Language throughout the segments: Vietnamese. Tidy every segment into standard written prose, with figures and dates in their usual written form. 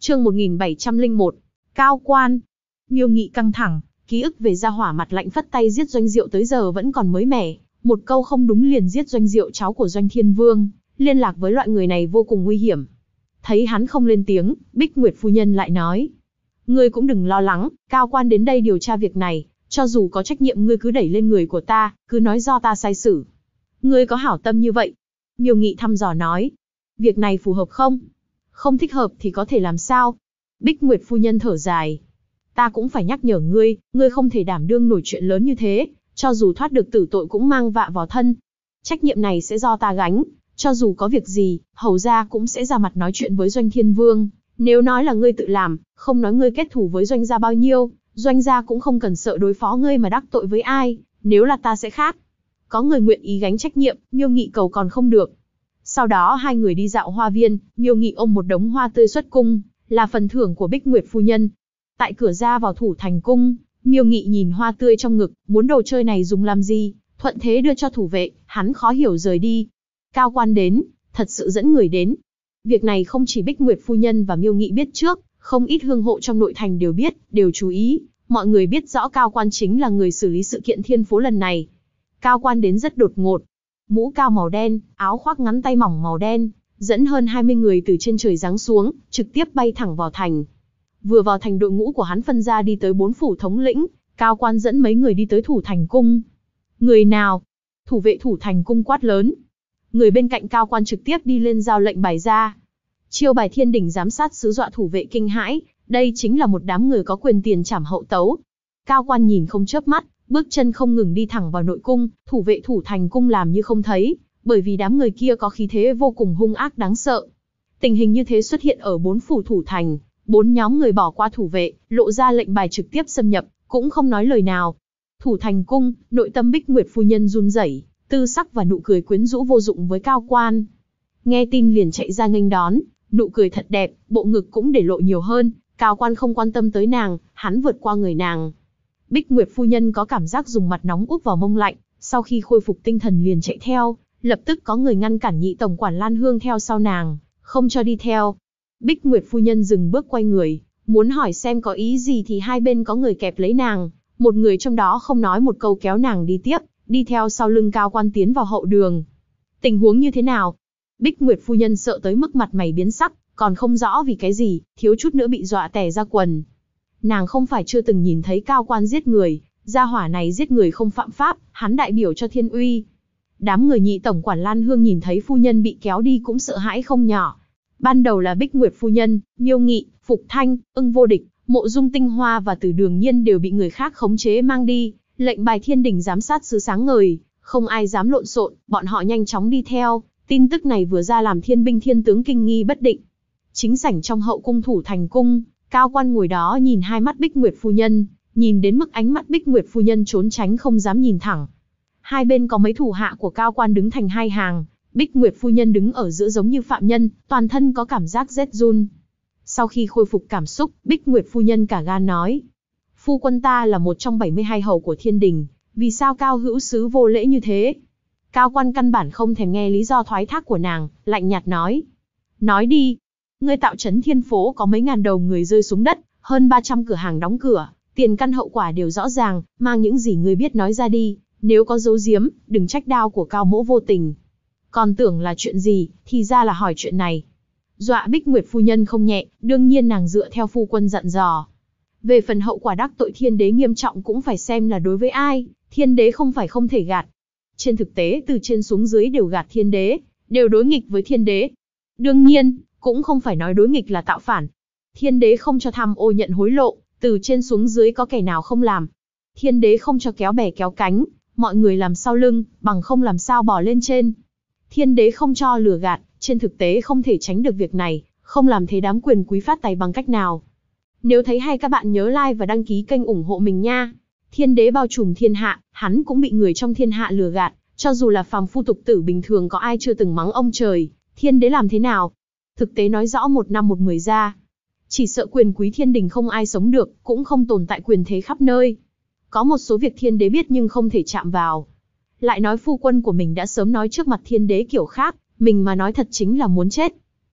Chương 1701. Cao quan. Miêu Nghị căng thẳng, ký ức về gia hỏa mặt lạnh phất tay giết Doanh Diệu tới giờ vẫn còn mới mẻ, một câu không đúng liền giết Doanh Diệu cháu của Doanh Thiên Vương, liên lạc với loại người này vô cùng nguy hiểm. Thấy hắn không lên tiếng, Bích Nguyệt phu nhân lại nói: "Ngươi cũng đừng lo lắng, Cao quan đến đây điều tra việc này, cho dù có trách nhiệm ngươi cứ đẩy lên người của ta, cứ nói do ta sai xử." "Ngươi có hảo tâm như vậy?" Miêu Nghị thăm dò nói. "Việc này phù hợp không?" "Không thích hợp thì có thể làm sao?" Bích Nguyệt phu nhân thở dài. "Ta cũng phải nhắc nhở ngươi, ngươi không thể đảm đương nổi chuyện lớn như thế, cho dù thoát được tử tội cũng mang vạ vào thân. Trách nhiệm này sẽ do ta gánh, cho dù có việc gì, hầu gia cũng sẽ ra mặt nói chuyện với Doanh Thiên Vương. Nếu nói là ngươi tự làm, không nói ngươi kết thù với Doanh gia bao nhiêu, Doanh gia cũng không cần sợ đối phó ngươi mà đắc tội với ai, nếu là ta sẽ khác." Có người nguyện ý gánh trách nhiệm, Miêu Nghị cầu còn không được. Sau đó hai người đi dạo hoa viên, Miêu Nghị ôm một đống hoa tươi xuất cung, là phần thưởng của Bích Nguyệt phu nhân. Tại cửa ra vào Thủ Thành cung, Miêu Nghị nhìn hoa tươi trong ngực, muốn đồ chơi này dùng làm gì, thuận thế đưa cho thủ vệ, hắn khó hiểu rời đi. Cao quan đến, thật sự dẫn người đến. Việc này không chỉ Bích Nguyệt phu nhân và Miêu Nghị biết trước, không ít hương hộ trong nội thành đều biết, đều chú ý. Mọi người biết rõ Cao quan chính là người xử lý sự kiện Thiên Phố lần này. Cao quan đến rất đột ngột. Mũ cao màu đen, áo khoác ngắn tay mỏng màu đen, dẫn hơn 20 người từ trên trời giáng xuống, trực tiếp bay thẳng vào thành. Vừa vào thành, đội ngũ của hắn phân ra đi tới 4 phủ thống lĩnh, Cao quan dẫn mấy người đi tới Thủ Thành cung. "Người nào?" Thủ vệ Thủ Thành cung quát lớn. Người bên cạnh Cao quan trực tiếp đi lên giao lệnh bài ra. Chiêu bài Thiên Đình giám sát sứ dọa thủ vệ kinh hãi, đây chính là một đám người có quyền tiền trảm hậu tấu. Cao quan nhìn không chớp mắt, bước chân không ngừng đi thẳng vào nội cung, thủ vệ Thủ Thành cung làm như không thấy, bởi vì đám người kia có khí thế vô cùng hung ác đáng sợ. Tình hình như thế xuất hiện ở 4 phủ thủ thành, 4 nhóm người bỏ qua thủ vệ, lộ ra lệnh bài trực tiếp xâm nhập, cũng không nói lời nào. Thủ Thành cung, nội tâm Bích Nguyệt phu nhân run rẩy, tư sắc và nụ cười quyến rũ vô dụng với Cao quan. Nghe tin liền chạy ra nghênh đón, nụ cười thật đẹp, bộ ngực cũng để lộ nhiều hơn. Cao quan không quan tâm tới nàng, hắn vượt qua người nàng. Bích Nguyệt phu nhân có cảm giác dùng mặt nóng úp vào mông lạnh, sau khi khôi phục tinh thần liền chạy theo, lập tức có người ngăn cản nhị tổng quản Lan Hương theo sau nàng, không cho đi theo. Bích Nguyệt phu nhân dừng bước quay người, muốn hỏi xem có ý gì thì hai bên có người kẹp lấy nàng, một người trong đó không nói một câu kéo nàng đi tiếp, đi theo sau lưng Cao quan tiến vào hậu đường. Tình huống như thế nào? Bích Nguyệt phu nhân sợ tới mức mặt mày biến sắc, còn không rõ vì cái gì, thiếu chút nữa bị dọa tè ra quần. Nàng không phải chưa từng nhìn thấy Cao quan giết người, gia hỏa này giết người không phạm pháp, hắn đại biểu cho thiên uy. Đám người nhị tổng quản Lan Hương nhìn thấy phu nhân bị kéo đi cũng sợ hãi không nhỏ. Ban đầu là Bích Nguyệt phu nhân, Miêu Nghị, Phục Thanh, Ưng Vô Địch, Mộ Dung Tinh Hoa và Từ Đường Nhiên đều bị người khác khống chế mang đi, lệnh bài Thiên Đình giám sát sứ sáng ngời, không ai dám lộn xộn, bọn họ nhanh chóng đi theo. Tin tức này vừa ra làm thiên binh thiên tướng kinh nghi bất định. Chính sảnh trong hậu cung Thủ Thành cung, Cao quan ngồi đó nhìn hai mắt Bích Nguyệt phu nhân, nhìn đến mức ánh mắt Bích Nguyệt phu nhân trốn tránh không dám nhìn thẳng. Hai bên có mấy thủ hạ của Cao quan đứng thành hai hàng, Bích Nguyệt phu nhân đứng ở giữa giống như phạm nhân, toàn thân có cảm giác rét run. Sau khi khôi phục cảm xúc, Bích Nguyệt phu nhân cả gan nói: "Phu quân ta là một trong 72 hầu của Thiên Đình, vì sao Cao hữu sứ vô lễ như thế?" Cao quan căn bản không thèm nghe lý do thoái thác của nàng, lạnh nhạt nói: "Nói đi. Ngươi tạo trấn Thiên Phố có mấy ngàn đầu người rơi xuống đất, hơn 300 cửa hàng đóng cửa, tiền căn hậu quả đều rõ ràng, mang những gì ngươi biết nói ra đi, nếu có giấu giếm, đừng trách đao của Cao mỗ vô tình." Còn tưởng là chuyện gì, thì ra là hỏi chuyện này. Dọa Bích Nguyệt phu nhân không nhẹ, đương nhiên nàng dựa theo phu quân dặn dò. Về phần hậu quả đắc tội thiên đế nghiêm trọng cũng phải xem là đối với ai, thiên đế không phải không thể gạt. Trên thực tế từ trên xuống dưới đều gạt thiên đế, đều đối nghịch với thiên đế. Đương nhiên, cũng không phải nói đối nghịch là tạo phản. Thiên đế không cho tham ô nhận hối lộ, từ trên xuống dưới có kẻ nào không làm. Thiên đế không cho kéo bè kéo cánh, mọi người làm sau lưng, bằng không làm sao bò lên trên. Thiên đế không cho lừa gạt, trên thực tế không thể tránh được việc này, không làm thế đám quyền quý phát tài bằng cách nào. Nếu thấy hay các bạn nhớ like và đăng ký kênh ủng hộ mình nha. Thiên đế bao trùm thiên hạ, hắn cũng bị người trong thiên hạ lừa gạt, cho dù là phàm phu tục tử bình thường có ai chưa từng mắng ông trời, thiên đế làm thế nào? Thực tế nói rõ một năm một mười ra. Chỉ sợ quyền quý thiên đình không ai sống được, cũng không tồn tại quyền thế khắp nơi. Có một số việc thiên đế biết nhưng không thể chạm vào. Lại nói phu quân của mình đã sớm nói trước mặt thiên đế kiểu khác, mình mà nói thật chính là muốn chết.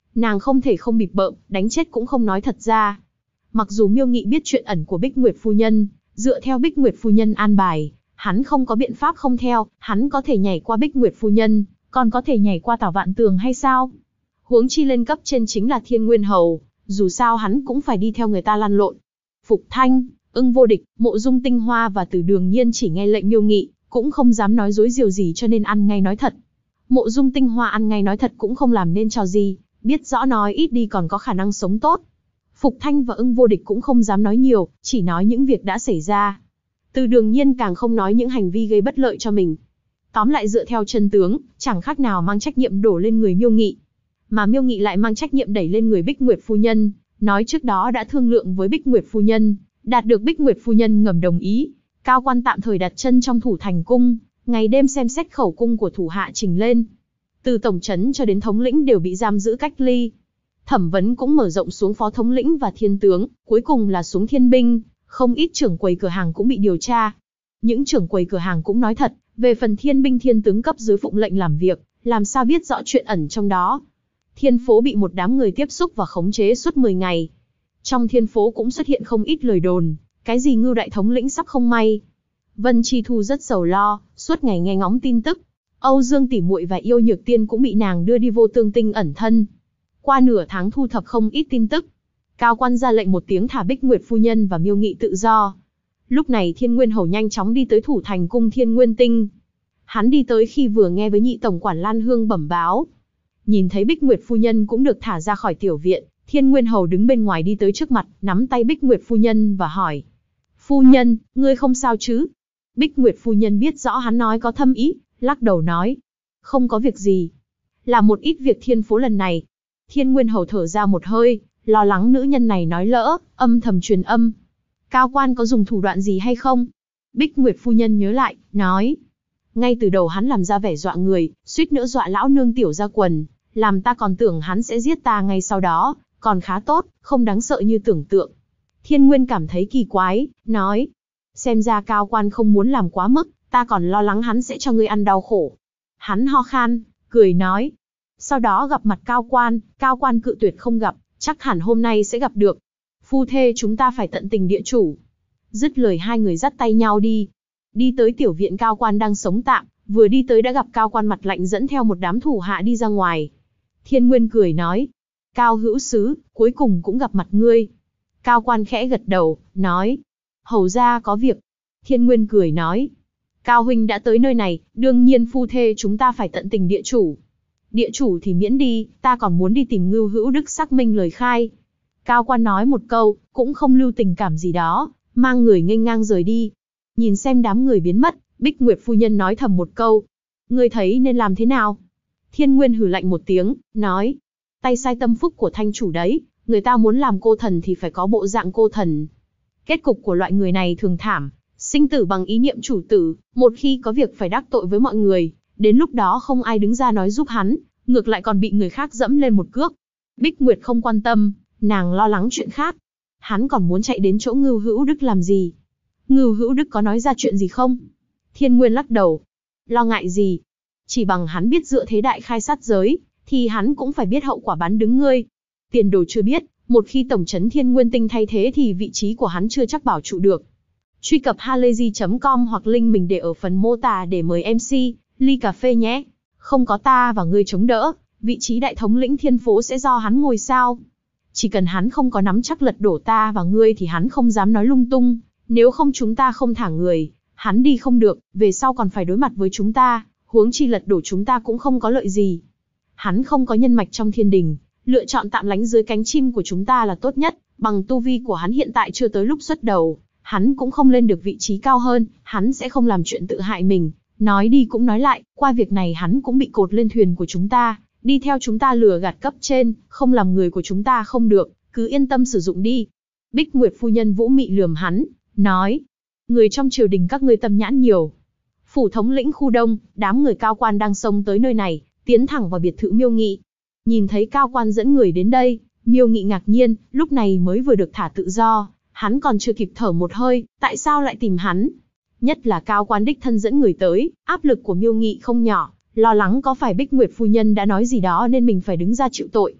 nàng không thể không bịp bợm, đánh chết cũng không nói thật ra. Mặc dù Miêu Nghị biết chuyện ẩn của Bích Nguyệt phu nhân, dựa theo Bích Nguyệt phu nhân an bài, hắn không có biện pháp không theo, hắn có thể nhảy qua Bích Nguyệt phu nhân, còn có thể nhảy qua Tào Vạn Tường hay sao? Huống chi lên cấp trên chính là Thiên Nguyên Hầu, dù sao hắn cũng phải đi theo người ta lăn lộn. Phục Thanh, Ưng Vô Địch, Mộ Dung Tinh Hoa và Từ Đường Nhiên chỉ nghe lệnh Miêu Nghị, cũng không dám nói dối diều gì cho nên ăn ngay nói thật. Mộ Dung Tinh Hoa ăn ngay nói thật cũng không làm nên trò gì, biết rõ nói ít đi còn có khả năng sống tốt. Phục Thanh và Ưng Vô Địch cũng không dám nói nhiều, chỉ nói những việc đã xảy ra. Từ Đường Nhiên càng không nói những hành vi gây bất lợi cho mình. Tóm lại dựa theo chân tướng, chẳng khác nào mang trách nhiệm đổ lên người Miêu Nghị. Mà Miêu Nghị lại mang trách nhiệm đẩy lên người Bích Nguyệt phu nhân, nói trước đó đã thương lượng với Bích Nguyệt phu nhân, đạt được Bích Nguyệt phu nhân ngầm đồng ý. Cao quan tạm thời đặt chân trong Thủ Thành cung, ngày đêm xem xét khẩu cung của thủ hạ trình lên. Từ tổng trấn cho đến thống lĩnh đều bị giam giữ cách ly. Thẩm vấn cũng mở rộng xuống phó thống lĩnh và thiên tướng, cuối cùng là xuống thiên binh, không ít trưởng quầy cửa hàng cũng bị điều tra. Những trưởng quầy cửa hàng cũng nói thật, về phần thiên binh thiên tướng cấp dưới phụng lệnh làm việc, làm sao biết rõ chuyện ẩn trong đó. Thiên phố bị một đám người tiếp xúc và khống chế suốt 10 ngày. Trong thiên phố cũng xuất hiện không ít lời đồn, cái gì Ngưu đại thống lĩnh sắp không may. Vân Chi Thu rất sầu lo, suốt ngày nghe ngóng tin tức. Âu Dương tỷ muội và Yêu Nhược Tiên cũng bị nàng đưa đi Vô Tương Tinh ẩn thân. Qua nửa tháng thu thập không ít tin tức. Cao quan ra lệnh một tiếng thả Bích Nguyệt phu nhân và Miêu Nghị tự do. Lúc này Thiên Nguyên Hầu nhanh chóng đi tới Thủ Thành cung Thiên Nguyên Tinh. Hắn đi tới khi vừa nghe với nhị tổng quản Lan Hương bẩm báo. Nhìn thấy Bích Nguyệt phu nhân cũng được thả ra khỏi tiểu viện, Thiên Nguyên Hầu đứng bên ngoài đi tới trước mặt, nắm tay Bích Nguyệt phu nhân và hỏi. Phu nhân, ngươi không sao chứ? Bích Nguyệt phu nhân biết rõ hắn nói có thâm ý, lắc đầu nói. Không có việc gì. Là một ít việc thiên phố lần này. Thiên Nguyên Hầu thở ra một hơi, lo lắng nữ nhân này nói lỡ, âm thầm truyền âm. Cao quan có dùng thủ đoạn gì hay không? Bích Nguyệt phu nhân nhớ lại, nói. Ngay từ đầu hắn làm ra vẻ dọa người, suýt nữa dọa lão nương tiểu ra quần, làm ta còn tưởng hắn sẽ giết ta ngay sau đó, còn khá tốt, không đáng sợ như tưởng tượng. Thiên Nguyên cảm thấy kỳ quái, nói. Xem ra cao quan không muốn làm quá mức, ta còn lo lắng hắn sẽ cho ngươi ăn đau khổ. Hắn ho khan, cười nói. Sau đó gặp mặt cao quan cự tuyệt không gặp, chắc hẳn hôm nay sẽ gặp được. Phu thê chúng ta phải tận tình địa chủ. Dứt lời hai người dắt tay nhau đi. Đi tới tiểu viện cao quan đang sống tạm, vừa đi tới đã gặp cao quan mặt lạnh dẫn theo một đám thủ hạ đi ra ngoài. Thiên Nguyên cười nói. Cao hữu sứ, cuối cùng cũng gặp mặt ngươi. Cao quan khẽ gật đầu, nói. Hầu ra có việc. Thiên Nguyên cười nói. Cao huynh đã tới nơi này, đương nhiên phu thê chúng ta phải tận tình địa chủ. Địa chủ thì miễn đi, ta còn muốn đi tìm Ngưu Hữu Đức xác minh lời khai. Cao quan nói một câu, cũng không lưu tình cảm gì đó, mang người nghênh ngang rời đi. Nhìn xem đám người biến mất, Bích Nguyệt phu nhân nói thầm một câu. Ngươi thấy nên làm thế nào? Thiên Nguyên hừ lạnh một tiếng, nói. Tay sai tâm phúc của thanh chủ đấy, người ta muốn làm cô thần thì phải có bộ dạng cô thần. Kết cục của loại người này thường thảm, sinh tử bằng ý niệm chủ tử, một khi có việc phải đắc tội với mọi người, đến lúc đó không ai đứng ra nói giúp hắn, ngược lại còn bị người khác dẫm lên một cước. Bích Nguyệt không quan tâm, nàng lo lắng chuyện khác. Hắn còn muốn chạy đến chỗ Ngưu Hữu Đức làm gì? Ngưu Hữu Đức có nói ra chuyện gì không? Thiên Nguyên lắc đầu. Lo ngại gì? Chỉ bằng hắn biết dựa thế đại khai sát giới, thì hắn cũng phải biết hậu quả bán đứng ngươi. Tiền đồ chưa biết, một khi tổng trấn Thiên Nguyên Tinh thay thế thì vị trí của hắn chưa chắc bảo trụ được. Truy cập halayzi.com hoặc link mình để ở phần mô tả để mời MC, ly cà phê nhé. Không có ta và ngươi chống đỡ, vị trí đại thống lĩnh thiên phố sẽ do hắn ngồi sao? Chỉ cần hắn không có nắm chắc lật đổ ta và ngươi thì hắn không dám nói lung tung. Nếu không chúng ta không thả người, hắn đi không được, về sau còn phải đối mặt với chúng ta, huống chi lật đổ chúng ta cũng không có lợi gì. Hắn không có nhân mạch trong thiên đình, lựa chọn tạm lánh dưới cánh chim của chúng ta là tốt nhất, bằng tu vi của hắn hiện tại chưa tới lúc xuất đầu, hắn cũng không lên được vị trí cao hơn, hắn sẽ không làm chuyện tự hại mình. Nói đi cũng nói lại, qua việc này hắn cũng bị cột lên thuyền của chúng ta, đi theo chúng ta lừa gạt cấp trên, không làm người của chúng ta không được, cứ yên tâm sử dụng đi. Bích Nguyệt phu nhân vũ mị lườm hắn, nói, người trong triều đình các ngươi tâm nhãn nhiều. Phủ thống lĩnh khu đông, đám người cao quan đang xông tới nơi này, tiến thẳng vào biệt thự Miêu Nghị. Nhìn thấy cao quan dẫn người đến đây, Miêu Nghị ngạc nhiên, lúc này mới vừa được thả tự do, hắn còn chưa kịp thở một hơi, tại sao lại tìm hắn? Nhất là cao quan đích thân dẫn người tới, áp lực của Miêu Nghị không nhỏ, lo lắng có phải Bích Nguyệt phu nhân đã nói gì đó nên mình phải đứng ra chịu tội.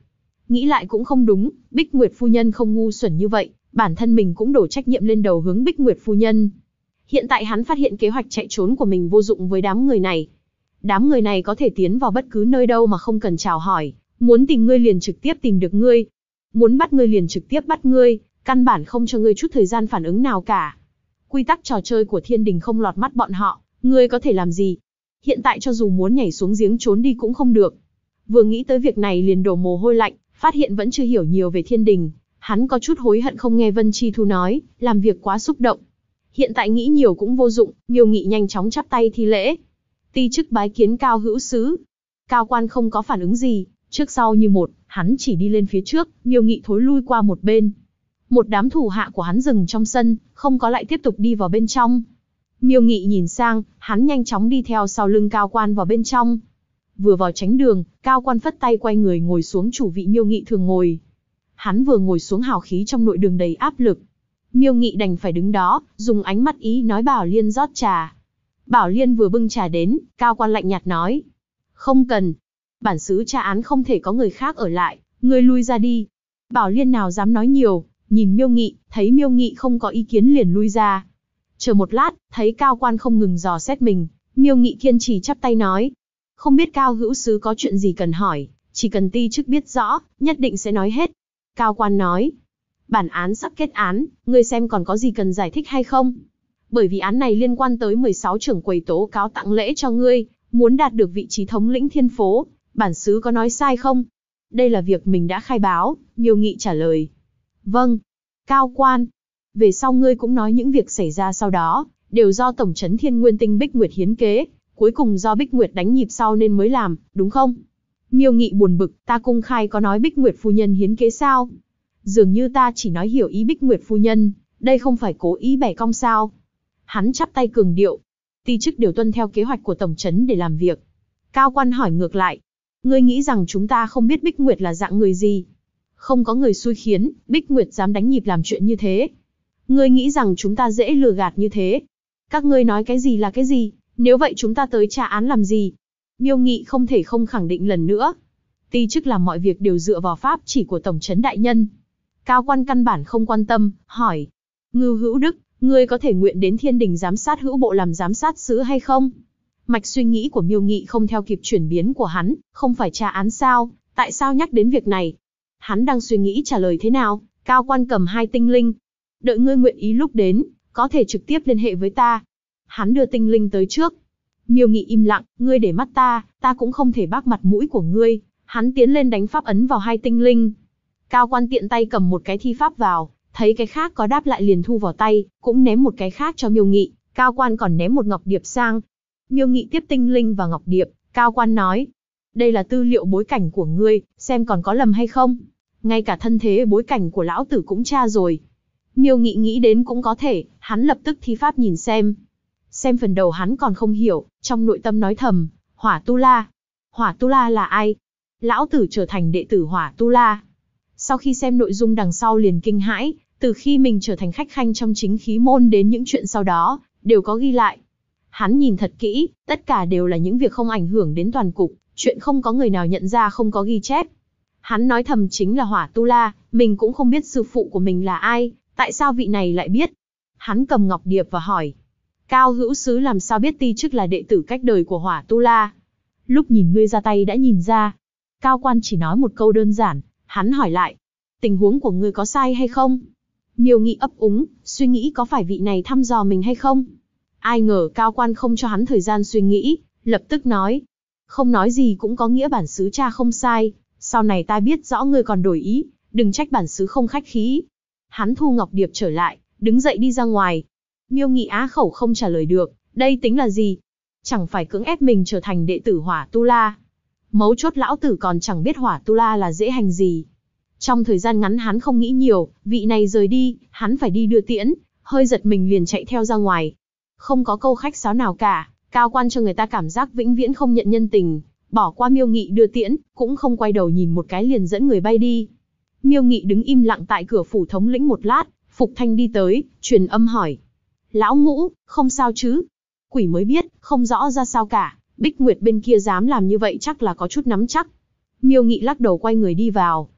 Nghĩ lại cũng không đúng, Bích Nguyệt phu nhân không ngu xuẩn như vậy, bản thân mình cũng đổ trách nhiệm lên đầu hướng Bích Nguyệt phu nhân. Hiện tại hắn phát hiện kế hoạch chạy trốn của mình vô dụng với đám người này. Đám người này có thể tiến vào bất cứ nơi đâu mà không cần chào hỏi, muốn tìm ngươi liền trực tiếp tìm được ngươi. Muốn bắt ngươi liền trực tiếp bắt ngươi, căn bản không cho ngươi chút thời gian phản ứng nào cả. Quy tắc trò chơi của thiên đình không lọt mắt bọn họ, ngươi có thể làm gì? Hiện tại cho dù muốn nhảy xuống giếng trốn đi cũng không được. Vừa nghĩ tới việc này liền đổ mồ hôi lạnh, phát hiện vẫn chưa hiểu nhiều về thiên đình. Hắn có chút hối hận không nghe Vân Chi Thu nói, làm việc quá xúc động. Hiện tại nghĩ nhiều cũng vô dụng, Miêu Nghị nhanh chóng chắp tay thi lễ. Ti chức bái kiến Cao hữu sứ. Cao quan không có phản ứng gì, trước sau như một, hắn chỉ đi lên phía trước, Miêu Nghị thối lui qua một bên. Một đám thủ hạ của hắn dừng trong sân, không có lại tiếp tục đi vào bên trong. Miêu Nghị nhìn sang, hắn nhanh chóng đi theo sau lưng Cao quan vào bên trong. Vừa vào tránh đường, Cao quan phất tay quay người ngồi xuống chủ vị Miêu Nghị thường ngồi. Hắn vừa ngồi xuống hào khí trong nội đường đầy áp lực. Miêu Nghị đành phải đứng đó, dùng ánh mắt ý nói Bảo Liên rót trà. Bảo Liên vừa bưng trà đến, Cao quan lạnh nhạt nói. Không cần. Bản xứ tra án không thể có người khác ở lại, ngươi lui ra đi. Bảo Liên nào dám nói nhiều, nhìn Miêu Nghị, thấy Miêu Nghị không có ý kiến liền lui ra. Chờ một lát, thấy Cao quan không ngừng dò xét mình, Miêu Nghị kiên trì chắp tay nói. Không biết Cao hữu sứ có chuyện gì cần hỏi, chỉ cần ti chức biết rõ, nhất định sẽ nói hết. Cao quan nói. Bản án sắp kết án, ngươi xem còn có gì cần giải thích hay không? Bởi vì án này liên quan tới 16 trưởng quầy tố cáo tặng lễ cho ngươi, muốn đạt được vị trí thống lĩnh thiên phố, bản xứ có nói sai không? Đây là việc mình đã khai báo, Miêu Nghị trả lời. Vâng. Cao quan. Về sau ngươi cũng nói những việc xảy ra sau đó, đều do tổng trấn Thiên Nguyên Tinh Bích Nguyệt hiến kế, cuối cùng do Bích Nguyệt đánh nhịp sau nên mới làm, đúng không? Miêu Nghị buồn bực, ta công khai có nói Bích Nguyệt phu nhân hiến kế sao? Dường như ta chỉ nói hiểu ý Bích Nguyệt phu nhân, đây không phải cố ý bẻ cong sao? Hắn chắp tay cường điệu. Ti chức đều tuân theo kế hoạch của tổng trấn để làm việc. Cao quan hỏi ngược lại. Ngươi nghĩ rằng chúng ta không biết Bích Nguyệt là dạng người gì? Không có người xui khiến, Bích Nguyệt dám đánh nhịp làm chuyện như thế. Ngươi nghĩ rằng chúng ta dễ lừa gạt như thế? Các ngươi nói cái gì là cái gì? Nếu vậy chúng ta tới tra án làm gì? Miêu Nghị không thể không khẳng định lần nữa. Ti chức làm mọi việc đều dựa vào pháp chỉ của tổng trấn đại nhân. Cao quan căn bản không quan tâm, hỏi. Ngưu Hữu Đức, ngươi có thể nguyện đến thiên đình giám sát hữu bộ làm giám sát sứ hay không? Mạch suy nghĩ của Miêu Nghị không theo kịp chuyển biến của hắn, không phải tra án sao, tại sao nhắc đến việc này? Hắn đang suy nghĩ trả lời thế nào, Cao quan cầm 2 tinh linh. Đợi ngươi nguyện ý lúc đến, có thể trực tiếp liên hệ với ta. Hắn đưa tinh linh tới trước. Miêu Nghị im lặng, ngươi để mắt ta cũng không thể bác mặt mũi của ngươi. Hắn tiến lên đánh pháp ấn vào 2 tinh linh. Cao quan tiện tay cầm một cái thi pháp vào, thấy cái khác có đáp lại liền thu vào tay, cũng ném một cái khác cho Miêu Nghị. Cao quan còn ném một ngọc điệp sang. Miêu Nghị tiếp tinh linh và ngọc điệp, Cao quan nói. Đây là tư liệu bối cảnh của ngươi, xem còn có lầm hay không. Ngay cả thân thế bối cảnh của lão tử cũng tra rồi. Miêu Nghị nghĩ đến cũng có thể, hắn lập tức thi pháp nhìn xem. Xem phần đầu hắn còn không hiểu, trong nội tâm nói thầm, Hỏa Tu La. Hỏa Tu La là ai? Lão tử trở thành đệ tử Hỏa Tu La. Sau khi xem nội dung đằng sau liền kinh hãi, từ khi mình trở thành khách khanh trong chính khí môn đến những chuyện sau đó, đều có ghi lại. Hắn nhìn thật kỹ, tất cả đều là những việc không ảnh hưởng đến toàn cục, chuyện không có người nào nhận ra không có ghi chép. Hắn nói thầm chính là Hỏa Tu La, mình cũng không biết sư phụ của mình là ai, tại sao vị này lại biết. Hắn cầm ngọc điệp và hỏi. Cao hữu sứ làm sao biết ti chức là đệ tử cách đời của Hỏa Tu La? Lúc nhìn ngươi ra tay đã nhìn ra. Cao quan chỉ nói một câu đơn giản, hắn hỏi lại. Tình huống của ngươi có sai hay không? Miêu Nghị ấp úng, suy nghĩ có phải vị này thăm dò mình hay không? Ai ngờ Cao quan không cho hắn thời gian suy nghĩ, lập tức nói. Không nói gì cũng có nghĩa bản xứ cha không sai, sau này ta biết rõ ngươi còn đổi ý, đừng trách bản xứ không khách khí. Hắn thu ngọc điệp trở lại, đứng dậy đi ra ngoài. Miêu Nghị á khẩu không trả lời được, đây tính là gì? Chẳng phải cưỡng ép mình trở thành đệ tử Hỏa Tu La. Mấu chốt lão tử còn chẳng biết Hỏa Tu La là dễ hành gì. Trong thời gian ngắn hắn không nghĩ nhiều, vị này rời đi, hắn phải đi đưa tiễn, hơi giật mình liền chạy theo ra ngoài. Không có câu khách sáo nào cả, Cao quan cho người ta cảm giác vĩnh viễn không nhận nhân tình, bỏ qua Miêu Nghị đưa tiễn, cũng không quay đầu nhìn một cái liền dẫn người bay đi. Miêu Nghị đứng im lặng tại cửa phủ thống lĩnh một lát, Phục Thanh đi tới, truyền âm hỏi. Lão Ngũ, không sao chứ? Quỷ mới biết, không rõ ra sao cả, Bích Nguyệt bên kia dám làm như vậy chắc là có chút nắm chắc. Miêu Nghị lắc đầu quay người đi vào.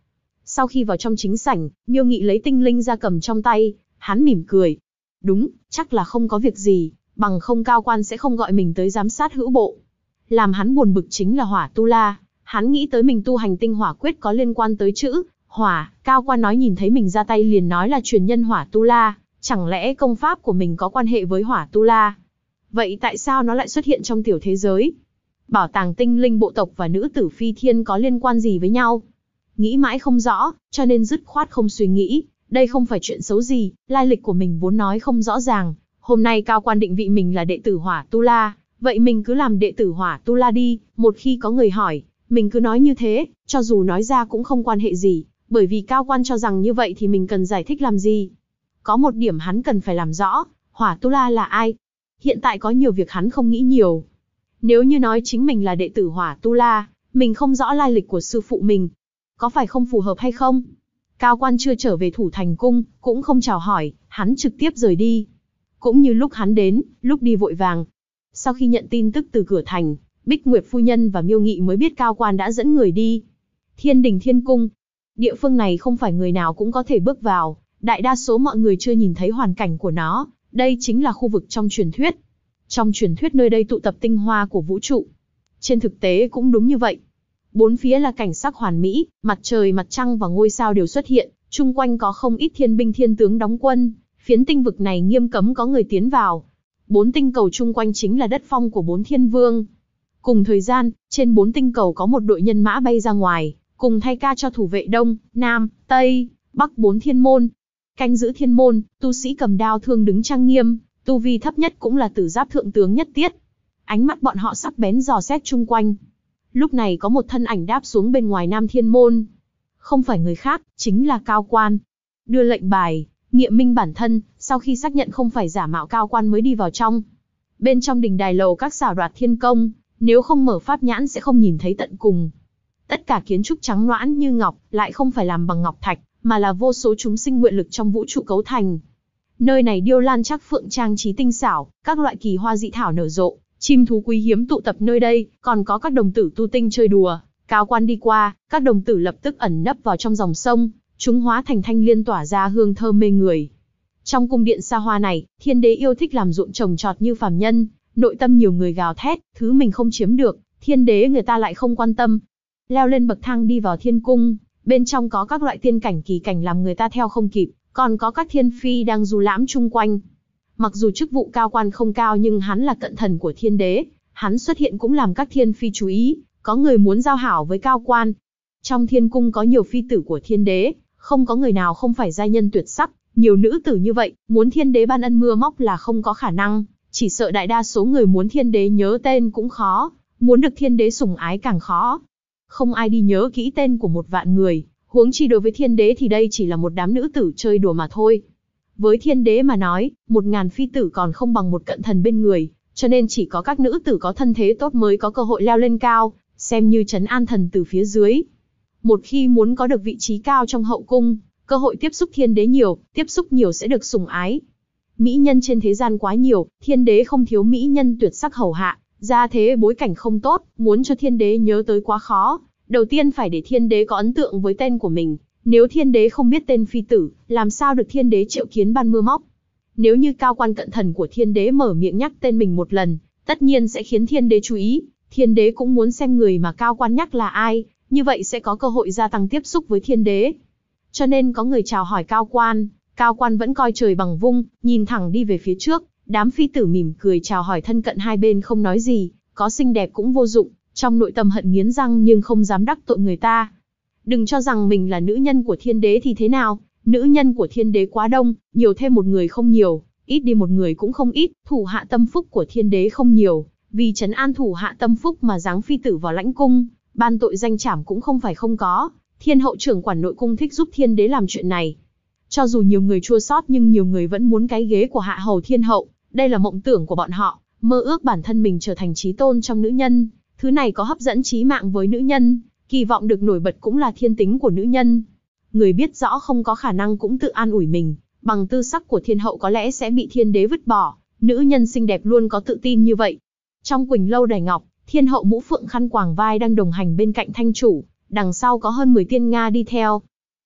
Sau khi vào trong chính sảnh, Miêu Nghị lấy tinh linh ra cầm trong tay, hắn mỉm cười. Đúng, chắc là không có việc gì, bằng không Cao Quan sẽ không gọi mình tới giám sát hữu bộ. Làm hắn buồn bực chính là Hỏa Tu La, hắn nghĩ tới mình tu hành tinh hỏa quyết có liên quan tới chữ hỏa. Cao Quan nói nhìn thấy mình ra tay liền nói là truyền nhân Hỏa Tu La, chẳng lẽ công pháp của mình có quan hệ với Hỏa Tu La? Vậy tại sao nó lại xuất hiện trong tiểu thế giới? Bảo tàng tinh linh bộ tộc và nữ tử phi thiên có liên quan gì với nhau? Nghĩ mãi không rõ, cho nên dứt khoát không suy nghĩ. Đây không phải chuyện xấu gì, lai lịch của mình vốn nói không rõ ràng. Hôm nay Cao Quan định vị mình là đệ tử Hỏa Tu La, vậy mình cứ làm đệ tử Hỏa Tu La đi. Một khi có người hỏi, mình cứ nói như thế, cho dù nói ra cũng không quan hệ gì, bởi vì Cao Quan cho rằng như vậy thì mình cần giải thích làm gì. Có một điểm hắn cần phải làm rõ, Hỏa Tu La là ai? Hiện tại có nhiều việc hắn không nghĩ nhiều. Nếu như nói chính mình là đệ tử Hỏa Tu La, mình không rõ lai lịch của sư phụ mình, có phải không phù hợp hay không? Cao Quan chưa trở về Thủ Thành Cung, cũng không chào hỏi, hắn trực tiếp rời đi. Cũng như lúc hắn đến, lúc đi vội vàng. Sau khi nhận tin tức từ cửa thành, Bích Nguyệt phu nhân và Miêu Nghị mới biết Cao Quan đã dẫn người đi. Thiên Đình Thiên Cung. Địa phương này không phải người nào cũng có thể bước vào, đại đa số mọi người chưa nhìn thấy hoàn cảnh của nó, đây chính là khu vực trong truyền thuyết. Trong truyền thuyết nơi đây tụ tập tinh hoa của vũ trụ. Trên thực tế cũng đúng như vậy. Bốn phía là cảnh sắc hoàn mỹ, mặt trời, mặt trăng và ngôi sao đều xuất hiện, chung quanh có không ít thiên binh thiên tướng đóng quân, phiến tinh vực này nghiêm cấm có người tiến vào. 4 tinh cầu chung quanh chính là đất phong của 4 thiên vương. Cùng thời gian, trên 4 tinh cầu có một đội nhân mã bay ra ngoài, cùng thay ca cho thủ vệ Đông, Nam, Tây, Bắc 4 thiên môn. Canh giữ thiên môn, tu sĩ cầm đao thương đứng trang nghiêm, tu vi thấp nhất cũng là Tử Giáp thượng tướng Nhất Tiết. Ánh mắt bọn họ sắc bén dò xét chung quanh. Lúc này có một thân ảnh đáp xuống bên ngoài Nam Thiên Môn. Không phải người khác, chính là Cao Quan. Đưa lệnh bài, nghiệm minh bản thân, sau khi xác nhận không phải giả mạo Cao Quan mới đi vào trong. Bên trong đình đài lầu các xảo đoạt thiên công, nếu không mở pháp nhãn sẽ không nhìn thấy tận cùng. Tất cả kiến trúc trắng loãng như ngọc, lại không phải làm bằng ngọc thạch, mà là vô số chúng sinh nguyện lực trong vũ trụ cấu thành. Nơi này điêu lan trắc phượng trang trí tinh xảo, các loại kỳ hoa dị thảo nở rộ, chim thú quý hiếm tụ tập nơi đây, còn có các đồng tử tu tinh chơi đùa. Cao Quan đi qua, các đồng tử lập tức ẩn nấp vào trong dòng sông, chúng hóa thành thanh liên tỏa ra hương thơm mê người. Trong cung điện xa hoa này, thiên đế yêu thích làm ruộng trồng trọt như phàm nhân, nội tâm nhiều người gào thét, thứ mình không chiếm được, thiên đế người ta lại không quan tâm. Leo lên bậc thang đi vào thiên cung, bên trong có các loại tiên cảnh kỳ cảnh làm người ta theo không kịp, còn có các thiên phi đang du lãm chung quanh. Mặc dù chức vụ Cao Quan không cao nhưng hắn là cận thần của thiên đế, hắn xuất hiện cũng làm các thiên phi chú ý, có người muốn giao hảo với Cao Quan. Trong thiên cung có nhiều phi tử của thiên đế, không có người nào không phải giai nhân tuyệt sắc, nhiều nữ tử như vậy, muốn thiên đế ban ân mưa móc là không có khả năng, chỉ sợ đại đa số người muốn thiên đế nhớ tên cũng khó, muốn được thiên đế sủng ái càng khó. Không ai đi nhớ kỹ tên của 1.000.000 người, huống chi đối với thiên đế thì đây chỉ là một đám nữ tử chơi đùa mà thôi. Với thiên đế mà nói, 1.000 phi tử còn không bằng một cận thần bên người, cho nên chỉ có các nữ tử có thân thế tốt mới có cơ hội leo lên cao, xem như trấn an thần từ phía dưới. Một khi muốn có được vị trí cao trong hậu cung, cơ hội tiếp xúc thiên đế nhiều, tiếp xúc nhiều sẽ được sủng ái. Mỹ nhân trên thế gian quá nhiều, thiên đế không thiếu mỹ nhân tuyệt sắc hầu hạ, gia thế bối cảnh không tốt, muốn cho thiên đế nhớ tới quá khó. Đầu tiên phải để thiên đế có ấn tượng với tên của mình. Nếu thiên đế không biết tên phi tử, làm sao được thiên đế triệu kiến ban mưa móc? Nếu như Cao Quan cận thần của thiên đế mở miệng nhắc tên mình một lần, tất nhiên sẽ khiến thiên đế chú ý. Thiên đế cũng muốn xem người mà Cao Quan nhắc là ai, như vậy sẽ có cơ hội gia tăng tiếp xúc với thiên đế. Cho nên có người chào hỏi Cao Quan vẫn coi trời bằng vung, nhìn thẳng đi về phía trước. Đám phi tử mỉm cười chào hỏi thân cận hai bên không nói gì, có xinh đẹp cũng vô dụng, trong nội tâm hận nghiến răng nhưng không dám đắc tội người ta. Đừng cho rằng mình là nữ nhân của thiên đế thì thế nào, nữ nhân của thiên đế quá đông, nhiều thêm một người không nhiều, ít đi một người cũng không ít, thủ hạ tâm phúc của thiên đế không nhiều, vì trấn an thủ hạ tâm phúc mà giáng phi tử vào lãnh cung, ban tội danh trảm cũng không phải không có, thiên hậu trưởng quản nội cung thích giúp thiên đế làm chuyện này. Cho dù nhiều người chua xót nhưng nhiều người vẫn muốn cái ghế của hạ hầu thiên hậu, đây là mộng tưởng của bọn họ, mơ ước bản thân mình trở thành chí tôn trong nữ nhân, thứ này có hấp dẫn chí mạng với nữ nhân. Kỳ vọng được nổi bật cũng là thiên tính của nữ nhân. Người biết rõ không có khả năng cũng tự an ủi mình, bằng tư sắc của thiên hậu có lẽ sẽ bị thiên đế vứt bỏ, nữ nhân xinh đẹp luôn có tự tin như vậy. Trong Quỳnh lâu đài ngọc, thiên hậu mũ phượng khăn quàng vai đang đồng hành bên cạnh thanh chủ, đằng sau có hơn 10 tiên Nga đi theo.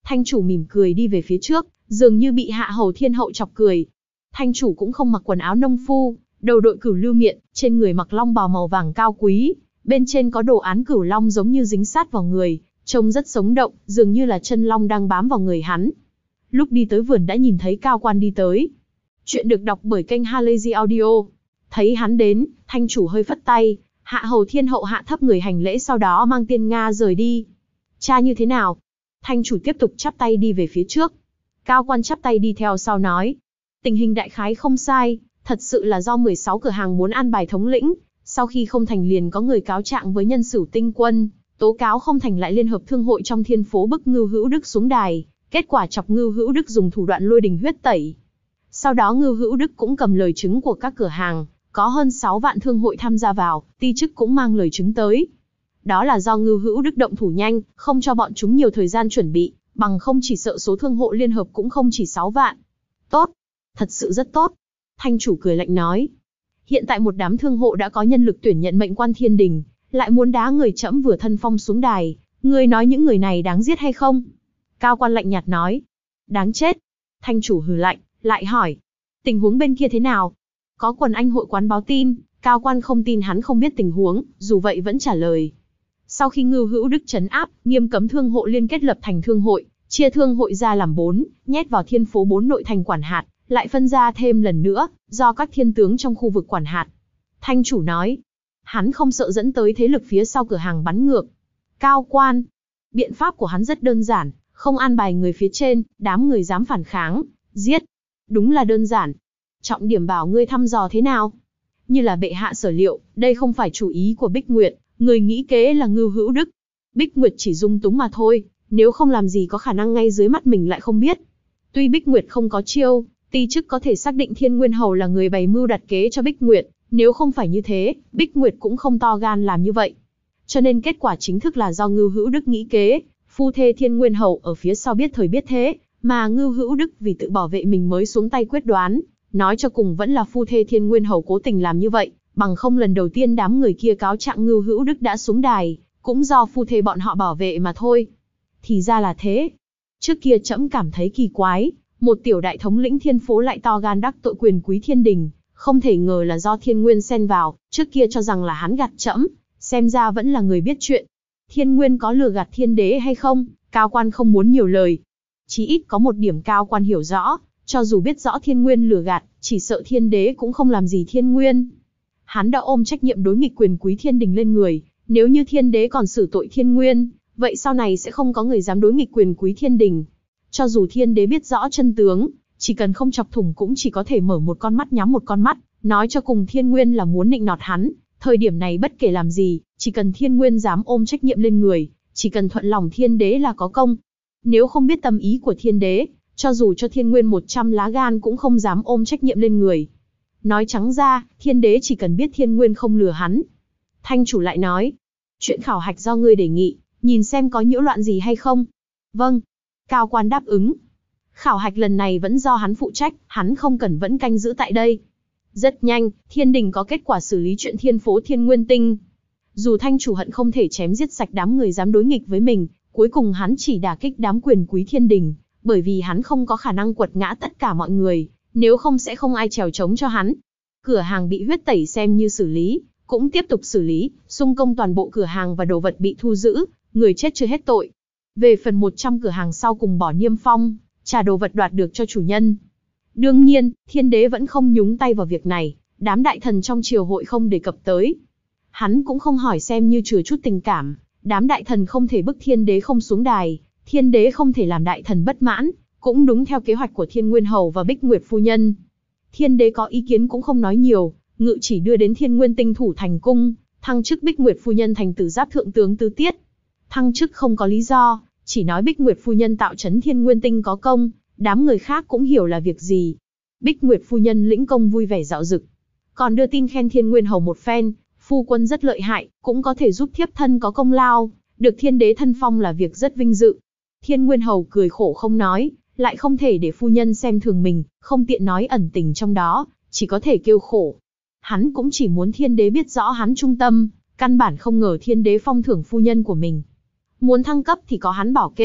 Thanh chủ mỉm cười đi về phía trước, dường như bị Hạ Hầu Thiên Hậu chọc cười. Thanh chủ cũng không mặc quần áo nông phu, đầu đội cửu lưu miện, trên người mặc long bào màu vàng cao quý, bên trên có đồ án cửu long giống như dính sát vào người, trông rất sống động, dường như là chân long đang bám vào người hắn. Lúc đi tới vườn đã nhìn thấy Cao Quan đi tới. Chuyện được đọc bởi kênh Halazy Audio. Thấy hắn đến, Thanh chủ hơi phất tay, Hạ Hầu Thiên Hậu hạ thấp người hành lễ, sau đó mang Tiên Nga rời đi. Cha như thế nào? Thanh chủ tiếp tục chắp tay đi về phía trước. Cao Quan chắp tay đi theo sau nói. Tình hình đại khái không sai, thật sự là do 16 cửa hàng muốn an bài thống lĩnh, sau khi không thành liền có người cáo trạng với Nhân Sửu Tinh Quân, tố cáo không thành lại liên hợp thương hội trong thiên phố bức Ngưu Hữu Đức xuống đài, kết quả chọc Ngưu Hữu Đức dùng thủ đoạn lôi đình huyết tẩy. Sau đó Ngưu Hữu Đức cũng cầm lời chứng của các cửa hàng, có hơn 6 vạn thương hội tham gia vào, ty chức cũng mang lời chứng tới. Đó là do Ngưu Hữu Đức động thủ nhanh, không cho bọn chúng nhiều thời gian chuẩn bị, bằng không chỉ sợ số thương hội liên hợp cũng không chỉ 6 vạn. Tốt, thật sự rất tốt. Thanh chủ cười lạnh nói. Hiện tại một đám thương hộ đã có nhân lực tuyển nhận mệnh quan thiên đình, lại muốn đá người trẫm vừa thân phong xuống đài, ngươi nói những người này đáng giết hay không? Cao Quan lạnh nhạt nói. Đáng chết. Thanh chủ hừ lạnh, lại hỏi. Tình huống bên kia thế nào? Có quần anh hội quán báo tin, Cao Quan không tin hắn không biết tình huống, dù vậy vẫn trả lời. Sau khi Ngưu Hữu Đức trấn áp, nghiêm cấm thương hộ liên kết lập thành thương hội, chia thương hội ra làm 4, nhét vào thiên phố 4 nội thành quản hạt, lại phân ra thêm lần nữa, do các thiên tướng trong khu vực quản hạt. Thanh chủ nói, hắn không sợ dẫn tới thế lực phía sau cửa hàng bắn ngược. Cao Quan, biện pháp của hắn rất đơn giản, không an bài người phía trên, đám người dám phản kháng, giết. Đúng là đơn giản. Trọng điểm bảo ngươi thăm dò thế nào? Như là bệ hạ sở liệu, đây không phải chủ ý của Bích Nguyệt, người nghĩ kế là Ngưu Hữu Đức. Bích Nguyệt chỉ dung túng mà thôi, nếu không làm gì có khả năng ngay dưới mắt mình lại không biết. Tuy Bích Nguyệt không có chiêu, ty chức có thể xác định Thiên Nguyên Hầu là người bày mưu đặt kế cho Bích Nguyệt, nếu không phải như thế, Bích Nguyệt cũng không to gan làm như vậy. Cho nên kết quả chính thức là do Ngưu Hữu Đức nghĩ kế, phu thê Thiên Nguyên Hầu ở phía sau biết thời biết thế, mà Ngưu Hữu Đức vì tự bảo vệ mình mới xuống tay quyết đoán, nói cho cùng vẫn là phu thê Thiên Nguyên Hầu cố tình làm như vậy, bằng không lần đầu tiên đám người kia cáo trạng Ngưu Hữu Đức đã xuống đài, cũng do phu thê bọn họ bảo vệ mà thôi. Thì ra là thế. Trước kia trẫm cảm thấy kỳ quái, một tiểu đại thống lĩnh thiên phố lại to gan đắc tội quyền quý thiên đình, không thể ngờ là do Thiên Nguyên xen vào, trước kia cho rằng là hắn gạt trẫm, xem ra vẫn là người biết chuyện. Thiên Nguyên có lừa gạt thiên đế hay không, Cao Quan không muốn nhiều lời. Chí ít có một điểm Cao Quan hiểu rõ, cho dù biết rõ Thiên Nguyên lừa gạt, chỉ sợ thiên đế cũng không làm gì Thiên Nguyên. Hắn đã ôm trách nhiệm đối nghịch quyền quý thiên đình lên người, nếu như thiên đế còn xử tội Thiên Nguyên, vậy sau này sẽ không có người dám đối nghịch quyền quý thiên đình. Cho dù thiên đế biết rõ chân tướng, chỉ cần không chọc thủng cũng chỉ có thể mở một con mắt nhắm một con mắt, nói cho cùng Thiên Nguyên là muốn nịnh nọt hắn. Thời điểm này bất kể làm gì, chỉ cần Thiên Nguyên dám ôm trách nhiệm lên người, chỉ cần thuận lòng thiên đế là có công. Nếu không biết tâm ý của thiên đế, cho dù cho Thiên Nguyên 100 lá gan cũng không dám ôm trách nhiệm lên người. Nói trắng ra, thiên đế chỉ cần biết Thiên Nguyên không lừa hắn. Thanh chủ lại nói, chuyện khảo hạch do ngươi đề nghị, nhìn xem có nhiễu loạn gì hay không. Vâng. Cao Quan đáp ứng. Khảo hạch lần này vẫn do hắn phụ trách, hắn không cần vẫn canh giữ tại đây. Rất nhanh, thiên đình có kết quả xử lý chuyện thiên phố Thiên Nguyên Tinh. Dù thanh chủ hận không thể chém giết sạch đám người dám đối nghịch với mình, cuối cùng hắn chỉ đả kích đám quyền quý thiên đình, bởi vì hắn không có khả năng quật ngã tất cả mọi người, nếu không sẽ không ai chèo chống cho hắn. Cửa hàng bị huyết tẩy xem như xử lý, cũng tiếp tục xử lý, xung công toàn bộ cửa hàng và đồ vật bị thu giữ, người chết chưa hết tội. Về phần 100 cửa hàng sau cùng bỏ niêm phong, trả đồ vật đoạt được cho chủ nhân. Đương nhiên, thiên đế vẫn không nhúng tay vào việc này, đám đại thần trong triều hội không đề cập tới. Hắn cũng không hỏi xem như chừa chút tình cảm, đám đại thần không thể bức thiên đế không xuống đài, thiên đế không thể làm đại thần bất mãn, cũng đúng theo kế hoạch của Thiên Nguyên Hầu và Bích Nguyệt Phu Nhân. Thiên đế có ý kiến cũng không nói nhiều, ngự chỉ đưa đến Thiên Nguyên Tinh thủ thành cung, thăng chức Bích Nguyệt Phu Nhân thành tử giáp thượng tướng tứ tiết. Thăng chức không có lý do, chỉ nói Bích Nguyệt Phu Nhân tạo trấn Thiên Nguyên Tinh có công, đám người khác cũng hiểu là việc gì. Bích Nguyệt Phu Nhân lĩnh công vui vẻ dạo dực, còn đưa tin khen Thiên Nguyên Hầu một phen, phu quân rất lợi hại, cũng có thể giúp thiếp thân có công lao, được thiên đế thân phong là việc rất vinh dự. Thiên Nguyên Hầu cười khổ không nói, lại không thể để phu nhân xem thường mình, không tiện nói ẩn tình trong đó, chỉ có thể kêu khổ. Hắn cũng chỉ muốn thiên đế biết rõ hắn trung tâm, căn bản không ngờ thiên đế phong thưởng phu nhân của mình. Muốn thăng cấp thì có hắn bảo kê,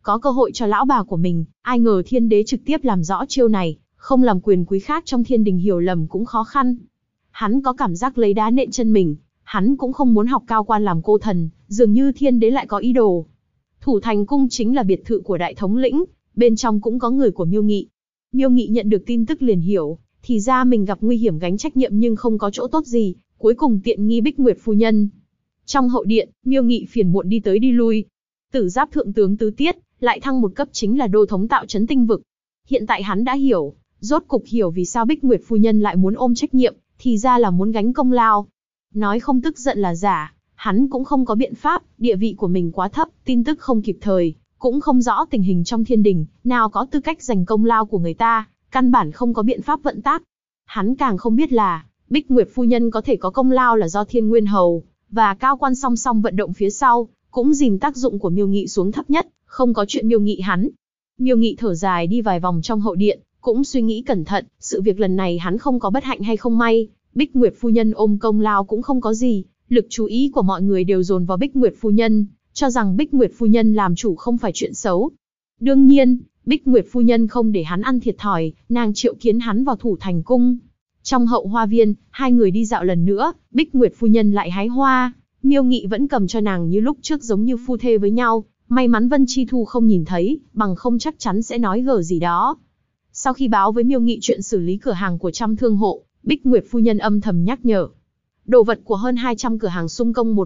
có cơ hội cho lão bà của mình, ai ngờ thiên đế trực tiếp làm rõ chiêu này, không làm quyền quý khác trong thiên đình hiểu lầm cũng khó khăn. Hắn có cảm giác lấy đá nện chân mình, hắn cũng không muốn học Cao Quan làm cô thần, dường như thiên đế lại có ý đồ. Thủ Thành Cung chính là biệt thự của đại thống lĩnh, bên trong cũng có người của Miêu Nghị. Miêu Nghị nhận được tin tức liền hiểu, thì ra mình gặp nguy hiểm gánh trách nhiệm nhưng không có chỗ tốt gì, cuối cùng tiện nghi Bích Nguyệt phu nhân. Trong hậu điện, Miêu Nghị phiền muộn đi tới đi lui. Tử Giáp thượng tướng tứ tiết, lại thăng một cấp chính là đô thống tạo trấn tinh vực. Hiện tại hắn đã hiểu, rốt cục hiểu vì sao Bích Nguyệt phu nhân lại muốn ôm trách nhiệm, thì ra là muốn gánh công lao. Nói không tức giận là giả, hắn cũng không có biện pháp, địa vị của mình quá thấp, tin tức không kịp thời, cũng không rõ tình hình trong thiên đình, nào có tư cách giành công lao của người ta, căn bản không có biện pháp vận tác. Hắn càng không biết là, Bích Nguyệt phu nhân có thể có công lao là do Thiên Nguyên Hầu và Cao Quan song song vận động phía sau, cũng dìm tác dụng của Miêu Nghị xuống thấp nhất, không có chuyện Miêu Nghị hắn. Miêu Nghị thở dài đi vài vòng trong hậu điện, cũng suy nghĩ cẩn thận, sự việc lần này hắn không có bất hạnh hay không may, Bích Nguyệt phu nhân ôm công lao cũng không có gì, lực chú ý của mọi người đều dồn vào Bích Nguyệt phu nhân, cho rằng Bích Nguyệt phu nhân làm chủ không phải chuyện xấu. Đương nhiên, Bích Nguyệt phu nhân không để hắn ăn thiệt thòi, nàng triệu kiến hắn vào Thủ Thành Cung. Trong hậu hoa viên, hai người đi dạo lần nữa, Bích Nguyệt phu nhân lại hái hoa, Miêu Nghị vẫn cầm cho nàng như lúc trước giống như phu thê với nhau, may mắn Vân Chi Thu không nhìn thấy, bằng không chắc chắn sẽ nói gở gì đó. Sau khi báo với Miêu Nghị chuyện xử lý cửa hàng của trăm thương hộ, Bích Nguyệt phu nhân âm thầm nhắc nhở. Đồ vật của hơn 200 cửa hàng xung công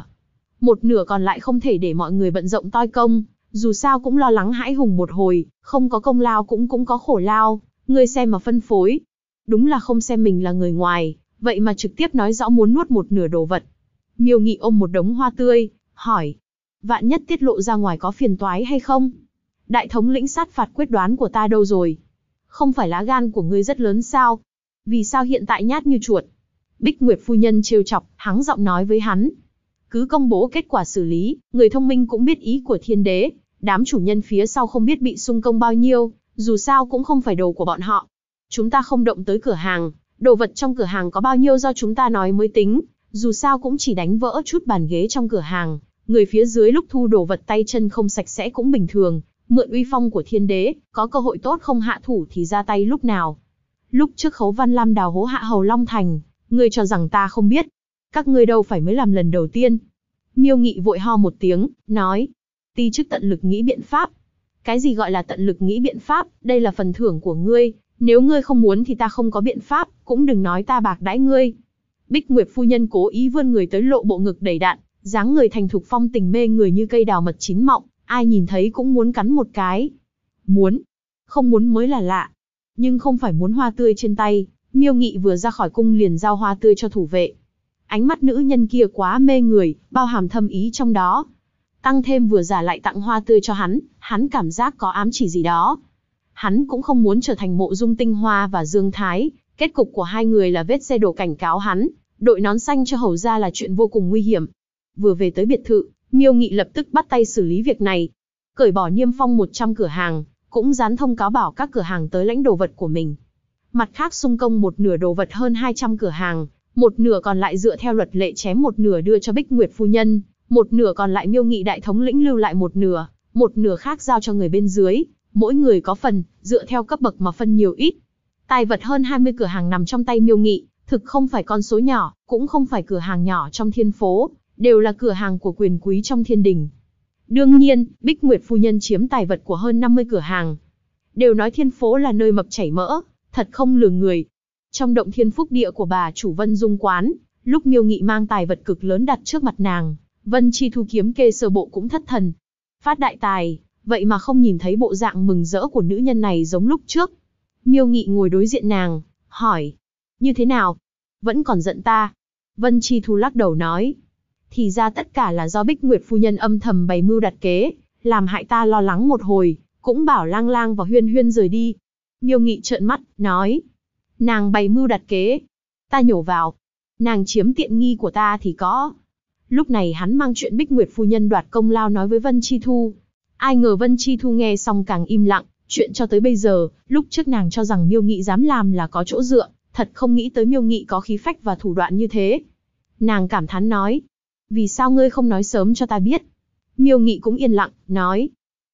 một nửa còn lại không thể để mọi người bận rộn toi công, dù sao cũng lo lắng hãi hùng một hồi, không có công lao cũng có khổ lao, ngươi xem mà phân phối. Đúng là không xem mình là người ngoài, vậy mà trực tiếp nói rõ muốn nuốt một nửa đồ vật. Miêu Nghị ôm một đống hoa tươi, hỏi, vạn nhất tiết lộ ra ngoài có phiền toái hay không? Đại thống lĩnh sát phạt quyết đoán của ta đâu rồi? Không phải lá gan của ngươi rất lớn sao? Vì sao hiện tại nhát như chuột? Bích Nguyệt phu nhân trêu chọc, hắng giọng nói với hắn. Cứ công bố kết quả xử lý, người thông minh cũng biết ý của thiên đế, đám chủ nhân phía sau không biết bị xung công bao nhiêu, dù sao cũng không phải đồ của bọn họ. Chúng ta không động tới cửa hàng, đồ vật trong cửa hàng có bao nhiêu do chúng ta nói mới tính, dù sao cũng chỉ đánh vỡ chút bàn ghế trong cửa hàng, người phía dưới lúc thu đồ vật tay chân không sạch sẽ cũng bình thường, mượn uy phong của thiên đế, có cơ hội tốt không hạ thủ thì ra tay lúc nào. Lúc trước Khấu Văn Lam đào hố hạ hầu Long Thành, ngươi cho rằng ta không biết. Các ngươi đâu phải mới làm lần đầu tiên. Miêu Nghị vội ho một tiếng, nói. Ti chức tận lực nghĩ biện pháp. Cái gì gọi là tận lực nghĩ biện pháp, đây là phần thưởng của ngươi. Nếu ngươi không muốn thì ta không có biện pháp, cũng đừng nói ta bạc đãi ngươi. Bích Nguyệt phu nhân cố ý vươn người tới lộ bộ ngực đầy đặn, dáng người thành thục phong tình mê người như cây đào mật chín mọng, ai nhìn thấy cũng muốn cắn một cái. Muốn, không muốn mới là lạ. Nhưng không phải muốn hoa tươi trên tay, Miêu Nghị vừa ra khỏi cung liền giao hoa tươi cho thủ vệ. Ánh mắt nữ nhân kia quá mê người, bao hàm thâm ý trong đó. Tăng thêm vừa giả lại tặng hoa tươi cho hắn cảm giác có ám chỉ gì đó. Hắn cũng không muốn trở thành Mộ Dung Tinh Hoa và Dương Thái, kết cục của hai người là vết xe đổ cảnh cáo hắn, đội nón xanh cho hầu ra là chuyện vô cùng nguy hiểm. Vừa về tới biệt thự, Miêu Nghị lập tức bắt tay xử lý việc này. Cởi bỏ niêm phong 100 cửa hàng, cũng dán thông cáo bảo các cửa hàng tới lãnh đồ vật của mình. Mặt khác xung công một nửa đồ vật hơn 200 cửa hàng, một nửa còn lại dựa theo luật lệ chém một nửa đưa cho Bích Nguyệt phu nhân, một nửa còn lại Miêu Nghị đại thống lĩnh lưu lại một nửa khác giao cho người bên dưới, mỗi người có phần, dựa theo cấp bậc mà phân nhiều ít. Tài vật hơn 20 cửa hàng nằm trong tay Miêu Nghị, thực không phải con số nhỏ, cũng không phải cửa hàng nhỏ trong thiên phố, đều là cửa hàng của quyền quý trong thiên đình. Đương nhiên, Bích Nguyệt phu nhân chiếm tài vật của hơn 50 cửa hàng. Đều nói thiên phố là nơi mập chảy mỡ, thật không lừa người. Trong động thiên phúc địa của bà chủ Vân Dung quán, lúc Miêu Nghị mang tài vật cực lớn đặt trước mặt nàng, Vân Chi Thu kiếm kê sơ bộ cũng thất thần. Phát đại tài, vậy mà không nhìn thấy bộ dạng mừng rỡ của nữ nhân này giống lúc trước. Miêu Nghị ngồi đối diện nàng, hỏi, như thế nào? Vẫn còn giận ta? Vân Chi Thu lắc đầu nói, thì ra tất cả là do Bích Nguyệt phu nhân âm thầm bày mưu đặt kế, làm hại ta lo lắng một hồi, cũng bảo Lang Lang và Huyên Huyên rời đi. Miêu Nghị trợn mắt, nói, nàng bày mưu đặt kế, ta nhổ vào, nàng chiếm tiện nghi của ta thì có. Lúc này hắn mang chuyện Bích Nguyệt phu nhân đoạt công lao nói với Vân Chi Thu. Ai ngờ Vân Chi Thu nghe xong càng im lặng, chuyện cho tới bây giờ, lúc trước nàng cho rằng Miêu Nghị dám làm là có chỗ dựa, thật không nghĩ tới Miêu Nghị có khí phách và thủ đoạn như thế. Nàng cảm thán nói, vì sao ngươi không nói sớm cho ta biết? Miêu Nghị cũng yên lặng, nói,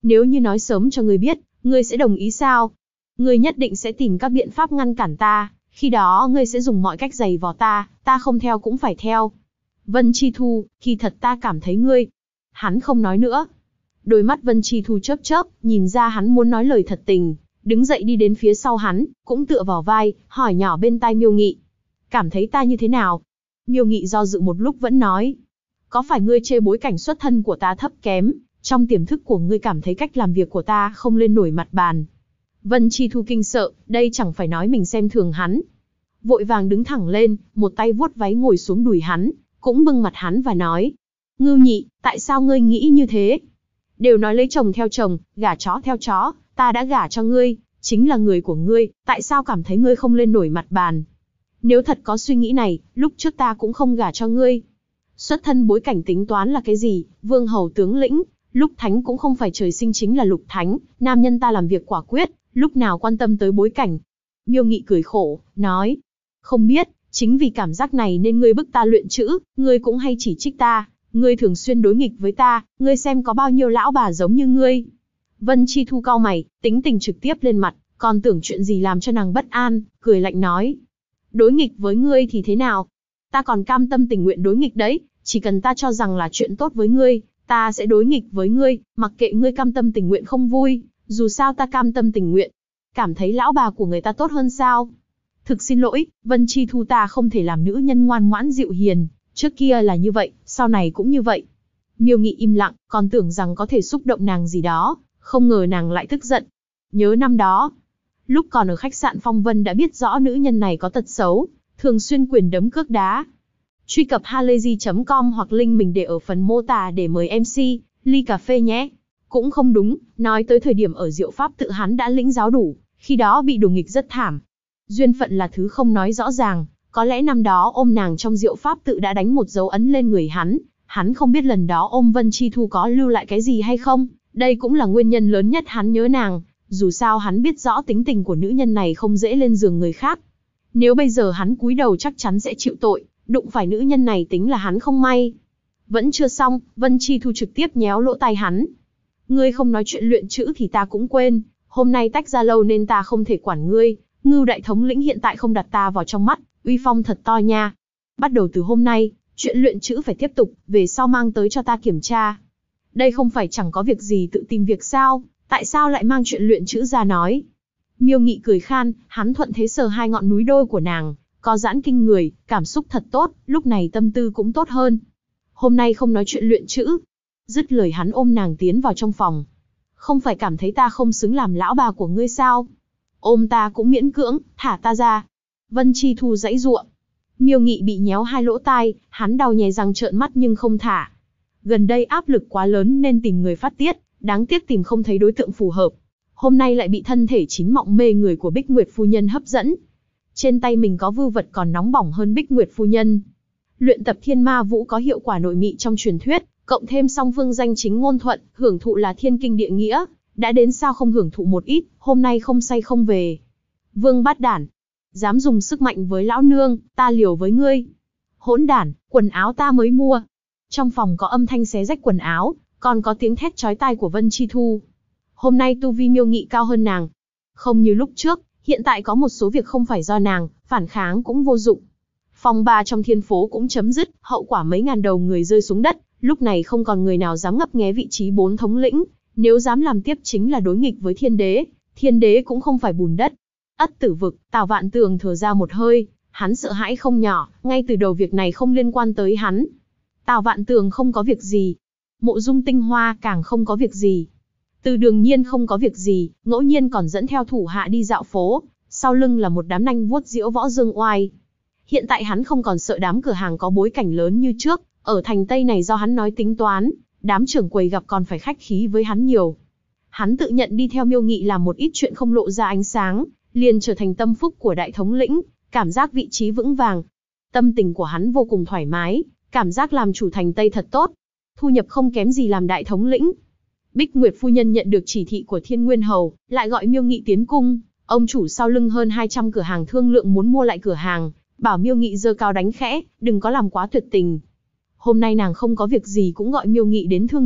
Nếu như nói sớm cho ngươi biết, ngươi sẽ đồng ý sao? Ngươi nhất định sẽ tìm các biện pháp ngăn cản ta, khi đó ngươi sẽ dùng mọi cách giày vò ta không theo cũng phải theo. Vân Chi Thu, kỳ thật ta cảm thấy ngươi. Hắn không nói nữa. Đôi mắt Vân Chi Thu chớp chớp, nhìn ra hắn muốn nói lời thật tình, đứng dậy đi đến phía sau hắn, cũng tựa vào vai, hỏi nhỏ bên tai Miêu Nghị. Cảm thấy ta như thế nào? Miêu Nghị do dự một lúc vẫn nói. Có phải ngươi chê bối cảnh xuất thân của ta thấp kém, trong tiềm thức của ngươi cảm thấy cách làm việc của ta không lên nổi mặt bàn? Vân Chi Thu kinh sợ, đây chẳng phải nói mình xem thường hắn. Vội vàng đứng thẳng lên, một tay vuốt váy ngồi xuống đùi hắn, cũng bưng mặt hắn và nói. Ngưu Nhị, tại sao ngươi nghĩ như thế? Đều nói lấy chồng theo chồng, gả chó theo chó, ta đã gả cho ngươi, chính là người của ngươi, tại sao cảm thấy ngươi không lên nổi mặt bàn? Nếu thật có suy nghĩ này, lúc trước ta cũng không gả cho ngươi. Xuất thân bối cảnh tính toán là cái gì, vương hầu tướng lĩnh, lúc thánh cũng không phải trời sinh chính là lục thánh, nam nhân ta làm việc quả quyết, lúc nào quan tâm tới bối cảnh. Miêu Nghị cười khổ, nói, không biết, chính vì cảm giác này nên ngươi bức ta luyện chữ, ngươi cũng hay chỉ trích ta, ngươi thường xuyên đối nghịch với ta, ngươi xem có bao nhiêu lão bà giống như ngươi. Vân Chi Thu cau mày, tính tình trực tiếp lên mặt, còn tưởng chuyện gì làm cho nàng bất an, cười lạnh nói. Đối nghịch với ngươi thì thế nào? Ta còn cam tâm tình nguyện đối nghịch đấy, chỉ cần ta cho rằng là chuyện tốt với ngươi, ta sẽ đối nghịch với ngươi, mặc kệ ngươi cam tâm tình nguyện không vui, dù sao ta cam tâm tình nguyện. Cảm thấy lão bà của người ta tốt hơn sao? Thực xin lỗi, Vân Chi Thu, ta không thể làm nữ nhân ngoan ngoãn dịu hiền, trước kia là như vậy, sau này cũng như vậy. Miêu Nghị im lặng, còn tưởng rằng có thể xúc động nàng gì đó, không ngờ nàng lại tức giận. Nhớ năm đó, lúc còn ở khách sạn Phong Vân đã biết rõ nữ nhân này có tật xấu, thường xuyên quyền đấm cước đá. Truy cập halayzi.com hoặc link mình để ở phần mô tả để mời MC, ly cà phê nhé. Cũng không đúng, nói tới thời điểm ở Diệu Pháp tự hắn đã lĩnh giáo đủ, khi đó bị đổ nghịch rất thảm. Duyên phận là thứ không nói rõ ràng, có lẽ năm đó ôm nàng trong Diệu Pháp tự đã đánh một dấu ấn lên người hắn không biết lần đó ôm Vân Chi Thu có lưu lại cái gì hay không, đây cũng là nguyên nhân lớn nhất hắn nhớ nàng, dù sao hắn biết rõ tính tình của nữ nhân này không dễ lên giường người khác. Nếu bây giờ hắn cúi đầu chắc chắn sẽ chịu tội, đụng phải nữ nhân này tính là hắn không may. Vẫn chưa xong, Vân Chi Thu trực tiếp nhéo lỗ tai hắn. Ngươi không nói chuyện luyện chữ thì ta cũng quên, hôm nay tách ra lâu nên ta không thể quản ngươi, Ngưu đại thống lĩnh hiện tại không đặt ta vào trong mắt, uy phong thật to nha. Bắt đầu từ hôm nay, chuyện luyện chữ phải tiếp tục, về sau mang tới cho ta kiểm tra. Đây không phải chẳng có việc gì tự tìm việc sao, tại sao lại mang chuyện luyện chữ ra nói? Miêu Nghị cười khan, hắn thuận thế sờ hai ngọn núi đôi của nàng, có giãn kinh người, cảm xúc thật tốt, lúc này tâm tư cũng tốt hơn. Hôm nay không nói chuyện luyện chữ. Dứt lời hắn ôm nàng tiến vào trong phòng. Không phải cảm thấy ta không xứng làm lão bà của ngươi sao? Ôm ta cũng miễn cưỡng, thả ta ra. Vân Chi Thu giãy giụa. Miêu Nghị bị nhéo hai lỗ tai, hắn đau nhè răng trợn mắt nhưng không thả. Gần đây áp lực quá lớn nên tìm người phát tiết, đáng tiếc tìm không thấy đối tượng phù hợp. Hôm nay lại bị thân thể chín mọng mê người của Bích Nguyệt phu nhân hấp dẫn. Trên tay mình có vưu vật còn nóng bỏng hơn Bích Nguyệt phu nhân. Luyện tập Thiên Ma Vũ có hiệu quả nội mị trong truyền thuyết, cộng thêm song phương danh chính ngôn thuận, hưởng thụ là thiên kinh địa nghĩa, đã đến sao không hưởng thụ một ít, hôm nay không say không về. Vương bát đản, dám dùng sức mạnh với lão nương, ta liều với ngươi. Hỗn đản, quần áo ta mới mua. Trong phòng có âm thanh xé rách quần áo, còn có tiếng thét chói tai của Vân Chi Thu. Hôm nay tu vi Miêu Nghị cao hơn nàng. Không như lúc trước, hiện tại có một số việc không phải do nàng, phản kháng cũng vô dụng. Phong ba trong thiên phố cũng chấm dứt, hậu quả mấy ngàn đầu người rơi xuống đất, lúc này không còn người nào dám ngấp nghé vị trí 4 thống lĩnh, nếu dám làm tiếp chính là đối nghịch với thiên đế cũng không phải bùn đất. Ất Tử Vực, Tào Vạn Tường thở ra một hơi, hắn sợ hãi không nhỏ, ngay từ đầu việc này không liên quan tới hắn. Tào Vạn Tường không có việc gì, Mộ Dung Tinh Hoa càng không có việc gì. Từ Đường Nhiên không có việc gì, ngẫu nhiên còn dẫn theo thủ hạ đi dạo phố, sau lưng là một đám nanh vuốt diễu võ dương oai. Hiện tại hắn không còn sợ đám cửa hàng có bối cảnh lớn như trước, ở thành Tây này do hắn nói tính toán, đám trưởng quầy gặp còn phải khách khí với hắn nhiều. Hắn tự nhận đi theo Miêu Nghị làm một ít chuyện không lộ ra ánh sáng, liền trở thành tâm phúc của đại thống lĩnh, cảm giác vị trí vững vàng. Tâm tình của hắn vô cùng thoải mái, cảm giác làm chủ thành Tây thật tốt. Thu nhập không kém gì làm đại thống lĩnh. Bích Nguyệt phu nhân nhận được chỉ thị của Thiên Nguyên Hầu, lại gọi Miêu Nghị tiến cung. Ông chủ sau lưng hơn 200 cửa hàng thương lượng muốn mua lại cửa hàng, bảo Miêu Nghị giơ cao đánh khẽ, đừng có làm quá tuyệt tình. Hôm nay nàng không có việc gì cũng gọi Miêu Nghị đến thương lượng,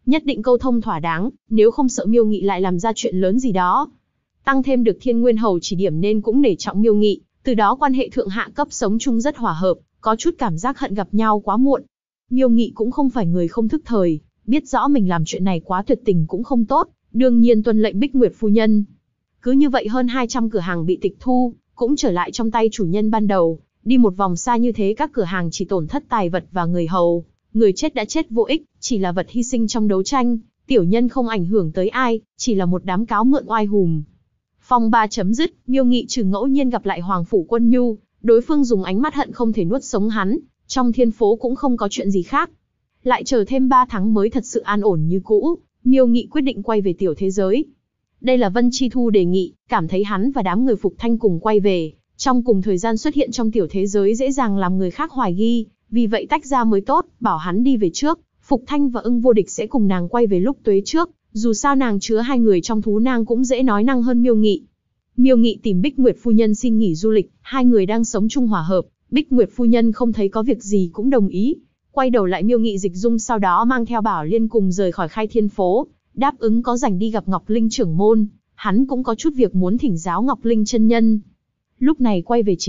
nhất định câu thông thỏa đáng, nếu không sợ Miêu Nghị lại làm ra chuyện lớn gì đó. Tăng thêm được Thiên Nguyên Hầu chỉ điểm nên cũng nể trọng Miêu Nghị, từ đó quan hệ thượng hạ cấp sống chung rất hòa hợp, có chút cảm giác hận gặp nhau quá muộn. Miêu Nghị cũng không phải người không thức thời, biết rõ mình làm chuyện này quá tuyệt tình cũng không tốt, đương nhiên tuân lệnh Bích Nguyệt phu nhân. Cứ như vậy hơn 200 cửa hàng bị tịch thu, cũng trở lại trong tay chủ nhân ban đầu, đi một vòng xa như thế các cửa hàng chỉ tổn thất tài vật và người hầu, người chết đã chết vô ích, chỉ là vật hy sinh trong đấu tranh, tiểu nhân không ảnh hưởng tới ai, chỉ là một đám cáo mượn oai hùm. Phong ba chấm dứt, Miêu Nghị trừ ngẫu nhiên gặp lại Hoàng Phủ Quân Nhu, đối phương dùng ánh mắt hận không thể nuốt sống hắn, trong thiên phố cũng không có chuyện gì khác. Lại chờ thêm 3 tháng mới thật sự an ổn như cũ, Miêu Nghị quyết định quay về tiểu thế giới. Đây là Vân Chi Thu đề nghị, cảm thấy hắn và đám người Phục Thanh cùng quay về, trong cùng thời gian xuất hiện trong tiểu thế giới dễ dàng làm người khác hoài nghi, vì vậy tách ra mới tốt, bảo hắn đi về trước, Phục Thanh và Ưng Vô Địch sẽ cùng nàng quay về lúc tuế trước, dù sao nàng chứa 2 người trong thú nang cũng dễ nói năng hơn Miêu Nghị. Miêu Nghị tìm Bích Nguyệt phu nhân xin nghỉ du lịch, 2 người đang sống chung hòa hợp, Bích Nguyệt phu nhân không thấy có việc gì cũng đồng ý. Quay đầu lại Miêu Nghị dịch dung sau đó mang theo Bảo Liên cùng rời khỏi Khai Thiên phố, đáp ứng có rảnh đi gặp Ngọc Linh trưởng môn, hắn cũng có chút việc muốn thỉnh giáo Ngọc Linh chân nhân. Lúc này quay về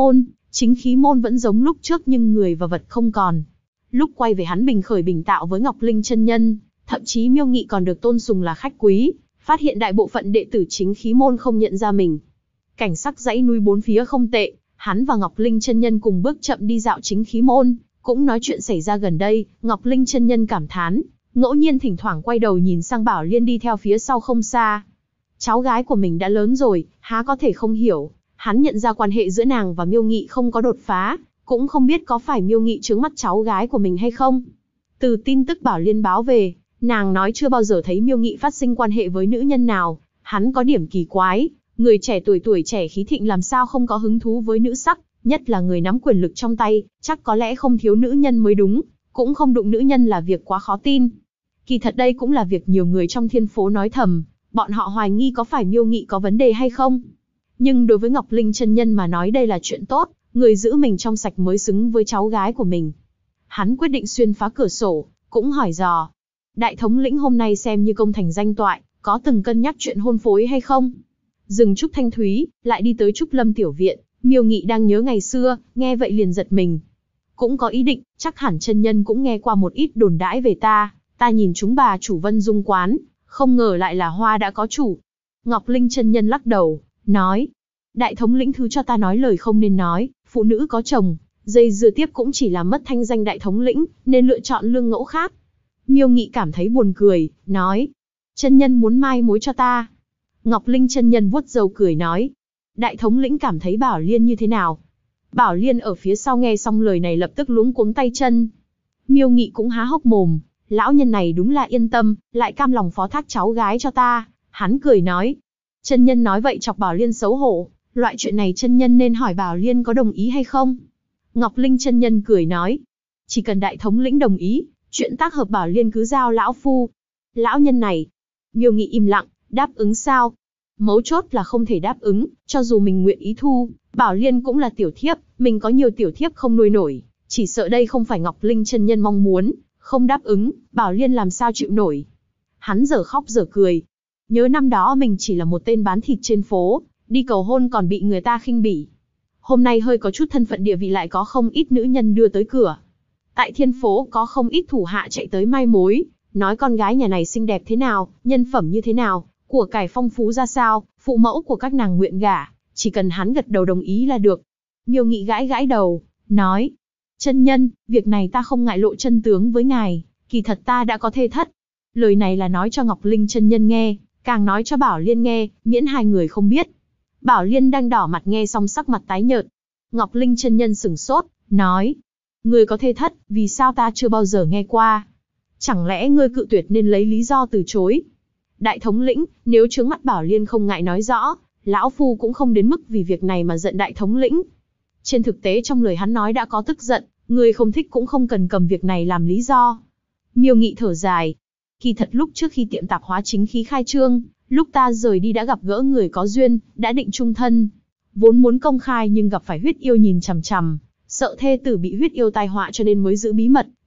chính khí môn vẫn giống lúc trước nhưng người và vật không còn. Lúc quay về hắn bình khởi bình tạo với Ngọc Linh chân nhân, thậm chí Miêu Nghị còn được tôn sùng là khách quý, phát hiện đại bộ phận đệ tử chính khí môn không nhận ra mình. Cảnh sắc dãy núi bốn phía không tệ, hắn và Ngọc Linh chân nhân cùng bước chậm đi dạo chính khí môn, cũng nói chuyện xảy ra gần đây, Ngọc Linh chân nhân cảm thán, ngẫu nhiên thỉnh thoảng quay đầu nhìn sang Bảo Liên đi theo phía sau không xa. Cháu gái của mình đã lớn rồi, há có thể không hiểu, hắn nhận ra quan hệ giữa nàng và Miêu Nghị không có đột phá, cũng không biết có phải Miêu Nghị trướng mắt cháu gái của mình hay không. Từ tin tức Bảo Liên báo về, nàng nói chưa bao giờ thấy Miêu Nghị phát sinh quan hệ với nữ nhân nào, hắn có điểm kỳ quái, người trẻ tuổi trẻ khí thịnh làm sao không có hứng thú với nữ sắc, nhất là người nắm quyền lực trong tay, chắc có lẽ không thiếu nữ nhân mới đúng, cũng không đụng nữ nhân là việc quá khó tin. Kỳ thật đây cũng là việc nhiều người trong thiên phố nói thầm, bọn họ hoài nghi có phải Miêu Nghị có vấn đề hay không. Nhưng đối với Ngọc Linh chân nhân mà nói đây là chuyện tốt, người giữ mình trong sạch mới xứng với cháu gái của mình. Hắn quyết định xuyên phá cửa sổ, cũng hỏi dò. Đại thống lĩnh hôm nay xem như công thành danh toại, có từng cân nhắc chuyện hôn phối hay không? Dừng Trúc Thanh Thúy, lại đi tới Trúc Lâm tiểu viện, Miêu Nghị đang nhớ ngày xưa, nghe vậy liền giật mình. Cũng có ý định, chắc hẳn chân nhân cũng nghe qua một ít đồn đãi về ta nhìn chúng bà chủ Vân Dung quán, không ngờ lại là hoa đã có chủ. Ngọc Linh chân nhân lắc đầu, nói, đại thống lĩnh thứ cho ta nói lời không nên nói, phụ nữ có chồng, dây dưa tiếp cũng chỉ làm mất thanh danh đại thống lĩnh, nên lựa chọn lương ngẫu khác. Miêu Nghị cảm thấy buồn cười, nói, chân nhân muốn mai mối cho ta. Ngọc Linh chân nhân vuốt râu cười nói, đại thống lĩnh cảm thấy Bảo Liên như thế nào? Bảo Liên ở phía sau nghe xong lời này lập tức luống cuống tay chân. Miêu Nghị cũng há hốc mồm, lão nhân này đúng là yên tâm, lại cam lòng phó thác cháu gái cho ta. Hắn cười nói, chân nhân nói vậy chọc Bảo Liên xấu hổ, loại chuyện này chân nhân nên hỏi Bảo Liên có đồng ý hay không? Ngọc Linh chân nhân cười nói, chỉ cần đại thống lĩnh đồng ý, chuyện tác hợp Bảo Liên cứ giao lão phu. Lão nhân này, Miêu Nghị im lặng, đáp ứng sao? Mấu chốt là không thể đáp ứng, cho dù mình nguyện ý thu, Bảo Liên cũng là tiểu thiếp, mình có nhiều tiểu thiếp không nuôi nổi, chỉ sợ đây không phải Ngọc Linh chân nhân mong muốn, không đáp ứng, Bảo Liên làm sao chịu nổi. Hắn giờ khóc giờ cười, nhớ năm đó mình chỉ là một tên bán thịt trên phố, đi cầu hôn còn bị người ta khinh bỉ. Hôm nay hơi có chút thân phận địa vị lại có không ít nữ nhân đưa tới cửa. Tại thiên phố có không ít thủ hạ chạy tới mai mối, nói con gái nhà này xinh đẹp thế nào, nhân phẩm như thế nào, của cải phong phú ra sao, phụ mẫu của các nàng nguyện gả, chỉ cần hắn gật đầu đồng ý là được. Miêu Nghị gãi gãi đầu, nói, chân nhân, việc này ta không ngại lộ chân tướng với ngài, kỳ thật ta đã có thê thất. Lời này là nói cho Ngọc Linh chân nhân nghe, càng nói cho Bảo Liên nghe, miễn hai người không biết. Bảo Liên đang đỏ mặt nghe xong sắc mặt tái nhợt. Ngọc Linh chân nhân sửng sốt, nói, ngươi có thê thất, vì sao ta chưa bao giờ nghe qua? Chẳng lẽ ngươi cự tuyệt nên lấy lý do từ chối? Đại thống lĩnh, nếu trướng mắt Bảo Liên không ngại nói rõ, lão phu cũng không đến mức vì việc này mà giận đại thống lĩnh. Trên thực tế trong lời hắn nói đã có tức giận, ngươi không thích cũng không cần cầm việc này làm lý do. Miêu Nghị thở dài. Kỳ thật lúc trước khi tiệm tạp hóa chính khí khai trương, lúc ta rời đi đã gặp gỡ người có duyên, đã định chung thân. Vốn muốn công khai nhưng gặp phải huyết yêu nhìn chằm chằm, sợ thê tử bị huyết yêu tai họa cho nên mới giữ bí mật,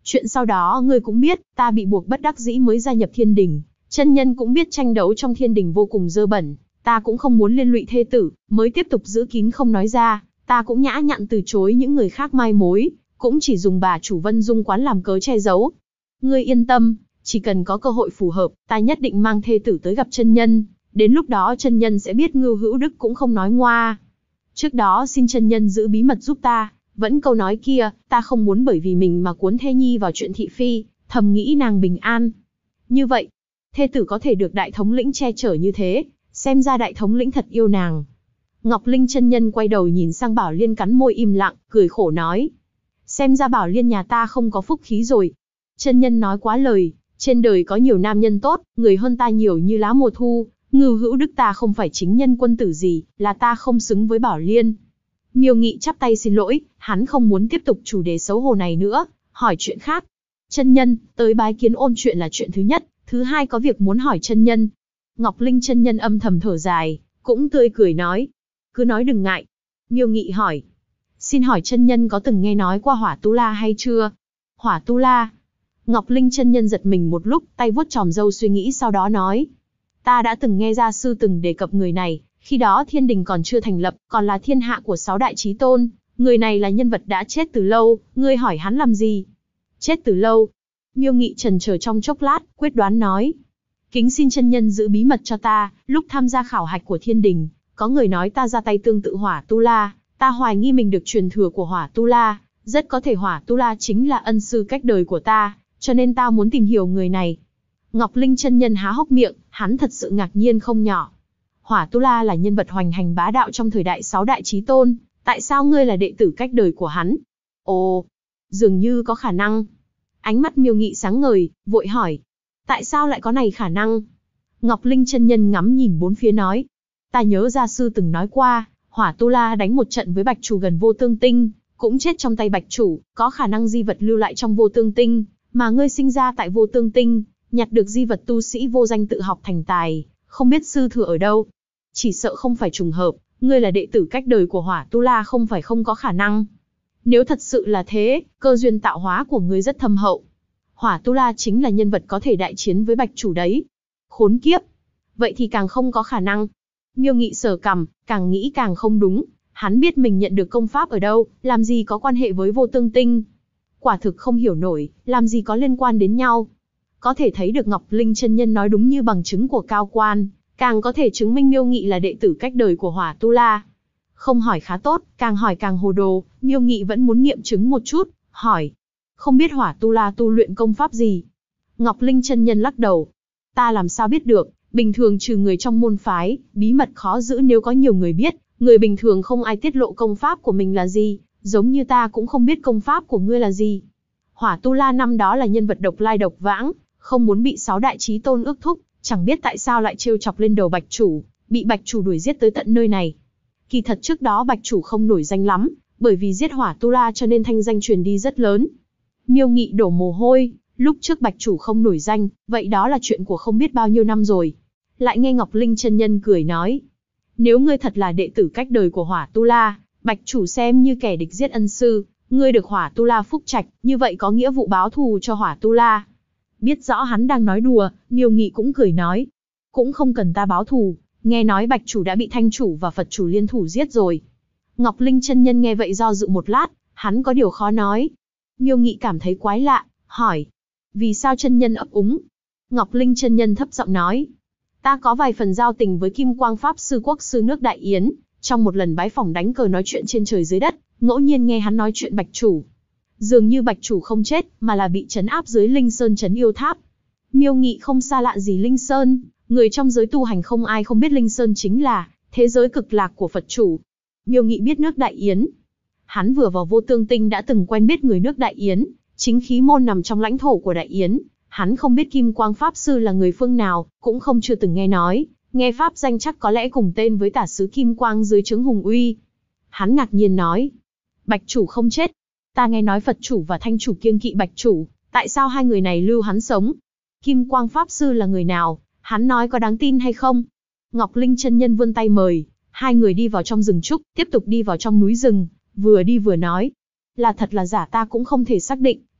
Chuyện sau đó ngươi cũng biết, ta bị buộc bất đắc dĩ mới gia nhập thiên đình. Chân nhân cũng biết tranh đấu trong thiên đình vô cùng dơ bẩn, ta cũng không muốn liên lụy thê tử, mới tiếp tục giữ kín không nói ra. Ta cũng nhã nhặn từ chối những người khác mai mối, cũng chỉ dùng bà chủ Vân Dung quán làm cớ che giấu. Ngươi yên tâm, chỉ cần có cơ hội phù hợp, ta nhất định mang thê tử tới gặp chân nhân. Đến lúc đó chân nhân sẽ biết Ngưu Hữu Đức cũng không nói ngoa. Trước đó xin chân nhân giữ bí mật giúp ta. Vẫn câu nói kia, ta không muốn bởi vì mình mà cuốn thê nhi vào chuyện thị phi, thầm nghĩ nàng bình an. Như vậy, thê tử có thể được đại thống lĩnh che chở như thế, xem ra đại thống lĩnh thật yêu nàng. Ngọc Linh chân nhân quay đầu nhìn sang Bảo Liên cắn môi im lặng, cười khổ nói. Xem ra Bảo Liên nhà ta không có phúc khí rồi. Chân nhân nói quá lời, trên đời có nhiều nam nhân tốt, người hơn ta nhiều như lá mùa thu, Ngưu Hữu Đức ta không phải chính nhân quân tử gì, là ta không xứng với Bảo Liên. Miêu Nghị chắp tay xin lỗi, hắn không muốn tiếp tục chủ đề xấu hổ này nữa, hỏi chuyện khác. Chân nhân, tới bái kiến ôn chuyện là chuyện thứ nhất, thứ hai có việc muốn hỏi chân nhân. Ngọc Linh chân nhân âm thầm thở dài, cũng tươi cười nói. Cứ nói đừng ngại. Miêu Nghị hỏi. Xin hỏi chân nhân có từng nghe nói qua Hỏa Tu La hay chưa? Hỏa Tu La. Ngọc Linh chân nhân giật mình một lúc, tay vuốt chòm râu suy nghĩ sau đó nói. Ta đã từng nghe gia sư từng đề cập người này, khi đó thiên đình còn chưa thành lập, còn là thiên hạ của 6 đại chí tôn. Người này là nhân vật đã chết từ lâu, ngươi hỏi hắn làm gì? Chết từ lâu. Miêu Nghị chần chờ trong chốc lát, quyết đoán nói. Kính xin chân nhân giữ bí mật cho ta, lúc tham gia khảo hạch của thiên đình, có người nói ta ra tay tương tự Hỏa Tu La, ta hoài nghi mình được truyền thừa của Hỏa Tu La, rất có thể Hỏa Tu La chính là ân sư cách đời của ta, cho nên ta muốn tìm hiểu người này. Ngọc Linh chân nhân há hốc miệng, hắn thật sự ngạc nhiên không nhỏ. Hỏa Tu La là nhân vật hoành hành bá đạo trong thời đại 6 đại chí tôn, tại sao ngươi là đệ tử cách đời của hắn? Ồ, dường như có khả năng. Ánh mắt Miêu Nghị sáng ngời, vội hỏi. Tại sao lại có này khả năng? Ngọc Linh chân nhân ngắm nhìn bốn phía nói. Ta nhớ gia sư từng nói qua, Hỏa Tu La đánh một trận với Bạch Chủ gần Vô Tương Tinh, cũng chết trong tay Bạch Chủ, có khả năng di vật lưu lại trong Vô Tương Tinh, mà ngươi sinh ra tại Vô Tương Tinh, nhặt được di vật tu sĩ vô danh tự học thành tài, không biết sư thừa ở đâu. Chỉ sợ không phải trùng hợp, ngươi là đệ tử cách đời của Hỏa Tu La không phải không có khả năng. Nếu thật sự là thế, cơ duyên tạo hóa của ngươi rất thâm hậu. Hỏa Tu La chính là nhân vật có thể đại chiến với Bạch Chủ đấy. Khốn kiếp! Vậy thì càng không có khả năng. Miêu Nghị sờ cằm, càng nghĩ càng không đúng. Hắn biết mình nhận được công pháp ở đâu, làm gì có quan hệ với Vô Tương Tinh. Quả thực không hiểu nổi, làm gì có liên quan đến nhau. Có thể thấy được Ngọc Linh chân nhân nói đúng như bằng chứng của cao quan, càng có thể chứng minh Miêu Nghị là đệ tử cách đời của Hỏa Tu La. Không hỏi khá tốt, càng hỏi càng hồ đồ, Miêu Nghị vẫn muốn nghiệm chứng một chút, hỏi. Không biết Hỏa Tu La tu luyện công pháp gì? Ngọc Linh chân nhân lắc đầu. Ta làm sao biết được, bình thường trừ người trong môn phái, bí mật khó giữ nếu có nhiều người biết, người bình thường không ai tiết lộ công pháp của mình là gì, giống như ta cũng không biết công pháp của ngươi là gì. Hỏa Tu La năm đó là nhân vật độc lai độc vãng, không muốn bị 6 đại chí tôn ước thúc, chẳng biết tại sao lại trêu chọc lên đầu Bạch Chủ, bị Bạch Chủ đuổi giết tới tận nơi này. Kỳ thật trước đó Bạch Chủ không nổi danh lắm, bởi vì giết Hỏa Tu La cho nên thanh danh truyền đi rất lớn. Miêu Nghị đổ mồ hôi, lúc trước Bạch Chủ không nổi danh, vậy đó là chuyện của không biết bao nhiêu năm rồi. Lại nghe Ngọc Linh chân nhân cười nói. Nếu ngươi thật là đệ tử cách đời của Hỏa Tu La, Bạch Chủ xem như kẻ địch giết ân sư, ngươi được Hỏa Tu La phúc trạch, như vậy có nghĩa vụ báo thù cho Hỏa Tu La. Biết rõ hắn đang nói đùa, Miêu Nghị cũng cười nói. Cũng không cần ta báo thù, nghe nói Bạch Chủ đã bị Thanh Chủ và Phật Chủ liên thủ giết rồi. Ngọc Linh chân nhân nghe vậy do dự một lát, hắn có điều khó nói. Miêu Nghị cảm thấy quái lạ, hỏi. Vì sao chân nhân ấp úng? Ngọc Linh chân nhân thấp giọng nói. Ta có vài phần giao tình với Kim Quang Pháp Sư Quốc Sư nước Đại Yến, trong một lần bái phỏng đánh cờ nói chuyện trên trời dưới đất, ngẫu nhiên nghe hắn nói chuyện Bạch Chủ. Dường như Bạch Chủ không chết, mà là bị trấn áp dưới Linh Sơn trấn yêu tháp. Miêu Nghị không xa lạ gì Linh Sơn, người trong giới tu hành không ai không biết Linh Sơn chính là thế giới cực lạc của Phật Chủ. Miêu Nghị biết nước Đại Yến. Hắn vừa vào Vô Tương Tinh đã từng quen biết người nước Đại Yến, chính khí môn nằm trong lãnh thổ của Đại Yến. Hắn không biết Kim Quang Pháp Sư là người phương nào, cũng không chưa từng nghe nói, nghe pháp danh chắc có lẽ cùng tên với tả sứ Kim Quang dưới trướng Hùng Uy. Hắn ngạc nhiên nói, Bạch Chủ không chết. Ta nghe nói Phật Chủ và Thanh Chủ kiêng kỵ Bạch Chủ, tại sao hai người này lưu hắn sống? Kim Quang Pháp Sư là người nào? Hắn nói có đáng tin hay không? Ngọc Linh chân nhân vươn tay mời, hai người đi vào trong rừng trúc, tiếp tục đi vào trong núi rừng, vừa đi vừa nói. Là thật là giả ta cũng không thể xác định,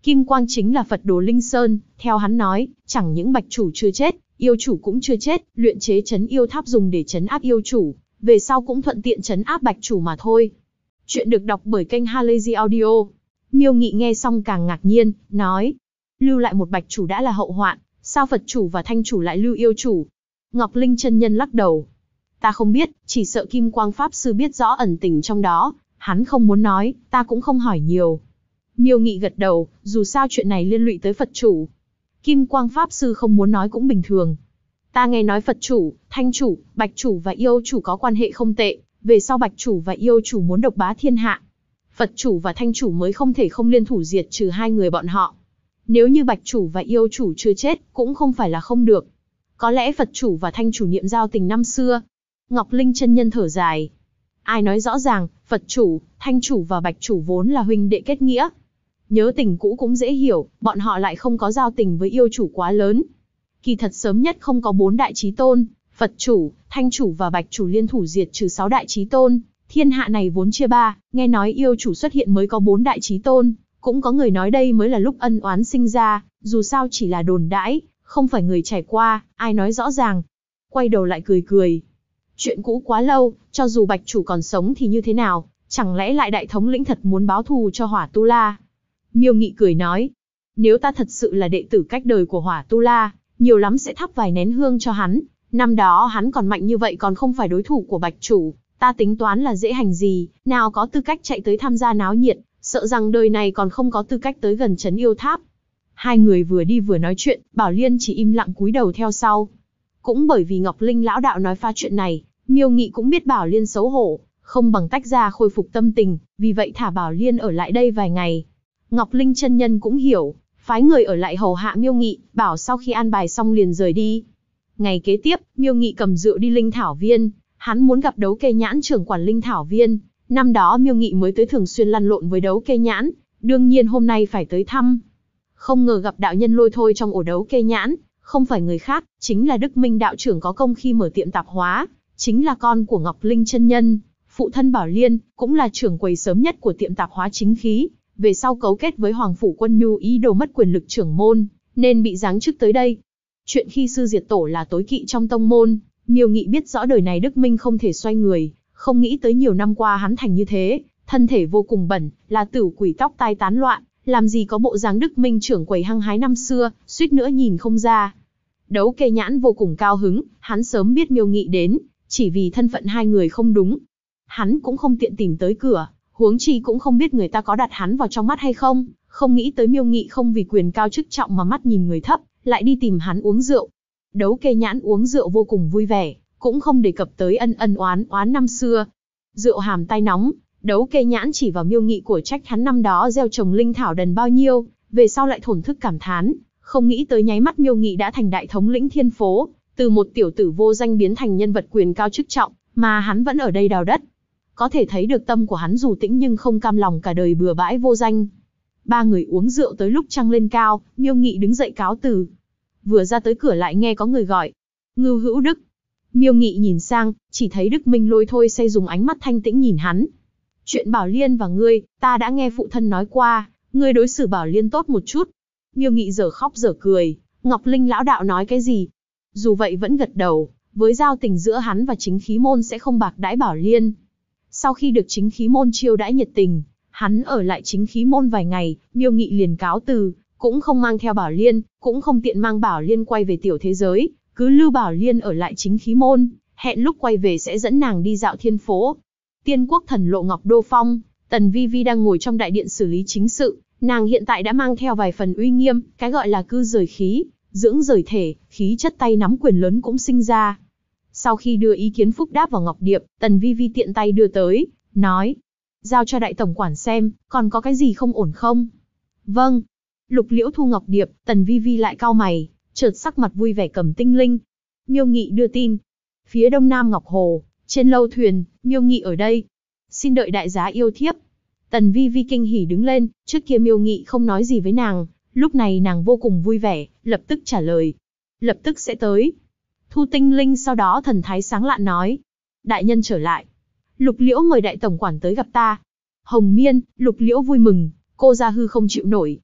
Kim Quang chính là Phật Đồ Linh Sơn, theo hắn nói, chẳng những Bạch Chủ chưa chết, yêu chủ cũng chưa chết, luyện chế trấn yêu tháp dùng để trấn áp yêu chủ, về sau cũng thuận tiện trấn áp Bạch Chủ mà thôi. Chuyện được đọc bởi kênh Halazy Audio. Miêu Nghị nghe xong càng ngạc nhiên, nói, lưu lại một Bạch Chủ đã là hậu hoạn, sao Phật Chủ và Thanh Chủ lại lưu yêu chủ? Ngọc Linh chân nhân lắc đầu. Ta không biết, chỉ sợ Kim Quang Pháp Sư biết rõ ẩn tình trong đó, hắn không muốn nói, ta cũng không hỏi nhiều. Miêu Nghị gật đầu, dù sao chuyện này liên lụy tới Phật Chủ. Kim Quang Pháp Sư không muốn nói cũng bình thường. Ta nghe nói Phật Chủ, Thanh Chủ, Bạch Chủ và Yêu Chủ có quan hệ không tệ, về sau Bạch Chủ và Yêu Chủ muốn độc bá thiên hạ. Phật Chủ và Thanh Chủ mới không thể không liên thủ diệt trừ hai người bọn họ. Nếu như Bạch Chủ và Yêu Chủ chưa chết, cũng không phải là không được. Có lẽ Phật Chủ và Thanh Chủ niệm giao tình năm xưa. Ngọc Linh chân nhân thở dài. Ai nói rõ ràng, Phật Chủ, Thanh Chủ và Bạch Chủ vốn là huynh đệ kết nghĩa. Nhớ tình cũ cũng dễ hiểu, bọn họ lại không có giao tình với yêu chủ quá lớn. Kỳ thật sớm nhất không có 4 đại chí tôn, Phật Chủ, Thanh Chủ và Bạch Chủ liên thủ diệt trừ 6 đại chí tôn. Thiên hạ này vốn chia 3, nghe nói yêu chủ xuất hiện mới có 4 đại chí tôn. Cũng có người nói đây mới là lúc ân oán sinh ra, dù sao chỉ là đồn đãi, không phải người trải qua, ai nói rõ ràng. Quay đầu lại cười cười. Chuyện cũ quá lâu, cho dù Bạch Chủ còn sống thì như thế nào, chẳng lẽ lại đại thống lĩnh thật muốn báo thù cho Hỏa Tu La? Miêu Nghị cười nói, nếu ta thật sự là đệ tử cách đời của Hỏa Tu La, nhiều lắm sẽ thắp vài nén hương cho hắn. Năm đó hắn còn mạnh như vậy còn không phải đối thủ của Bạch Chủ, ta tính toán là dễ hành gì, nào có tư cách chạy tới tham gia náo nhiệt, sợ rằng đời này còn không có tư cách tới gần trấn yêu tháp. Hai người vừa đi vừa nói chuyện, Bảo Liên chỉ im lặng cúi đầu theo sau. Cũng bởi vì Ngọc Linh lão đạo nói pha chuyện này, Miêu Nghị cũng biết Bảo Liên xấu hổ, không bằng tách ra khôi phục tâm tình, vì vậy thả Bảo Liên ở lại đây vài ngày. Ngọc Linh chân nhân cũng hiểu, phái người ở lại hầu hạ Miêu Nghị, bảo sau khi an bài xong liền rời đi. Ngày kế tiếp, Miêu Nghị cầm rượu đi Linh Thảo Viên, hắn muốn gặp Đấu Kê Nhãn trưởng quản Linh Thảo Viên. Năm đó Miêu Nghị mới tới thường xuyên lăn lộn với Đấu Kê Nhãn, đương nhiên hôm nay phải tới thăm. Không ngờ gặp đạo nhân lôi thôi trong ổ Đấu Kê Nhãn, không phải người khác, chính là Đức Minh đạo trưởng có công khi mở tiệm tạp hóa, chính là con của Ngọc Linh chân nhân, phụ thân Bảo Liên, cũng là trưởng quầy sớm nhất của tiệm tạp hóa Chính Khí, về sau cấu kết với Hoàng phủ Quân Nhu ý đồ mất quyền lực trưởng môn, nên bị giáng chức tới đây. Chuyện khi sư diệt tổ là tối kỵ trong tông môn, Miêu Nghị biết rõ đời này Đức Minh không thể xoay người, không nghĩ tới nhiều năm qua hắn thành như thế, thân thể vô cùng bẩn, là tử quỷ tóc tai tán loạn, làm gì có bộ dáng Đức Minh trưởng quầy hăng hái năm xưa, suýt nữa nhìn không ra. Đấu Kê Nhãn vô cùng cao hứng, hắn sớm biết Miêu Nghị đến, chỉ vì thân phận hai người không đúng. Hắn cũng không tiện tìm tới cửa, huống chi cũng không biết người ta có đặt hắn vào trong mắt hay không, không nghĩ tới Miêu Nghị không vì quyền cao chức trọng mà mắt nhìn người thấp, lại đi tìm hắn uống rượu. Đấu Kê Nhãn uống rượu vô cùng vui vẻ, cũng không đề cập tới ân oán năm xưa. Rượu hàm tai nóng, Đấu Kê Nhãn chỉ vào Miêu Nghị của trách hắn năm đó gieo trồng linh thảo đần bao nhiêu, về sau lại thổn thức cảm thán, không nghĩ tới nháy mắt Miêu Nghị đã thành đại thống lĩnh thiên phố, từ một tiểu tử vô danh biến thành nhân vật quyền cao chức trọng, mà hắn vẫn ở đây đào đất. Có thể thấy được tâm của hắn dù tĩnh nhưng không cam lòng cả đời bừa bãi vô danh. Ba người uống rượu tới lúc trăng lên cao, Miêu Nghị đứng dậy cáo từ. Vừa ra tới cửa lại nghe có người gọi, Ngưu Hữu Đức. Miêu Nghị nhìn sang, chỉ thấy Đức Minh lôi thôi say dùng ánh mắt thanh tĩnh nhìn hắn. Chuyện Bảo Liên và ngươi, ta đã nghe phụ thân nói qua, ngươi đối xử Bảo Liên tốt một chút. Miêu Nghị dở khóc dở cười, Ngọc Linh lão đạo nói cái gì? Dù vậy vẫn gật đầu, với giao tình giữa hắn và Chính Khí môn sẽ không bạc đãi Bảo Liên. Sau khi được Chính Khí môn chiêu đãi nhiệt tình, hắn ở lại Chính Khí môn vài ngày, Miêu Nghị liền cáo từ, cũng không mang theo Bảo Liên, cũng không tiện mang Bảo Liên quay về tiểu thế giới, cứ lưu Bảo Liên ở lại Chính Khí môn, hẹn lúc quay về sẽ dẫn nàng đi dạo thiên phố. Tiên quốc thần lộ Ngọc Đô Phong, Tần Vi Vi đang ngồi trong đại điện xử lý chính sự, nàng hiện tại đã mang theo vài phần uy nghiêm, cái gọi là cư rời khí, dưỡng rời thể, khí chất tay nắm quyền lớn cũng sinh ra. Sau khi đưa ý kiến phúc đáp vào ngọc điệp, Tần Vi Vi tiện tay đưa tới, nói, giao cho đại tổng quản xem, còn có cái gì không ổn không? Vâng. Lục Liễu thu ngọc điệp, Tần Vi Vi lại cau mày, chợt sắc mặt vui vẻ cầm tinh linh. Miêu Nghị đưa tin, phía đông nam Ngọc Hồ, trên lâu thuyền, Miêu Nghị ở đây. Xin đợi đại giá yêu thiếp. Tần Vi Vi kinh hỉ đứng lên, trước kia Miêu Nghị không nói gì với nàng, lúc này nàng vô cùng vui vẻ, lập tức trả lời. Lập tức sẽ tới. Thu tinh linh sau đó thần thái sáng lạn nói. Đại nhân trở lại. Lục Liễu mời đại tổng quản tới gặp ta. Hồng Miên, Lục Liễu vui mừng, cô gia hư không chịu nổi.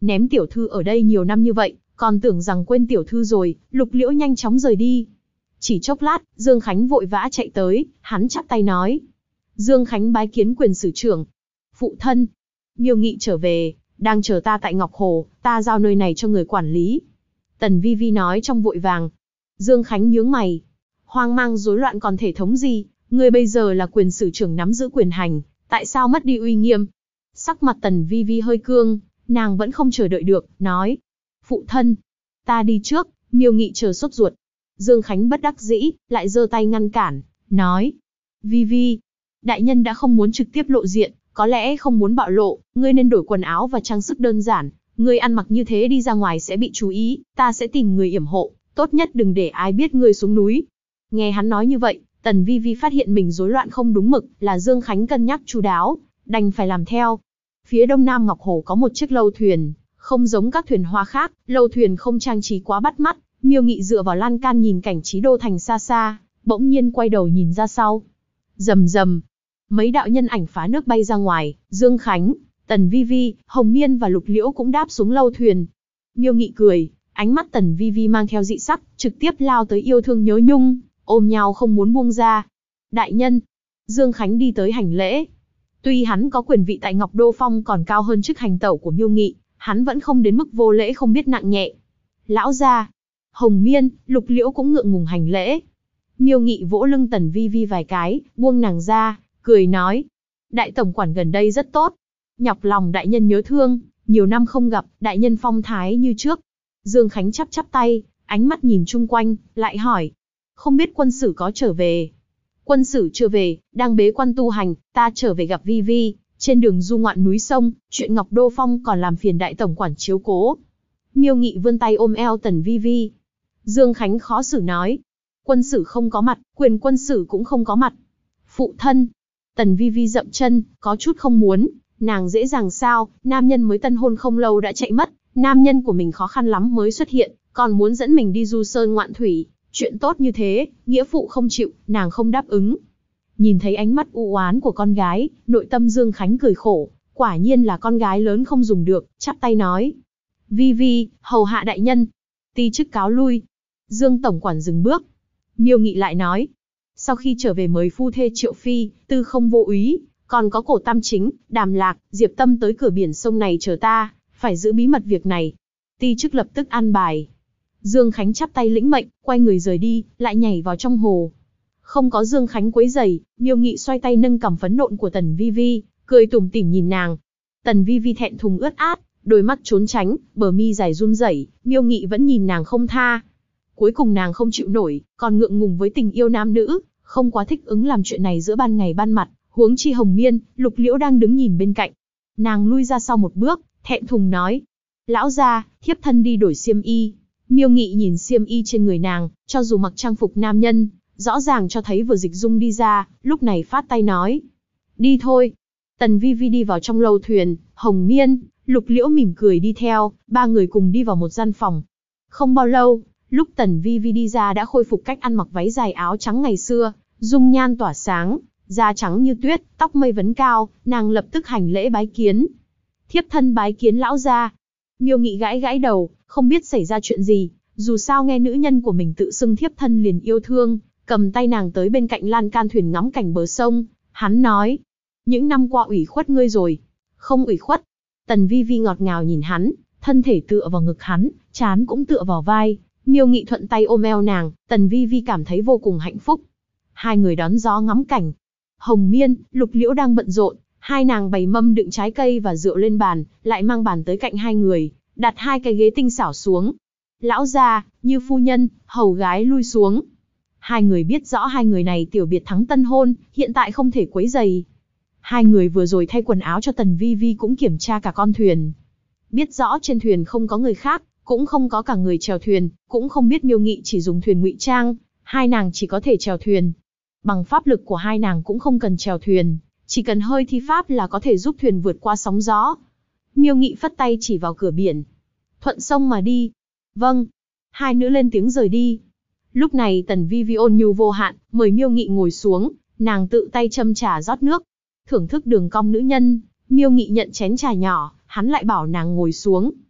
Ném tiểu thư ở đây nhiều năm như vậy, còn tưởng rằng quên tiểu thư rồi. Lục Liễu nhanh chóng rời đi. Chỉ chốc lát, Dương Khánh vội vã chạy tới, hắn chắp tay nói. Dương Khánh bái kiến quyền sử trưởng. Phụ thân, Miêu Nghị trở về, đang chờ ta tại Ngọc Hồ, ta giao nơi này cho người quản lý. Tần Vi Vi nói trong vội vàng. Dương Khánh nhướng mày. Hoang mang rối loạn còn thể thống gì, người bây giờ là quyền sử trưởng nắm giữ quyền hành, tại sao mất đi uy nghiêm? Sắc mặt Tần Vi Vi hơi cương, nàng vẫn không chờ đợi được, nói. Phụ thân, ta đi trước. Miêu Nghị chờ sốt ruột. Dương Khánh bất đắc dĩ, lại giơ tay ngăn cản, nói. Vi Vi, đại nhân đã không muốn trực tiếp lộ diện, có lẽ không muốn bạo lộ, ngươi nên đổi quần áo và trang sức đơn giản. Ngươi ăn mặc như thế đi ra ngoài sẽ bị chú ý, ta sẽ tìm người yểm hộ, tốt nhất đừng để ai biết ngươi xuống núi. Nghe hắn nói như vậy, Tần Vi Vi phát hiện mình rối loạn không đúng mực, là Dương Khánh cân nhắc chu đáo, đành phải làm theo. Phía đông nam Ngọc Hồ có một chiếc lâu thuyền, không giống các thuyền hoa khác, lâu thuyền không trang trí quá bắt mắt. Miêu Nghị dựa vào lan can nhìn cảnh Chí Đô thành xa xa, bỗng nhiên quay đầu nhìn ra sau. Rầm rầm, mấy đạo nhân ảnh phá nước bay ra ngoài, Dương Khánh, Tần Vi Vi, Hồng Miên và Lục Liễu cũng đáp xuống lâu thuyền. Miêu Nghị cười, ánh mắt Tần Vi Vi mang theo dị sắc, trực tiếp lao tới yêu thương nhớ nhung, ôm nhau không muốn buông ra. Đại nhân, Dương Khánh đi tới hành lễ. Tuy hắn có quyền vị tại Ngọc Đô Phong còn cao hơn chức hành tẩu của Miêu Nghị, hắn vẫn không đến mức vô lễ không biết nặng nhẹ. Lão gia. Hồng Miên, Lục Liễu cũng ngượng ngùng hành lễ. Miêu Nghị vỗ lưng Tần Vi Vi vài cái, buông nàng ra, cười nói. Đại tổng quản gần đây rất tốt. Nhọc lòng đại nhân nhớ thương, nhiều năm không gặp, đại nhân phong thái như trước. Dương Khánh chắp chắp tay, ánh mắt nhìn chung quanh, lại hỏi. Không biết quân sử có trở về? Quân sử chưa về, đang bế quan tu hành, ta trở về gặp Vi Vi, trên đường du ngoạn núi sông, chuyện Ngọc Đô Phong còn làm phiền đại tổng quản chiếu cố. Miêu Nghị vươn tay ôm eo Tần Vi Vi. Dương Khánh khó xử nói. Quân sử không có mặt, quyền quân sử cũng không có mặt. Phụ thân. Tần Vi Vi dậm chân, có chút không muốn. Nàng dễ dàng sao, nam nhân mới tân hôn không lâu đã chạy mất. Nam nhân của mình khó khăn lắm mới xuất hiện, còn muốn dẫn mình đi du sơn ngoạn thủy. Chuyện tốt như thế, nghĩa phụ không chịu, nàng không đáp ứng. Nhìn thấy ánh mắt u oán của con gái, nội tâm Dương Khánh cười khổ. Quả nhiên là con gái lớn không dùng được, chắp tay nói. Vi Vi, hầu hạ đại nhân. Ti chức cáo lui. Dương tổng quản dừng bước. Miêu Nghị lại nói. Sau khi trở về mời phu thê Triệu Phi, Tư Không Vô Úy, còn có Cổ Tam Chính, Đàm Lạc, Diệp Tâm tới cửa biển sông này chờ ta, phải giữ bí mật việc này. Ti chức lập tức an bài. Dương Khánh chắp tay lĩnh mệnh, quay người rời đi, lại nhảy vào trong hồ. Không có Dương Khánh quấy rầy, Miêu Nghị xoay tay nâng cằm phấn nộn của Tần Vi Vi, cười tủm tỉm nhìn nàng. Tần Vi Vi thẹn thùng ướt át, đôi mắt trốn tránh, bờ mi dài run rẩy, Miêu Nghị vẫn nhìn nàng không tha. Cuối cùng nàng không chịu nổi, còn ngượng ngùng với tình yêu nam nữ, không quá thích ứng làm chuyện này giữa ban ngày ban mặt, huống chi Hồng Miên, Lục Liễu đang đứng nhìn bên cạnh. Nàng lui ra sau một bước, thẹn thùng nói. Lão gia, thiếp thân đi đổi xiêm y. Miêu Nghị nhìn xiêm y trên người nàng, cho dù mặc trang phục nam nhân, rõ ràng cho thấy vừa dịch dung đi ra, lúc này phát tay nói. Đi thôi. Tần Vi Vi đi vào trong lâu thuyền, Hồng Miên, Lục Liễu mỉm cười đi theo, ba người cùng đi vào một gian phòng. Không bao lâu, lúc Tần Vi Vi đi ra đã khôi phục cách ăn mặc váy dài áo trắng ngày xưa, dung nhan tỏa sáng, da trắng như tuyết, tóc mây vấn cao, nàng lập tức hành lễ bái kiến. Thiếp thân bái kiến lão gia. Miêu Nghị gãi gãi đầu, không biết xảy ra chuyện gì, dù sao nghe nữ nhân của mình tự xưng thiếp thân liền yêu thương, cầm tay nàng tới bên cạnh lan can thuyền ngắm cảnh bờ sông, hắn nói. Những năm qua ủy khuất ngươi rồi. Không ủy khuất. Tần Vi Vi ngọt ngào nhìn hắn, thân thể tựa vào ngực hắn, trán cũng tựa vào vai. Miêu Nghị thuận tay ôm eo nàng, Tần Vi Vi cảm thấy vô cùng hạnh phúc. Hai người đón gió ngắm cảnh. Hồng Miên, Lục Liễu đang bận rộn, hai nàng bày mâm đựng trái cây và rượu lên bàn, lại mang bàn tới cạnh hai người, đặt hai cái ghế tinh xảo xuống. Lão gia, Như phu nhân, hầu gái lui xuống. Hai người biết rõ hai người này tiểu biệt thắng tân hôn, hiện tại không thể quấy rầy. Hai người vừa rồi thay quần áo cho Tần Vi Vi cũng kiểm tra cả con thuyền. Biết rõ trên thuyền không có người khác, cũng không có cả người chèo thuyền, cũng không biết Miêu Nghị chỉ dùng thuyền ngụy trang, hai nàng chỉ có thể chèo thuyền. Bằng pháp lực của hai nàng cũng không cần chèo thuyền, chỉ cần hơi thi pháp là có thể giúp thuyền vượt qua sóng gió. Miêu Nghị phất tay chỉ vào cửa biển. Thuận sông mà đi. Vâng. Hai nữ lên tiếng rời đi. Lúc này Tần Vi Vi ôn nhu vô hạn, mời Miêu Nghị ngồi xuống, nàng tự tay châm trà rót nước. Thưởng thức đường cong nữ nhân, Miêu Nghị nhận chén trà nhỏ, hắn lại bảo nàng ngồi xuống.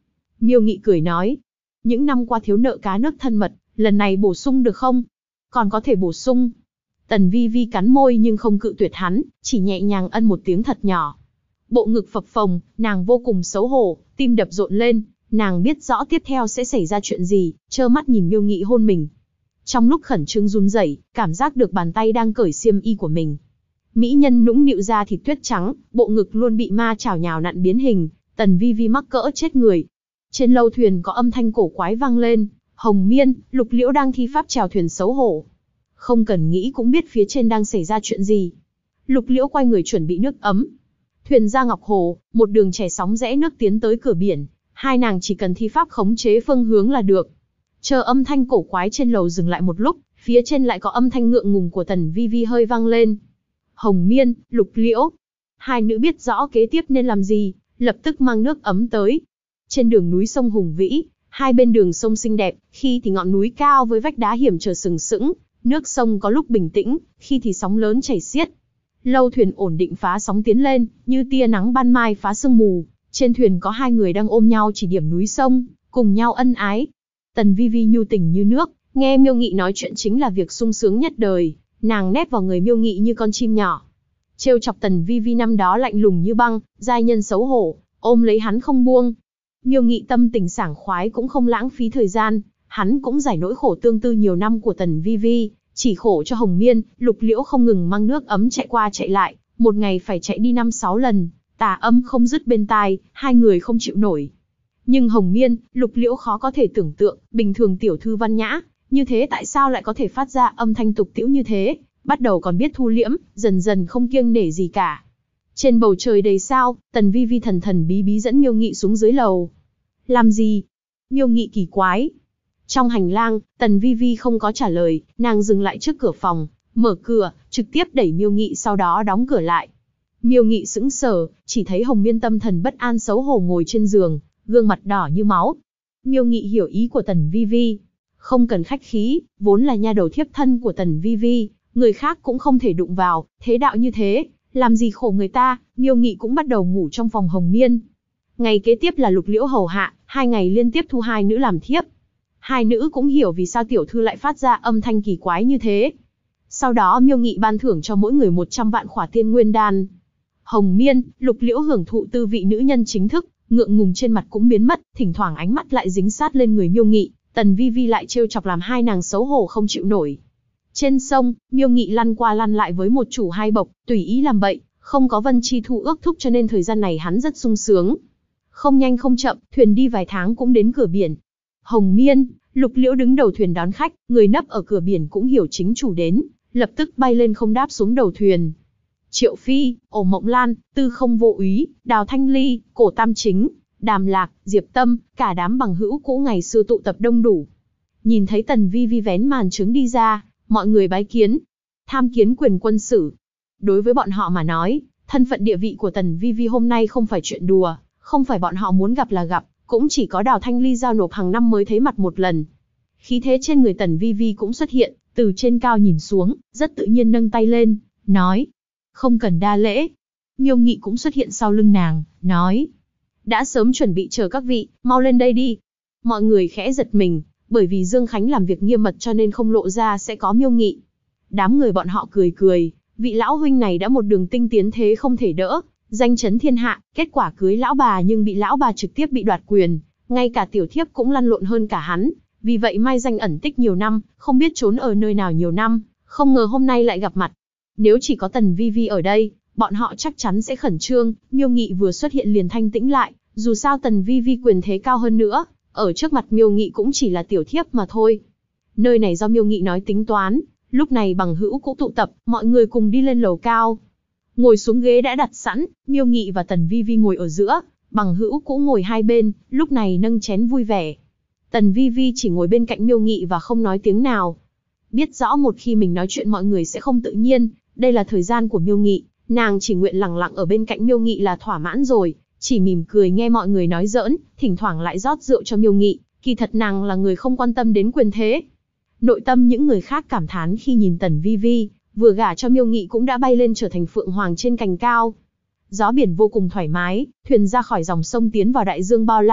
Miêu Nghị cười nói, những năm qua thiếu nợ cá nước thân mật, lần này bổ sung được không? Còn có thể bổ sung. Tần Vi Vi cắn môi nhưng không cự tuyệt hắn, chỉ nhẹ nhàng ân một tiếng thật nhỏ. Bộ ngực phập phồng, nàng vô cùng xấu hổ, tim đập rộn lên, nàng biết rõ tiếp theo sẽ xảy ra chuyện gì, trơ mắt nhìn Miêu Nghị hôn mình. Trong lúc khẩn trương run rẩy, cảm giác được bàn tay đang cởi xiêm y của mình. Mỹ nhân nũng nịu da thịt tuyết trắng, bộ ngực luôn bị ma chảo nhào nặn biến hình, Tần Vi Vi mắc cỡ chết người. Trên lâu thuyền có âm thanh cổ quái vang lên, Hồng Miên, Lục Liễu đang thi pháp chèo thuyền xấu hổ. Không cần nghĩ cũng biết phía trên đang xảy ra chuyện gì. Lục Liễu quay người chuẩn bị nước ấm. Thuyền ra Ngọc Hồ, một đường chảy sóng rẽ nước tiến tới cửa biển, hai nàng chỉ cần thi pháp khống chế phương hướng là được. Chờ âm thanh cổ quái trên lầu dừng lại một lúc, phía trên lại có âm thanh ngượng ngùng của Tần Vi Vi hơi vang lên. Hồng Miên, Lục Liễu. Hai nữ biết rõ kế tiếp nên làm gì, lập tức mang nước ấm tới. Trên đường núi sông hùng vĩ, hai bên đường sông xinh đẹp, khi thì ngọn núi cao với vách đá hiểm trở sừng sững, nước sông có lúc bình tĩnh, khi thì sóng lớn chảy xiết. Lâu thuyền ổn định phá sóng tiến lên, như tia nắng ban mai phá sương mù. Trên thuyền có hai người đang ôm nhau chỉ điểm núi sông, cùng nhau ân ái. Tần Vi Vi nhu tình như nước, nghe Miêu Nghị nói chuyện chính là việc sung sướng nhất đời. Nàng nép vào người Miêu Nghị như con chim nhỏ. Trêu chọc Tần Vi Vi năm đó lạnh lùng như băng, giai nhân xấu hổ, ôm lấy hắn không buông. Miêu Nghị tâm tình sảng khoái cũng không lãng phí thời gian, hắn cũng giải nỗi khổ tương tư nhiều năm của Tần Vi Vi, chỉ khổ cho Hồng Miên, Lục Liễu không ngừng mang nước ấm chạy qua chạy lại, một ngày phải chạy đi 5-6 lần, tà âm không dứt bên tai, hai người không chịu nổi. Nhưng Hồng Miên, Lục Liễu khó có thể tưởng tượng, bình thường tiểu thư văn nhã, như thế tại sao lại có thể phát ra âm thanh tục tĩu như thế, bắt đầu còn biết thu liễm, dần dần không kiêng nể gì cả. Trên bầu trời đầy sao, Tần Vi Vi thần thần bí bí dẫn Miêu Nghị xuống dưới lầu. Làm gì? Miêu Nghị kỳ quái. Trong hành lang, Tần Vi Vi không có trả lời, nàng dừng lại trước cửa phòng, mở cửa, trực tiếp đẩy Miêu Nghị sau đó đóng cửa lại. Miêu Nghị sững sờ, chỉ thấy Hồng Miên tâm thần bất an xấu hổ ngồi trên giường, gương mặt đỏ như máu. Miêu Nghị hiểu ý của Tần Vi Vi. Không cần khách khí, vốn là nha đầu thiếp thân của Tần Vi Vi, người khác cũng không thể đụng vào, thế đạo như thế, làm gì khổ người ta. Miêu Nghị cũng bắt đầu ngủ trong phòng Hồng Miên. Ngày kế tiếp là Lục Liễu hầu hạ, 2 ngày liên tiếp thu hai nữ làm thiếp. Hai nữ cũng hiểu vì sao tiểu thư lại phát ra âm thanh kỳ quái như thế. Sau đó Miêu Nghị ban thưởng cho mỗi người 100 vạn khỏa tiên nguyên đan. Hồng Miên, Lục Liễu hưởng thụ tư vị nữ nhân chính thức, ngượng ngùng trên mặt cũng biến mất, thỉnh thoảng ánh mắt lại dính sát lên người Miêu Nghị, Tần Vi Vi lại trêu chọc làm hai nàng xấu hổ không chịu nổi. Trên sông, Miêu Nghị lăn qua lăn lại với một chủ hai bộc, tùy ý làm bậy, không có Vân Chi Thu ước thúc cho nên thời gian này hắn rất sung sướng. Không nhanh không chậm, thuyền đi vài tháng cũng đến cửa biển. Hồng Miên, Lục Liễu đứng đầu thuyền đón khách, người nấp ở cửa biển cũng hiểu chính chủ đến, lập tức bay lên không đáp xuống đầu thuyền. Triệu Phi, Ổ Mộng Lan, Tư Không Vô Úy, Đào Thanh Ly, Cổ Tam Chính, Đàm Lạc, Diệp Tâm, cả đám bằng hữu cũ ngày xưa tụ tập đông đủ. Nhìn thấy Tần Vi Vi vén màn trướng đi ra, mọi người bái kiến, tham kiến quyền quân sử. Đối với bọn họ mà nói, thân phận địa vị của Tần Vi Vi hôm nay không phải chuyện đùa, không phải bọn họ muốn gặp là gặp, cũng chỉ có Đào Thanh Ly giao nộp hàng năm mới thấy mặt một lần. Khí thế trên người Tần Vi Vi cũng xuất hiện, từ trên cao nhìn xuống, rất tự nhiên nâng tay lên, nói, không cần đa lễ. Miêu Nghị cũng xuất hiện sau lưng nàng, nói, đã sớm chuẩn bị chờ các vị, mau lên đây đi. Mọi người khẽ giật mình, bởi vì Dương Khánh làm việc nghiêm mật cho nên không lộ ra sẽ có Miêu Nghị. Đám người bọn họ cười cười, vị lão huynh này đã một đường tinh tiến thế không thể đỡ, danh chấn thiên hạ, kết quả cưới lão bà nhưng bị lão bà trực tiếp bị đoạt quyền, ngay cả tiểu thiếp cũng lăn lộn hơn cả hắn, vì vậy mai danh ẩn tích nhiều năm, không biết trốn ở nơi nào nhiều năm, không ngờ hôm nay lại gặp mặt. Nếu chỉ có Tần Vi Vi ở đây, bọn họ chắc chắn sẽ khẩn trương. Miêu Nghị vừa xuất hiện liền thanh tĩnh lại, dù sao Tần Vi Vi quyền thế cao hơn nữa, ở trước mặt Miêu Nghị cũng chỉ là tiểu thiếp mà thôi. Nơi này do Miêu Nghị nói tính toán, lúc này bằng hữu cũng tụ tập, mọi người cùng đi lên lầu cao. Ngồi xuống ghế đã đặt sẵn, Miêu Nghị và Tần Vi Vi ngồi ở giữa, bằng hữu cũng ngồi hai bên, lúc này nâng chén vui vẻ. Tần Vi Vi chỉ ngồi bên cạnh Miêu Nghị và không nói tiếng nào. Biết rõ một khi mình nói chuyện mọi người sẽ không tự nhiên, đây là thời gian của Miêu Nghị, nàng chỉ nguyện lặng lặng ở bên cạnh Miêu Nghị là thỏa mãn rồi, chỉ mỉm cười nghe mọi người nói giỡn, thỉnh thoảng lại rót rượu cho Miêu Nghị, kỳ thật nàng là người không quan tâm đến quyền thế. Nội tâm những người khác cảm thán khi nhìn Tần Vi Vi, vừa gả cho Miêu Nghị cũng đã bay lên trở thành phượng hoàng trên cành cao. Gió biển vô cùng thoải mái, thuyền ra khỏi dòng sông tiến vào đại dương bao la,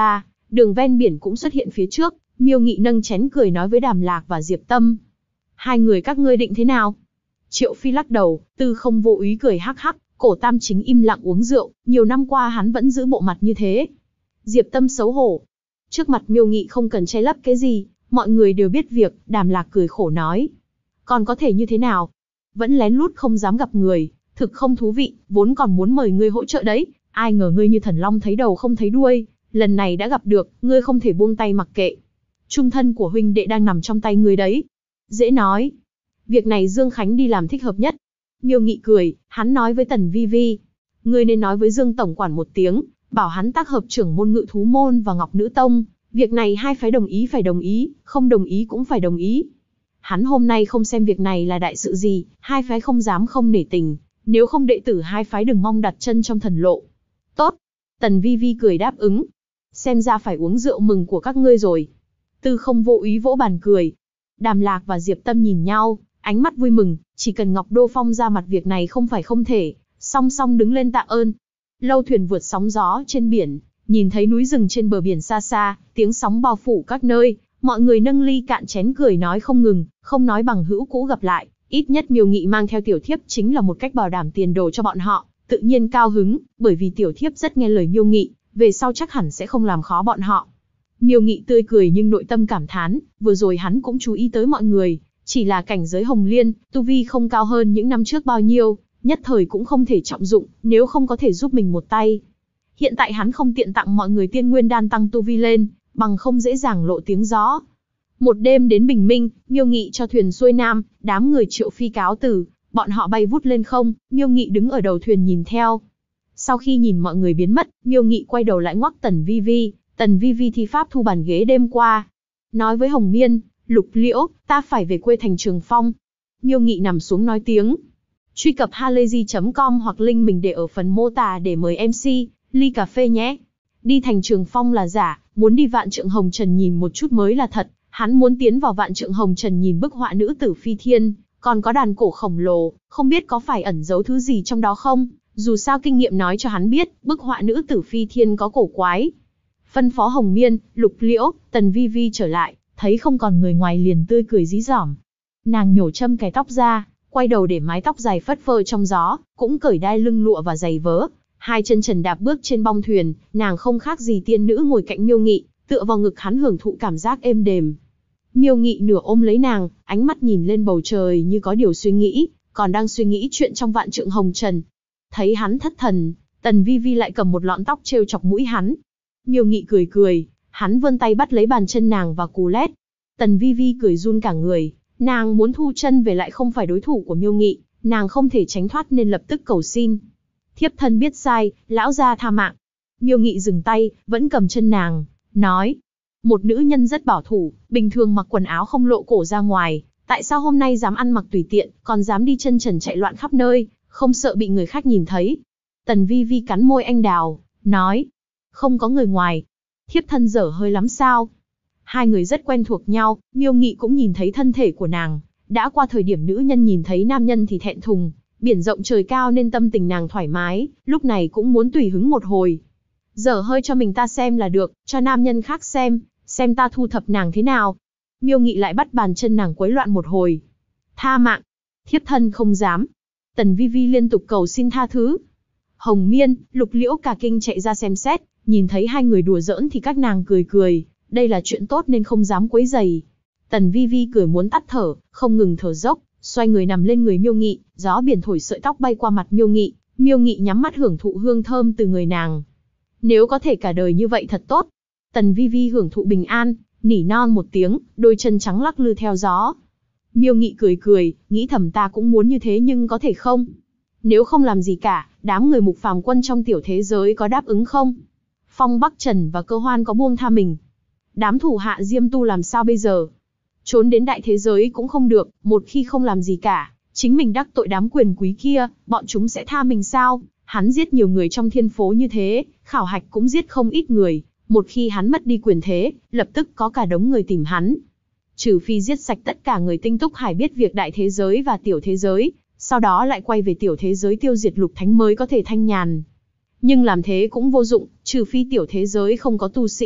Đường ven biển cũng xuất hiện phía trước, Miêu Nghị nâng chén cười nói với Đàm Lạc và Diệp Tâm. Hai người các ngươi định thế nào? Triệu Phi lắc đầu, Tư Không Vô Úy cười hắc hắc, Cổ Tam Chính im lặng uống rượu, nhiều năm qua hắn vẫn giữ bộ mặt như thế. Diệp Tâm xấu hổ. Trước mặt Miêu Nghị không cần che lấp cái gì, mọi người đều biết việc, Đàm Lạc cười khổ nói. Còn có thể như thế nào? Vẫn lén lút không dám gặp người, thực không thú vị, vốn còn muốn mời ngươi hỗ trợ đấy, ai ngờ ngươi như thần long thấy đầu không thấy đuôi, lần này đã gặp được, ngươi không thể buông tay mặc kệ. Trung thân của huynh đệ đang nằm trong tay ngươi đấy. Dễ nói. Việc này Dương Khánh đi làm thích hợp nhất. Miêu Nghị cười, hắn nói với Tần Vi Vi. Ngươi nên nói với Dương Tổng quản một tiếng, bảo hắn tác hợp trưởng môn Ngự Thú Môn và Ngọc Nữ Tông. Việc này hai phái đồng ý phải đồng ý, không đồng ý cũng phải đồng ý. Hắn hôm nay không xem việc này là đại sự gì, hai phái không dám không nể tình, nếu không đệ tử hai phái đừng mong đặt chân trong thần lộ. Tốt. Tần Vi Vi cười đáp ứng. Xem ra phải uống rượu mừng của các ngươi rồi. Tư Không Vô Úy vỗ bàn cười. Đàm Lạc và Diệp Tâm nhìn nhau, ánh mắt vui mừng, chỉ cần Ngọc Đô Phong ra mặt việc này không phải không thể, song song đứng lên tạ ơn. Lâu thuyền vượt sóng gió trên biển, nhìn thấy núi rừng trên bờ biển xa xa, tiếng sóng bao phủ các nơi, mọi người nâng ly cạn chén cười nói không ngừng, không nói bằng hữu cũ gặp lại, ít nhất Miêu Nghị mang theo tiểu thiếp chính là một cách bảo đảm tiền đồ cho bọn họ, tự nhiên cao hứng, bởi vì tiểu thiếp rất nghe lời Miêu Nghị, về sau chắc hẳn sẽ không làm khó bọn họ. Miêu Nghị tươi cười nhưng nội tâm cảm thán, vừa rồi hắn cũng chú ý tới mọi người, chỉ là cảnh giới Hồng Liên, tu vi không cao hơn những năm trước bao nhiêu, nhất thời cũng không thể trọng dụng, nếu không có thể giúp mình một tay. Hiện tại hắn không tiện tặng mọi người tiên nguyên đan tăng tu vi lên, bằng không dễ dàng lộ tiếng gió. Một đêm đến bình minh, Miêu Nghị cho thuyền xuôi nam, đám người Triệu Phi cáo từ, bọn họ bay vút lên không, Miêu Nghị đứng ở đầu thuyền nhìn theo. Sau khi nhìn mọi người biến mất, Miêu Nghị quay đầu lại ngoắc Tần Vi Vi, Tần Vi Vi thi pháp thu bàn ghế đêm qua. Nói với Hồng Miên, Lục Liễu, ta phải về quê thành Trường Phong. Miêu Nghị nằm xuống nói tiếng. Truy cập halayzi.com hoặc link mình để ở phần mô tả để mời MC, ly cà phê nhé. Đi thành Trường Phong là giả, muốn đi Vạn Trượng Hồng Trần nhìn một chút mới là thật. Hắn muốn tiến vào Vạn Trượng Hồng Trần nhìn bức họa nữ tử phi thiên, còn có đàn cổ khổng lồ, không biết có phải ẩn giấu thứ gì trong đó không. Dù sao kinh nghiệm nói cho hắn biết, bức họa nữ tử phi thiên có cổ quái. Phân phó Hồng Miên, Lục Liễu, Tần Vi Vi trở lại, thấy không còn người ngoài liền tươi cười dí dỏm. Nàng nhổ châm cài tóc ra, quay đầu để mái tóc dài phất phơ trong gió, cũng cởi đai lưng lụa và giày vớ. Hai chân trần đạp bước trên bong thuyền, nàng không khác gì tiên nữ ngồi cạnh Miêu Nghị, tựa vào ngực hắn hưởng thụ cảm giác êm đềm. Miêu Nghị nửa ôm lấy nàng, ánh mắt nhìn lên bầu trời như có điều suy nghĩ, còn đang suy nghĩ chuyện trong Vạn Trượng Hồng Trần. Thấy hắn thất thần, Tần Vi Vi lại cầm một lọn tóc trêu chọc mũi hắn. Miêu Nghị cười cười, hắn vươn tay bắt lấy bàn chân nàng và cù lét. Tần Vi Vi cười run cả người, nàng muốn thu chân về lại không phải đối thủ của Miêu Nghị, nàng không thể tránh thoát nên lập tức cầu xin. Thiếp thân biết sai, lão gia tha mạng. Miêu Nghị dừng tay, vẫn cầm chân nàng, nói. Một nữ nhân rất bảo thủ, bình thường mặc quần áo không lộ cổ ra ngoài, tại sao hôm nay dám ăn mặc tùy tiện, còn dám đi chân trần chạy loạn khắp nơi, không sợ bị người khác nhìn thấy. Tần Vi Vi cắn môi anh đào, nói. Không có người ngoài. Thiếp thân dở hơi lắm sao? Hai người rất quen thuộc nhau, Miêu Nghị cũng nhìn thấy thân thể của nàng. Đã qua thời điểm nữ nhân nhìn thấy nam nhân thì thẹn thùng, biển rộng trời cao nên tâm tình nàng thoải mái, lúc này cũng muốn tùy hứng một hồi. Dở hơi cho mình ta xem là được, cho nam nhân khác xem ta thu thập nàng thế nào. Miêu Nghị lại bắt bàn chân nàng quấy loạn một hồi. Tha mạng, thiếp thân không dám. Tần Vi Vi liên tục cầu xin tha thứ. Hồng Miên, Lục Liễu cả kinh chạy ra xem xét, nhìn thấy hai người đùa giỡn thì các nàng cười cười, đây là chuyện tốt nên không dám quấy rầy. Tần Vi Vi cười muốn tắt thở, không ngừng thở dốc, xoay người nằm lên người Miêu Nghị, gió biển thổi sợi tóc bay qua mặt Miêu Nghị nhắm mắt hưởng thụ hương thơm từ người nàng. Nếu có thể cả đời như vậy thật tốt. Tần Vi Vi hưởng thụ bình an, nỉ non một tiếng, đôi chân trắng lắc lư theo gió. Miêu Nghị cười cười, nghĩ thầm ta cũng muốn như thế nhưng có thể không? Nếu không làm gì cả, đám người Mục Phàm Quân trong tiểu thế giới có đáp ứng không? Phong Bắc Trần và Cơ Hoan có buông tha mình? Đám thủ hạ Diêm Tu làm sao bây giờ? Trốn đến đại thế giới cũng không được, một khi không làm gì cả, chính mình đắc tội đám quyền quý kia, bọn chúng sẽ tha mình sao? Hắn giết nhiều người trong thiên phố như thế, khảo hạch cũng giết không ít người, một khi hắn mất đi quyền thế, lập tức có cả đống người tìm hắn. Trừ phi giết sạch tất cả người Tinh Túc Hải biết việc đại thế giới và tiểu thế giới, sau đó lại quay về tiểu thế giới tiêu diệt Lục Thánh mới có thể thanh nhàn. Nhưng làm thế cũng vô dụng, trừ phi tiểu thế giới không có tu sĩ,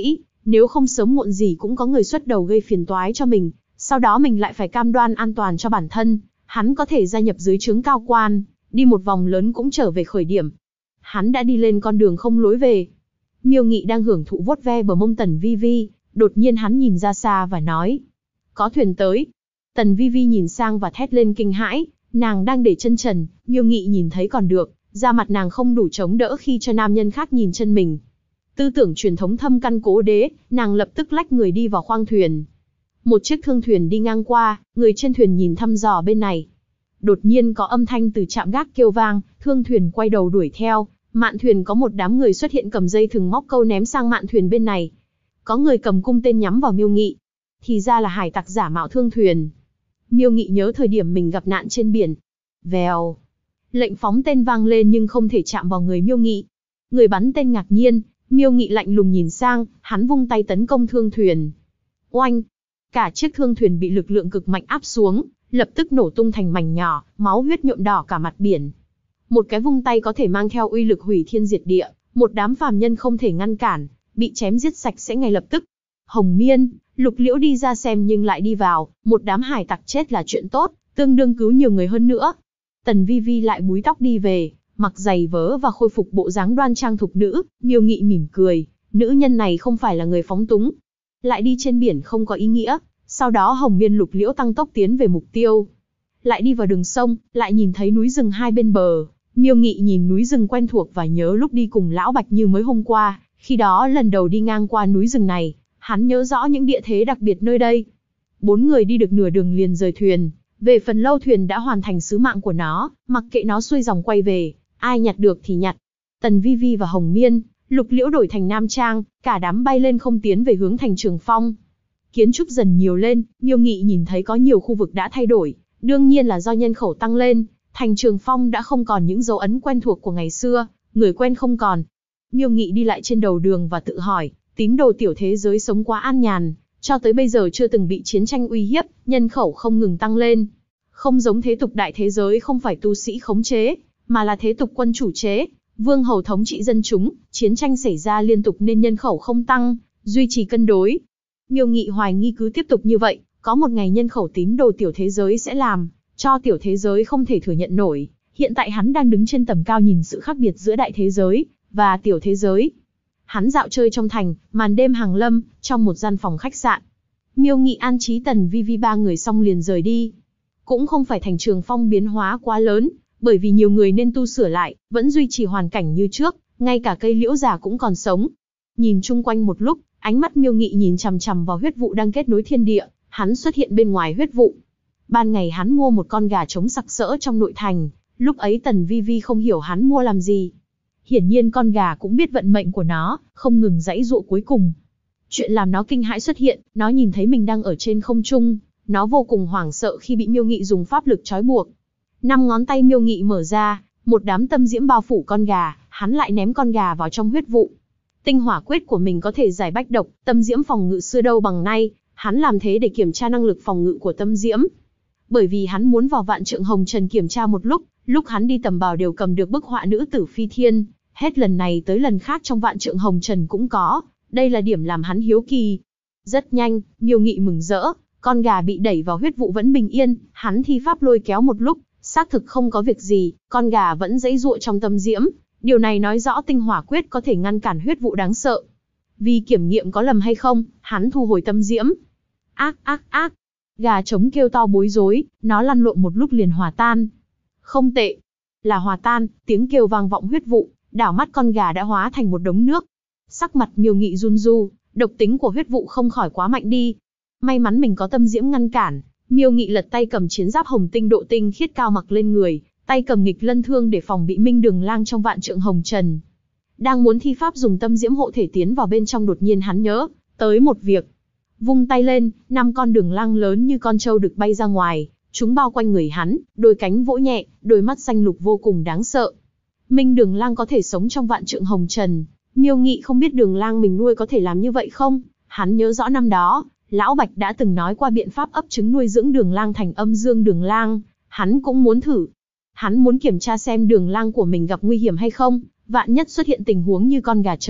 Nếu không sớm muộn gì cũng có người xuất đầu gây phiền toái cho mình, sau đó mình lại phải cam đoan an toàn cho bản thân. Hắn có thể gia nhập dưới trướng cao quan, đi một vòng lớn cũng trở về khởi điểm. Hắn đã đi lên con đường không lối về. Miêu Nghị đang hưởng thụ vuốt ve bờ mông Tần Vi Vi, đột nhiên hắn nhìn ra xa và nói: có thuyền tới. Tần Vi Vi nhìn sang và thét lên kinh hãi, nàng đang để chân trần, Miêu Nghị nhìn thấy còn được, da mặt nàng không đủ chống đỡ khi cho nam nhân khác nhìn chân mình. Tư tưởng truyền thống thâm căn cố đế, nàng lập tức lách người đi vào khoang thuyền. Một chiếc thương thuyền đi ngang qua, người trên thuyền nhìn thăm dò bên này. Đột nhiên có âm thanh từ trạm gác kêu vang, thương thuyền quay đầu đuổi theo, mạn thuyền có một đám người xuất hiện cầm dây thừng móc câu ném sang mạn thuyền bên này. Có người cầm cung tên nhắm vào Miêu Nghị. Thì ra là hải tặc giả mạo thương thuyền. Miêu Nghị nhớ thời điểm mình gặp nạn trên biển. Vèo. Lệnh phóng tên vang lên nhưng không thể chạm vào người Miêu Nghị. Người bắn tên ngạc nhiên, Miêu Nghị lạnh lùng nhìn sang, hắn vung tay tấn công thương thuyền. Oanh! Cả chiếc thương thuyền bị lực lượng cực mạnh áp xuống, lập tức nổ tung thành mảnh nhỏ, máu huyết nhuộm đỏ cả mặt biển. Một cái vung tay có thể mang theo uy lực hủy thiên diệt địa, một đám phàm nhân không thể ngăn cản, bị chém giết sạch sẽ ngay lập tức. Hồng Miên, Lục Liễu đi ra xem nhưng lại đi vào, một đám hải tặc chết là chuyện tốt, tương đương cứu nhiều người hơn nữa. Tần Vi Vi lại búi tóc đi về, mặc giày vớ và khôi phục bộ dáng đoan trang thục nữ. Miêu Nghị mỉm cười, nữ nhân này không phải là người phóng túng. Lại đi trên biển không có ý nghĩa. Sau đó Hồng Miên Lục Liễu tăng tốc tiến về mục tiêu. Lại đi vào đường sông, lại nhìn thấy núi rừng hai bên bờ. Miêu Nghị nhìn núi rừng quen thuộc và nhớ lúc đi cùng Lão Bạch như mới hôm qua, khi đó lần đầu đi ngang qua núi rừng này, hắn nhớ rõ những địa thế đặc biệt nơi đây. 4 người đi được nửa đường liền rời thuyền. Về phần lâu thuyền đã hoàn thành sứ mạng của nó, mặc kệ nó xuôi dòng quay về, ai nhặt được thì nhặt. Tần Vi Vi và Hồng Miên, Lục Liễu đổi thành nam trang, cả đám bay lên không tiến về hướng thành Trường Phong. Kiến trúc dần nhiều lên, Miêu Nghị nhìn thấy có nhiều khu vực đã thay đổi, đương nhiên là do nhân khẩu tăng lên, thành Trường Phong đã không còn những dấu ấn quen thuộc của ngày xưa, người quen không còn. Miêu Nghị đi lại trên đầu đường và tự hỏi, tín đồ tiểu thế giới sống quá an nhàn, cho tới bây giờ chưa từng bị chiến tranh uy hiếp, nhân khẩu không ngừng tăng lên. Không giống thế tục đại thế giới không phải tu sĩ khống chế, mà là thế tục quân chủ chế, vương hầu thống trị dân chúng, chiến tranh xảy ra liên tục nên nhân khẩu không tăng, duy trì cân đối. Miêu Nghị hoài nghi cứ tiếp tục như vậy, có một ngày nhân khẩu tín đồ tiểu thế giới sẽ làm cho tiểu thế giới không thể thừa nhận nổi. Hiện tại hắn đang đứng trên tầm cao nhìn sự khác biệt giữa đại thế giới và tiểu thế giới. Hắn dạo chơi trong thành, màn đêm hàng lâm, trong một gian phòng khách sạn. Miêu Nghị an trí Tần Vi Vi 3 người xong liền rời đi. Cũng không phải thành Trường Phong biến hóa quá lớn, bởi vì nhiều người nên tu sửa lại, vẫn duy trì hoàn cảnh như trước, ngay cả cây liễu già cũng còn sống. Nhìn chung quanh một lúc, ánh mắt Miêu Nghị nhìn chằm chằm vào huyết vụ đang kết nối thiên địa, hắn xuất hiện bên ngoài huyết vụ. Ban ngày hắn mua một con gà trống sặc sỡ trong nội thành, lúc ấy Tần Vi Vi không hiểu hắn mua làm gì. Hiển nhiên con gà cũng biết vận mệnh của nó, không ngừng giãy giụa cuối cùng. Chuyện làm nó kinh hãi xuất hiện, nó nhìn thấy mình đang ở trên không trung, nó vô cùng hoảng sợ khi bị Miêu Nghị dùng pháp lực trói buộc. 5 ngón tay Miêu Nghị mở ra, một đám tâm diễm bao phủ con gà, hắn lại ném con gà vào trong huyết vụ. Tinh hỏa quyết của mình có thể giải bách độc, tâm diễm phòng ngự xưa đâu bằng nay, hắn làm thế để kiểm tra năng lực phòng ngự của tâm diễm. Bởi vì hắn muốn vào Vạn Trượng Hồng Trần kiểm tra một lúc hắn đi tầm bào đều cầm được bức họa nữ tử phi thiên, hết lần này tới lần khác trong Vạn Trượng Hồng Trần cũng có, đây là điểm làm hắn hiếu kỳ. Rất nhanh, Miêu Nghị mừng rỡ, con gà bị đẩy vào huyết vụ vẫn bình yên, hắn thi pháp lôi kéo một lúc, xác thực không có việc gì, con gà vẫn giãy giụa trong tâm diễm, điều này nói rõ tinh hỏa quyết có thể ngăn cản huyết vụ đáng sợ. Vì kiểm nghiệm có lầm hay không, hắn thu hồi tâm diễm. Ác ác ác, gà trống kêu to bối rối, nó lăn lộn một lúc liền hòa tan. Không tệ, là hòa tan, tiếng kêu vang vọng huyết vụ, đảo mắt con gà đã hóa thành một đống nước. Sắc mặt Miêu Nghị run run, độc tính của huyết vụ không khỏi quá mạnh đi. May mắn mình có tâm diễm ngăn cản, Miêu Nghị lật tay cầm chiến giáp hồng tinh độ tinh khiết cao mặc lên người, tay cầm nghịch lân thương để phòng bị Minh Đường Lang trong Vạn Trượng Hồng Trần. Đang muốn thi pháp dùng tâm diễm hộ thể tiến vào bên trong, đột nhiên hắn nhớ tới một việc. Vung tay lên, 5 con đường lang lớn như con trâu đực bay ra ngoài, chúng bao quanh người hắn, đôi cánh vỗ nhẹ, đôi mắt xanh lục vô cùng đáng sợ. Minh Đường Lang có thể sống trong Vạn Trượng Hồng Trần, Miêu Nghị không biết đường lang mình nuôi có thể làm như vậy không? Hắn nhớ rõ năm đó, Lão Bạch đã từng nói qua biện pháp ấp trứng nuôi dưỡng đường lang thành âm dương đường lang, hắn cũng muốn thử. Hắn muốn kiểm tra xem đường lang của mình gặp nguy hiểm hay không, vạn nhất xuất hiện tình huống như con gà trống,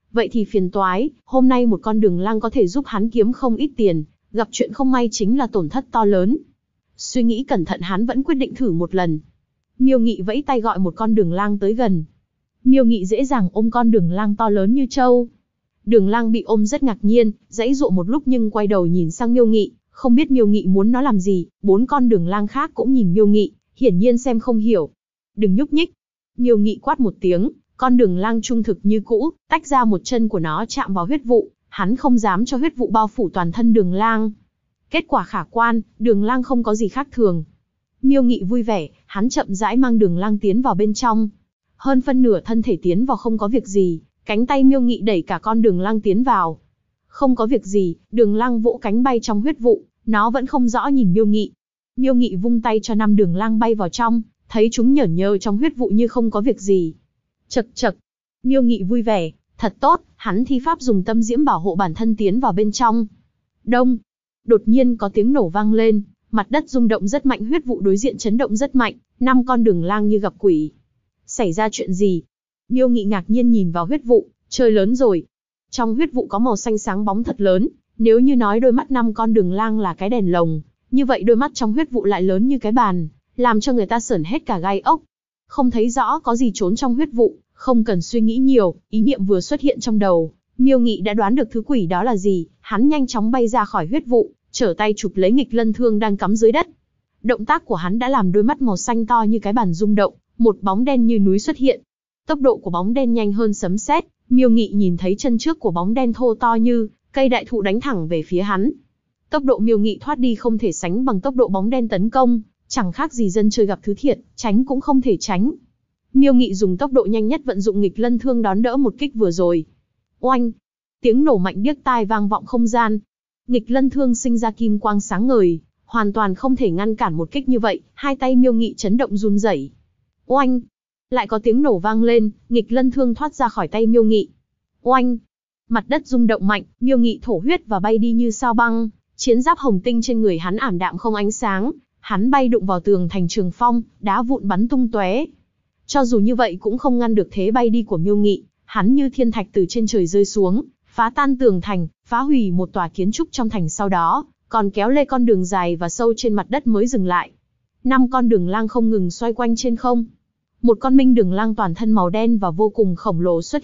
vậy thì phiền toái, hôm nay một con đường lang có thể giúp hắn kiếm không ít tiền, gặp chuyện không may chính là tổn thất to lớn. Suy nghĩ cẩn thận hắn vẫn quyết định thử một lần. Miêu Nghị vẫy tay gọi một con đường lang tới gần. Miêu Nghị dễ dàng ôm con đường lang to lớn như trâu. Đường lang bị ôm rất ngạc nhiên, giãy giụa một lúc nhưng quay đầu nhìn sang Miêu Nghị, không biết Miêu Nghị muốn nó làm gì. 4 con đường lang khác cũng nhìn Miêu Nghị, hiển nhiên xem không hiểu. Đừng nhúc nhích. Miêu Nghị quát một tiếng, con đường lang trung thực như cũ, tách ra một chân của nó chạm vào huyết vụ, hắn không dám cho huyết vụ bao phủ toàn thân đường lang. Kết quả khả quan, đường lang không có gì khác thường. Miêu Nghị vui vẻ, hắn chậm rãi mang đường lang tiến vào bên trong. Hơn phân nửa thân thể tiến vào không có việc gì, cánh tay Miêu Nghị đẩy cả con đường lang tiến vào. Không có việc gì, đường lang vỗ cánh bay trong huyết vụ, nó vẫn không rõ nhìn Miêu Nghị. Miêu Nghị vung tay cho 5 đường lang bay vào trong, thấy chúng nhởn nhơ trong huyết vụ như không có việc gì. Chậc chậc, Miêu Nghị vui vẻ, thật tốt, hắn thi pháp dùng tâm diễm bảo hộ bản thân tiến vào bên trong. Đông, đột nhiên có tiếng nổ vang lên, mặt đất rung động rất mạnh, huyết vụ đối diện chấn động rất mạnh, 5 con đường lang như gặp quỷ. Xảy ra chuyện gì? Miêu Nghị ngạc nhiên nhìn vào huyết vụ, trời lớn rồi. Trong huyết vụ có màu xanh sáng bóng thật lớn, nếu như nói đôi mắt 5 con đường lang là cái đèn lồng, như vậy đôi mắt trong huyết vụ lại lớn như cái bàn, làm cho người ta sởn hết cả gai ốc. Không thấy rõ có gì trốn trong huyết vụ, không cần suy nghĩ nhiều, ý niệm vừa xuất hiện trong đầu, Miêu Nghị đã đoán được thứ quỷ đó là gì, hắn nhanh chóng bay ra khỏi huyết vụ, trở tay chụp lấy nghịch lân thương đang cắm dưới đất. Động tác của hắn đã làm đôi mắt màu xanh to như cái bàn rung động, một bóng đen như núi xuất hiện. Tốc độ của bóng đen nhanh hơn sấm sét, Miêu Nghị nhìn thấy chân trước của bóng đen thô to như cây đại thụ đánh thẳng về phía hắn. Tốc độ Miêu Nghị thoát đi không thể sánh bằng tốc độ bóng đen tấn công, chẳng khác gì dân chơi gặp thứ thiệt, tránh cũng không thể tránh. Miêu Nghị dùng tốc độ nhanh nhất vận dụng nghịch lân thương đón đỡ một kích vừa rồi. Oanh! Tiếng nổ mạnh điếc tai vang vọng không gian. Nghịch lân thương sinh ra kim quang sáng ngời, hoàn toàn không thể ngăn cản một kích như vậy, hai tay Miêu Nghị chấn động run rẩy. Oanh! Lại có tiếng nổ vang lên, nghịch lân thương thoát ra khỏi tay Miêu Nghị. Oanh! Mặt đất rung động mạnh, Miêu Nghị thổ huyết và bay đi như sao băng, chiến giáp hồng tinh trên người hắn ảm đạm không ánh sáng, hắn bay đụng vào tường thành Trường Phong, đá vụn bắn tung tóe. Cho dù như vậy cũng không ngăn được thế bay đi của Miêu Nghị, hắn như thiên thạch từ trên trời rơi xuống, phá tan tường thành, phá hủy một tòa kiến trúc trong thành, sau đó còn kéo lê con đường dài và sâu trên mặt đất mới dừng lại. 5 con đường lang không ngừng xoay quanh trên không. Một con minh đường lang toàn thân màu đen và vô cùng khổng lồ xuất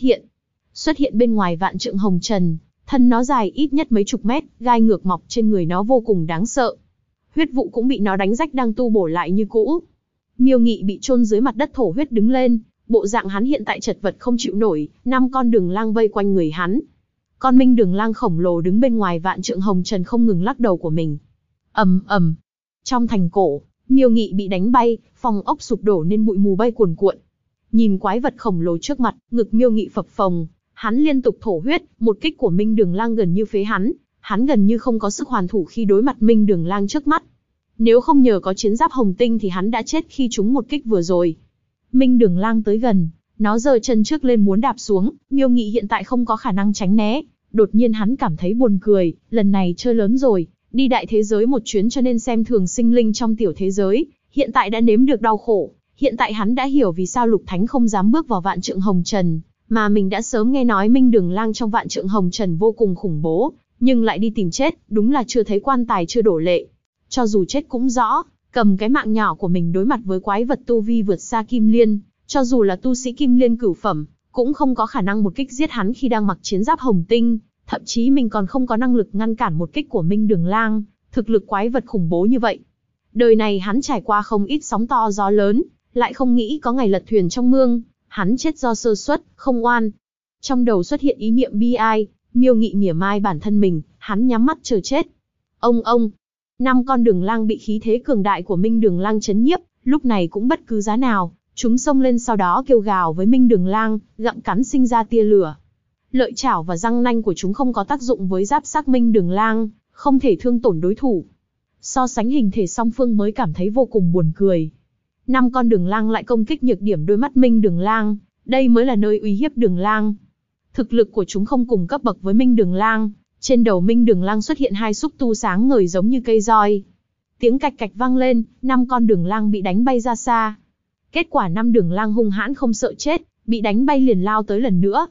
hiện bên ngoài vạn trượng hồng trần, thân nó dài ít nhất mấy chục mét, gai ngược mọc trên người nó vô cùng đáng sợ. Huyết vụ cũng bị nó đánh rách đang tu bổ lại như cũ. Miêu Nghị bị chôn dưới mặt đất thổ huyết đứng lên, bộ dạng hắn hiện tại chật vật không chịu nổi, 5 con đường lang vây quanh người hắn. Con minh đường lang khổng lồ đứng bên ngoài vạn trượng hồng trần không ngừng lắc đầu của mình. Ầm ầm. Trong thành cổ, Miêu Nghị bị đánh bay, phòng ốc sụp đổ nên bụi mù bay cuồn cuộn. Nhìn quái vật khổng lồ trước mặt, ngực Miêu Nghị phập phồng, hắn liên tục thổ huyết, một kích của minh đường lang gần như phế hắn gần như không có sức hoàn thủ khi đối mặt minh đường lang trước mắt. Nếu không nhờ có chiến giáp hồng tinh thì hắn đã chết khi trúng một kích vừa rồi. Minh đường lang tới gần, nó giơ chân trước lên muốn đạp xuống, Miêu Nghị hiện tại không có khả năng tránh né. Đột nhiên hắn cảm thấy buồn cười, lần này chơi lớn rồi, đi đại thế giới một chuyến cho nên xem thường sinh linh trong tiểu thế giới, hiện tại đã nếm được đau khổ, hiện tại hắn đã hiểu vì sao Lục Thánh không dám bước vào vạn trượng hồng trần, mà mình đã sớm nghe nói minh đường lang trong vạn trượng hồng trần vô cùng khủng bố, nhưng lại đi tìm chết, đúng là chưa thấy quan tài chưa đổ lệ. Cho dù chết cũng rõ, cầm cái mạng nhỏ của mình đối mặt với quái vật tu vi vượt xa Kim Liên, cho dù là tu sĩ Kim Liên cửu phẩm, cũng không có khả năng một kích giết hắn khi đang mặc chiến giáp hồng tinh, thậm chí mình còn không có năng lực ngăn cản một kích của minh đường lang, thực lực quái vật khủng bố như vậy. Đời này hắn trải qua không ít sóng to gió lớn, lại không nghĩ có ngày lật thuyền trong mương, hắn chết do sơ suất, không oan. Trong đầu xuất hiện ý niệm bi ai, Miêu Nghị mỉa mai bản thân mình, hắn nhắm mắt chờ chết. Ông, 5 con đường lang bị khí thế cường đại của minh đường lang chấn nhiếp, lúc này cũng bất cứ giá nào, chúng xông lên sau đó kêu gào với minh đường lang, gặm cắn sinh ra tia lửa. Lợi chảo và răng nanh của chúng không có tác dụng với giáp xác minh đường lang, không thể thương tổn đối thủ. So sánh hình thể song phương mới cảm thấy vô cùng buồn cười. 5 con đường lang lại công kích nhược điểm đôi mắt minh đường lang, đây mới là nơi uy hiếp đường lang. Thực lực của chúng không cùng cấp bậc với minh đường lang, trên đầu minh đường lang xuất hiện 2 xúc tu sáng ngời giống như cây roi. Tiếng cạch cạch vang lên, 5 con đường lang bị đánh bay ra xa. Kết quả 5 đường lang hung hãn không sợ chết, bị đánh bay liền lao tới lần nữa.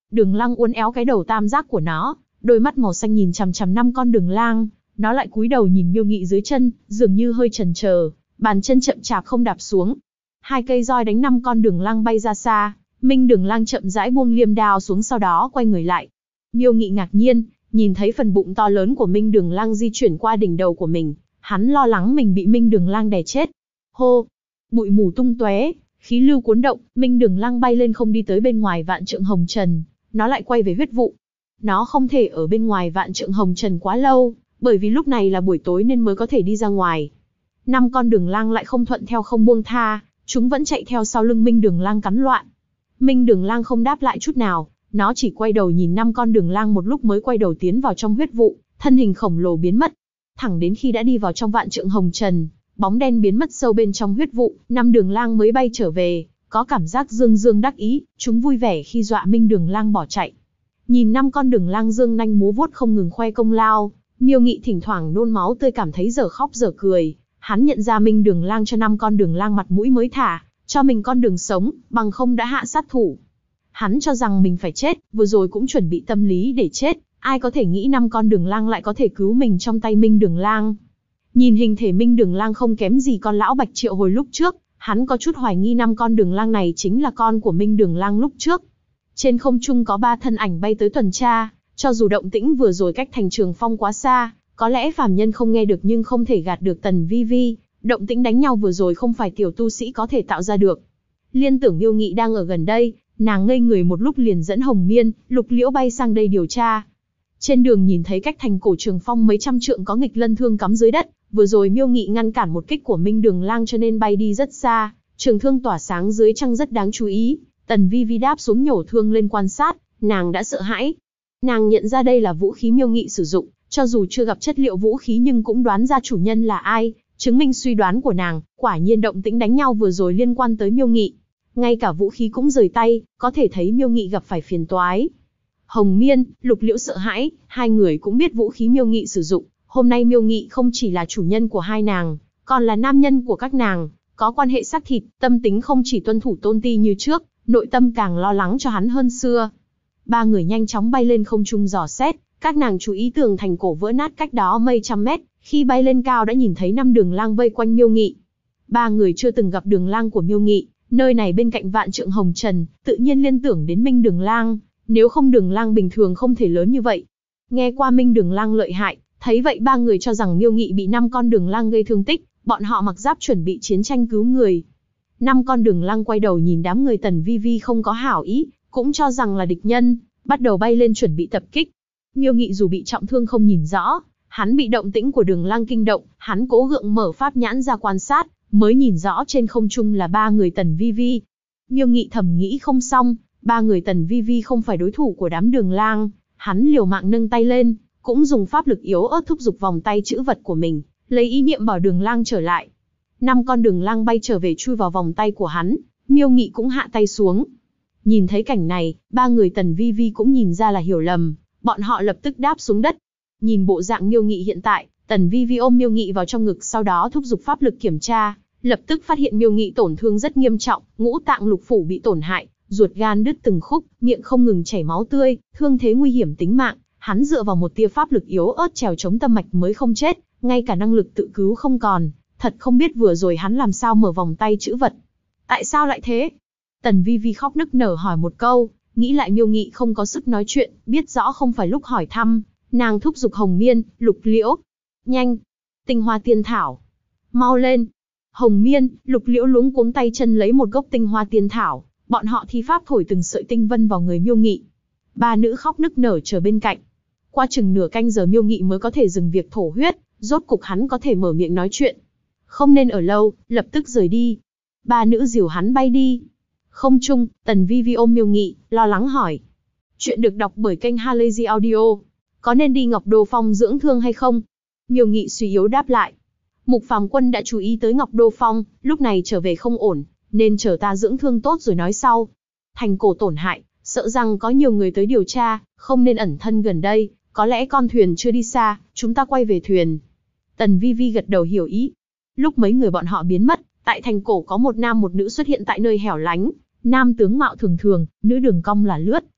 Đường lang uốn éo cái đầu tam giác của nó, đôi mắt màu xanh nhìn chằm chằm 5 con đường lang. Nó lại cúi đầu nhìn Miêu Nghị dưới chân, dường như hơi chần chờ, bàn chân chậm chạp không đạp xuống. 2 cây roi đánh 5 con đường lang bay ra xa. Minh Đường Lang chậm rãi buông liêm đao xuống, sau đó quay người lại. Miêu Nghị ngạc nhiên, nhìn thấy phần bụng to lớn của Minh Đường Lang di chuyển qua đỉnh đầu của mình, hắn lo lắng mình bị Minh Đường Lang đè chết. Hô, bụi mù tung tóe, khí lưu cuốn động, Minh Đường Lang bay lên không đi tới bên ngoài vạn trượng hồng trần, nó lại quay về huyết vụ. Nó không thể ở bên ngoài vạn trượng hồng trần quá lâu, bởi vì lúc này là buổi tối nên mới có thể đi ra ngoài. 5 con đường lang lại không thuận theo không buông tha, chúng vẫn chạy theo sau lưng Minh Đường Lang cắn loạn. Minh Đường Lang không đáp lại chút nào, nó chỉ quay đầu nhìn 5 con đường lang một lúc mới quay đầu tiến vào trong huyết vụ, thân hình khổng lồ biến mất. Thẳng đến khi đã đi vào trong vạn trượng hồng trần, bóng đen biến mất sâu bên trong huyết vụ, 5 đường lang mới bay trở về, có cảm giác dương dương đắc ý, chúng vui vẻ khi dọa Minh Đường Lang bỏ chạy. Nhìn 5 con đường lang dương nanh múa vuốt không ngừng khoe công lao, Miêu Nghị thỉnh thoảng nôn máu tươi cảm thấy dở khóc dở cười. Hắn nhận ra Minh Đường Lang cho 5 con đường lang mặt mũi mới thả, cho mình con đường sống, bằng không đã hạ sát thủ. Hắn cho rằng mình phải chết, vừa rồi cũng chuẩn bị tâm lý để chết, ai có thể nghĩ 5 con đường lang lại có thể cứu mình trong tay Minh Đường Lang. Nhìn hình thể Minh Đường Lang không kém gì con lão Bạch Triệu hồi lúc trước, hắn có chút hoài nghi 5 con đường lang này chính là con của Minh Đường Lang lúc trước. Trên không trung có 3 thân ảnh bay tới tuần tra, cho dù động tĩnh vừa rồi cách thành Trường Phong quá xa, có lẽ phàm nhân không nghe được nhưng không thể gạt được Tần Vi Vi, động tĩnh đánh nhau vừa rồi không phải tiểu tu sĩ có thể tạo ra được. Liên tưởng Miêu Nghị đang ở gần đây, nàng ngây người một lúc liền dẫn Hồng Miên, Lục Liễu bay sang đây điều tra. Trên đường nhìn thấy cách thành cổ Trường Phong mấy trăm trượng có nghịch lân thương cắm dưới đất, vừa rồi Miêu Nghị ngăn cản một kích của Minh Đường Lang cho nên bay đi rất xa, trường thương tỏa sáng dưới trăng rất đáng chú ý. Tần Vi Vi đáp xuống nhổ thương lên quan sát, nàng đã sợ hãi. Nàng nhận ra đây là vũ khí Miêu Nghị sử dụng, cho dù chưa gặp chất liệu vũ khí nhưng cũng đoán ra chủ nhân là ai, chứng minh suy đoán của nàng, quả nhiên động tĩnh đánh nhau vừa rồi liên quan tới Miêu Nghị. Ngay cả vũ khí cũng rời tay, có thể thấy Miêu Nghị gặp phải phiền toái. Hồng Miên, Lục Liễu sợ hãi, hai người cũng biết vũ khí Miêu Nghị sử dụng, hôm nay Miêu Nghị không chỉ là chủ nhân của hai nàng, còn là nam nhân của các nàng, có quan hệ xác thịt, tâm tính không chỉ tuân thủ tôn ti như trước, nội tâm càng lo lắng cho hắn hơn xưa. Ba người nhanh chóng bay lên không trung dò xét, các nàng chú ý tường thành cổ vỡ nát cách đó mấy trăm mét, khi bay lên cao đã nhìn thấy 5 đường lang vây quanh Miêu Nghị. Ba người chưa từng gặp đường lang của Miêu Nghị, nơi này bên cạnh vạn trượng hồng trần, tự nhiên liên tưởng đến Minh Đường Lang, nếu không đường lang bình thường không thể lớn như vậy. Nghe qua Minh Đường Lang lợi hại, thấy vậy ba người cho rằng Miêu Nghị bị 5 con đường lang gây thương tích, bọn họ mặc giáp chuẩn bị chiến tranh cứu người. 5 con đường lang quay đầu nhìn đám người Tần Vi Vi không có hảo ý, cũng cho rằng là địch nhân, bắt đầu bay lên chuẩn bị tập kích. Miêu Nghị dù bị trọng thương không nhìn rõ, hắn bị động tĩnh của đường lang kinh động, hắn cố gượng mở pháp nhãn ra quan sát, mới nhìn rõ trên không trung là ba người Tần Vi Vi. Miêu Nghị thầm nghĩ không xong, ba người Tần Vi Vi không phải đối thủ của đám đường lang, hắn liều mạng nâng tay lên, cũng dùng pháp lực yếu ớt thúc giục vòng tay chữ vật của mình, lấy ý niệm bảo đường lang trở lại. 5 con đường lang bay trở về chui vào vòng tay của hắn, Miêu Nghị cũng hạ tay xuống. Nhìn thấy cảnh này, ba người Tần Vi Vi cũng nhìn ra là hiểu lầm, bọn họ lập tức đáp xuống đất. Nhìn bộ dạng Miêu Nghị hiện tại, Tần Vi Vi ôm Miêu Nghị vào trong ngực sau đó thúc giục pháp lực kiểm tra, lập tức phát hiện Miêu Nghị tổn thương rất nghiêm trọng, ngũ tạng lục phủ bị tổn hại, ruột gan đứt từng khúc, miệng không ngừng chảy máu tươi, thương thế nguy hiểm tính mạng. Hắn dựa vào một tia pháp lực yếu ớt trèo chống tâm mạch mới không chết, ngay cả năng lực tự cứu không còn. Thật không biết vừa rồi hắn làm sao mở vòng tay chữ vật. Tại sao lại thế? Tần Vi Vi khóc nức nở hỏi một câu, nghĩ lại Miêu Nghị không có sức nói chuyện, biết rõ không phải lúc hỏi thăm, nàng thúc giục Hồng Miên, Lục Liễu. Nhanh! Tinh hoa tiên thảo! Mau lên! Hồng Miên, Lục Liễu luống cuống tay chân lấy một gốc tinh hoa tiên thảo, bọn họ thi pháp thổi từng sợi tinh vân vào người Miêu Nghị. Ba nữ khóc nức nở chờ bên cạnh. Qua chừng nửa canh giờ Miêu Nghị mới có thể dừng việc thổ huyết, rốt cục hắn có thể mở miệng nói chuyện. Không nên ở lâu, lập tức rời đi. Ba nữ dìu hắn bay đi. Không trung, Tần Vi Vi ôm Miêu Nghị, lo lắng hỏi. Chuyện được đọc bởi kênh Halazy Audio. Có nên đi Ngọc Đô Phong dưỡng thương hay không? Miêu Nghị suy yếu đáp lại. Mục Phàm Quân đã chú ý tới Ngọc Đô Phong, lúc này trở về không ổn, nên chờ ta dưỡng thương tốt rồi nói sau. Thành cổ tổn hại, sợ rằng có nhiều người tới điều tra, không nên ẩn thân gần đây, có lẽ con thuyền chưa đi xa, chúng ta quay về thuyền. Tần Vi Vi gật đầu hiểu ý. Lúc mấy người bọn họ biến mất, tại thành cổ có một nam một nữ xuất hiện tại nơi hẻo lánh, nam tướng mạo thường thường, nữ đường cong là lướt,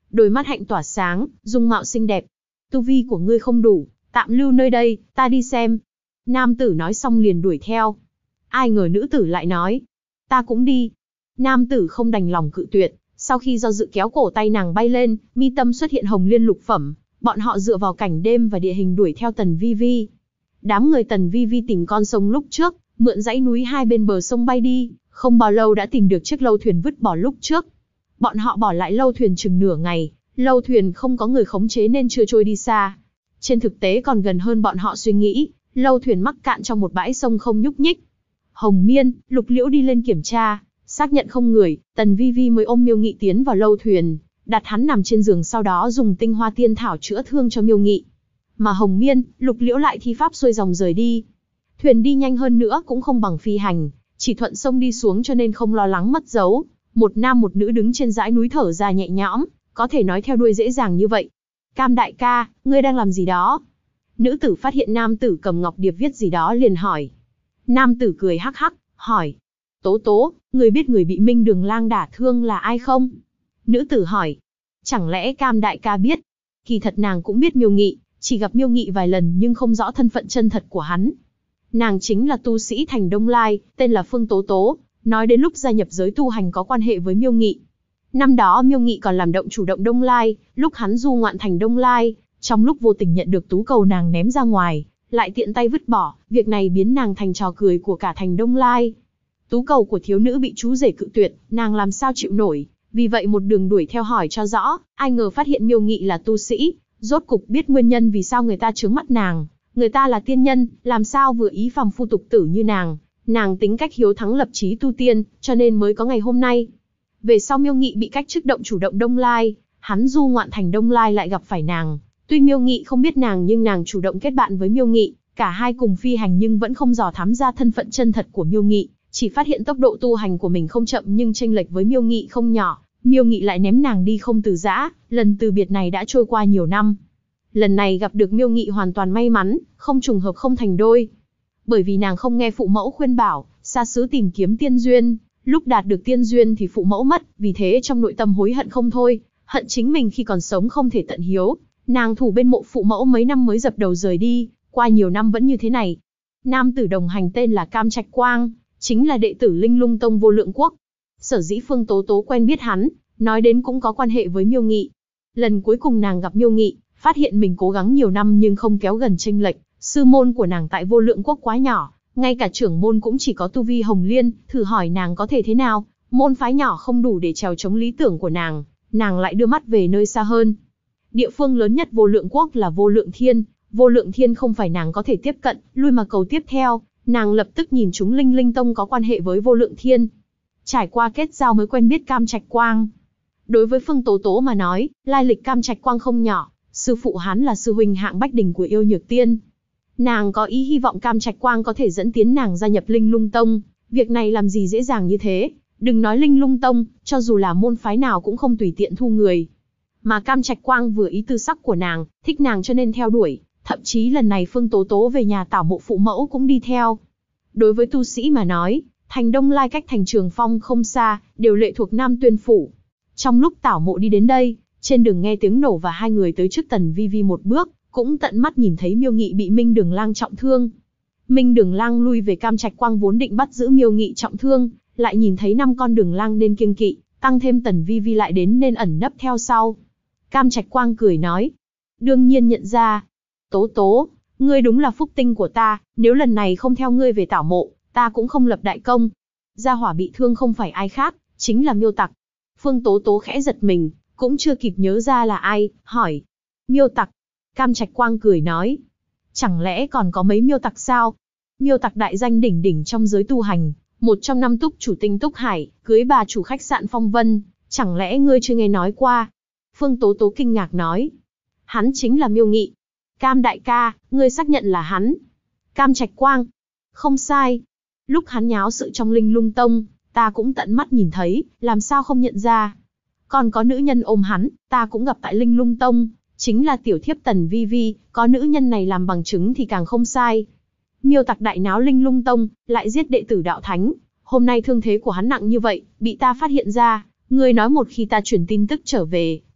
đôi mắt hạnh tỏa sáng, dung mạo xinh đẹp. Tu vi của ngươi không đủ, tạm lưu nơi đây, ta đi xem. Nam tử nói xong liền đuổi theo. Ai ngờ nữ tử lại nói, ta cũng đi. Nam tử không đành lòng cự tuyệt, sau khi do dự kéo cổ tay nàng bay lên, mi tâm xuất hiện hồng liên lục phẩm, bọn họ dựa vào cảnh đêm và địa hình đuổi theo Tần Vi Vi. Đám người Tần Vi Vi tìm con sông lúc trước, mượn dãy núi hai bên bờ sông bay đi, không bao lâu đã tìm được chiếc lâu thuyền vứt bỏ lúc trước. Bọn họ bỏ lại lâu thuyền chừng nửa ngày, lâu thuyền không có người khống chế nên chưa trôi đi xa. Trên thực tế còn gần hơn bọn họ suy nghĩ, lâu thuyền mắc cạn trong một bãi sông không nhúc nhích. Hồng Miên, Lục Liễu đi lên kiểm tra, xác nhận không người, Tần Vi Vi mới ôm Miêu Nghị tiến vào lâu thuyền, đặt hắn nằm trên giường, sau đó dùng tinh hoa tiên thảo chữa thương cho Miêu Nghị. Mà Hồng Miên, Lục Liễu lại thi pháp xuôi dòng rời đi. Thuyền đi nhanh hơn nữa cũng không bằng phi hành, chỉ thuận sông đi xuống cho nên không lo lắng mất dấu. Một nam một nữ đứng trên dãy núi thở ra nhẹ nhõm, có thể nói theo đuôi dễ dàng như vậy. Cam đại ca, ngươi đang làm gì đó? Nữ tử phát hiện nam tử cầm ngọc điệp viết gì đó liền hỏi. Nam tử cười hắc hắc, hỏi. Tố tố, người biết người bị Minh Đường Lang đả thương là ai không? Nữ tử hỏi. Chẳng lẽ Cam đại ca biết? Kỳ thật nàng cũng biết Miêu Nghị, chỉ gặp Miêu Nghị vài lần nhưng không rõ thân phận chân thật của hắn. Nàng chính là tu sĩ Thành Đông Lai, tên là Phương Tố Tố, nói đến lúc gia nhập giới tu hành có quan hệ với Miêu Nghị. Năm đó Miêu Nghị còn làm động chủ động Đông Lai, lúc hắn du ngoạn Thành Đông Lai, trong lúc vô tình nhận được tú cầu nàng ném ra ngoài, lại tiện tay vứt bỏ, việc này biến nàng thành trò cười của cả Thành Đông Lai. Tú cầu của thiếu nữ bị chú rể cự tuyệt, nàng làm sao chịu nổi, vì vậy một đường đuổi theo hỏi cho rõ, ai ngờ phát hiện Miêu Nghị là tu sĩ, rốt cục biết nguyên nhân vì sao người ta chướng mắt nàng. Người ta là tiên nhân, làm sao vừa ý phàm phu tục tử như nàng tính cách hiếu thắng lập chí tu tiên, cho nên mới có ngày hôm nay. Về sau Miêu Nghị bị cách chức động chủ động Đông Lai, hắn du ngoạn Thành Đông Lai lại gặp phải nàng. Tuy Miêu Nghị không biết nàng nhưng nàng chủ động kết bạn với Miêu Nghị, cả hai cùng phi hành nhưng vẫn không dò thám ra thân phận chân thật của Miêu Nghị, chỉ phát hiện tốc độ tu hành của mình không chậm nhưng chênh lệch với Miêu Nghị không nhỏ. Miêu Nghị lại ném nàng đi không từ giã, lần từ biệt này đã trôi qua nhiều năm. Lần này gặp được Miêu Nghị hoàn toàn may mắn, không trùng hợp không thành đôi. Bởi vì nàng không nghe phụ mẫu khuyên bảo, xa xứ tìm kiếm tiên duyên, lúc đạt được tiên duyên thì phụ mẫu mất, vì thế trong nội tâm hối hận không thôi, hận chính mình khi còn sống không thể tận hiếu. Nàng thủ bên mộ phụ mẫu mấy năm mới dập đầu rời đi, qua nhiều năm vẫn như thế này. Nam tử đồng hành tên là Cam Trạch Quang, chính là đệ tử Linh Lung Tông Vô Lượng Quốc. Sở dĩ Phương Tố Tố quen biết hắn, nói đến cũng có quan hệ với Miêu Nghị. Lần cuối cùng nàng gặp Miêu Nghị, phát hiện mình cố gắng nhiều năm nhưng không kéo gần chênh lệch, sư môn của nàng tại Vô Lượng Quốc quá nhỏ, ngay cả trưởng môn cũng chỉ có tu vi Hồng Liên, thử hỏi nàng có thể thế nào, môn phái nhỏ không đủ để trèo chống lý tưởng của nàng lại đưa mắt về nơi xa hơn. Địa phương lớn nhất Vô Lượng Quốc là Vô Lượng Thiên, Vô Lượng Thiên không phải nàng có thể tiếp cận, lui mà cầu tiếp theo, nàng lập tức nhìn chúng Linh Linh Tông có quan hệ với Vô Lượng Thiên. Trải qua kết giao mới quen biết Cam Trạch Quang. Đối với Phương Tố Tố mà nói, lai lịch Cam Trạch Quang không nhỏ, sư phụ hắn là sư huynh hạng bách đỉnh của Yêu Nhược Tiên. Nàng có ý hy vọng Cam Trạch Quang có thể dẫn tiến nàng gia nhập Linh Lung Tông, việc này làm gì dễ dàng như thế, đừng nói Linh Lung Tông, cho dù là môn phái nào cũng không tùy tiện thu người. Mà Cam Trạch Quang vừa ý tư sắc của nàng, thích nàng cho nên theo đuổi, thậm chí lần này Phương Tố Tố về nhà tảo mộ phụ mẫu cũng đi theo. Đối với tu sĩ mà nói, Thành Đông Lai cách thành Trường Phong không xa, đều lệ thuộc Nam Tuyên Phủ. Trong lúc tảo mộ đi đến đây, trên đường nghe tiếng nổ và hai người tới trước Tần Vi Vi một bước, cũng tận mắt nhìn thấy Miêu Nghị bị Minh Đường Lang trọng thương. Minh Đường Lang lui về, Cam Trạch Quang vốn định bắt giữ Miêu Nghị trọng thương, lại nhìn thấy 5 con đường lang nên kiêng kỵ, tăng thêm Tần Vi Vi lại đến nên ẩn nấp theo sau. Cam Trạch Quang cười nói, đương nhiên nhận ra. Tố Tố, ngươi đúng là phúc tinh của ta, nếu lần này không theo ngươi về tảo mộ, ta cũng không lập đại công. Gia hỏa bị thương không phải ai khác, chính là Miêu Tặc. Phương Tố Tố khẽ giật mình, cũng chưa kịp nhớ ra là ai, hỏi. Miêu Tặc. Cam Trạch Quang cười nói. Chẳng lẽ còn có mấy Miêu Tặc sao? Miêu Tặc đại danh đỉnh đỉnh trong giới tu hành, một trong 5 túc chủ Tinh Túc Hải, cưới bà chủ khách sạn Phong Vân, chẳng lẽ ngươi chưa nghe nói qua? Phương Tố Tố kinh ngạc nói. Hắn chính là Miêu Nghị. Cam đại ca, ngươi xác nhận là hắn. Cam Trạch Quang. Không sai. Lúc hắn nháo sự trong Linh Lung Tông, ta cũng tận mắt nhìn thấy, làm sao không nhận ra. Còn có nữ nhân ôm hắn, ta cũng gặp tại Linh Lung Tông, chính là tiểu thiếp Tần Vi Vi, có nữ nhân này làm bằng chứng thì càng không sai. Miêu Tặc đại náo Linh Lung Tông, lại giết đệ tử đạo thánh, hôm nay thương thế của hắn nặng như vậy, bị ta phát hiện ra, ngươi nói một khi ta chuyển tin tức trở về,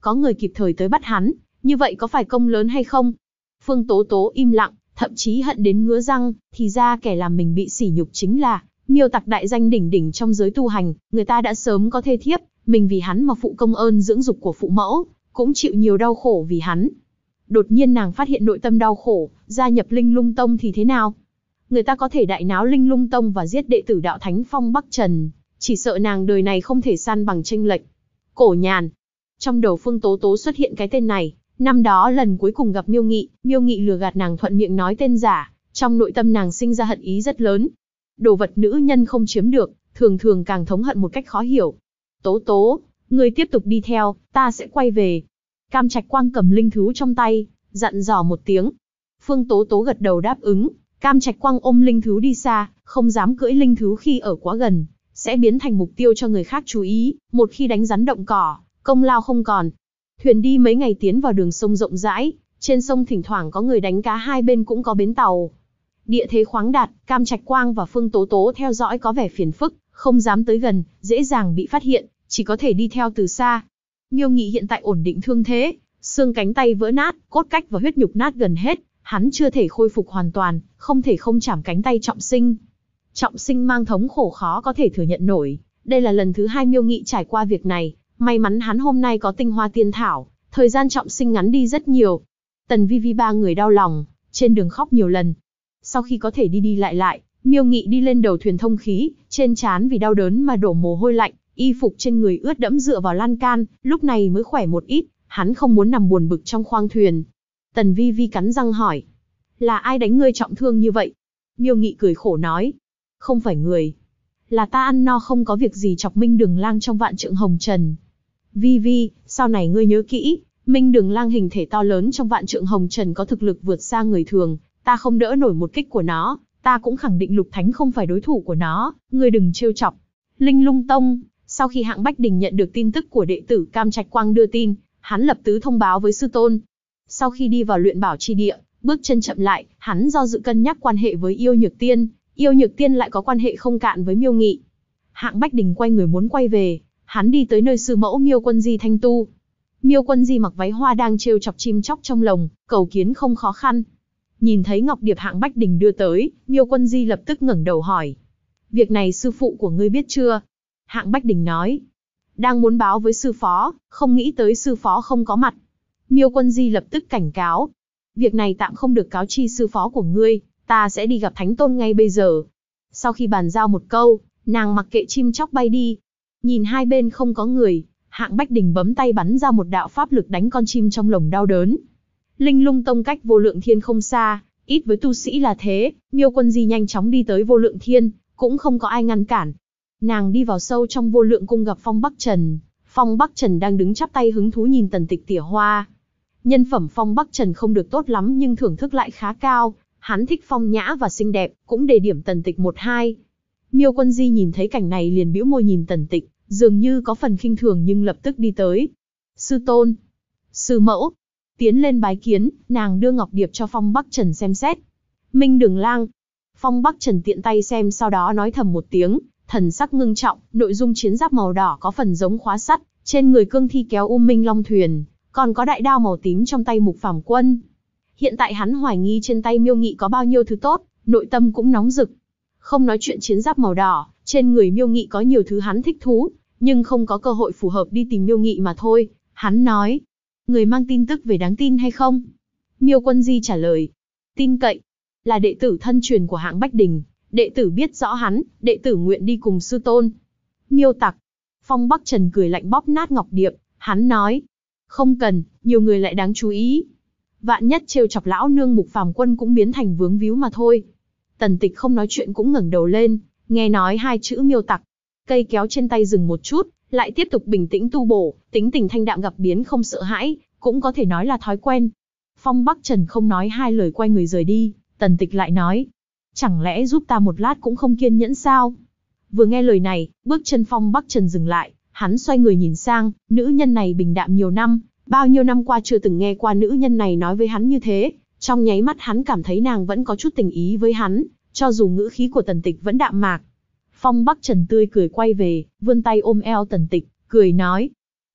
có người kịp thời tới bắt hắn, như vậy có phải công lớn hay không? Phương Tố Tố im lặng, thậm chí hận đến ngứa răng, thì ra kẻ làm mình bị sỉ nhục chính là Miêu Tặc, đại danh đỉnh đỉnh trong giới tu hành, người ta đã sớm có thê thiếp, mình vì hắn mà phụ công ơn dưỡng dục của phụ mẫu, cũng chịu nhiều đau khổ vì hắn. Đột nhiên nàng phát hiện nội tâm đau khổ, gia nhập Linh Lung Tông thì thế nào? Người ta có thể đại náo Linh Lung Tông và giết đệ tử đạo thánh Phong Bắc Trần, chỉ sợ nàng đời này không thể san bằng chênh lệch. Cổ Nhàn. Trong đầu Phương Tố Tố xuất hiện cái tên này, năm đó lần cuối cùng gặp Miêu Nghị lừa gạt nàng thuận miệng nói tên giả, trong nội tâm nàng sinh ra hận ý rất lớn. Đồ vật nữ nhân không chiếm được, thường thường càng thống hận một cách khó hiểu. Tố Tố, người tiếp tục đi theo, ta sẽ quay về. Cam Trạch Quang cầm linh thú trong tay, dặn dò một tiếng. Phương Tố Tố gật đầu đáp ứng. Cam Trạch Quang ôm linh thú đi xa, không dám cưỡi linh thú khi ở quá gần, sẽ biến thành mục tiêu cho người khác chú ý, một khi đánh rắn động cỏ, công lao không còn. Thuyền đi mấy ngày tiến vào đường sông rộng rãi, trên sông thỉnh thoảng có người đánh cá, hai bên cũng có bến tàu. Địa thế khoáng đạt, Cam Trạch Quang và Phương Tố Tố theo dõi có vẻ phiền phức, không dám tới gần, dễ dàng bị phát hiện, chỉ có thể đi theo từ xa. Miêu Nghị hiện tại ổn định thương thế, xương cánh tay vỡ nát, cốt cách và huyết nhục nát gần hết, hắn chưa thể khôi phục hoàn toàn, không thể không chảm cánh tay trọng sinh. Trọng sinh mang thống khổ khó có thể thừa nhận nổi, đây là lần thứ 2 Miêu Nghị trải qua việc này, may mắn hắn hôm nay có tinh hoa tiên thảo, thời gian trọng sinh ngắn đi rất nhiều. Tần Vi Vi ba người đau lòng, trên đường khóc nhiều lần. Sau khi có thể đi đi lại, Miêu Nghị đi lên đầu thuyền thông khí, trên trán vì đau đớn mà đổ mồ hôi lạnh, y phục trên người ướt đẫm dựa vào lan can, lúc này mới khỏe một ít, hắn không muốn nằm buồn bực trong khoang thuyền. Tần Vi Vi cắn răng hỏi, là ai đánh ngươi trọng thương như vậy? Miêu Nghị cười khổ nói, không phải người, là ta ăn no không có việc gì chọc Minh Đường Lang trong Vạn Trượng Hồng Trần. Vi Vi, sau này ngươi nhớ kỹ, Minh Đường Lang hình thể to lớn trong Vạn Trượng Hồng Trần có thực lực vượt xa người thường, ta không đỡ nổi một kích của nó, ta cũng khẳng định Lục Thánh không phải đối thủ của nó, ngươi đừng trêu chọc. Linh Lung Tông, sau khi Hạng Bách Đình nhận được tin tức của đệ tử Cam Trạch Quang đưa tin, hắn lập tức thông báo với sư tôn. Sau khi đi vào luyện bảo chi địa, bước chân chậm lại, hắn do dự cân nhắc quan hệ với Yêu Nhược Tiên, Yêu Nhược Tiên lại có quan hệ không cạn với Miêu Nghị. Hạng Bách Đình quay người muốn quay về, hắn đi tới nơi sư mẫu Miêu Quân Di thanh tu. Miêu Quân Di mặc váy hoa đang trêu chọc chim chóc trong lồng, cầu kiến không khó khăn. Nhìn thấy ngọc điệp Hạng Bách Đình đưa tới, Miêu Quân Di lập tức ngẩng đầu hỏi, việc này sư phụ của ngươi biết chưa? Hạng Bách Đình nói, đang muốn báo với sư phó, không nghĩ tới sư phó không có mặt. Miêu Quân Di lập tức cảnh cáo, việc này tạm không được cáo chi sư phó của ngươi, ta sẽ đi gặp Thánh Tôn ngay bây giờ. Sau khi bàn giao một câu, nàng mặc kệ chim chóc bay đi. Nhìn hai bên không có người, Hạng Bách Đình bấm tay bắn ra một đạo pháp lực đánh con chim trong lồng đau đớn. Linh Lung Tông cách Vô Lượng Thiên không xa, ít với tu sĩ là thế, Miêu Quân Di nhanh chóng đi tới Vô Lượng Thiên, cũng không có ai ngăn cản. Nàng đi vào sâu trong Vô Lượng Cung gặp Phong Bắc Trần. Phong Bắc Trần đang đứng chắp tay hứng thú nhìn Tần Tịch tỉa hoa. Nhân phẩm Phong Bắc Trần không được tốt lắm nhưng thưởng thức lại khá cao, hắn thích phong nhã và xinh đẹp, cũng đề điểm Tần Tịch 1-2. Miêu Quân Di nhìn thấy cảnh này liền bĩu môi nhìn Tần Tịch, dường như có phần khinh thường nhưng lập tức đi tới. Sư tôn, sư mẫu, tiến lên bái kiến, nàng đưa ngọc điệp cho Phong Bắc Trần xem xét. Minh Đường Lang. Phong Bắc Trần tiện tay xem sau đó nói thầm một tiếng, thần sắc ngưng trọng, nội dung chiến giáp màu đỏ có phần giống khóa sắt, trên người cương thi kéo Minh Long thuyền, còn có đại đao màu tím trong tay Mục Phàm Quân. Hiện tại hắn hoài nghi trên tay Miêu Nghị có bao nhiêu thứ tốt, nội tâm cũng nóng rực. Không nói chuyện chiến giáp màu đỏ, trên người Miêu Nghị có nhiều thứ hắn thích thú, nhưng không có cơ hội phù hợp đi tìm Miêu Nghị mà thôi. Hắn nói, người mang tin tức về đáng tin hay không? Miêu Quân Di trả lời, tin cậy, là đệ tử thân truyền của Hạng Bách Đình, đệ tử biết rõ hắn, đệ tử nguyện đi cùng sư tôn. Miêu tặc. Phong Bắc Trần cười lạnh bóp nát ngọc điệp, hắn nói, không cần, nhiều người lại đáng chú ý. Vạn nhất trêu chọc lão nương Mục Phàm Quân cũng biến thành vướng víu mà thôi. Tần Tịch không nói chuyện cũng ngẩng đầu lên, nghe nói hai chữ miêu tặc. Cây kéo trên tay dừng một chút, lại tiếp tục bình tĩnh tu bổ, tính tình thanh đạm gặp biến không sợ hãi, cũng có thể nói là thói quen. Phong Bắc Trần không nói hai lời quay người rời đi, Tần Tịch lại nói, chẳng lẽ giúp ta một lát cũng không kiên nhẫn sao? Vừa nghe lời này, bước chân Phong Bắc Trần dừng lại, hắn xoay người nhìn sang, nữ nhân này bình đạm nhiều năm, bao nhiêu năm qua chưa từng nghe qua nữ nhân này nói với hắn như thế, trong nháy mắt hắn cảm thấy nàng vẫn có chút tình ý với hắn, cho dù ngữ khí của Tần Tịch vẫn đạm mạc. Phong Bắc Trần tươi cười quay về, vươn tay ôm eo Tần Tịch, cười nói,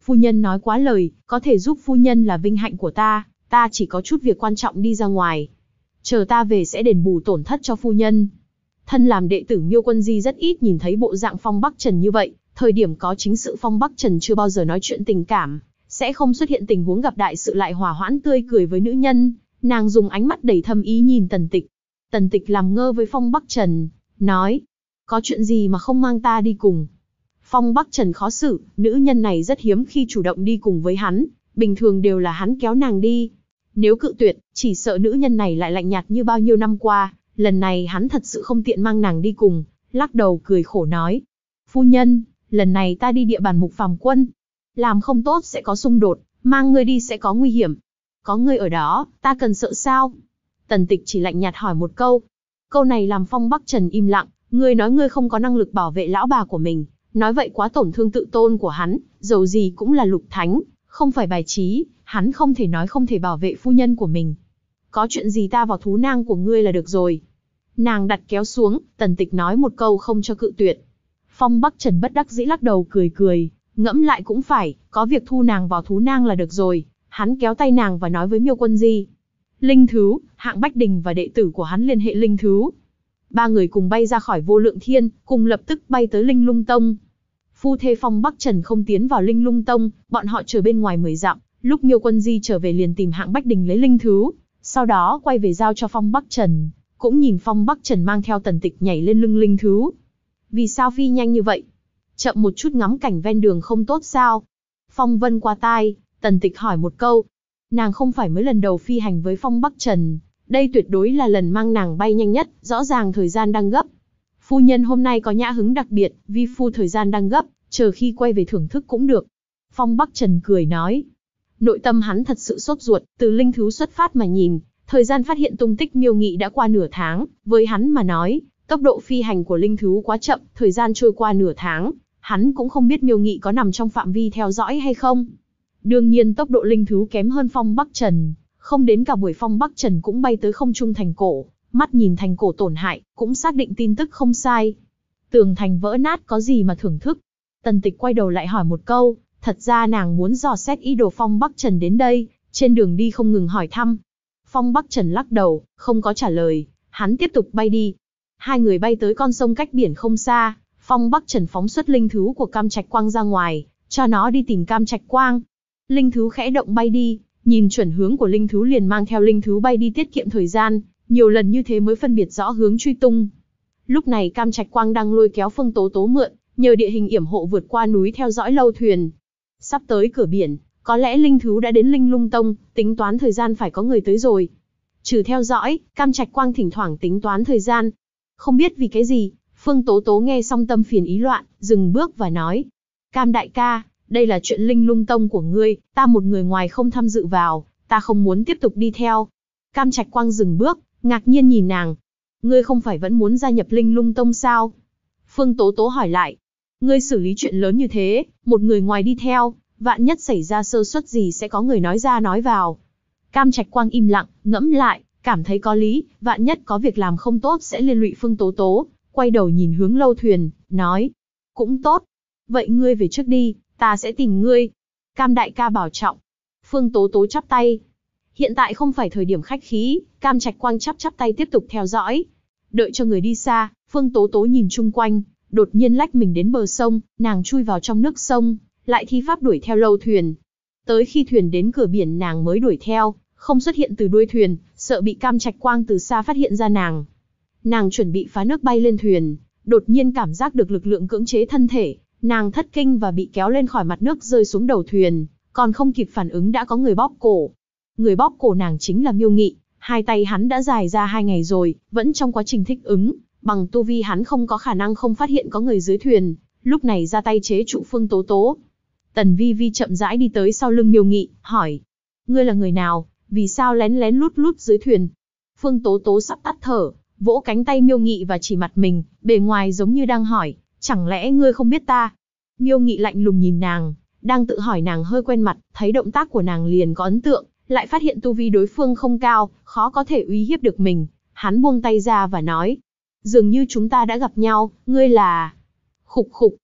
Phu nhân nói quá lời, có thể giúp phu nhân là vinh hạnh của ta chỉ có chút việc quan trọng đi ra ngoài. Chờ ta về sẽ đền bù tổn thất cho phu nhân. Thân làm đệ tử Miêu Quân Di rất ít nhìn thấy bộ dạng Phong Bắc Trần như vậy, thời điểm có chính sự Phong Bắc Trần chưa bao giờ nói chuyện tình cảm, sẽ không xuất hiện tình huống gặp đại sự lại hòa hoãn tươi cười với nữ nhân. Nàng dùng ánh mắt đầy thâm ý nhìn Tần Tịch. Tần Tịch làm ngơ với Phong Bắc Trần, nói, có chuyện gì mà không mang ta đi cùng? Phong Bắc Trần khó xử, nữ nhân này rất hiếm khi chủ động đi cùng với hắn, bình thường đều là hắn kéo nàng đi. Nếu cự tuyệt, chỉ sợ nữ nhân này lại lạnh nhạt như bao nhiêu năm qua, lần này hắn thật sự không tiện mang nàng đi cùng, lắc đầu cười khổ nói. Phu nhân, lần này ta đi địa bàn Mục Phàm Quân, làm không tốt sẽ có xung đột, mang ngươi đi sẽ có nguy hiểm. Có ngươi ở đó, ta cần sợ sao? Tần Tịch chỉ lạnh nhạt hỏi một câu. Câu này làm Phong Bắc Trần im lặng, ngươi nói ngươi không có năng lực bảo vệ lão bà của mình, nói vậy quá tổn thương tự tôn của hắn, dầu gì cũng là lục thánh, không phải bài trí, hắn không thể nói không thể bảo vệ phu nhân của mình. Có chuyện gì ta vào thú nang của ngươi là được rồi. Nàng đặt kéo xuống, Tần Tịch nói một câu không cho cự tuyệt. Phong Bắc Trần bất đắc dĩ lắc đầu cười cười, ngẫm lại cũng phải, có việc thu nàng vào thú nang là được rồi. Hắn kéo tay nàng và nói với Miêu Quân Di. Linh thú, Hạng Bách Đình và đệ tử của hắn liên hệ linh thú. Ba người cùng bay ra khỏi Vô Lượng Thiên, cùng lập tức bay tới Linh Lung Tông. Phu thê Phong Bắc Trần không tiến vào Linh Lung Tông, bọn họ chờ bên ngoài 10 dặm. Lúc Miêu Quân Di trở về liền tìm Hạng Bách Đình lấy linh thú, sau đó quay về giao cho Phong Bắc Trần, cũng nhìn Phong Bắc Trần mang theo Tần Tịch nhảy lên lưng linh thú. Vì sao phi nhanh như vậy? Chậm một chút ngắm cảnh ven đường không tốt sao? Phong vân qua tai, Tần Tịch hỏi một câu. Nàng không phải mới lần đầu phi hành với Phong Bắc Trần, đây tuyệt đối là lần mang nàng bay nhanh nhất, rõ ràng thời gian đang gấp. Phu nhân hôm nay có nhã hứng đặc biệt, vi phu thời gian đang gấp, chờ khi quay về thưởng thức cũng được. Phong Bắc Trần cười nói. Nội tâm hắn thật sự sốt ruột, từ linh thú xuất phát mà nhìn, thời gian phát hiện tung tích Miêu Nghị đã qua nửa tháng, với hắn mà nói, tốc độ phi hành của linh thú quá chậm, thời gian trôi qua nửa tháng, hắn cũng không biết Miêu Nghị có nằm trong phạm vi theo dõi hay không. Đương nhiên tốc độ linh thú kém hơn Phong Bắc Trần, không đến cả buổi Phong Bắc Trần cũng bay tới không trung thành cổ, mắt nhìn thành cổ tổn hại, cũng xác định tin tức không sai. Tường thành vỡ nát có gì mà thưởng thức? Tần Tịch quay đầu lại hỏi một câu, thật ra nàng muốn dò xét ý đồ Phong Bắc Trần đến đây, trên đường đi không ngừng hỏi thăm. Phong Bắc Trần lắc đầu, không có trả lời, hắn tiếp tục bay đi. Hai người bay tới con sông cách biển không xa, Phong Bắc Trần phóng xuất linh thú của Cam Trạch Quang ra ngoài, cho nó đi tìm Cam Trạch Quang. Linh thú khẽ động bay đi, nhìn chuẩn hướng của linh thú liền mang theo linh thú bay đi tiết kiệm thời gian, nhiều lần như thế mới phân biệt rõ hướng truy tung. Lúc này Cam Trạch Quang đang lôi kéo Phương Tố Tố mượn, nhờ địa hình yểm hộ vượt qua núi theo dõi lâu thuyền. Sắp tới cửa biển, có lẽ linh thú đã đến Linh Lung Tông, tính toán thời gian phải có người tới rồi. Trừ theo dõi, Cam Trạch Quang thỉnh thoảng tính toán thời gian. Không biết vì cái gì, Phương Tố Tố nghe xong tâm phiền ý loạn, dừng bước và nói. Cam đại ca, đây là chuyện Linh Lung Tông của ngươi, ta một người ngoài không tham dự vào, ta không muốn tiếp tục đi theo. Cam Trạch Quang dừng bước, ngạc nhiên nhìn nàng. Ngươi không phải vẫn muốn gia nhập Linh Lung Tông sao? Phương Tố Tố hỏi lại. Ngươi xử lý chuyện lớn như thế, một người ngoài đi theo, vạn nhất xảy ra sơ suất gì sẽ có người nói ra nói vào. Cam Trạch Quang im lặng, ngẫm lại, cảm thấy có lý, vạn nhất có việc làm không tốt sẽ liên lụy Phương Tố Tố, quay đầu nhìn hướng lâu thuyền, nói. Cũng tốt. Vậy ngươi về trước đi, ta sẽ tìm ngươi. Cam đại ca bảo trọng. Phương Tố Tố chắp tay. Hiện tại không phải thời điểm khách khí, Cam Trạch Quang chắp tay tiếp tục theo dõi. Đợi cho người đi xa, Phương Tố Tố nhìn chung quanh, đột nhiên lách mình đến bờ sông, nàng chui vào trong nước sông, lại thi pháp đuổi theo lâu thuyền. Tới khi thuyền đến cửa biển nàng mới đuổi theo, không xuất hiện từ đuôi thuyền, sợ bị Cam Trạch Quang từ xa phát hiện ra nàng. Nàng chuẩn bị phá nước bay lên thuyền, đột nhiên cảm giác được lực lượng cưỡng chế thân thể, nàng thất kinh và bị kéo lên khỏi mặt nước rơi xuống đầu thuyền, còn không kịp phản ứng đã có người bóp cổ. Người bóp cổ nàng chính là Miêu Nghị, hai tay hắn đã dài ra 2 ngày rồi, vẫn trong quá trình thích ứng, bằng tu vi hắn không có khả năng không phát hiện có người dưới thuyền, lúc này ra tay chế trụ Phương Tố Tố. Tần Vi Vi chậm rãi đi tới sau lưng Miêu Nghị, hỏi: Ngươi là người nào, vì sao lén lén lút lút dưới thuyền? Phương Tố Tố sắp tắt thở, vỗ cánh tay Miêu Nghị và chỉ mặt mình, bề ngoài giống như đang hỏi: Chẳng lẽ ngươi không biết ta? Miêu Nghị lạnh lùng nhìn nàng, đang tự hỏi nàng hơi quen mặt, thấy động tác của nàng liền có ấn tượng, lại phát hiện tu vi đối phương không cao, khó có thể uy hiếp được mình. Hắn buông tay ra và nói: Dường như chúng ta đã gặp nhau, ngươi là... Khục khục.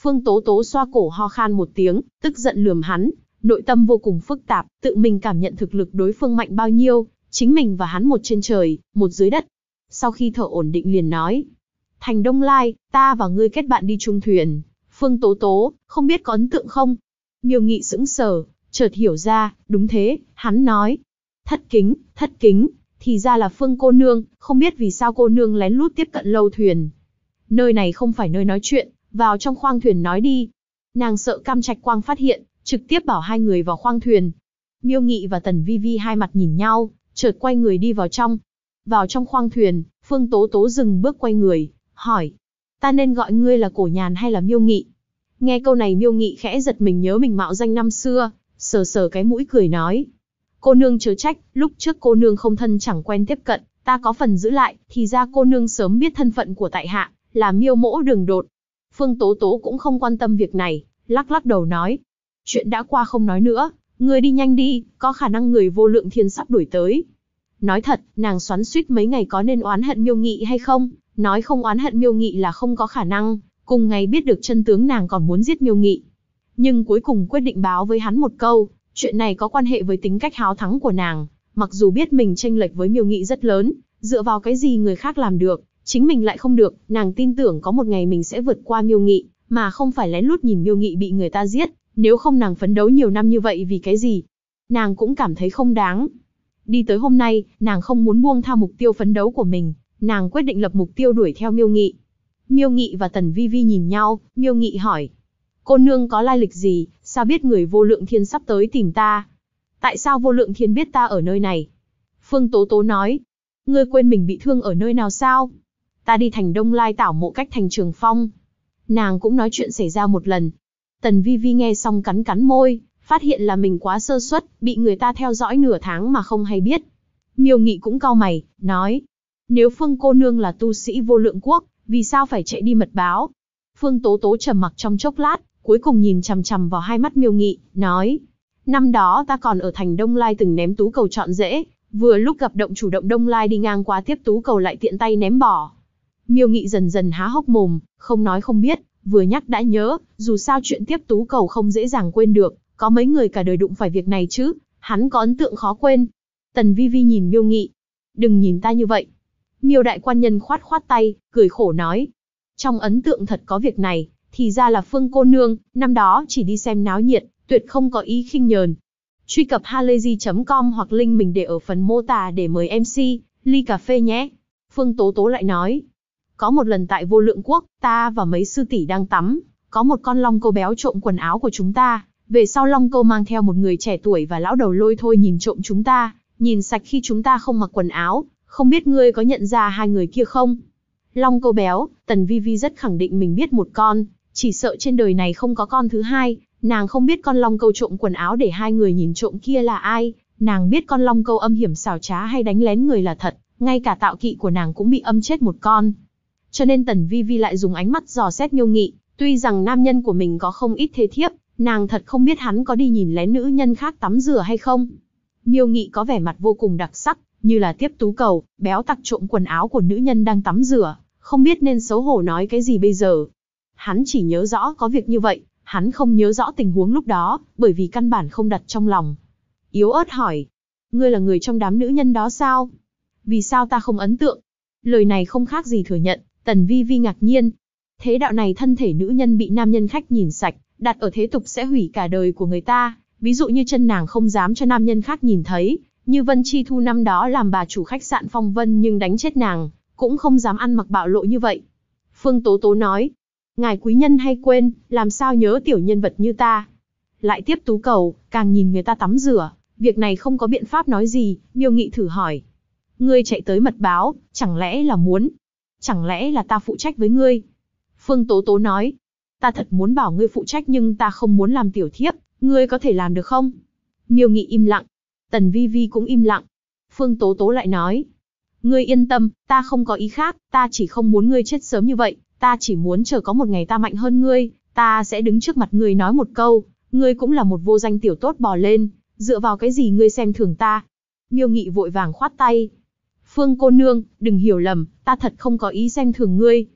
Phương Tố Tố xoa cổ ho khan một tiếng, tức giận lườm hắn, nội tâm vô cùng phức tạp, tự mình cảm nhận thực lực đối phương mạnh bao nhiêu, chính mình và hắn một trên trời, một dưới đất. Sau khi thở ổn định liền nói, Thành Đông Lai, ta và ngươi kết bạn đi chung thuyền. Phương Tố Tố, không biết có ấn tượng không? Miêu Nghị sững sờ, chợt hiểu ra, đúng thế, hắn nói. Thất kính, thì ra là Phương cô nương, không biết vì sao cô nương lén lút tiếp cận lâu thuyền. Nơi này không phải nơi nói chuyện, vào trong khoang thuyền nói đi. Nàng sợ Cam Trạch Quang phát hiện, trực tiếp bảo hai người vào khoang thuyền. Miêu Nghị và Tần Vi Vi hai mặt nhìn nhau, chợt quay người đi vào trong. Vào trong khoang thuyền, Phương Tố Tố dừng bước quay người, hỏi. Ta nên gọi ngươi là Cổ Nhàn hay là Miêu Nghị? Nghe câu này Miêu Nghị khẽ giật mình nhớ mình mạo danh năm xưa, sờ sờ cái mũi cười nói. Cô nương chớ trách, lúc trước cô nương không thân chẳng quen tiếp cận, ta có phần giữ lại, thì ra cô nương sớm biết thân phận của tại hạ, là Miêu Mỗ Đường Đột. Phương Tố Tố cũng không quan tâm việc này, lắc lắc đầu nói. Chuyện đã qua không nói nữa, ngươi đi nhanh đi, có khả năng người Vô Lượng Thiên sắp đuổi tới. Nói thật, nàng xoắn xuýt mấy ngày có nên oán hận Miêu Nghị hay không, nói không oán hận Miêu Nghị là không có khả năng, cùng ngày biết được chân tướng nàng còn muốn giết Miêu Nghị. Nhưng cuối cùng quyết định báo với hắn một câu, chuyện này có quan hệ với tính cách háo thắng của nàng, mặc dù biết mình chênh lệch với Miêu Nghị rất lớn, dựa vào cái gì người khác làm được, chính mình lại không được, nàng tin tưởng có một ngày mình sẽ vượt qua Miêu Nghị, mà không phải lén lút nhìn Miêu Nghị bị người ta giết, nếu không nàng phấn đấu nhiều năm như vậy vì cái gì? Nàng cũng cảm thấy không đáng. Đi tới hôm nay, nàng không muốn buông tha mục tiêu phấn đấu của mình, nàng quyết định lập mục tiêu đuổi theo Miêu Nghị. Miêu Nghị và Tần Vi Vi nhìn nhau, Miêu Nghị hỏi. Cô nương có lai lịch gì, sao biết người Vô Lượng Thiên sắp tới tìm ta? Tại sao Vô Lượng Thiên biết ta ở nơi này? Phương Tố Tố nói. Ngươi quên mình bị thương ở nơi nào sao? Ta đi Thành Đông Lai tảo mộ cách Thành Trường Phong. Nàng cũng nói chuyện xảy ra một lần. Tần Vi Vi nghe xong cắn cắn môi, phát hiện là mình quá sơ suất, bị người ta theo dõi nửa tháng mà không hay biết. Miêu Nghị cũng cau mày, nói. Nếu Phương cô nương là tu sĩ Vô Lượng Quốc, vì sao phải chạy đi mật báo? Phương Tố Tố trầm mặc trong chốc lát, cuối cùng nhìn chằm chằm vào hai mắt Miêu Nghị, nói. Năm đó ta còn ở Thành Đông Lai từng ném tú cầu trọn rễ, vừa lúc gặp động chủ động Đông Lai đi ngang qua tiếp tú cầu lại tiện tay ném bỏ. Miêu Nghị dần dần há hốc mồm, không nói không biết, vừa nhắc đã nhớ, dù sao chuyện tiếp tú cầu không dễ dàng quên được, có mấy người cả đời đụng phải việc này chứ, hắn có ấn tượng khó quên. Tần Vi Vi nhìn Miêu Nghị. Đừng nhìn ta như vậy. Miêu đại quan nhân khoát khoát tay, cười khổ nói. Trong ấn tượng thật có việc này, thì ra là Phương cô nương, năm đó chỉ đi xem náo nhiệt, tuyệt không có ý khinh nhờn. Truy cập halayzi.com hoặc link mình để ở phần mô tả để mời MC, ly cà phê nhé. Phương Tố Tố lại nói. Có một lần tại Vô Lượng Quốc, ta và mấy sư tỷ đang tắm, có một con long câu béo trộm quần áo của chúng ta. Về sau long câu mang theo một người trẻ tuổi và lão đầu lôi thôi nhìn trộm chúng ta, nhìn sạch khi chúng ta không mặc quần áo, không biết ngươi có nhận ra hai người kia không? Long câu béo, Tần Vi Vi rất khẳng định mình biết một con, chỉ sợ trên đời này không có con thứ hai, nàng không biết con long câu trộm quần áo để hai người nhìn trộm kia là ai, nàng biết con long câu âm hiểm xảo trá hay đánh lén người là thật, ngay cả tạo kỵ của nàng cũng bị âm chết một con. Cho nên Tần Vi Vi lại dùng ánh mắt dò xét Miêu Nghị, tuy rằng nam nhân của mình có không ít thê thiếp, nàng thật không biết hắn có đi nhìn lén nữ nhân khác tắm rửa hay không. Miêu Nghị có vẻ mặt vô cùng đặc sắc, như là tiếp tú cầu, béo tặc trộm quần áo của nữ nhân đang tắm rửa, không biết nên xấu hổ nói cái gì bây giờ. Hắn chỉ nhớ rõ có việc như vậy, hắn không nhớ rõ tình huống lúc đó, bởi vì căn bản không đặt trong lòng. Yếu ớt hỏi, ngươi là người trong đám nữ nhân đó sao? Vì sao ta không ấn tượng? Lời này không khác gì thừa nhận, Tần Vi Vi ngạc nhiên. Thế đạo này thân thể nữ nhân bị nam nhân khách nhìn sạch, đặt ở thế tục sẽ hủy cả đời của người ta, ví dụ như chân nàng không dám cho nam nhân khác nhìn thấy, như Vân Chi Thu năm đó làm bà chủ khách sạn Phong Vân nhưng đánh chết nàng, cũng không dám ăn mặc bạo lộ như vậy. Phương Tố Tố nói, ngài quý nhân hay quên, làm sao nhớ tiểu nhân vật như ta. Lại tiếp tú cầu, càng nhìn người ta tắm rửa, việc này không có biện pháp nói gì, Miêu Nghị thử hỏi. Ngươi chạy tới mật báo, chẳng lẽ là ta phụ trách với ngươi? Phương Tố Tố nói, ta thật muốn bảo ngươi phụ trách nhưng ta không muốn làm tiểu thiếp, ngươi có thể làm được không? Miêu Nghị im lặng, Tần Vi Vi cũng im lặng. Phương Tố Tố lại nói, ngươi yên tâm, ta không có ý khác, ta chỉ không muốn ngươi chết sớm như vậy, ta chỉ muốn chờ có một ngày ta mạnh hơn ngươi, ta sẽ đứng trước mặt ngươi nói một câu, ngươi cũng là một vô danh tiểu tốt bò lên, dựa vào cái gì ngươi xem thường ta? Miêu Nghị vội vàng khoát tay. Phương cô nương, đừng hiểu lầm, ta thật không có ý xem thường ngươi.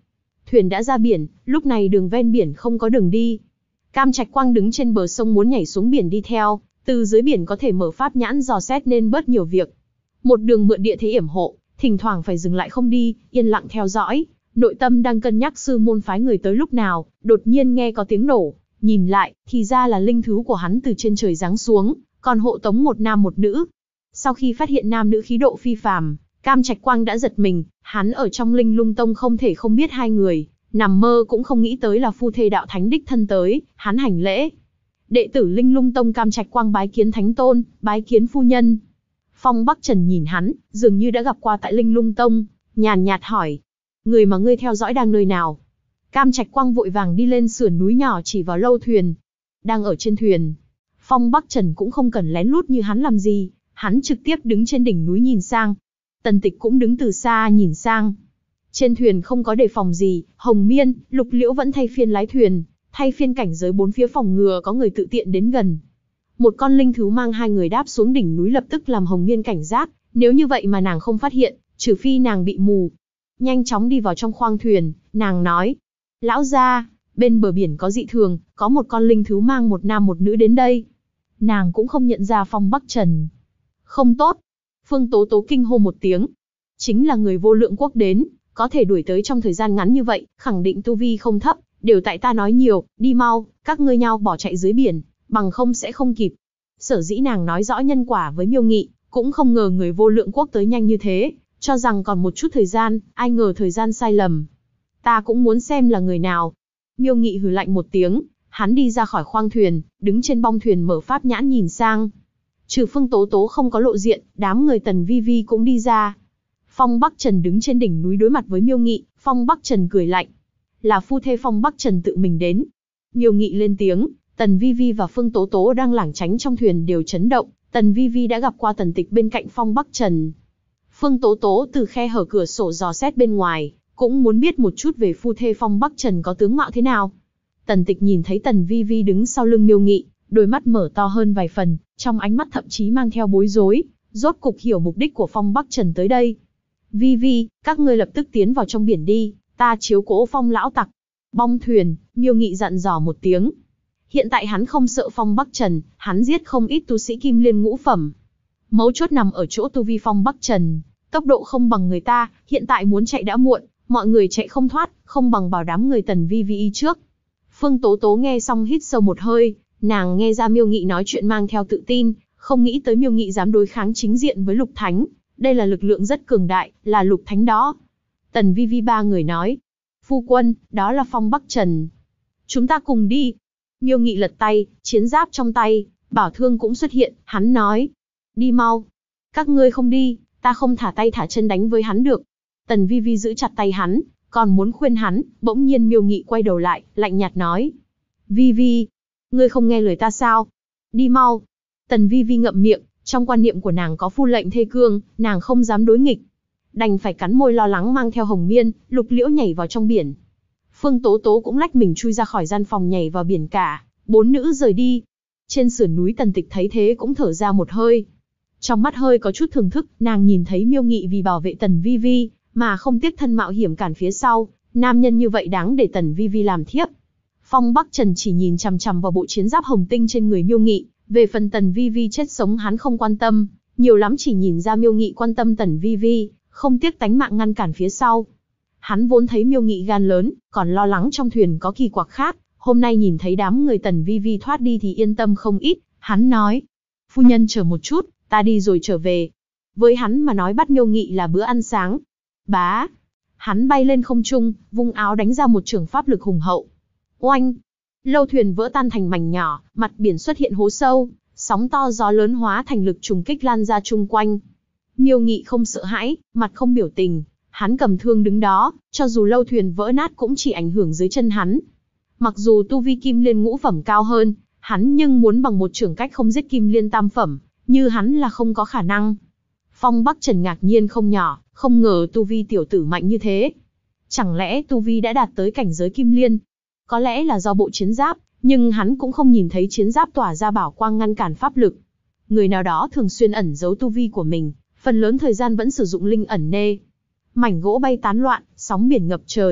Thuyền đã ra biển, lúc này đường ven biển không có đường đi. Cam Trạch Quang đứng trên bờ sông muốn nhảy xuống biển đi theo, từ dưới biển có thể mở pháp nhãn dò xét nên bớt nhiều việc. Một đường mượn địa thế yểm hộ, thỉnh thoảng phải dừng lại không đi, yên lặng theo dõi. Nội tâm đang cân nhắc sư môn phái người tới lúc nào, đột nhiên nghe có tiếng nổ, nhìn lại, thì ra là linh thú của hắn từ trên trời giáng xuống, còn hộ tống một nam một nữ. Sau khi phát hiện nam nữ khí độ phi phàm, Cam Trạch Quang đã giật mình, hắn ở trong Linh Lung Tông không thể không biết hai người, nằm mơ cũng không nghĩ tới là phu thê đạo thánh đích thân tới, hắn hành lễ. Đệ tử Linh Lung Tông Cam Trạch Quang bái kiến thánh tôn, bái kiến phu nhân. Phong Bắc Trần nhìn hắn, dường như đã gặp qua tại Linh Lung Tông, nhàn nhạt hỏi, người mà ngươi theo dõi đang nơi nào? Cam Trạch Quang vội vàng đi lên sườn núi nhỏ chỉ vào lâu thuyền. Đang ở trên thuyền. Phong Bắc Trần cũng không cần lén lút như hắn làm gì, hắn trực tiếp đứng trên đỉnh núi nhìn sang. Tần Tịch cũng đứng từ xa nhìn sang. Trên thuyền không có đề phòng gì, Hồng Miên, Lục Liễu vẫn thay phiên lái thuyền, thay phiên cảnh giới bốn phía phòng ngừa có người tự tiện đến gần. Một con linh thú mang hai người đáp xuống đỉnh núi lập tức làm Hồng Miên cảnh giác, nếu như vậy mà nàng không phát hiện, trừ phi nàng bị mù. Nhanh chóng đi vào trong khoang thuyền, nàng nói, lão gia, bên bờ biển có dị thường, có một con linh thú mang một nam một nữ đến đây. Nàng cũng không nhận ra Phong Bắc Trần. Không tốt. Phương Tố Tố kinh hô một tiếng. Chính là người Vô Lượng Quốc đến, có thể đuổi tới trong thời gian ngắn như vậy, khẳng định tu vi không thấp, đều tại ta nói nhiều, đi mau, các ngươi nhau bỏ chạy dưới biển, bằng không sẽ không kịp. Sở dĩ nàng nói rõ nhân quả với Miêu Nghị, cũng không ngờ người Vô Lượng Quốc tới nhanh như thế, cho rằng còn một chút thời gian, ai ngờ thời gian sai lầm. Ta cũng muốn xem là người nào. Miêu Nghị hừ lạnh một tiếng, hắn đi ra khỏi khoang thuyền, đứng trên bong thuyền mở pháp nhãn nhìn sang. Trừ Phương Tố Tố không có lộ diện, đám người Tần Vi Vi cũng đi ra. Phong Bắc Trần đứng trên đỉnh núi đối mặt với Miêu Nghị, Phong Bắc Trần cười lạnh. Là phu thê Phong Bắc Trần tự mình đến. Miêu Nghị lên tiếng, Tần Vi Vi và Phương Tố Tố đang lảng tránh trong thuyền đều chấn động, Tần Vi Vi đã gặp qua Tần Tịch bên cạnh Phong Bắc Trần. Phương Tố Tố từ khe hở cửa sổ dò xét bên ngoài, cũng muốn biết một chút về phu thê Phong Bắc Trần có tướng mạo thế nào. Tần Tịch nhìn thấy Tần Vi Vi đứng sau lưng Miêu Nghị, đôi mắt mở to hơn vài phần, trong ánh mắt thậm chí mang theo bối rối, rốt cục hiểu mục đích của Phong Bắc Trần tới đây. Vi Vi, các ngươi lập tức tiến vào trong biển đi, ta chiếu cố Phong lão tặc. Bong thuyền, Miêu Nghị dặn dò một tiếng. Hiện tại hắn không sợ Phong Bắc Trần, hắn giết không ít tu sĩ Kim Liên ngũ phẩm. Mấu chốt nằm ở chỗ tu vi Phong Bắc Trần, tốc độ không bằng người ta, hiện tại muốn chạy đã muộn, mọi người chạy không thoát, không bằng bảo đám người Tần Vi Vi trước. Phương Tố Tố nghe xong hít sâu một hơi, nàng nghe ra Miêu Nghị nói chuyện mang theo tự tin, không nghĩ tới Miêu Nghị dám đối kháng chính diện với Lục Thánh, đây là lực lượng rất cường đại, là Lục Thánh đó. Tần Vi Vi ba người nói, phu quân, đó là Phong Bắc Trần. Chúng ta cùng đi. Miêu Nghị lật tay, chiến giáp trong tay, bảo thương cũng xuất hiện, hắn nói, đi mau. Các ngươi không đi, ta không thả tay thả chân đánh với hắn được. Tần Vi Vi giữ chặt tay hắn, còn muốn khuyên hắn, bỗng nhiên Miêu Nghị quay đầu lại, lạnh nhạt nói, Vi Vi, ngươi không nghe lời ta sao? Đi mau. Tần Vi Vi ngậm miệng, trong quan niệm của nàng có phu lệnh thê cương, nàng không dám đối nghịch. Đành phải cắn môi lo lắng mang theo Hồng Miên, Lục Liễu nhảy vào trong biển. Phương Tố Tố cũng lách mình chui ra khỏi gian phòng nhảy vào biển cả, bốn nữ rời đi. Trên sườn núi Tần Tịch thấy thế cũng thở ra một hơi. Trong mắt hơi có chút thưởng thức, nàng nhìn thấy Miêu Nghị vì bảo vệ Tần Vi Vi, mà không tiếc thân mạo hiểm cản phía sau, nam nhân như vậy đáng để Tần Vi Vi làm thiếp. Phong Bắc Trần chỉ nhìn chằm chằm vào bộ chiến giáp hồng tinh trên người Miêu Nghị, về phần Tần Vi Vi chết sống hắn không quan tâm, nhiều lắm chỉ nhìn ra Miêu Nghị quan tâm Tần Vi Vi, không tiếc tánh mạng ngăn cản phía sau. Hắn vốn thấy Miêu Nghị gan lớn, còn lo lắng trong thuyền có kỳ quặc khác, hôm nay nhìn thấy đám người Tần Vi Vi thoát đi thì yên tâm không ít, hắn nói, phu nhân chờ một chút, ta đi rồi trở về. Với hắn mà nói bắt Miêu Nghị là bữa ăn sáng. Bá, hắn bay lên không trung, vung áo đánh ra một chưởng pháp lực hùng hậu. Oanh! Lâu thuyền vỡ tan thành mảnh nhỏ, mặt biển xuất hiện hố sâu, sóng to gió lớn hóa thành lực trùng kích lan ra chung quanh. Miêu Nghị không sợ hãi, mặt không biểu tình, hắn cầm thương đứng đó, cho dù lâu thuyền vỡ nát cũng chỉ ảnh hưởng dưới chân hắn. Mặc dù tu vi Kim Liên ngũ phẩm cao hơn, hắn nhưng muốn bằng một chưởng cách không giết Kim Liên tam phẩm, như hắn là không có khả năng. Phong Bắc Trần ngạc nhiên không nhỏ, không ngờ tu vi tiểu tử mạnh như thế. Chẳng lẽ tu vi đã đạt tới cảnh giới Kim Liên? Có lẽ là do bộ chiến giáp, nhưng hắn cũng không nhìn thấy chiến giáp tỏa ra bảo quang ngăn cản pháp lực. Người nào đó thường xuyên ẩn giấu tu vi của mình, phần lớn thời gian vẫn sử dụng linh ẩn nê. Mảnh gỗ bay tán loạn, sóng biển ngập trời,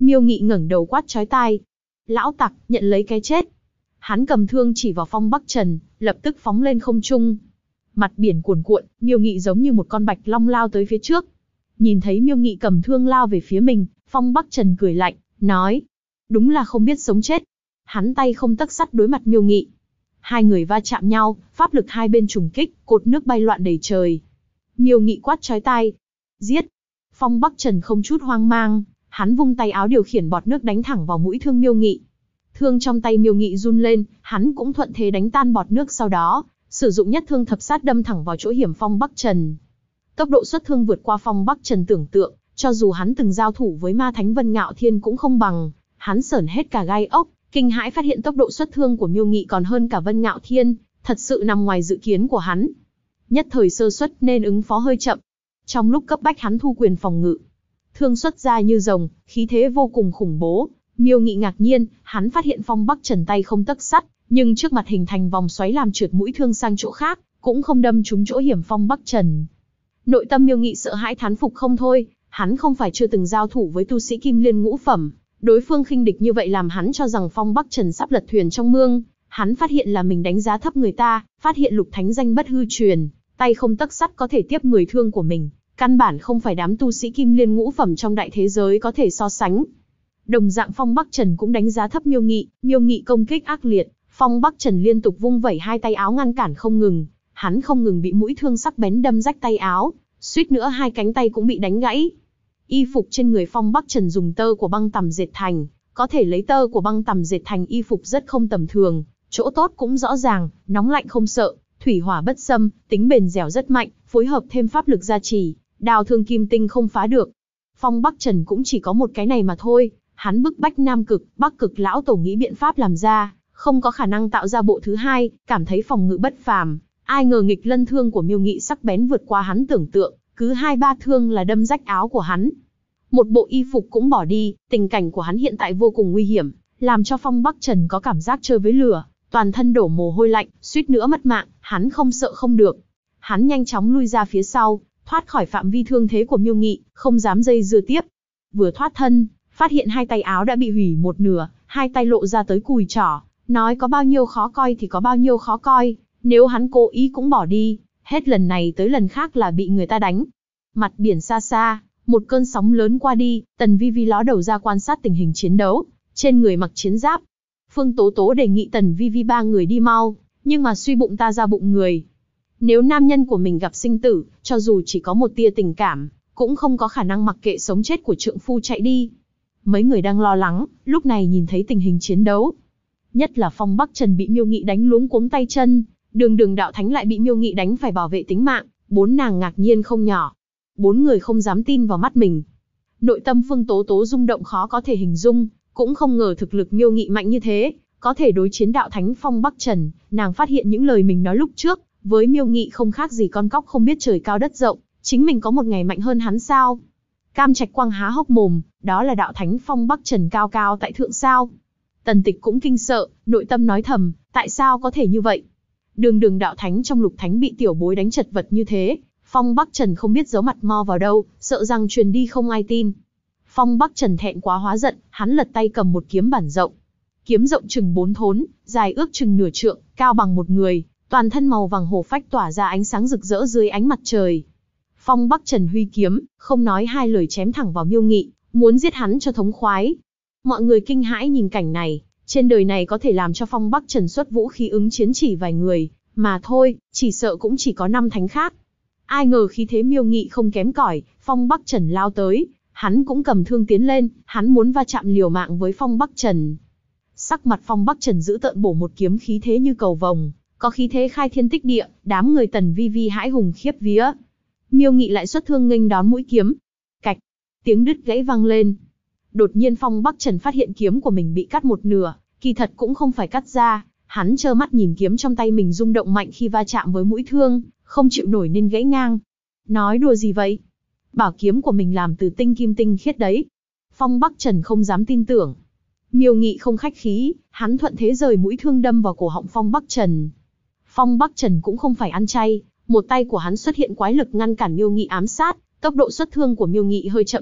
Miêu Nghị ngẩng đầu quát chói tai. Lão tặc, nhận lấy cái chết. Hắn cầm thương chỉ vào Phong Bắc Trần, lập tức phóng lên không trung. Mặt biển cuồn cuộn, Miêu Nghị giống như một con bạch long lao tới phía trước. Nhìn thấy Miêu Nghị cầm thương lao về phía mình, Phong Bắc Trần cười lạnh, nói. Đúng là không biết sống chết. Hắn tay không tấc sắt đối mặt Miêu Nghị. Hai người va chạm nhau, pháp lực hai bên trùng kích, cột nước bay loạn đầy trời. Miêu Nghị quát chói tai. Giết! Phong Bắc Trần không chút hoang mang, hắn vung tay áo điều khiển bọt nước đánh thẳng vào mũi thương Miêu Nghị. Thương trong tay Miêu Nghị run lên, hắn cũng thuận thế đánh tan bọt nước, sau đó sử dụng nhất thương thập sát đâm thẳng vào chỗ hiểm Phong Bắc Trần. Tốc độ xuất thương vượt qua Phong Bắc Trần tưởng tượng, cho dù hắn từng giao thủ với ma thánh Vân Ngạo Thiên cũng không bằng. Hắn sởn hết cả gai ốc, kinh hãi phát hiện tốc độ xuất thương của Miêu Nghị còn hơn cả Vân Ngạo Thiên, thật sự nằm ngoài dự kiến của hắn. Nhất thời sơ suất nên ứng phó hơi chậm. Trong lúc cấp bách hắn thu quyền phòng ngự. Thương xuất ra như rồng, khí thế vô cùng khủng bố. Miêu Nghị ngạc nhiên, hắn phát hiện Phong Bắc Trần tay không tấc sắt, nhưng trước mặt hình thành vòng xoáy làm trượt mũi thương sang chỗ khác, cũng không đâm trúng chỗ hiểm Phong Bắc Trần. Nội tâm Miêu Nghị sợ hãi thán phục không thôi, hắn không phải chưa từng giao thủ với tu sĩ Kim Liên ngũ phẩm, đối phương khinh địch như vậy làm hắn cho rằng Phong Bắc Trần sắp lật thuyền trong mương. Hắn phát hiện là mình đánh giá thấp người ta, phát hiện lục thánh danh bất hư truyền, tay không tấc sắt có thể tiếp 10 thương của mình, căn bản không phải đám tu sĩ Kim Liên ngũ phẩm trong đại thế giới có thể so sánh. Đồng dạng Phong Bắc Trần cũng đánh giá thấp Miêu Nghị công kích ác liệt, Phong Bắc Trần liên tục vung vẩy hai tay áo ngăn cản không ngừng, hắn không ngừng bị mũi thương sắc bén đâm rách tay áo, suýt nữa hai cánh tay cũng bị đánh gãy. Y phục trên người Phong Bắc Trần dùng tơ của băng tằm dệt thành, có thể lấy tơ của băng tằm dệt thành y phục rất không tầm thường, chỗ tốt cũng rõ ràng, nóng lạnh không sợ, thủy hỏa bất xâm, tính bền dẻo rất mạnh, phối hợp thêm pháp lực gia trì, đao thương kim tinh không phá được. Phong Bắc Trần cũng chỉ có một cái này mà thôi, hắn bức bách Nam Cực, Bắc Cực lão tổ nghĩ biện pháp làm ra, không có khả năng tạo ra bộ thứ hai, cảm thấy phòng ngự bất phàm. Ai ngờ nghịch lân thương của Miêu Nghị sắc bén vượt qua hắn tưởng tượng, cứ 2-3 thương là đâm rách áo của hắn. Một bộ y phục cũng bỏ đi, tình cảnh của hắn hiện tại vô cùng nguy hiểm, làm cho Phong Bắc Trần có cảm giác chơi với lửa, toàn thân đổ mồ hôi lạnh, suýt nữa mất mạng, hắn không sợ không được. Hắn nhanh chóng lui ra phía sau, thoát khỏi phạm vi thương thế của Miêu Nghị, không dám dây dưa tiếp. Vừa thoát thân, phát hiện hai tay áo đã bị hủy một nửa, hai tay lộ ra tới cùi chỏ, nói có bao nhiêu khó coi thì có bao nhiêu khó coi, nếu hắn cố ý cũng bỏ đi, hết lần này tới lần khác là bị người ta đánh. Mặt biển xa xa, một cơn sóng lớn qua đi, Tần Vi Vi ló đầu ra quan sát tình hình chiến đấu, trên người mặc chiến giáp. Phương Tố Tố đề nghị Tần Vi Vi ba người đi mau, nhưng mà suy bụng ta ra bụng người. Nếu nam nhân của mình gặp sinh tử, cho dù chỉ có một tia tình cảm, cũng không có khả năng mặc kệ sống chết của trượng phu chạy đi. Mấy người đang lo lắng, lúc này nhìn thấy tình hình chiến đấu. Nhất là Phong Bắc Trần bị Miêu Nghị đánh luống cuống tay chân, Đường đạo thánh lại bị Miêu Nghị đánh phải bảo vệ tính mạng, bốn nàng ngạc nhiên không nhỏ. Bốn người không dám tin vào mắt mình. Nội tâm Phương Tố Tố rung động khó có thể hình dung, cũng không ngờ thực lực Miêu Nghị mạnh như thế, có thể đối chiến đạo thánh Phong Bắc Trần. Nàng phát hiện những lời mình nói lúc trước, với Miêu Nghị không khác gì con cóc không biết trời cao đất rộng, chính mình có một ngày mạnh hơn hắn sao? Cam Trạch Quang há hốc mồm, đó là đạo thánh Phong Bắc Trần cao cao tại thượng sao? Tần Tịch cũng kinh sợ, nội tâm nói thầm, tại sao có thể như vậy? Đường đạo thánh trong lục thánh bị tiểu bối đánh chật vật như thế, Phong Bắc Trần không biết giấu mặt mo vào đâu, sợ rằng truyền đi không ai tin. Phong Bắc Trần thẹn quá hóa giận, hắn lật tay cầm một kiếm bản rộng. Kiếm rộng chừng 4 thốn, dài ước chừng nửa trượng, cao bằng một người, toàn thân màu vàng hổ phách tỏa ra ánh sáng rực rỡ dưới ánh mặt trời. Phong Bắc Trần huy kiếm, không nói hai lời chém thẳng vào Miêu Nghị, muốn giết hắn cho thống khoái. Mọi người kinh hãi nhìn cảnh này, trên đời này có thể làm cho Phong Bắc Trần xuất vũ khí ứng chiến chỉ vài người, mà thôi, chỉ sợ cũng chỉ có 5 thánh khác. Ai ngờ khí thế Miêu Nghị không kém cỏi, Phong Bắc Trần lao tới, hắn cũng cầm thương tiến lên, hắn muốn va chạm liều mạng với Phong Bắc Trần. Sắc mặt Phong Bắc Trần giữ tợn bổ một kiếm khí thế như cầu vồng, có khí thế khai thiên tích địa, đám người Tần Vi Vi hãi hùng khiếp vía. Miêu Nghị lại xuất thương nghênh đón mũi kiếm. Cạch, tiếng đứt gãy vang lên. Đột nhiên Phong Bắc Trần phát hiện kiếm của mình bị cắt một nửa, kỳ thật cũng không phải cắt ra, hắn trơ mắt nhìn kiếm trong tay mình rung động mạnh khi va chạm với mũi thương, không chịu nổi nên gãy ngang. Nói đùa gì vậy? Bảo kiếm của mình làm từ tinh kim tinh khiết đấy. Phong Bắc Trần không dám tin tưởng. Miêu Nghị không khách khí, hắn thuận thế rời mũi thương đâm vào cổ họng Phong Bắc Trần. Phong Bắc Trần cũng không phải ăn chay, một tay của hắn xuất hiện quái lực ngăn cản Miêu Nghị ám sát, tốc độ xuất thương của Miêu Nghị hơi chậm lại,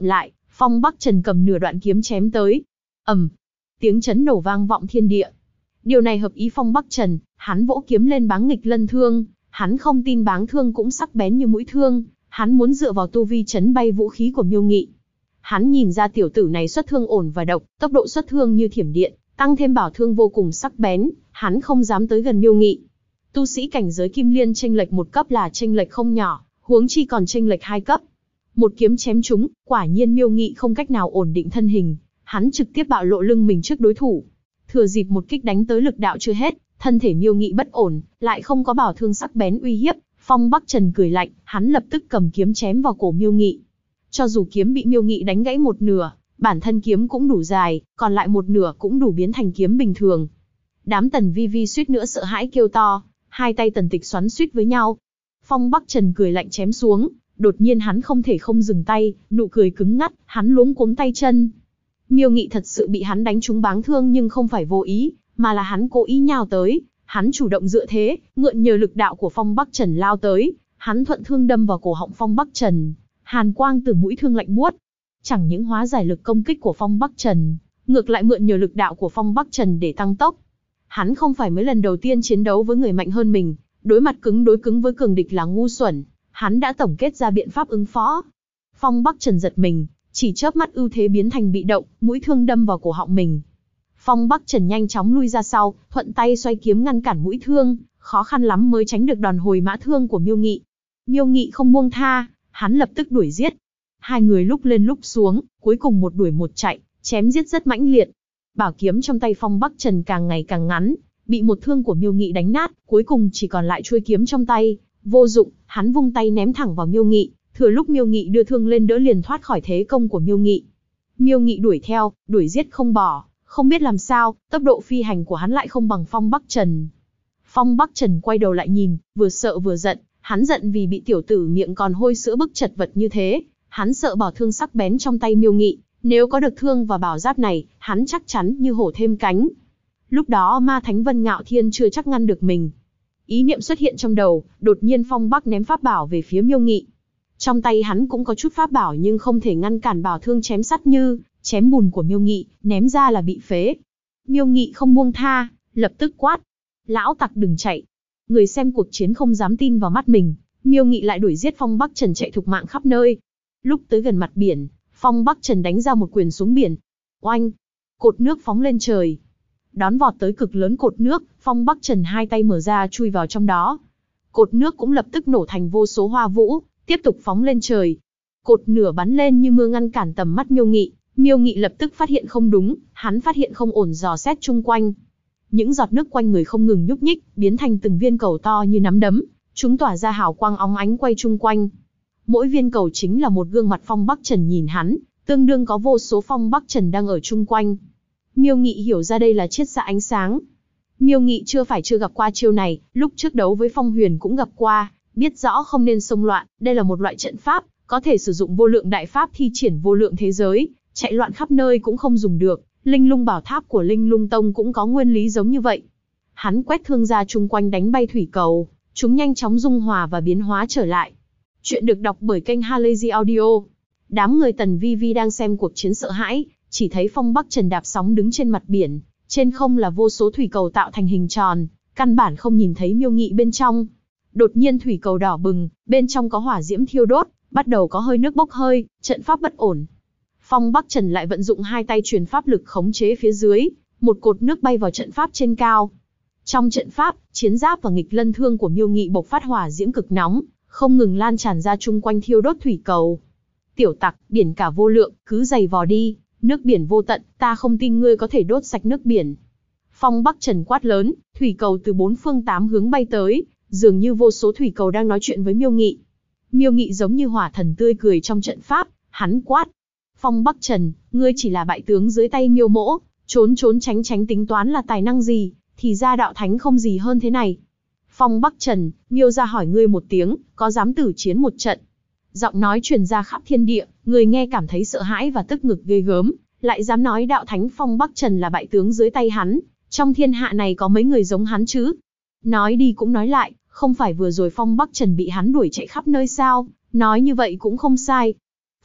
Phong Bắc Trần cầm nửa đoạn kiếm chém tới. Ầm, tiếng chấn nổ vang vọng thiên địa. Điều này hợp ý Phong Bắc Trần, hắn vỗ kiếm lên báng nghịch lân thương, hắn không tin báng thương cũng sắc bén như mũi thương, hắn muốn dựa vào tu vi chấn bay vũ khí của Miêu Nghị. Hắn nhìn ra tiểu tử này xuất thương ổn và độc, tốc độ xuất thương như thiểm điện, tăng thêm bảo thương vô cùng sắc bén, hắn không dám tới gần Miêu Nghị. Tu sĩ cảnh giới Kim Liên chênh lệch một cấp là chênh lệch không nhỏ, huống chi còn chênh lệch 2 cấp. Một kiếm chém trúng, quả nhiên Miêu Nghị không cách nào ổn định thân hình, hắn trực tiếp bạo lộ lưng mình trước đối thủ. Thừa dịp một kích đánh tới lực đạo chưa hết, thân thể Miêu Nghị bất ổn, lại không có bảo thương sắc bén uy hiếp, Phong Bắc Trần cười lạnh, hắn lập tức cầm kiếm chém vào cổ Miêu Nghị. Cho dù kiếm bị Miêu Nghị đánh gãy một nửa, bản thân kiếm cũng đủ dài, còn lại một nửa cũng đủ biến thành kiếm bình thường. Đám Tần Vi Vi suýt nữa sợ hãi kêu to, hai tay Tần Tịch xoắn suýt với nhau. Phong Bắc Trần cười lạnh chém xuống, đột nhiên hắn không thể không dừng tay, nụ cười cứng ngắt, hắn luống cuống tay chân. Miêu Nghị thật sự bị hắn đánh trúng báng thương nhưng không phải vô ý, mà là hắn cố ý nhào tới, hắn chủ động dựa thế, mượn nhờ lực đạo của Phong Bắc Trần lao tới, hắn thuận thương đâm vào cổ họng Phong Bắc Trần, hàn quang từ mũi thương lạnh buốt. Chẳng những hóa giải lực công kích của Phong Bắc Trần, ngược lại mượn nhờ lực đạo của Phong Bắc Trần để tăng tốc. Hắn không phải mới lần đầu tiên chiến đấu với người mạnh hơn mình, đối mặt cứng đối cứng với cường địch là ngu xuẩn, hắn đã tổng kết ra biện pháp ứng phó. Phong Bắc Trần giật mình, chỉ chớp mắt ưu thế biến thành bị động, mũi thương đâm vào cổ họng mình. Phong Bắc Trần nhanh chóng lui ra sau, thuận tay xoay kiếm ngăn cản mũi thương, khó khăn lắm mới tránh được đòn hồi mã thương của Miêu Nghị. Miêu Nghị không buông tha, hắn lập tức đuổi giết. Hai người lúc lên lúc xuống, cuối cùng một đuổi một chạy, chém giết rất mãnh liệt. Bảo kiếm trong tay Phong Bắc Trần càng ngày càng ngắn, bị một thương của Miêu Nghị đánh nát, cuối cùng chỉ còn lại chuôi kiếm trong tay, vô dụng, hắn vung tay ném thẳng vào Miêu Nghị, thừa lúc Miêu Nghị đưa thương lên đỡ liền thoát khỏi thế công của Miêu Nghị. Miêu Nghị đuổi theo, đuổi giết không bỏ, không biết làm sao, tốc độ phi hành của hắn lại không bằng Phong Bắc Trần. Phong Bắc Trần quay đầu lại nhìn, vừa sợ vừa giận, hắn giận vì bị tiểu tử miệng còn hôi sữa bức chật vật như thế, hắn sợ bảo thương sắc bén trong tay Miêu Nghị, nếu có được thương và bảo giáp này, hắn chắc chắn như hổ thêm cánh. Lúc đó Ma Thánh Vân Ngạo Thiên chưa chắc ngăn được mình. Ý niệm xuất hiện trong đầu, đột nhiên Phong Bắc ném pháp bảo về phía Miêu Nghị. Trong tay hắn cũng có chút pháp bảo nhưng không thể ngăn cản bảo thương chém sắt như chém bùn của Miêu Nghị, ném ra là bị phế. Miêu Nghị không buông tha, lập tức quát: "Lão tặc đừng chạy!" Người xem cuộc chiến không dám tin vào mắt mình, Miêu Nghị lại đuổi giết Phong Bắc Trần chạy thục mạng khắp nơi. Lúc tới gần mặt biển, Phong Bắc Trần đánh ra một quyền xuống biển. Oanh! Cột nước phóng lên trời. Đón vọt tới cực lớn cột nước, Phong Bắc Trần hai tay mở ra chui vào trong đó. Cột nước cũng lập tức nổ thành vô số hoa vũ, tiếp tục phóng lên trời. Cột nửa bắn lên như mưa ngăn cản tầm mắt Miêu Nghị. Miêu Nghị lập tức phát hiện không đúng, hắn phát hiện không ổn dò xét chung quanh. Những giọt nước quanh người không ngừng nhúc nhích, biến thành từng viên cầu to như nắm đấm, chúng tỏa ra hào quang óng ánh quay chung quanh. Mỗi viên cầu chính là một gương mặt Phong Bắc Trần nhìn hắn, tương đương có vô số Phong Bắc Trần đang ở chung quanh. Miêu Nghị hiểu ra đây là chiết xạ ánh sáng. Miêu Nghị chưa gặp qua chiêu này, lúc trước đấu với Phong Huyền cũng gặp qua, biết rõ không nên xông loạn, đây là một loại trận pháp, có thể sử dụng vô lượng đại pháp thi triển vô lượng thế giới, chạy loạn khắp nơi cũng không dùng được. Linh Lung Bảo Tháp của Linh Lung Tông cũng có nguyên lý giống như vậy. Hắn quét thương ra chung quanh đánh bay thủy cầu, chúng nhanh chóng dung hòa và biến hóa trở lại. Chuyện được đọc bởi kênh Halazy Audio. Đám người Tần Vi Vi đang xem cuộc chiến sợ hãi, chỉ thấy Phong Bắc Trần đạp sóng đứng trên mặt biển, trên không là vô số thủy cầu tạo thành hình tròn, căn bản không nhìn thấy Miêu Nghị bên trong. Đột nhiên thủy cầu đỏ bừng, bên trong có hỏa diễm thiêu đốt, bắt đầu có hơi nước bốc hơi, trận pháp bất ổn. Phong Bắc Trần lại vận dụng hai tay truyền pháp lực khống chế phía dưới, một cột nước bay vào trận pháp trên cao. Trong trận pháp, chiến giáp và nghịch lân thương của Miêu Nghị bộc phát hỏa diễm cực nóng, không ngừng lan tràn ra chung quanh thiêu đốt thủy cầu. Tiểu tặc, biển cả vô lượng, cứ giày vò đi, nước biển vô tận, ta không tin ngươi có thể đốt sạch nước biển. Phong Bắc Trần quát lớn, thủy cầu từ bốn phương tám hướng bay tới, dường như vô số thủy cầu đang nói chuyện với Miêu Nghị. Miêu Nghị giống như hỏa thần tươi cười trong trận pháp, hắn quát: Phong Bắc Trần, ngươi chỉ là bại tướng dưới tay Miêu Mỗ, trốn tránh tính toán là tài năng gì, thì ra đạo thánh không gì hơn thế này. Phong Bắc Trần, Miêu gia hỏi ngươi một tiếng, có dám tử chiến một trận? Giọng nói truyền ra khắp thiên địa, người nghe cảm thấy sợ hãi và tức ngực ghê gớm, lại dám nói đạo thánh Phong Bắc Trần là bại tướng dưới tay hắn, trong thiên hạ này có mấy người giống hắn chứ? Nói đi cũng nói lại, không phải vừa rồi Phong Bắc Trần bị hắn đuổi chạy khắp nơi sao, nói như vậy cũng không sai.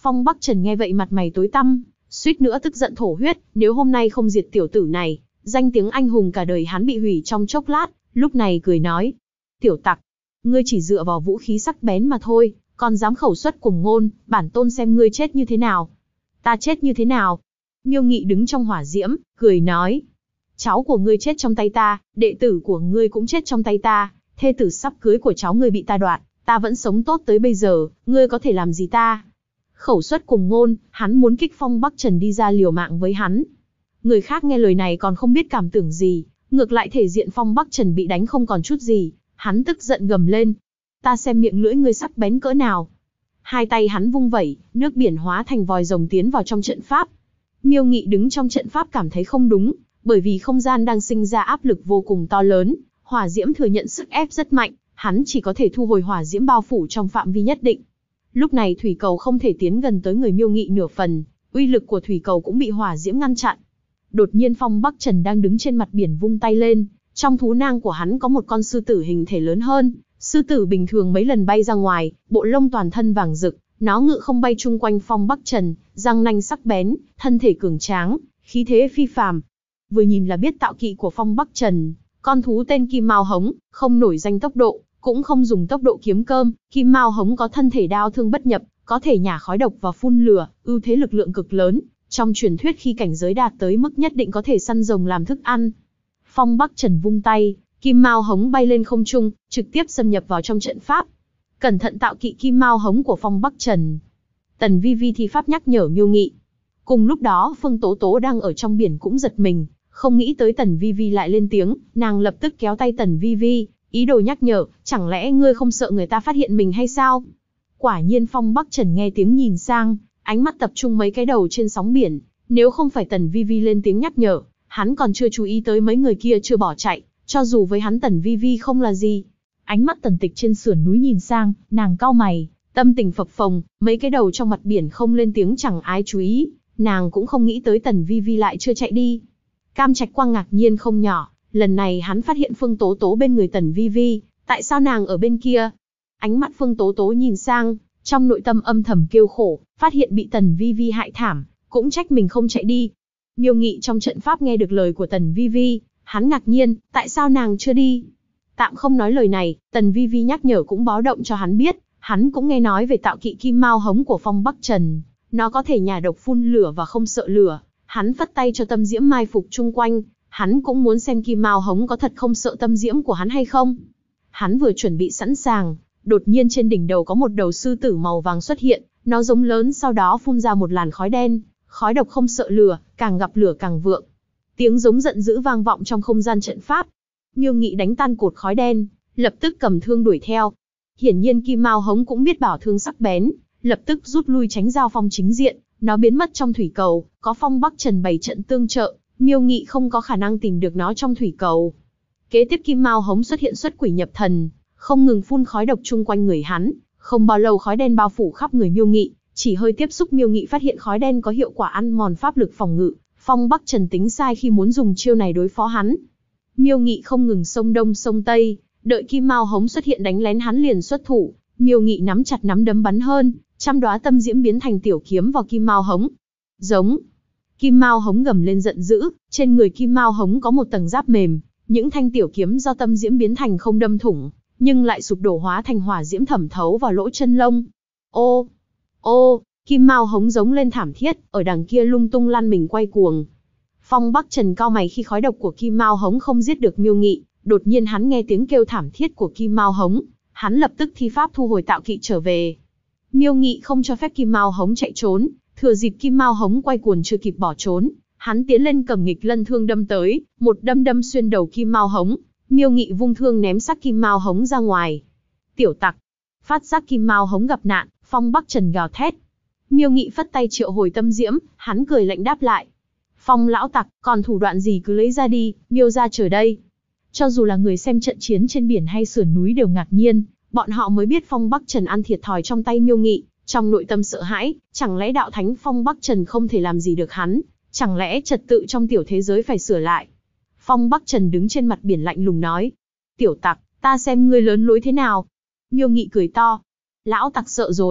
Phong Bắc Trần nghe vậy mặt mày tối tăm, suýt nữa tức giận thổ huyết, nếu hôm nay không diệt tiểu tử này, danh tiếng anh hùng cả đời hắn bị hủy trong chốc lát, lúc này cười nói. Tiểu tặc, ngươi chỉ dựa vào vũ khí sắc bén mà thôi, còn dám khẩu xuất cùng ngôn, bản tôn xem ngươi chết như thế nào. Ta chết như thế nào? Miêu Nghị đứng trong hỏa diễm, cười nói. Cháu của ngươi chết trong tay ta, đệ tử của ngươi cũng chết trong tay ta, thê tử sắp cưới của cháu ngươi bị ta đoạt, ta vẫn sống tốt tới bây giờ, ngươi có thể làm gì ta? Khẩu xuất cùng ngôn, hắn muốn kích Phong Bắc Trần đi ra liều mạng với hắn. Người khác nghe lời này còn không biết cảm tưởng gì, ngược lại thể diện Phong Bắc Trần bị đánh không còn chút gì, hắn tức giận gầm lên. Ta xem miệng lưỡi ngươi sắc bén cỡ nào. Hai tay hắn vung vẩy, nước biển hóa thành vòi rồng tiến vào trong trận pháp. Miêu Nghị đứng trong trận pháp cảm thấy không đúng, bởi vì không gian đang sinh ra áp lực vô cùng to lớn, hỏa diễm thừa nhận sức ép rất mạnh, hắn chỉ có thể thu hồi hỏa diễm bao phủ trong phạm vi nhất định. Lúc này thủy cầu không thể tiến gần tới người Miêu Nghị nửa phần, uy lực của thủy cầu cũng bị hỏa diễm ngăn chặn. Đột nhiên Phong Bắc Trần đang đứng trên mặt biển vung tay lên, trong thú nang của hắn có một con sư tử hình thể lớn hơn, sư tử bình thường mấy lần bay ra ngoài, bộ lông toàn thân vàng rực, nó ngự không bay chung quanh Phong Bắc Trần, răng nanh sắc bén, thân thể cường tráng, khí thế phi phàm. Vừa nhìn là biết tạo kỵ của Phong Bắc Trần, con thú tên Kim Mao Hống, không nổi danh tốc độ, cũng không dùng tốc độ kiếm cơm, Kim Mao Hống có thân thể đao thương bất nhập, có thể nhả khói độc và phun lửa, ưu thế lực lượng cực lớn, trong truyền thuyết khi cảnh giới đạt tới mức nhất định có thể săn rồng làm thức ăn. Phong Bắc Trần vung tay, Kim Mao Hống bay lên không trung, trực tiếp xâm nhập vào trong trận pháp. Cẩn thận tạo kỵ Kim Mao Hống của Phong Bắc Trần. Tần Vi Vi thi pháp nhắc nhở Miêu Nghị. Cùng lúc đó Phương Tố Tố đang ở trong biển cũng giật mình, không nghĩ tới Tần Vi Vi lại lên tiếng, nàng lập tức kéo tay Tần Vi Vi, ý đồ nhắc nhở, chẳng lẽ ngươi không sợ người ta phát hiện mình hay sao? Quả nhiên Phong Bắc Trần nghe tiếng nhìn sang, ánh mắt tập trung mấy cái đầu trên sóng biển, nếu không phải Tần Vi Vi lên tiếng nhắc nhở, hắn còn chưa chú ý tới mấy người kia chưa bỏ chạy, cho dù với hắn Tần Vi Vi không là gì. Ánh mắt Tần Tịch trên sườn núi nhìn sang, nàng cau mày, tâm tình phập phồng, mấy cái đầu trong mặt biển không lên tiếng chẳng ai chú ý, nàng cũng không nghĩ tới Tần Vi Vi lại chưa chạy đi. Cam Trạch Quang ngạc nhiên không nhỏ, lần này hắn phát hiện Phương Tố Tố bên người Tần Vi Vi, tại sao nàng ở bên kia? Ánh mắt Phương Tố Tố nhìn sang, trong nội tâm âm thầm kêu khổ, phát hiện bị Tần Vi Vi hại thảm, cũng trách mình không chạy đi. Miêu Nghị trong trận pháp nghe được lời của Tần Vi Vi, hắn ngạc nhiên, tại sao nàng chưa đi? Tạm không nói lời này, Tần Vi Vi nhắc nhở cũng báo động cho hắn biết, hắn cũng nghe nói về tạo kỵ Kim Mao Hống của Phong Bắc Trần, nó có thể nhả độc phun lửa và không sợ lửa. Hắn phất tay cho tâm diễm mai phục chung quanh, hắn cũng muốn xem Kim Mao Hống có thật không sợ tâm diễm của hắn hay không. Hắn vừa chuẩn bị sẵn sàng, đột nhiên trên đỉnh đầu có một đầu sư tử màu vàng xuất hiện, nó giống lớn sau đó phun ra một làn khói đen, khói độc không sợ lửa, càng gặp lửa càng vượng. Tiếng giống giận dữ vang vọng trong không gian trận pháp. Miêu Nghị đánh tan cột khói đen, lập tức cầm thương đuổi theo. Hiển nhiên Kim Mao Hống cũng biết bảo thương sắc bén, lập tức rút lui tránh giao phong chính diện, nó biến mất trong thủy cầu, có Phong Bắc Trần bày trận tương trợ, Miêu Nghị không có khả năng tìm được nó trong thủy cầu. Kế tiếp Kim Mao Hống xuất hiện xuất quỷ nhập thần, không ngừng phun khói độc chung quanh người hắn, không bao lâu khói đen bao phủ khắp người Miêu Nghị, chỉ hơi tiếp xúc Miêu Nghị phát hiện khói đen có hiệu quả ăn mòn pháp lực phòng ngự, Phong Bắc Trần tính sai khi muốn dùng chiêu này đối phó hắn. Miêu Nghị không ngừng xông đông xông tây, đợi Kim Mao Hống xuất hiện đánh lén hắn liền xuất thủ, Miêu Nghị nắm chặt nắm đấm bắn hơn, trăm đóa tâm diễm biến thành tiểu kiếm vào Kim Mao Hống. Giống. Kim Mao Hống gầm lên giận dữ, trên người Kim Mao Hống có một tầng giáp mềm, những thanh tiểu kiếm do tâm diễm biến thành không đâm thủng, nhưng lại sụp đổ hóa thành hỏa diễm thẩm thấu vào lỗ chân lông. Ô, ô, Kim Mao Hống giống lên thảm thiết, ở đằng kia lung tung lăn mình quay cuồng. Phong Bắc Trần cau mày khi khói độc của Kim Mao Hống không giết được Miêu Nghị, đột nhiên hắn nghe tiếng kêu thảm thiết của Kim Mao Hống, hắn lập tức thi pháp thu hồi tạo kỵ trở về. Miêu Nghị không cho phép Kim Mao Hống chạy trốn, thừa dịp Kim Mao Hống quay cuồng chưa kịp bỏ trốn, hắn tiến lên cầm nghịch lân thương đâm tới, một đâm đâm xuyên đầu Kim Mao Hống. Miêu Nghị vung thương ném xác Kim Mao Hống ra ngoài. Tiểu tặc, phát giác Kim Mao Hống gặp nạn, Phong Bắc Trần gào thét. Miêu Nghị phất tay triệu hồi tâm diễm, hắn cười lạnh đáp lại. Phong lão tặc, còn thủ đoạn gì cứ lấy ra đi, Miêu gia chờ đây. Cho dù là người xem trận chiến trên biển hay sườn núi đều ngạc nhiên, bọn họ mới biết Phong Bắc Trần ăn thiệt thòi trong tay Miêu Nghị, trong nội tâm sợ hãi, chẳng lẽ đạo thánh Phong Bắc Trần không thể làm gì được hắn, chẳng lẽ trật tự trong tiểu thế giới phải sửa lại. Phong Bắc Trần đứng trên mặt biển lạnh lùng nói, tiểu tặc, ta xem ngươi lớn lối thế nào. Miêu Nghị cười to, lão tặc sợ rồi,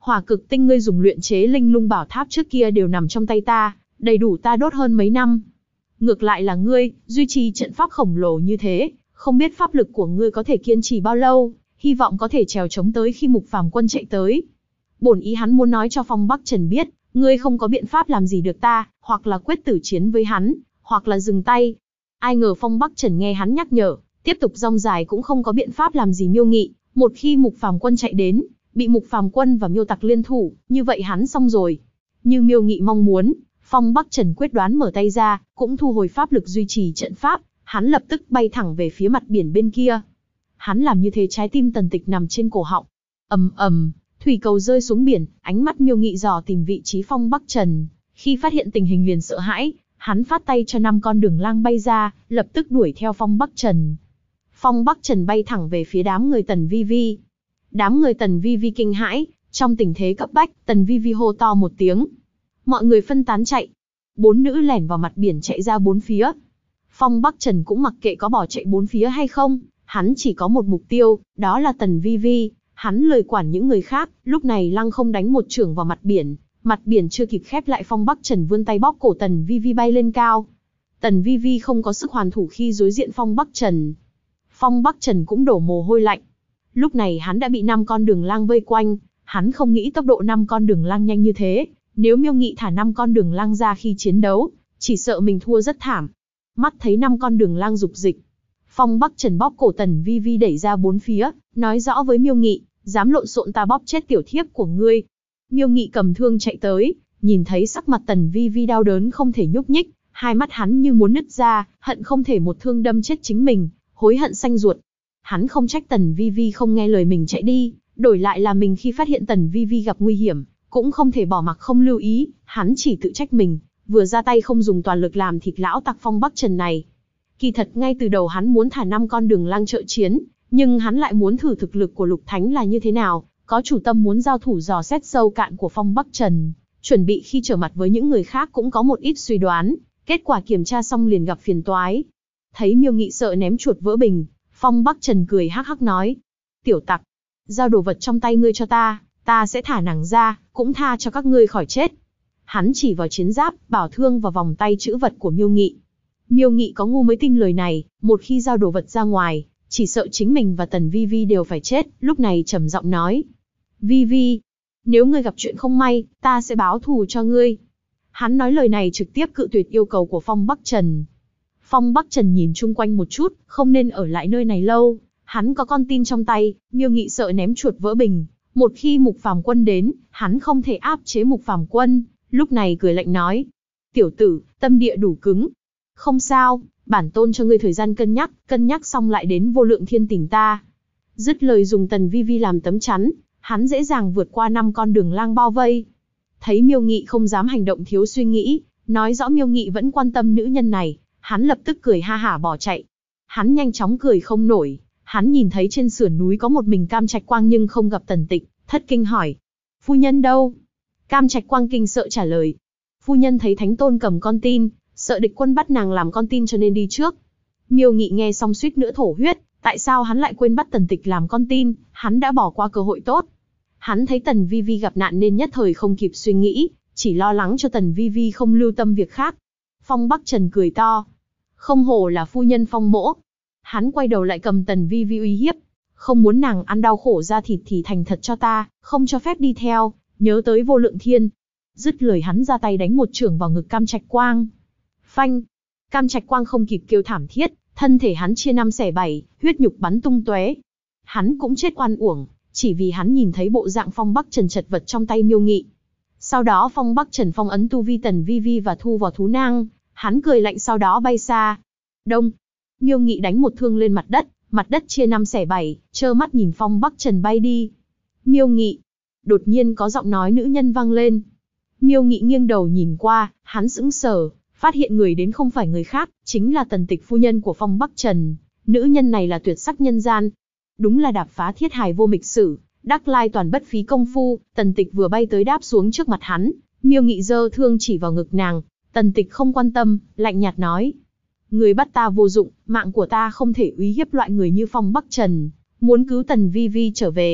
Hỏa cực tinh ngươi dùng luyện chế linh lung bảo tháp trước kia đều nằm trong tay ta, đầy đủ ta đốt hơn mấy năm. Ngược lại là ngươi, duy trì trận pháp khổng lồ như thế, không biết pháp lực của ngươi có thể kiên trì bao lâu, hy vọng có thể trèo chống tới khi Mục Phàm Quân chạy tới. Bổn ý hắn muốn nói cho Phong Bắc Trần biết, ngươi không có biện pháp làm gì được ta, hoặc là quyết tử chiến với hắn, hoặc là dừng tay. Ai ngờ Phong Bắc Trần nghe hắn nhắc nhở, tiếp tục rong dài cũng không có biện pháp làm gì Miêu Nghị, một khi Mục Phàm Quân chạy đến, bị Mục Phàm Quân và Miêu Tặc liên thủ, như vậy hắn xong rồi. Như Miêu Nghị mong muốn, Phong Bắc Trần quyết đoán mở tay ra, cũng thu hồi pháp lực duy trì trận pháp, hắn lập tức bay thẳng về phía mặt biển bên kia. Hắn làm như thế trái tim Tần Tịch nằm trên cổ họng. Ầm ầm, thủy cầu rơi xuống biển, ánh mắt Miêu Nghị dò tìm vị trí Phong Bắc Trần, khi phát hiện tình hình liền sợ hãi, hắn phát tay cho 5 con đường lang bay ra, lập tức đuổi theo Phong Bắc Trần. Phong Bắc Trần bay thẳng về phía đám người Tần Vi Vi. Đám người Tần Vi Vi kinh hãi, trong tình thế cấp bách, Tần Vi Vi hô to một tiếng. Mọi người phân tán chạy. 4 nữ lẻn vào mặt biển chạy ra 4 phía. Phong Bắc Trần cũng mặc kệ có bỏ chạy 4 phía hay không, hắn chỉ có một mục tiêu, đó là Tần Vi Vi. Hắn lười quản những người khác, lúc này lăng không đánh một chưởng vào mặt biển chưa kịp khép lại, Phong Bắc Trần vươn tay bóp cổ Tần Vi Vi bay lên cao. Tần Vi Vi không có sức hoàn thủ khi đối diện Phong Bắc Trần. Phong Bắc Trần cũng đổ mồ hôi lạnh. Lúc này hắn đã bị 5 con đường lang vây quanh, hắn không nghĩ tốc độ 5 con đường lang nhanh như thế, nếu Miêu Nghị thả 5 con đường lang ra khi chiến đấu, chỉ sợ mình thua rất thảm. Mắt thấy 5 con đường lang dục dịch, Phong Bắc Trần bóp cổ Tần Vi Vi đẩy ra 4 phía, nói rõ với Miêu Nghị, dám lộn xộn ta bóp chết tiểu thiếp của ngươi. Miêu Nghị cầm thương chạy tới, nhìn thấy sắc mặt Tần Vi Vi đau đớn không thể nhúc nhích, hai mắt hắn như muốn nứt ra, hận không thể một thương đâm chết chính mình, hối hận xanh ruột. Hắn không trách Tần Vi Vi không nghe lời mình chạy đi, đổi lại là mình khi phát hiện Tần Vi Vi gặp nguy hiểm, cũng không thể bỏ mặc không lưu ý, hắn chỉ tự trách mình, vừa ra tay không dùng toàn lực làm thịt lão tặc Phong Bắc Trần này. Kỳ thật ngay từ đầu hắn muốn thả 5 con đường lang trợ chiến, nhưng hắn lại muốn thử thực lực của Lục Thánh là như thế nào, có chủ tâm muốn giao thủ dò xét sâu cạn của Phong Bắc Trần, chuẩn bị khi trở mặt với những người khác cũng có một ít suy đoán, kết quả kiểm tra xong liền gặp phiền toái. Thấy Miêu Nghị sợ ném chuột vỡ bình, Phong Bắc Trần cười hắc hắc nói, tiểu tặc, giao đồ vật trong tay ngươi cho ta, ta sẽ thả nàng ra, cũng tha cho các ngươi khỏi chết. Hắn chỉ vào chiến giáp, bảo thương và vòng tay chữ vật của Miêu Nghị. Miêu Nghị có ngu mới tin lời này, một khi giao đồ vật ra ngoài, chỉ sợ chính mình và Tần Vi Vi đều phải chết, lúc này trầm giọng nói. Vi Vi, nếu ngươi gặp chuyện không may, ta sẽ báo thù cho ngươi. Hắn nói lời này trực tiếp cự tuyệt yêu cầu của Phong Bắc Trần. Phong Bắc Trần nhìn chung quanh một chút, không nên ở lại nơi này lâu, hắn có con tin trong tay, Miêu Nghị sợ ném chuột vỡ bình. Một khi Mục Phàm Quân đến, hắn không thể áp chế Mục Phàm Quân, lúc này cười lạnh nói. Tiểu tử, tâm địa đủ cứng. Không sao, bản tôn cho ngươi thời gian cân nhắc xong lại đến Vô Lượng Thiên tìm ta. Dứt lời dùng Tần Vi Vi làm tấm chắn, hắn dễ dàng vượt qua 5 con đường lang bao vây. Thấy Miêu Nghị không dám hành động thiếu suy nghĩ, nói rõ Miêu Nghị vẫn quan tâm nữ nhân này, hắn lập tức cười ha hả bỏ chạy. Hắn nhanh chóng cười không nổi, hắn nhìn thấy trên sườn núi có một mình Cam Trạch Quang nhưng không gặp Tần Tịch, thất kinh hỏi. Phu nhân đâu? Cam Trạch Quang kinh sợ trả lời. Phu nhân thấy Thánh Tôn cầm con tin, sợ địch quân bắt nàng làm con tin cho nên đi trước. Miêu Nghị nghe xong suýt nữa thổ huyết, tại sao hắn lại quên bắt Tần Tịch làm con tin, hắn đã bỏ qua cơ hội tốt. Hắn thấy Tần Vi Vi gặp nạn nên nhất thời không kịp suy nghĩ, chỉ lo lắng cho Tần Vi Vi không lưu tâm việc khác. Phong Bắc Trần cười to. Không hổ là phu nhân Phong mỗ. Hắn quay đầu lại cầm Tần Vi Vi uy hiếp. Không muốn nàng ăn đau khổ ra thịt thì thành thật cho ta, không cho phép đi theo, nhớ tới Vô Lượng Thiên. Dứt lời hắn ra tay đánh một chưởng vào ngực Cam Trạch Quang. Phanh! Cam Trạch Quang không kịp kêu thảm thiết, thân thể hắn chia 5 xẻ 7, huyết nhục bắn tung tóe. Hắn cũng chết oan uổng, chỉ vì hắn nhìn thấy bộ dạng Phong Bắc Trần chật vật trong tay Miêu Nghị. Sau đó Phong Bắc Trần phong ấn tu vi Tần Vi Vi và thu vào thú nang, hắn cười lạnh sau đó bay xa. Đông! Miêu Nghị đánh một thương lên mặt đất chia 5 xẻ 7, trơ mắt nhìn Phong Bắc Trần bay đi. Miêu Nghị! Đột nhiên có giọng nói nữ nhân vang lên. Miêu Nghị nghiêng đầu nhìn qua, hắn sững sờ, phát hiện người đến không phải người khác, chính là Tần Tịch phu nhân của Phong Bắc Trần. Nữ nhân này là tuyệt sắc nhân gian. Đúng là đạp phá thiết hài vô mịch sử, đắc lai toàn bất phí công phu. Tần Tịch vừa bay tới đáp xuống trước mặt hắn, Miêu Nghị giơ thương chỉ vào ngực nàng. Tần Tịch không quan tâm, lạnh nhạt nói. Người bắt ta vô dụng, mạng của ta không thể uy hiếp loại người như Phong Bắc Trần. Muốn cứu Tần Vi Vi trở về,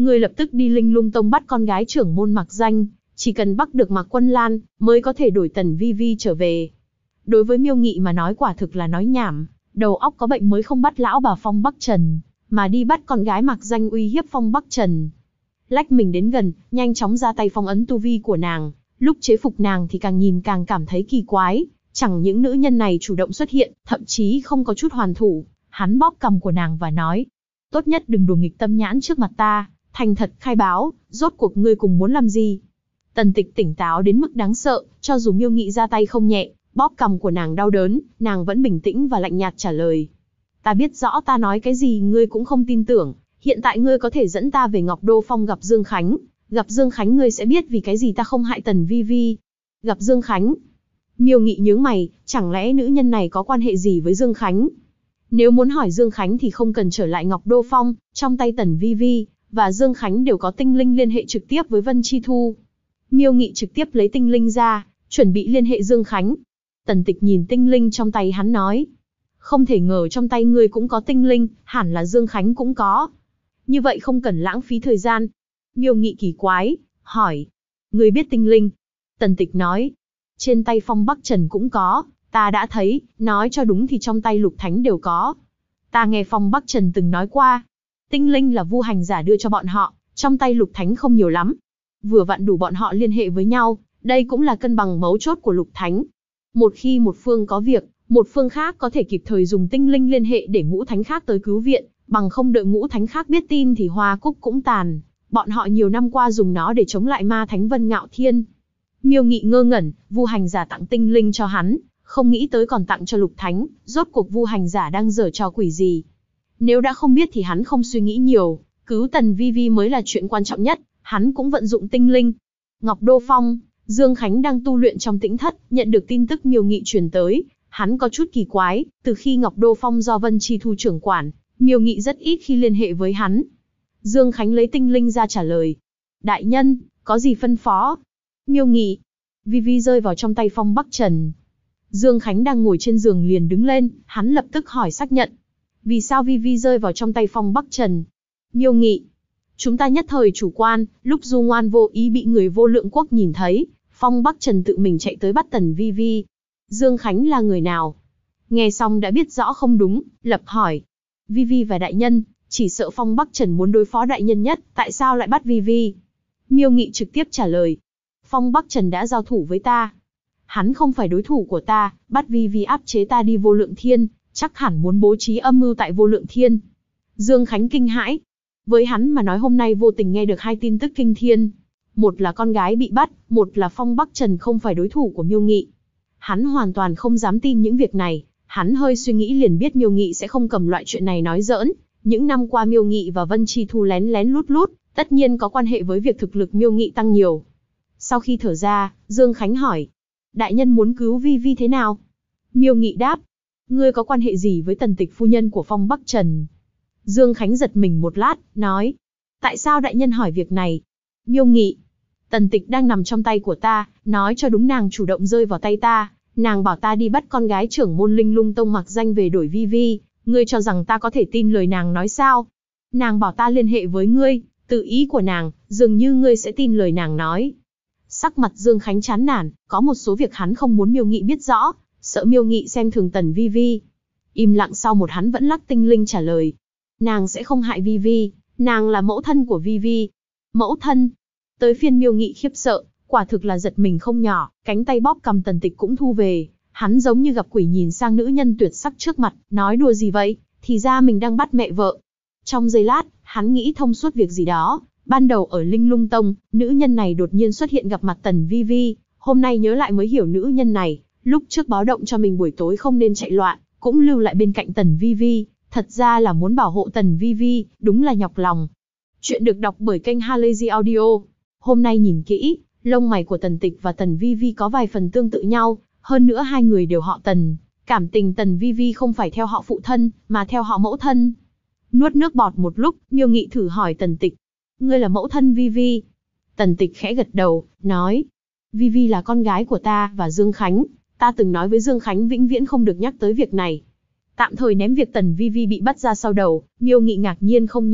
ngươi lập tức đi Linh Lung Tông bắt con gái trưởng môn Mạc Danh, chỉ cần bắt được Mạc Quân Lan, mới có thể đổi Tần Vi Vi trở về. Đối với Miêu Nghị mà nói quả thực là nói nhảm, đầu óc có bệnh mới không bắt lão bà Phong Bắc Trần, mà đi bắt con gái Mạc Danh uy hiếp Phong Bắc Trần. Lách mình đến gần, nhanh chóng ra tay phong ấn tu vi của nàng, lúc chế phục nàng thì càng nhìn càng cảm thấy kỳ quái, chẳng những nữ nhân này chủ động xuất hiện, thậm chí không có chút hoàn thủ, hắn bóp cằm của nàng và nói, tốt nhất đừng đùa nghịch tâm nhãn trước mặt ta, thành thật khai báo, rốt cuộc ngươi cùng muốn làm gì. Tần Tịch tỉnh táo đến mức đáng sợ, cho dù Miêu Nghị ra tay không nhẹ, bóp cằm của nàng đau đớn, nàng vẫn bình tĩnh và lạnh nhạt trả lời. Ta biết rõ ta nói cái gì ngươi cũng không tin tưởng, hiện tại ngươi có thể dẫn ta về Ngọc Đô Phong gặp Dương Khánh, gặp Dương Khánh ngươi sẽ biết vì cái gì ta không hại Tần Vi Vi. Gặp Dương Khánh? Miêu Nghị nhướng mày, chẳng lẽ nữ nhân này có quan hệ gì với Dương Khánh? Nếu muốn hỏi Dương Khánh thì không cần trở lại Ngọc Đô Phong, trong tay Tần Vi Vi và Dương Khánh đều có tinh linh liên hệ trực tiếp với Vân Chi Thu. Miêu Nghị trực tiếp lấy tinh linh ra, chuẩn bị liên hệ Dương Khánh. Tần Tịch nhìn tinh linh trong tay hắn nói, không thể ngờ trong tay ngươi cũng có tinh linh, hẳn là Dương Khánh cũng có. Như vậy không cần lãng phí thời gian. Miêu Nghị kỳ quái, hỏi, ngươi biết tinh linh? Tần Tịch nói, trên tay Phong Bắc Trần cũng có, ta đã thấy, nói cho đúng thì trong tay Lục Thánh đều có. Ta nghe Phong Bắc Trần từng nói qua, tinh linh là Vu Hành Giả đưa cho bọn họ, trong tay Lục Thánh không nhiều lắm. Vừa vặn đủ bọn họ liên hệ với nhau, đây cũng là cân bằng mấu chốt của Lục Thánh. Một khi một phương có việc, một phương khác có thể kịp thời dùng tinh linh liên hệ để Ngũ Thánh khác tới cứu viện, bằng không đợi Ngũ Thánh khác biết tin thì Hoa Cúc cũng tàn. Bọn họ nhiều năm qua dùng nó để chống lại ma thánh Vân Ngạo Thiên. Miêu Nghị ngơ ngẩn, Vu Hành Giả tặng tinh linh cho hắn, không nghĩ tới còn tặng cho Lục Thánh, rốt cuộc Vu Hành Giả đang giở trò quỷ gì. Nếu đã không biết thì hắn không suy nghĩ nhiều, cứu Tần Vi Vi mới là chuyện quan trọng nhất, hắn cũng vận dụng tinh linh. Ngọc Đô Phong, Dương Khánh đang tu luyện trong tĩnh thất, nhận được tin tức Miêu Nghị truyền tới, hắn có chút kỳ quái, từ khi Ngọc Đô Phong do Vân Chi Thu trưởng quản, Miêu Nghị rất ít khi liên hệ với hắn. Dương Khánh lấy tinh linh ra trả lời, đại nhân, có gì phân phó? Miêu Nghị, Vi Vi rơi vào trong tay Phong Bắc Trần. Dương Khánh đang ngồi trên giường liền đứng lên, hắn lập tức hỏi xác nhận. Vì sao Vi Vi rơi vào trong tay Phong Bắc Trần? Miêu Nghị, chúng ta nhất thời chủ quan, lúc Du Ngoan vô ý bị người Vô Lượng Quốc nhìn thấy, Phong Bắc Trần tự mình chạy tới bắt Tần Vi Vi. Dương Khánh là người nào? Nghe xong đã biết rõ không đúng, lập hỏi. Vi Vi và đại nhân, chỉ sợ Phong Bắc Trần muốn đối phó đại nhân nhất, tại sao lại bắt Vi Vi? Miêu Nghị trực tiếp trả lời. Phong Bắc Trần đã giao thủ với ta. Hắn không phải đối thủ của ta, bắt Vi Vi áp chế ta đi Vô Lượng Thiên, chắc hẳn muốn bố trí âm mưu tại Vô Lượng Thiên. Dương Khánh kinh hãi. Với hắn mà nói hôm nay vô tình nghe được hai tin tức kinh thiên. Một là con gái bị bắt, một là Phong Bắc Trần không phải đối thủ của Miêu Nghị. Hắn hoàn toàn không dám tin những việc này, hắn hơi suy nghĩ liền biết Miêu Nghị sẽ không cầm loại chuyện này nói giỡn. Những năm qua Miêu Nghị và Vân Chi Thu lén lén lút lút, tất nhiên có quan hệ với việc thực lực Miêu Nghị tăng nhiều. Sau khi thở ra, Dương Khánh hỏi, đại nhân muốn cứu Vi Vi thế nào? Miêu Nghị đáp, ngươi có quan hệ gì với Tần Tịch phu nhân của Phong Bắc Trần? Dương Khánh giật mình một lát, nói, tại sao đại nhân hỏi việc này? Miêu Nghị, Tần Tịch đang nằm trong tay của ta, nói cho đúng nàng chủ động rơi vào tay ta, nàng bảo ta đi bắt con gái trưởng môn Linh Lung Tông Mạc Danh về đổi Vi Vi, ngươi cho rằng ta có thể tin lời nàng nói sao? Nàng bảo ta liên hệ với ngươi, tự ý của nàng, dường như ngươi sẽ tin lời nàng nói. Sắc mặt Dương Khánh chán nản, có một số việc hắn không muốn Miêu Nghị biết rõ, sợ Miêu Nghị xem thường Tần Vi Vi. Im lặng sau một hắn vẫn lắc tinh linh trả lời. Nàng sẽ không hại Vi Vi, nàng là mẫu thân của Vi Vi. Mẫu thân? Tới phiên Miêu Nghị khiếp sợ, quả thực là giật mình không nhỏ, cánh tay bóp cầm Tần Tịch cũng thu về. Hắn giống như gặp quỷ nhìn sang nữ nhân tuyệt sắc trước mặt, nói đùa gì vậy, thì ra mình đang bắt mẹ vợ. Trong giây lát, hắn nghĩ thông suốt việc gì đó. Ban đầu ở Linh Lung Tông, nữ nhân này đột nhiên xuất hiện gặp mặt Tần Vi Vi, hôm nay nhớ lại mới hiểu nữ nhân này, lúc trước báo động cho mình buổi tối không nên chạy loạn, cũng lưu lại bên cạnh Tần Vi Vi, thật ra là muốn bảo hộ Tần Vi Vi, đúng là nhọc lòng. Chuyện được đọc bởi kênh Halazy Audio. Hôm nay nhìn kỹ, lông mày của Tần Tịch và Tần Vi Vi có vài phần tương tự nhau, hơn nữa hai người đều họ Tần, cảm tình Tần Vi Vi không phải theo họ phụ thân, mà theo họ mẫu thân. Nuốt nước bọt một lúc, Miêu Nghị thử hỏi Tần Tịch, ngươi là mẫu thân Vi Vi? Tần Tịch khẽ gật đầu, nói, Vi Vi là con gái của ta và Dương Khánh, ta từng nói với Dương Khánh vĩnh viễn không được nhắc tới việc này. Tạm thời ném việc Tần Vi Vi bị bắt ra sau đầu, Miêu Nghị ngạc nhiên không nhỏ,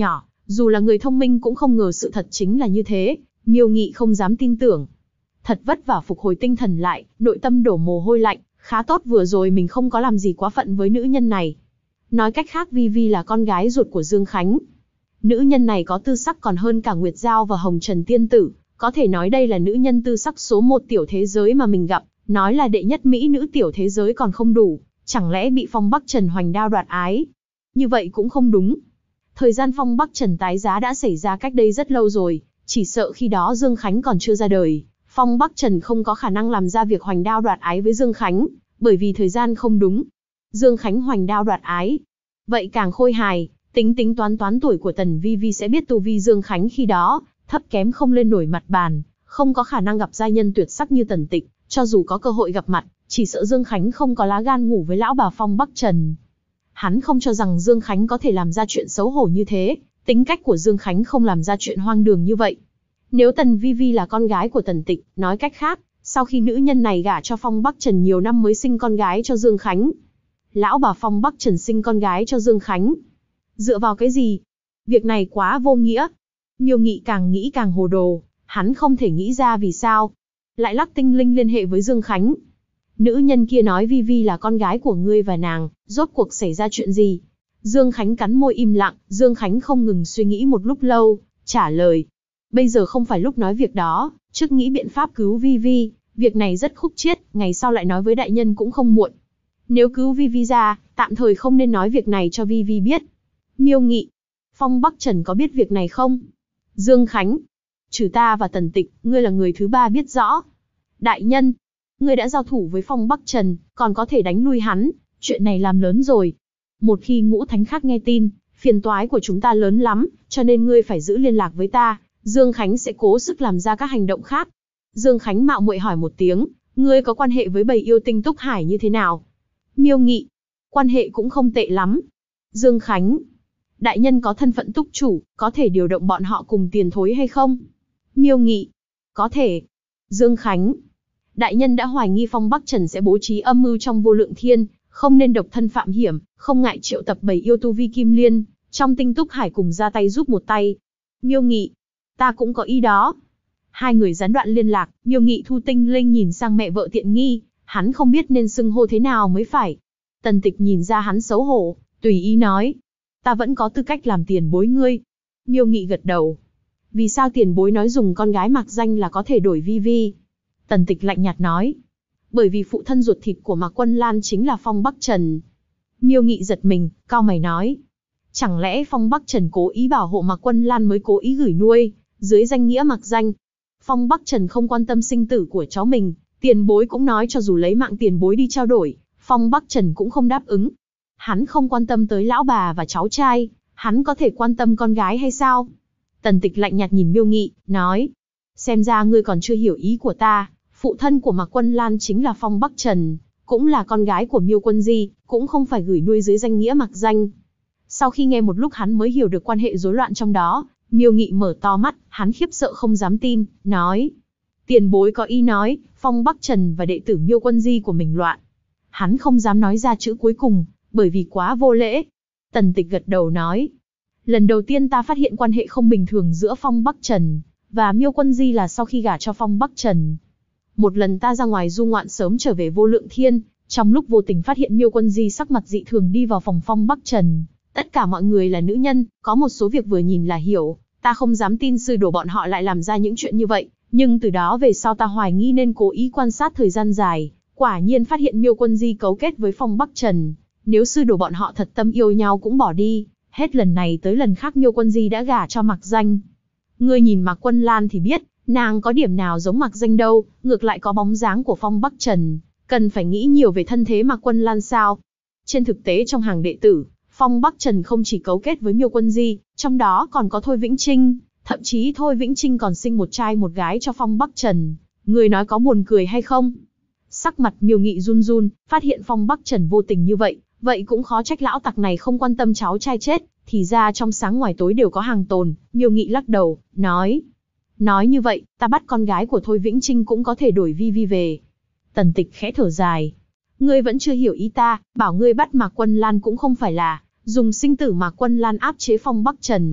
Dù là người thông minh cũng không ngờ sự thật chính là như thế, Miêu Nghị không dám tin tưởng. Thật vất vả phục hồi tinh thần lại, nội tâm đổ mồ hôi lạnh, khá tốt vừa rồi mình không có làm gì quá phận với nữ nhân này. Nói cách khác Vi Vi là con gái ruột của Dương Khánh. Nữ nhân này có tư sắc còn hơn cả Nguyệt Giao và Hồng Trần Tiên Tử, có thể nói đây là nữ nhân tư sắc số 1 tiểu thế giới mà mình gặp, nói là đệ nhất mỹ nữ tiểu thế giới còn không đủ, chẳng lẽ bị Phong Bắc Trần hoành đao đoạt ái? Như vậy cũng không đúng. Thời gian Phong Bắc Trần tái giá đã xảy ra cách đây rất lâu rồi, chỉ sợ khi đó Dương Khánh còn chưa ra đời, Phong Bắc Trần không có khả năng làm ra việc hoành đao đoạt ái với Dương Khánh, bởi vì thời gian không đúng. Dương Khánh hoành đao đoạt ái. Vậy càng khôi hài, tính toán tuổi của Tần Vi Vi sẽ biết tu vi Dương Khánh khi đó, thấp kém không lên nổi mặt bàn, không có khả năng gặp giai nhân tuyệt sắc như Tần Tịch, cho dù có cơ hội gặp mặt, chỉ sợ Dương Khánh không có lá gan ngủ với lão bà Phong Bắc Trần. Hắn không cho rằng Dương Khánh có thể làm ra chuyện xấu hổ như thế, tính cách của Dương Khánh không làm ra chuyện hoang đường như vậy. Nếu Tần Vi Vi là con gái của Tần Tịch, nói cách khác, sau khi nữ nhân này gả cho Phong Bắc Trần nhiều năm mới sinh con gái cho Dương Khánh. Lão bà Phong Bắc Trần sinh con gái cho Dương Khánh. Dựa vào cái gì? Việc này quá vô nghĩa. Miêu Nghị càng nghĩ càng hồ đồ, hắn không thể nghĩ ra vì sao. Lại lắc tinh linh liên hệ với Dương Khánh. Nữ nhân kia nói Vi Vi là con gái của ngươi và nàng, rốt cuộc xảy ra chuyện gì? Dương Khánh cắn môi im lặng, Dương Khánh không ngừng suy nghĩ một lúc lâu, trả lời. Bây giờ không phải lúc nói việc đó, trước nghĩ biện pháp cứu Vi Vi, việc này rất khúc chiết, ngày sau lại nói với đại nhân cũng không muộn. Nếu cứu Vi Vi ra, tạm thời không nên nói việc này cho Vi Vi biết. Miêu Nghị, Phong Bắc Trần có biết việc này không? Dương Khánh, trừ ta và Tần Tịch, ngươi là người thứ ba biết rõ. Đại nhân, ngươi đã giao thủ với Phong Bắc Trần, còn có thể đánh lui hắn, chuyện này làm lớn rồi. Một khi Ngũ Thánh khác nghe tin, phiền toái của chúng ta lớn lắm, cho nên ngươi phải giữ liên lạc với ta, Dương Khánh sẽ cố sức làm ra các hành động khác. Dương Khánh mạo muội hỏi một tiếng, ngươi có quan hệ với bầy yêu tinh Túc Hải như thế nào? Miêu Nghị, quan hệ cũng không tệ lắm. Dương Khánh, đại nhân có thân phận túc chủ, có thể điều động bọn họ cùng Tiền Thối hay không? Miêu Nghị, có thể. Dương Khánh, đại nhân đã hoài nghi Phong Bắc Trần sẽ bố trí âm mưu trong Vô Lượng Thiên, không nên độc thân phạm hiểm, không ngại triệu tập bầy yêu tu vi Kim Liên, trong tinh Túc Hải cùng ra tay giúp một tay. Miêu Nghị, ta cũng có ý đó. Hai người gián đoạn liên lạc, Miêu Nghị thu tinh linh nhìn sang mẹ vợ tiện nghi, hắn không biết nên xưng hô thế nào mới phải. Tần Tịch nhìn ra hắn xấu hổ, tùy ý nói. Ta vẫn có tư cách làm tiền bối ngươi. Miêu Nghị gật đầu. Vì sao tiền bối nói dùng con gái mặc danh là có thể đổi Vi Vi? Tần Tịch lạnh nhạt nói. Bởi vì phụ thân ruột thịt của Mạc Quân Lan chính là Phong Bắc Trần. Miêu Nghị giật mình, cau mày nói. Chẳng lẽ Phong Bắc Trần cố ý bảo hộ Mạc Quân Lan mới cố ý gửi nuôi, dưới danh nghĩa mặc danh? Phong Bắc Trần không quan tâm sinh tử của cháu mình, tiền bối cũng nói cho dù lấy mạng tiền bối đi trao đổi, Phong Bắc Trần cũng không đáp ứng. Hắn không quan tâm tới lão bà và cháu trai, hắn có thể quan tâm con gái hay sao? Tần Tịch lạnh nhạt nhìn Miêu Nghị, nói. Xem ra ngươi còn chưa hiểu ý của ta, phụ thân của Mạc Quân Lan chính là Phong Bắc Trần, cũng là con gái của Miêu Quân Di, cũng không phải gửi nuôi dưới danh nghĩa mặc danh. Sau khi nghe một lúc hắn mới hiểu được quan hệ rối loạn trong đó, Miêu Nghị mở to mắt, hắn khiếp sợ không dám tin, nói. Tiền bối có ý nói, Phong Bắc Trần và đệ tử Miêu Quân Di của mình loạn. Hắn không dám nói ra chữ cuối cùng, bởi vì quá vô lễ. Tần Tịch gật đầu nói. Lần đầu tiên ta phát hiện quan hệ không bình thường giữa Phong Bắc Trần và Miêu Quân Di là sau khi gả cho Phong Bắc Trần. Một lần ta ra ngoài du ngoạn sớm trở về Vô Lượng Thiên, trong lúc vô tình phát hiện Miêu Quân Di sắc mặt dị thường đi vào phòng Phong Bắc Trần. Tất cả mọi người là nữ nhân, có một số việc vừa nhìn là hiểu, ta không dám tin sư đồ bọn họ lại làm ra những chuyện như vậy, nhưng từ đó về sau ta hoài nghi nên cố ý quan sát thời gian dài, quả nhiên phát hiện Miêu Quân Di cấu kết với Phong Bắc Trần. Nếu sư đồ bọn họ thật tâm yêu nhau cũng bỏ đi, hết lần này tới lần khác Miêu Quân Di đã gả cho Mạc Danh. Ngươi nhìn Mạc Quân Lan thì biết, nàng có điểm nào giống Mạc Danh đâu, ngược lại có bóng dáng của Phong Bắc Trần, cần phải nghĩ nhiều về thân thế Mạc Quân Lan sao? Trên thực tế trong hàng đệ tử, Phong Bắc Trần không chỉ cấu kết với Miêu Quân Di, trong đó còn có Thôi Vĩnh Trinh, thậm chí Thôi Vĩnh Trinh còn sinh một trai một gái cho Phong Bắc Trần. Người nói có buồn cười hay không? Sắc mặt Miêu Nghị run run, phát hiện Phong Bắc Trần vô tình như vậy, vậy cũng khó trách lão tặc này không quan tâm cháu trai chết, thì ra trong sáng ngoài tối đều có hàng tồn. Miêu Nghị lắc đầu, nói. Nói như vậy, ta bắt con gái của Thôi Vĩnh Trinh cũng có thể đổi Vi Vi về. Tần Tịch khẽ thở dài. Ngươi vẫn chưa hiểu ý ta, bảo ngươi bắt Mạc Quân Lan cũng không phải là dùng sinh tử Mạc Quân Lan áp chế Phong Bắc Trần.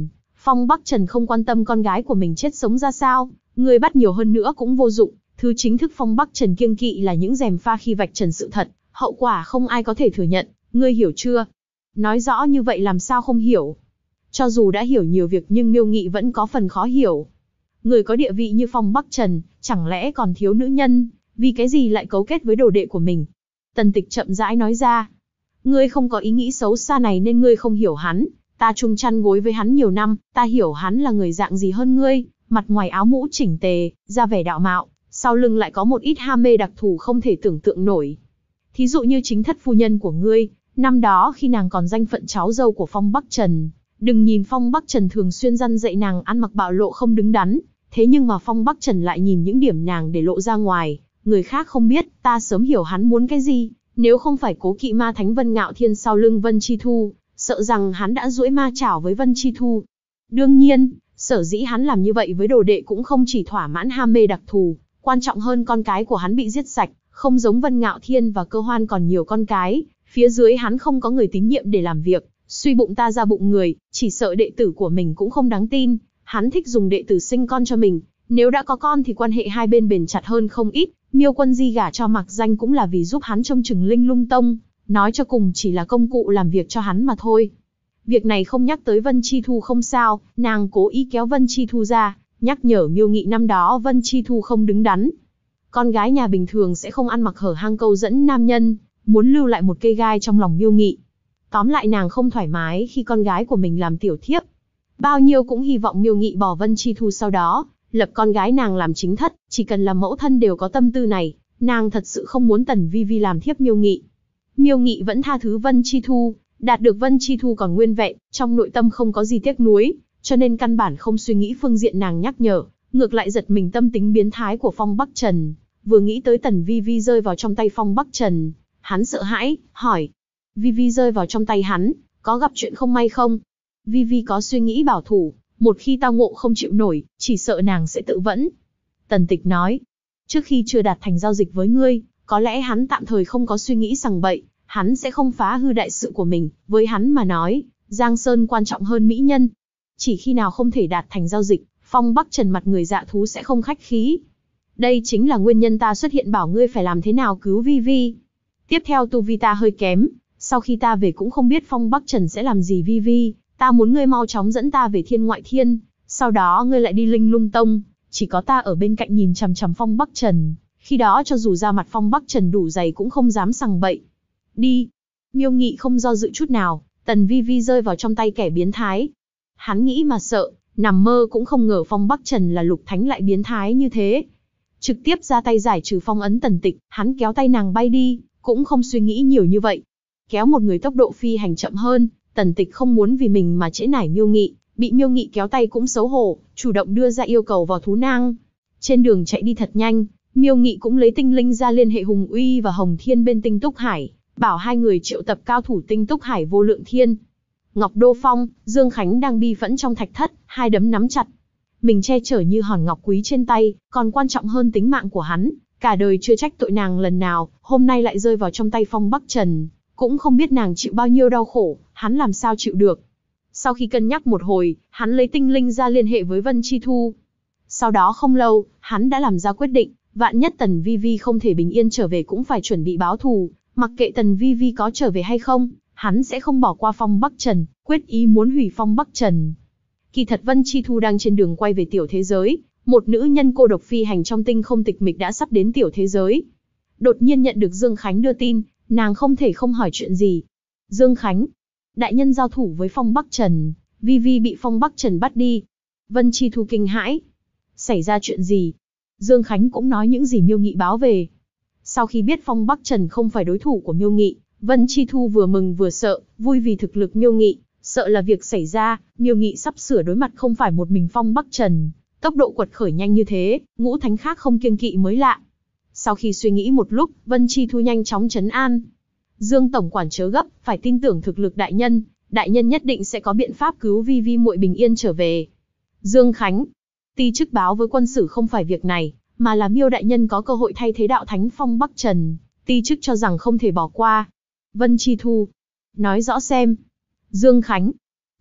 Phong Bắc Trần không quan tâm con gái của mình chết sống ra sao, người bắt nhiều hơn nữa cũng vô dụng, thứ chính thức Phong Bắc Trần kiêng kỵ là những gièm pha khi vạch trần sự thật, hậu quả không ai có thể thừa nhận, ngươi hiểu chưa? Nói rõ như vậy làm sao không hiểu? Cho dù đã hiểu nhiều việc nhưng Miêu Nghị vẫn có phần khó hiểu. Người có địa vị như Phong Bắc Trần, chẳng lẽ còn thiếu nữ nhân, vì cái gì lại cấu kết với đồ đệ của mình? Tần Tịch chậm rãi nói ra. Ngươi không có ý nghĩ xấu xa này nên ngươi không hiểu hắn. Ta chung chăn gối với hắn nhiều năm, ta hiểu hắn là người dạng gì hơn ngươi, mặt ngoài áo mũ chỉnh tề, ra vẻ đạo mạo, sau lưng lại có một ít ham mê đặc thù không thể tưởng tượng nổi. Thí dụ như chính thất phu nhân của ngươi, năm đó khi nàng còn danh phận cháu dâu của Phong Bắc Trần, đừng nhìn Phong Bắc Trần thường xuyên răn dạy nàng ăn mặc bạo lộ không đứng đắn, thế nhưng mà Phong Bắc Trần lại nhìn những điểm nàng để lộ ra ngoài, người khác không biết, ta sớm hiểu hắn muốn cái gì, nếu không phải cố kỵ ma thánh Vân Ngạo Thiên sau lưng Vân Chi Thu, sợ rằng hắn đã duỗi ma chảo với Vân Chi Thu. Đương nhiên, sở dĩ hắn làm như vậy với đồ đệ cũng không chỉ thỏa mãn ham mê đặc thù, quan trọng hơn con cái của hắn bị giết sạch, không giống Vân Ngạo Thiên và Cơ Hoan còn nhiều con cái, phía dưới hắn không có người tín nhiệm để làm việc, suy bụng ta ra bụng người, chỉ sợ đệ tử của mình cũng không đáng tin, hắn thích dùng đệ tử sinh con cho mình, nếu đã có con thì quan hệ hai bên bền chặt hơn không ít, Miêu Quân Di gả cho Mạc Danh cũng là vì giúp hắn trông chừng Linh Lung Tông, nói cho cùng chỉ là công cụ làm việc cho hắn mà thôi. Việc này không nhắc tới Vân Chi Thu không sao, nàng cố ý kéo Vân Chi Thu ra, nhắc nhở Miêu Nghị năm đó Vân Chi Thu không đứng đắn. Con gái nhà bình thường sẽ không ăn mặc hở hang câu dẫn nam nhân, muốn lưu lại một cây gai trong lòng Miêu Nghị. Tóm lại nàng không thoải mái khi con gái của mình làm tiểu thiếp. Bao nhiêu cũng hy vọng Miêu Nghị bỏ Vân Chi Thu sau đó, lập con gái nàng làm chính thất, chỉ cần là mẫu thân đều có tâm tư này, nàng thật sự không muốn Tần Vi Vi làm thiếp Miêu Nghị. Miêu Nghị vẫn tha thứ Vân Chi Thu, đạt được Vân Chi Thu còn nguyên vẹn, trong nội tâm không có gì tiếc nuối, cho nên căn bản không suy nghĩ phương diện nàng nhắc nhở, ngược lại giật mình tâm tính biến thái của Phong Bắc Trần, vừa nghĩ tới Tần Vi Vi rơi vào trong tay Phong Bắc Trần, hắn sợ hãi, hỏi: Vi Vi rơi vào trong tay hắn, có gặp chuyện không may không? Vi Vi có suy nghĩ bảo thủ, một khi tao ngộ không chịu nổi, chỉ sợ nàng sẽ tự vẫn. Tần Tịch nói: trước khi chưa đạt thành giao dịch với ngươi, có lẽ hắn tạm thời không có suy nghĩ sằng bậy, hắn sẽ không phá hư đại sự của mình, với hắn mà nói, Giang Sơn quan trọng hơn mỹ nhân. Chỉ khi nào không thể đạt thành giao dịch, Phong Bắc Trần mặt người dạ thú sẽ không khách khí. Đây chính là nguyên nhân ta xuất hiện bảo ngươi phải làm thế nào cứu Vi Vi. Tiếp theo tu vi ta hơi kém, sau khi ta về cũng không biết Phong Bắc Trần sẽ làm gì Vi Vi, ta muốn ngươi mau chóng dẫn ta về Thiên Ngoại Thiên, sau đó ngươi lại đi Linh Lung Tông, chỉ có ta ở bên cạnh nhìn chằm chằm Phong Bắc Trần, khi đó cho dù ra mặt Phong Bắc Trần đủ dày cũng không dám sằng bậy. Đi. Miêu Nghị không do dự chút nào, Tần Vi Vi rơi vào trong tay kẻ biến thái. Hắn nghĩ mà sợ, nằm mơ cũng không ngờ Phong Bắc Trần là Lục Thánh lại biến thái như thế. Trực tiếp ra tay giải trừ phong ấn Tần Tịch, hắn kéo tay nàng bay đi, cũng không suy nghĩ nhiều như vậy. Kéo một người tốc độ phi hành chậm hơn, Tần Tịch không muốn vì mình mà trễ nải Miêu Nghị, bị Miêu Nghị kéo tay cũng xấu hổ, chủ động đưa ra yêu cầu vào thú nang. Trên đường chạy đi thật nhanh, Miêu Nghị cũng lấy tinh linh ra liên hệ Hùng Uy và Hồng Thiên bên Tinh Túc Hải, bảo hai người triệu tập cao thủ Tinh Túc Hải Vô Lượng Thiên. Ngọc Đô Phong, Dương Khánh đang bi phẫn trong thạch thất, hai đấm nắm chặt. Mình che chở như hòn ngọc quý trên tay, còn quan trọng hơn tính mạng của hắn, cả đời chưa trách tội nàng lần nào, hôm nay lại rơi vào trong tay Phong Bắc Trần, cũng không biết nàng chịu bao nhiêu đau khổ, hắn làm sao chịu được. Sau khi cân nhắc một hồi, hắn lấy tinh linh ra liên hệ với Vân Chi Thu. Sau đó không lâu, hắn đã làm ra quyết định, vạn nhất Tần Vi Vi không thể bình yên trở về cũng phải chuẩn bị báo thù, mặc kệ Tần Vi Vi có trở về hay không, hắn sẽ không bỏ qua Phong Bắc Trần, quyết ý muốn hủy Phong Bắc Trần. Kỳ thật Vân Chi Thu đang trên đường quay về tiểu thế giới, một nữ nhân cô độc phi hành trong tinh không tịch mịch đã sắp đến tiểu thế giới. Đột nhiên nhận được Dương Khánh đưa tin, nàng không thể không hỏi chuyện gì. Dương Khánh, đại nhân giao thủ với Phong Bắc Trần, Vi Vi bị Phong Bắc Trần bắt đi. Vân Chi Thu kinh hãi. Xảy ra chuyện gì? Dương Khánh cũng nói những gì Miêu Nghị báo về. Sau khi biết Phong Bắc Trần không phải đối thủ của Miêu Nghị, Vân Chi Thu vừa mừng vừa sợ, vui vì thực lực Miêu Nghị, sợ là việc xảy ra, Miêu Nghị sắp sửa đối mặt không phải một mình Phong Bắc Trần. Tốc độ quật khởi nhanh như thế, ngũ thánh khác không kiêng kỵ mới lạ. Sau khi suy nghĩ một lúc, Vân Chi Thu nhanh chóng trấn an. Dương tổng quản chớ gấp, phải tin tưởng thực lực đại nhân nhất định sẽ có biện pháp cứu Vi Vi muội bình yên trở về. Dương Khánh, ti chức báo với quân sử không phải việc này, mà là Miêu đại nhân có cơ hội thay thế đạo thánh Phong Bắc Trần, ti chức cho rằng không thể bỏ qua. Vân Chi Thu, nói rõ xem. Dương Khánh,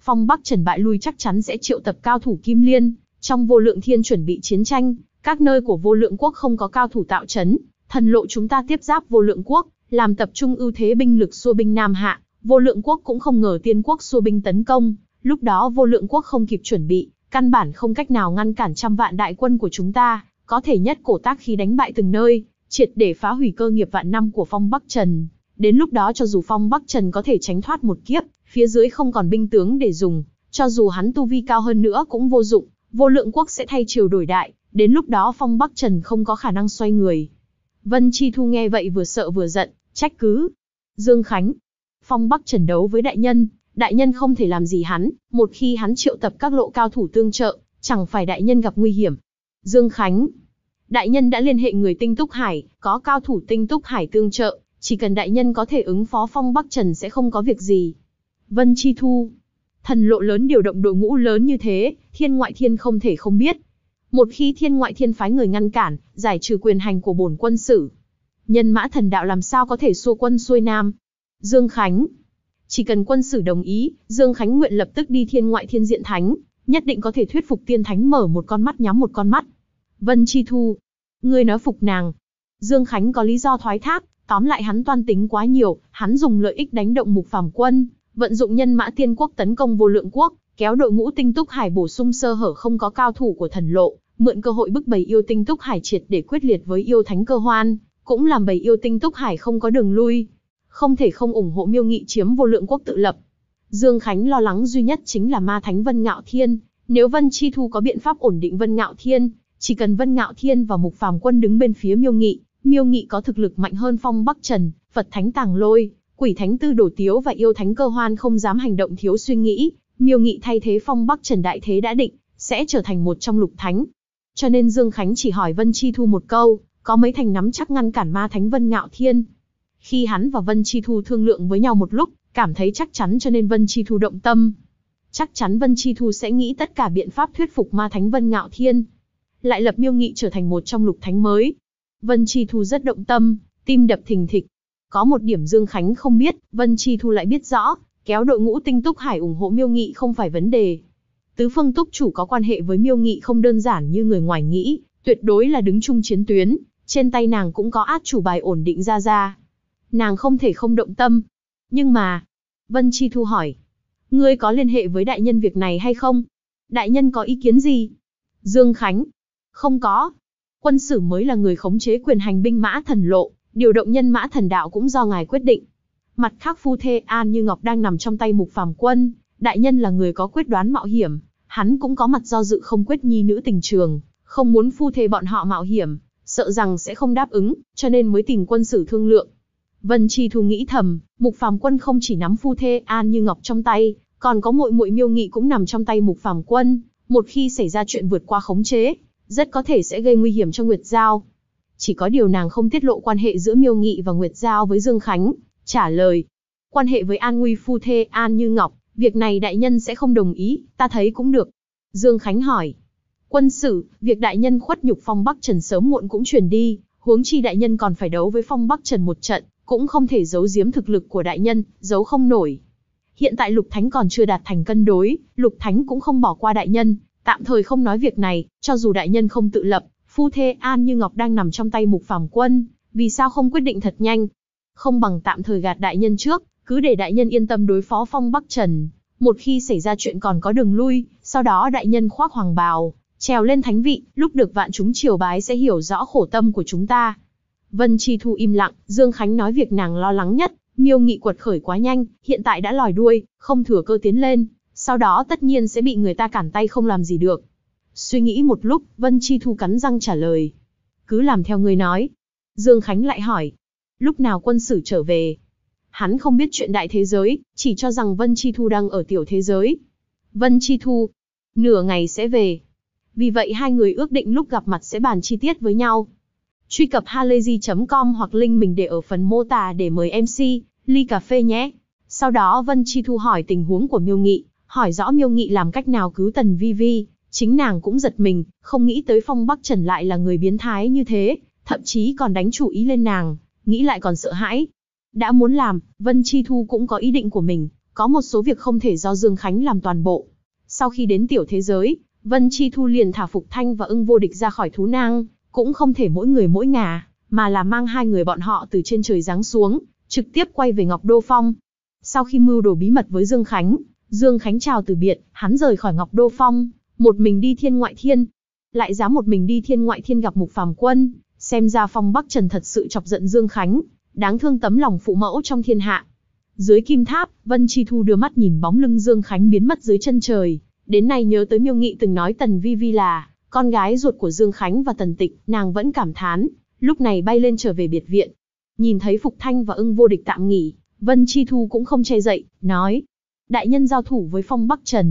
Phong Bắc Trần bại lui chắc chắn sẽ triệu tập cao thủ Kim Liên, trong Vô Lượng Thiên chuẩn bị chiến tranh, các nơi của Vô Lượng Quốc không có cao thủ tạo trấn, thần lộ chúng ta tiếp giáp Vô Lượng Quốc, làm tập trung ưu thế binh lực xua binh Nam Hạ, Vô Lượng Quốc cũng không ngờ Tiên Quốc xua binh tấn công, lúc đó Vô Lượng Quốc không kịp chuẩn bị, căn bản không cách nào ngăn cản trăm vạn đại quân của chúng ta, có thể nhất cổ tác khí đánh bại từng nơi, triệt để phá hủy cơ nghiệp vạn năm của Phong Bắc Trần. Đến lúc đó cho dù Phong Bắc Trần có thể tránh thoát một kiếp, phía dưới không còn binh tướng để dùng, cho dù hắn tu vi cao hơn nữa cũng vô dụng, Vô Lượng Quốc sẽ thay triều đổi đại, đến lúc đó Phong Bắc Trần không có khả năng xoay người. Vân Chi Thu nghe vậy vừa sợ vừa giận, trách cứ. Dương Khánh, Phong Bắc Trần đấu với đại nhân không thể làm gì hắn, một khi hắn triệu tập các lộ cao thủ tương trợ, chẳng phải đại nhân gặp nguy hiểm. Dương Khánh, đại nhân đã liên hệ người Tinh Túc Hải, có cao thủ Tinh Túc Hải tương trợ, chỉ cần đại nhân có thể ứng phó Phong Bắc Trần sẽ không có việc gì. Vân Chi Thu, thần lộ lớn điều động đội ngũ lớn như thế, Thiên Ngoại Thiên không thể không biết. Một khi Thiên Ngoại Thiên phái người ngăn cản, giải trừ quyền hành của bổn quân sử, Nhân Mã Thần Đạo làm sao có thể xua quân xuôi nam. Dương Khánh, chỉ cần quân sử đồng ý, Dương Khánh nguyện lập tức đi Thiên Ngoại Thiên diện thánh, nhất định có thể thuyết phục tiên thánh mở một con mắt nhắm một con mắt. Vân Chi Thu, ngươi nói phục nàng. Dương Khánh có lý do thoái thác, tóm lại hắn toan tính quá nhiều, hắn dùng lợi ích đánh động Mục Phàm quân, vận dụng Nhân Mã Tiên Quốc tấn công Vô Lượng Quốc, kéo đội ngũ Tinh Túc Hải bổ sung sơ hở không có cao thủ của thần lộ, mượn cơ hội bức bầy yêu Tinh Túc Hải triệt để quyết liệt với yêu thánh Cơ Hoan, cũng làm bầy yêu Tinh Túc Hải không có đường lui. Không thể không ủng hộ Miêu Nghị chiếm Vô Lượng Quốc tự lập. Dương Khánh lo lắng duy nhất chính là ma thánh Vân Ngạo Thiên, nếu Vân Chi Thu có biện pháp ổn định Vân Ngạo Thiên, chỉ cần Vân Ngạo Thiên và Mục Phàm quân đứng bên phía Miêu Nghị có thực lực mạnh hơn Phong Bắc Trần, Phật Thánh Tàng Lôi, Quỷ Thánh Tư Đồ Tiếu và yêu thánh Cơ Hoan không dám hành động thiếu suy nghĩ, Miêu Nghị thay thế Phong Bắc Trần đại thế đã định, sẽ trở thành một trong lục thánh. Cho nên Dương Khánh chỉ hỏi Vân Chi Thu một câu, có mấy thành nắm chắc ngăn cản ma thánh Vân Ngạo Thiên. Khi hắn và Vân Chi Thu thương lượng với nhau một lúc, cảm thấy chắc chắn cho nên Vân Chi Thu động tâm. Chắc chắn Vân Chi Thu sẽ nghĩ tất cả biện pháp thuyết phục ma thánh Vân Ngạo Thiên, lại lập Miêu Nghị trở thành một trong lục thánh mới. Vân Chi Thu rất động tâm, tim đập thình thịch. Có một điểm Dương Khánh không biết, Vân Chi Thu lại biết rõ, kéo đội ngũ Tinh Túc Hải ủng hộ Miêu Nghị không phải vấn đề. Tứ Phương Túc chủ có quan hệ với Miêu Nghị không đơn giản như người ngoài nghĩ, tuyệt đối là đứng chung chiến tuyến, trên tay nàng cũng có át chủ bài ổn định ra. Nàng không thể không động tâm. Nhưng mà, Vân Chi Thu hỏi, ngươi có liên hệ với đại nhân việc này hay không? Đại nhân có ý kiến gì? Dương Khánh, không có. Quân sử mới là người khống chế quyền hành binh mã thần lộ, điều động Nhân Mã Thần Đạo cũng do ngài quyết định. Mặt khác phu thê An Như Ngọc đang nằm trong tay Mục Phàm quân, đại nhân là người có quyết đoán mạo hiểm, hắn cũng có mặt do dự không quyết nhi nữ tình trường, không muốn phu thê bọn họ mạo hiểm, sợ rằng sẽ không đáp ứng, cho nên mới tìm quân sử thương lượng. Vân Chi Thu nghĩ thầm, Mục Phàm quân không chỉ nắm phu thê An Như Ngọc trong tay, còn có muội muội Miêu Nghị cũng nằm trong tay Mục Phàm quân, một khi xảy ra chuyện vượt qua khống chế, rất có thể sẽ gây nguy hiểm cho Nguyệt Giao. Chỉ có điều nàng không tiết lộ quan hệ giữa Miêu Nghị và Nguyệt Giao với Dương Khánh, trả lời, quan hệ với an nguy phu thê An Như Ngọc, việc này đại nhân sẽ không đồng ý, ta thấy cũng được. Dương Khánh hỏi, quân sử, việc đại nhân khuất nhục Phong Bắc Trần sớm muộn cũng truyền đi, huống chi đại nhân còn phải đấu với Phong Bắc Trần một trận, cũng không thể giấu giếm thực lực của đại nhân, giấu không nổi. Hiện tại Lục Thánh còn chưa đạt thành cân đối, Lục Thánh cũng không bỏ qua đại nhân, tạm thời không nói việc này, cho dù đại nhân không tự lập, phu thê An Như Ngọc đang nằm trong tay Mục Phàm quân, vì sao không quyết định thật nhanh? Không bằng tạm thời gạt đại nhân trước, cứ để đại nhân yên tâm đối phó Phong Bắc Trần, một khi xảy ra chuyện còn có đường lui, sau đó đại nhân khoác hoàng bào, trèo lên thánh vị, lúc được vạn chúng triều bái sẽ hiểu rõ khổ tâm của chúng ta. Vân Chi Thu im lặng, Dương Khánh nói việc nàng lo lắng nhất, Miêu Nghị quật khởi quá nhanh, hiện tại đã lòi đuôi, không thừa cơ tiến lên, sau đó tất nhiên sẽ bị người ta cản tay không làm gì được. Suy nghĩ một lúc, Vân Chi Thu cắn răng trả lời, cứ làm theo người nói. Dương Khánh lại hỏi, lúc nào quân sử trở về? Hắn không biết chuyện đại thế giới, chỉ cho rằng Vân Chi Thu đang ở tiểu thế giới. Vân Chi Thu, nửa ngày sẽ về. Vì vậy hai người ước định lúc gặp mặt sẽ bàn chi tiết với nhau. Truy cập halayzi.com hoặc link mình để ở phần mô tả để mời MC, ly cà phê nhé. Sau đó Vân Chi Thu hỏi tình huống của Miêu Nghị, hỏi rõ Miêu Nghị làm cách nào cứu Tần Vi Vi. Chính nàng cũng giật mình, không nghĩ tới Phong Bắc Trần lại là người biến thái như thế, thậm chí còn đánh chủ ý lên nàng, nghĩ lại còn sợ hãi. Đã muốn làm, Vân Chi Thu cũng có ý định của mình, có một số việc không thể do Dương Khánh làm toàn bộ. Sau khi đến tiểu thế giới, Vân Chi Thu liền thả Phục Thanh và Ưng Vô Địch ra khỏi thú nang, cũng không thể mỗi người mỗi ngả, mà là mang hai người bọn họ từ trên trời giáng xuống, trực tiếp quay về Ngọc Đô Phong. Sau khi mưu đồ bí mật với Dương Khánh chào từ biệt, hắn rời khỏi Ngọc Đô Phong, một mình đi thiên ngoại thiên. Lại dám một mình đi thiên ngoại thiên gặp Mục Phàm Quân, xem ra Phong Bắc Trần thật sự chọc giận Dương Khánh, đáng thương tấm lòng phụ mẫu trong thiên hạ. Dưới kim tháp, Vân Chi Thu đưa mắt nhìn bóng lưng Dương Khánh biến mất dưới chân trời, đến nay nhớ tới Miêu Nghị từng nói Tần Vi Vi là con gái ruột của Dương Khánh và Tần Tịch, nàng vẫn cảm thán, lúc này bay lên trở về biệt viện. Nhìn thấy Phục Thanh và Ưng Vô Địch tạm nghỉ, Vân Chi Thu cũng không che dậy, nói: đại nhân giao thủ với Phong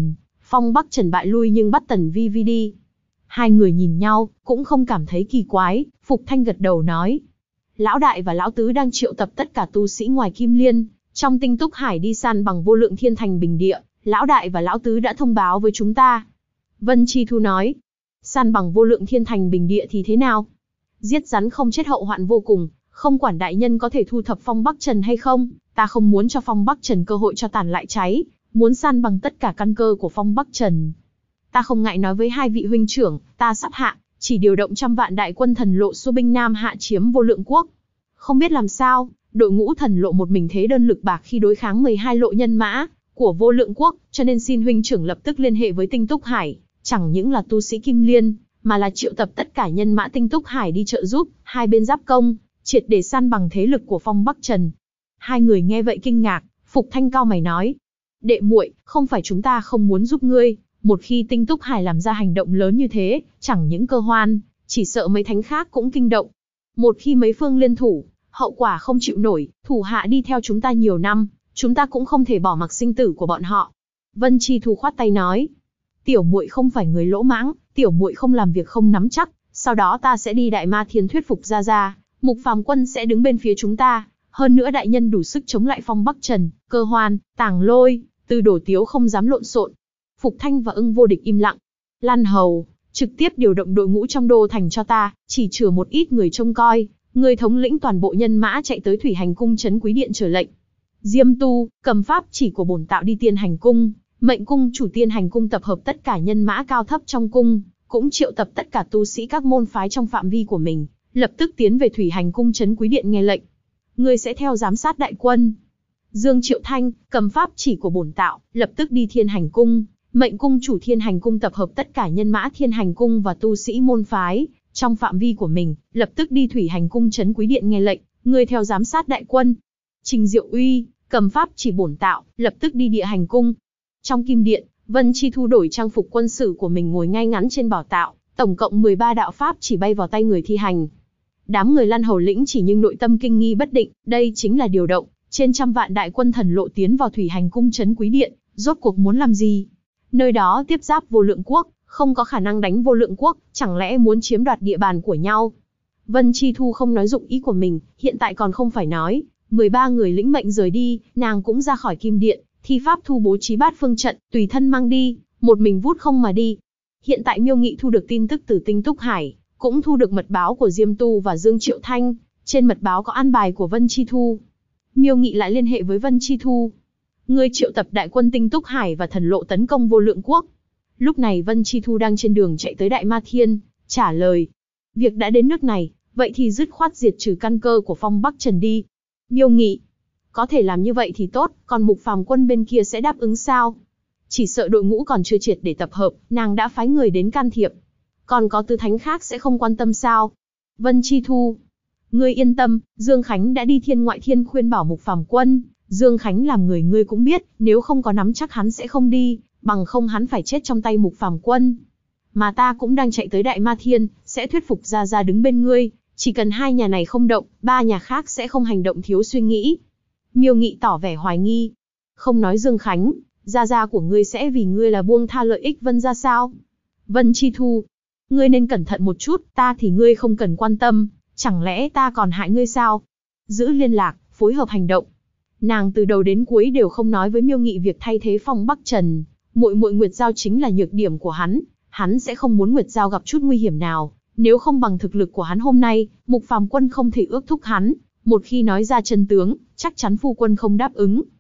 Bắc Trần bại lui nhưng bắt Tần Vi Vi đi. Hai người nhìn nhau, cũng không cảm thấy kỳ quái, Phục Thanh gật đầu nói: lão đại và lão tứ đang triệu tập tất cả tu sĩ ngoài Kim Liên, trong Tinh Túc Hải đi săn bằng Vô Lượng Thiên Thành Bình Địa, lão đại và lão tứ đã thông báo với chúng ta. Vân Chi Thu nói: săn bằng Vô Lượng Thiên Thành Bình Địa thì thế nào? Giết rắn không chết hậu hoạn vô cùng, không quản đại nhân có thể thu thập Phong Bắc Trần hay không, ta không muốn cho Phong Bắc Trần cơ hội cho tàn lại cháy, muốn săn bằng tất cả căn cơ của Phong Bắc Trần. Ta không ngại nói với hai vị huynh trưởng, ta sắp hạ, chỉ điều động 100 vạn đại quân thần lộ xua binh Nam hạ chiếm Vô Lượng Quốc. Không biết làm sao, đội ngũ thần lộ một mình thế đơn lực bạc khi đối kháng 12 lộ nhân mã của Vô Lượng Quốc, cho nên xin huynh trưởng lập tức liên hệ với Tinh Túc Hải, chẳng những là tu sĩ Kim Liên, mà là triệu tập tất cả nhân mã Tinh Túc Hải đi trợ giúp, hai bên giáp công, triệt để săn bằng thế lực của Phong Bắc Trần. Hai người nghe vậy kinh ngạc, Phục Thanh cau mày nói: đệ muội, không phải chúng ta không muốn giúp ngươi, một khi Tinh Túc Hải làm ra hành động lớn như thế, chẳng những Cơ Hoan, chỉ sợ mấy thánh khác cũng kinh động. Một khi mấy phương liên thủ, hậu quả không chịu nổi, thủ hạ đi theo chúng ta nhiều năm, chúng ta cũng không thể bỏ mặc sinh tử của bọn họ. Vân Chi Thu khoát tay nói: tiểu muội không phải người lỗ mãng, tiểu muội không làm việc không nắm chắc, sau đó ta sẽ đi Đại Ma Thiên thuyết phục ra, Mục Phàm Quân sẽ đứng bên phía chúng ta, hơn nữa đại nhân đủ sức chống lại Phong Bắc Trần, Cơ Hoan, Tàng Lôi, Từ Đổ Tiếu không dám lộn xộn. Phục Thanh và Ưng Vô Địch im lặng. Lan Hầu, trực tiếp điều động đội ngũ trong đô thành cho ta, chỉ chừa một ít người trông coi, người thống lĩnh toàn bộ nhân mã chạy tới Thủy Hành Cung trấn Quý Điện chờ lệnh. Diêm Tu, cầm pháp chỉ của bổn tạo đi Tiên Hành Cung, mệnh cung chủ Tiên Hành Cung tập hợp tất cả nhân mã cao thấp trong cung, cũng triệu tập tất cả tu sĩ các môn phái trong phạm vi của mình, lập tức tiến về Thủy Hành Cung trấn Quý Điện nghe lệnh. Ngươi sẽ theo giám sát đại quân. Dương Triệu Thanh, cầm pháp chỉ của bổn tạo, lập tức đi Thiên Hành Cung, mệnh cung chủ Thiên Hành Cung tập hợp tất cả nhân mã Thiên Hành Cung và tu sĩ môn phái trong phạm vi của mình, lập tức đi Thủy Hành Cung trấn Quý Điện nghe lệnh. Ngươi theo giám sát đại quân. Trình Diệu Uy, cầm pháp chỉ bổn tạo, lập tức đi Địa Hành Cung. Trong Kim Điện, Vân Chi Thu đổi trang phục quân sự của mình ngồi ngay ngắn trên bảo tạo, tổng cộng 13 đạo pháp chỉ bay vào tay người thi hành. Đám người Lan Hầu lĩnh chỉ nhưng nội tâm kinh nghi bất định, đây chính là điều động trên 100 vạn đại quân thần lộ tiến vào Thủy Hành Cung trấn Quý Điện, rốt cuộc muốn làm gì? Nơi đó tiếp giáp Vô Lượng Quốc, không có khả năng đánh Vô Lượng Quốc, chẳng lẽ muốn chiếm đoạt địa bàn của nhau? Vân Chi Thu không nói dụng ý của mình, hiện tại còn không phải nói, 13 người lĩnh mệnh rời đi, nàng cũng ra khỏi Kim Điện, thi pháp thu bố trí bát phương trận, tùy thân mang đi, một mình vút không mà đi. Hiện tại Miêu Nghị thu được tin tức từ Tinh Túc Hải, cũng thu được mật báo của Diêm Tu và Dương Triệu Thanh, trên mật báo có an bài của Vân Chi Thu. Miêu Nghị lại liên hệ với Vân Chi Thu. Ngươi triệu tập đại quân Tinh Túc Hải và thần lộ tấn công Vô Lượng Quốc. Lúc này Vân Chi Thu đang trên đường chạy tới Đại Ma Thiên, trả lời. Việc đã đến nước này, vậy thì dứt khoát diệt trừ căn cơ của Phong Bắc Trần đi. Miêu Nghị, có thể làm như vậy thì tốt, còn Mục Phàm Quân bên kia sẽ đáp ứng sao? Chỉ sợ đội ngũ còn chưa triệt để tập hợp, nàng đã phái người đến can thiệp. Còn có tứ thánh khác sẽ không quan tâm sao? Vân Chi Thu, ngươi yên tâm, Dương Khánh đã đi Thiên Ngoại Thiên khuyên bảo Mục Phàm Quân. Dương Khánh làm người ngươi cũng biết, nếu không có nắm chắc hắn sẽ không đi, bằng không hắn phải chết trong tay Mục Phàm Quân. Mà ta cũng đang chạy tới Đại Ma Thiên, sẽ thuyết phục Gia đứng bên ngươi, chỉ cần hai nhà này không động, ba nhà khác sẽ không hành động thiếu suy nghĩ. Miêu Nghị tỏ vẻ hoài nghi. Không nói Dương Khánh, Gia của ngươi sẽ vì ngươi là buông tha lợi ích Vân gia sao? Vân Chi Thu, ngươi nên cẩn thận một chút, ta thì ngươi không cần quan tâm, chẳng lẽ ta còn hại ngươi sao? Giữ liên lạc, phối hợp hành động. Nàng từ đầu đến cuối đều không nói với Miêu Nghị việc thay thế Phong Bắc Trần, muội Nguyệt Giao chính là nhược điểm của hắn sẽ không muốn Nguyệt Giao gặp chút nguy hiểm nào, nếu không bằng thực lực của hắn hôm nay, Mục Phàm Quân không thể ước thúc hắn, một khi nói ra chân tướng, chắc chắn phu quân không đáp ứng.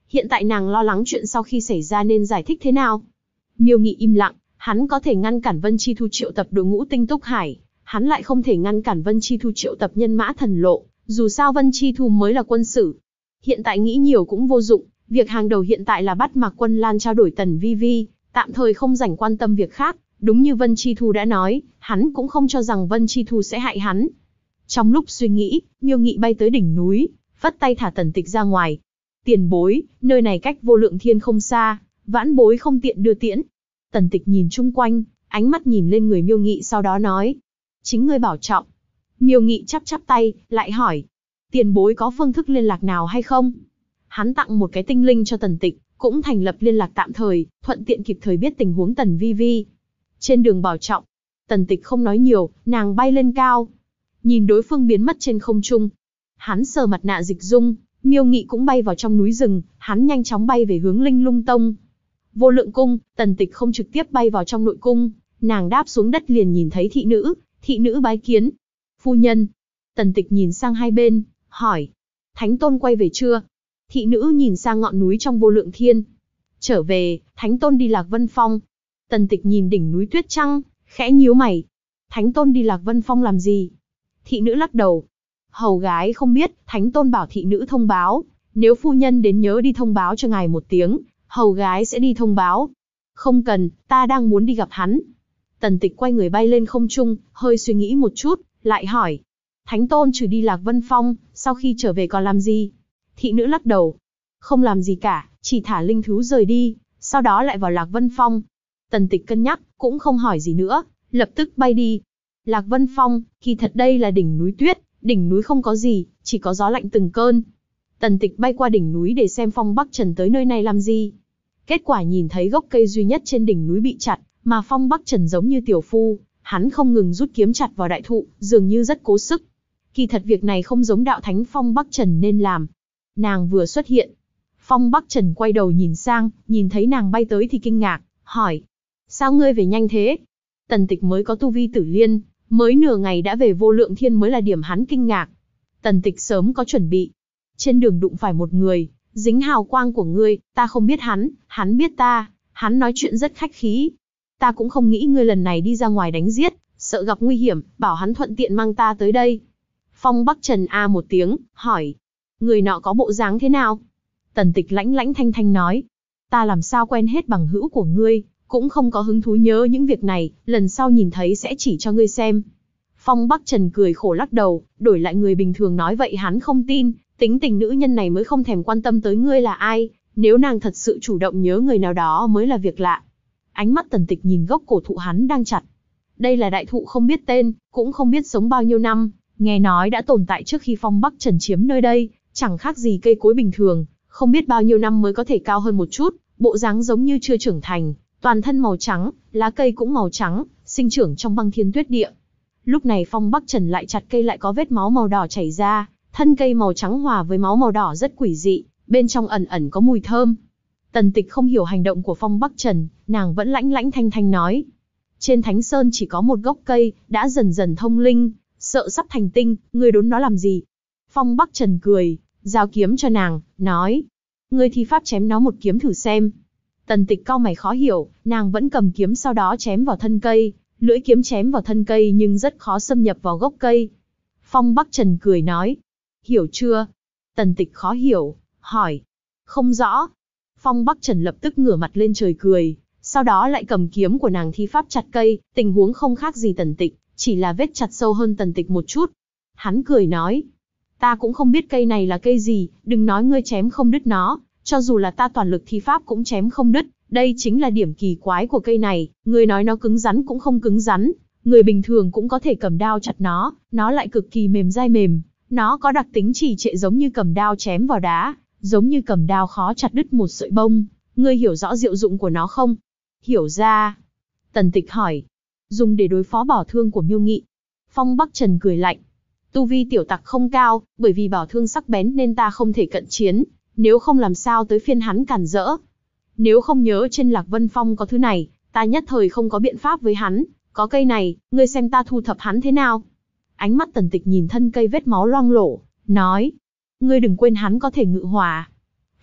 Hiện tại nàng lo lắng chuyện sau khi xảy ra nên giải thích thế nào? Miêu Nghị im lặng, hắn có thể ngăn cản Vân Chi Thu triệu tập đội ngũ Tinh Túc Hải, hắn lại không thể ngăn cản Vân Chi Thu triệu tập nhân mã thần lộ, dù sao Vân Chi Thu mới là quân sử. Hiện tại nghĩ nhiều cũng vô dụng, việc hàng đầu hiện tại là bắt Mạc Quân Lan trao đổi Tần Vi Vi, tạm thời không rảnh quan tâm việc khác, đúng như Vân Chi Thu đã nói, hắn cũng không cho rằng Vân Chi Thu sẽ hại hắn. Trong lúc suy nghĩ, Miêu Nghị bay tới đỉnh núi, vất tay thả Tần Tịch ra ngoài. Tiền bối, nơi này cách Vô Lượng Thiên không xa, vãn bối không tiện đưa tiễn. Tần Tịch nhìn chung quanh, ánh mắt nhìn lên người Miêu Nghị sau đó nói. Chính ngươi bảo trọng. Miêu Nghị chắp chắp tay, lại hỏi. Tiền bối có phương thức liên lạc nào hay không? Hắn tặng một cái tinh linh cho Tần Tịch, cũng thành lập liên lạc tạm thời, thuận tiện kịp thời biết tình huống Tần Vi Vi. Trên đường bảo trọng, Tần Tịch không nói nhiều, nàng bay lên cao. Nhìn đối phương biến mất trên không trung. Hắn sờ mặt nạ dịch dung, Miêu Nghị cũng bay vào trong núi rừng, hắn nhanh chóng bay về hướng Linh Lung Tông. Vô Lượng Cung, Tần Tịch không trực tiếp bay vào trong nội cung, nàng đáp xuống đất liền nhìn thấy thị nữ bái kiến. Phu nhân. Tần Tịch nhìn sang hai bên, hỏi. Thánh Tôn quay về chưa? Thị nữ nhìn sang ngọn núi trong Vô Lượng Thiên. Trở về, Thánh Tôn đi Lạc Vân Phong. Tần Tịch nhìn đỉnh núi tuyết trăng, khẽ nhíu mày. Thánh Tôn đi Lạc Vân Phong làm gì? Thị nữ lắc đầu. Hầu gái không biết, Thánh Tôn bảo thị nữ thông báo. Nếu phu nhân đến nhớ đi thông báo cho ngài một tiếng, hầu gái sẽ đi thông báo. Không cần, ta đang muốn đi gặp hắn. Tần Tịch quay người bay lên không trung, hơi suy nghĩ một chút, lại hỏi. Thánh Tôn trừ đi Lạc Vân Phong, sau khi trở về còn làm gì? Thị nữ lắc đầu. Không làm gì cả, chỉ thả linh thú rời đi, sau đó lại vào Lạc Vân Phong. Tần Tịch cân nhắc, cũng không hỏi gì nữa, lập tức bay đi. Lạc Vân Phong, kỳ thật đây là đỉnh núi tuyết, đỉnh núi không có gì, chỉ có gió lạnh từng cơn. Tần Tịch bay qua đỉnh núi để xem Phong Bắc Trần tới nơi này làm gì. Kết quả nhìn thấy gốc cây duy nhất trên đỉnh núi bị chặt, mà Phong Bắc Trần giống như tiểu phu, hắn không ngừng rút kiếm chặt vào đại thụ, dường như rất cố sức. Kỳ thật việc này không giống đạo thánh Phong Bắc Trần nên làm. Nàng vừa xuất hiện, Phong Bắc Trần quay đầu nhìn sang, nhìn thấy nàng bay tới thì kinh ngạc, hỏi. Sao ngươi về nhanh thế? Tần Tịch mới có tu vi tử liên, mới nửa ngày đã về Vô Lượng Thiên mới là điểm hắn kinh ngạc. Tần Tịch sớm có chuẩn bị. Trên đường đụng phải một người, dính hào quang của ngươi, ta không biết hắn biết ta, hắn nói chuyện rất khách khí. Ta cũng không nghĩ ngươi lần này đi ra ngoài đánh giết, sợ gặp nguy hiểm, bảo hắn thuận tiện mang ta tới đây. Phong Bắc Trần a một tiếng, hỏi. Người nọ có bộ dáng thế nào? Tần Tịch lãnh lãnh thanh thanh nói. Ta làm sao quen hết bằng hữu của ngươi, cũng không có hứng thú nhớ những việc này, lần sau nhìn thấy sẽ chỉ cho ngươi xem. Phong Bắc Trần cười khổ lắc đầu, đổi lại người bình thường nói vậy hắn không tin, tính tình nữ nhân này mới không thèm quan tâm tới ngươi là ai, nếu nàng thật sự chủ động nhớ người nào đó mới là việc lạ. Ánh mắt Tần Tịch nhìn gốc cổ thụ hắn đang chặt. Đây là đại thụ không biết tên, cũng không biết sống bao nhiêu năm, nghe nói đã tồn tại trước khi Phong Bắc Trần chiếm nơi đây, chẳng khác gì cây cối bình thường, không biết bao nhiêu năm mới có thể cao hơn một chút, bộ dáng giống như chưa trưởng thành, toàn thân màu trắng, lá cây cũng màu trắng, sinh trưởng trong băng thiên tuyết địa. Lúc này Phong Bắc Trần lại chặt cây lại có vết máu màu đỏ chảy ra, thân cây màu trắng hòa với máu màu đỏ rất quỷ dị, bên trong ẩn ẩn có mùi thơm. Tần Tịch không hiểu hành động của Phong Bắc Trần, nàng vẫn lãnh lãnh thanh thanh nói. Trên Thánh Sơn chỉ có một gốc cây, đã dần dần thông linh, sợ sắp thành tinh, ngươi đốn nó làm gì? Phong Bắc Trần cười, giao kiếm cho nàng, nói. Ngươi thi pháp chém nó một kiếm thử xem. Tần Tịch cau mày khó hiểu, nàng vẫn cầm kiếm sau đó chém vào thân cây, lưỡi kiếm chém vào thân cây nhưng rất khó xâm nhập vào gốc cây. Phong Bắc Trần cười nói. Hiểu chưa? Tần Tịch khó hiểu, hỏi. Không rõ. Phong Bắc Trần lập tức ngửa mặt lên trời cười, sau đó lại cầm kiếm của nàng thi pháp chặt cây, tình huống không khác gì Tần Tịch, chỉ là vết chặt sâu hơn Tần Tịch một chút. Hắn cười nói. Ta cũng không biết cây này là cây gì, đừng nói ngươi chém không đứt nó, cho dù là ta toàn lực thi pháp cũng chém không đứt, đây chính là điểm kỳ quái của cây này, ngươi nói nó cứng rắn cũng không cứng rắn, người bình thường cũng có thể cầm đao chặt nó lại cực kỳ mềm dai mềm, nó có đặc tính trì trệ giống như cầm đao chém vào đá, giống như cầm đao khó chặt đứt một sợi bông, ngươi hiểu rõ diệu dụng của nó không? Hiểu ra. Tần Tịch hỏi. Dùng để đối phó bảo thương của Miêu Nghị. Phong Bắc Trần cười lạnh. Tu vi tiểu tặc không cao, bởi vì bảo thương sắc bén nên ta không thể cận chiến, nếu không làm sao tới phiên hắn cản rỡ. Nếu không nhớ trên Lạc Vân Phong có thứ này, ta nhất thời không có biện pháp với hắn, có cây này, ngươi xem ta thu thập hắn thế nào? Ánh mắt Tần Tịch nhìn thân cây vết máu loang lổ, nói. Ngươi đừng quên hắn có thể ngự hỏa.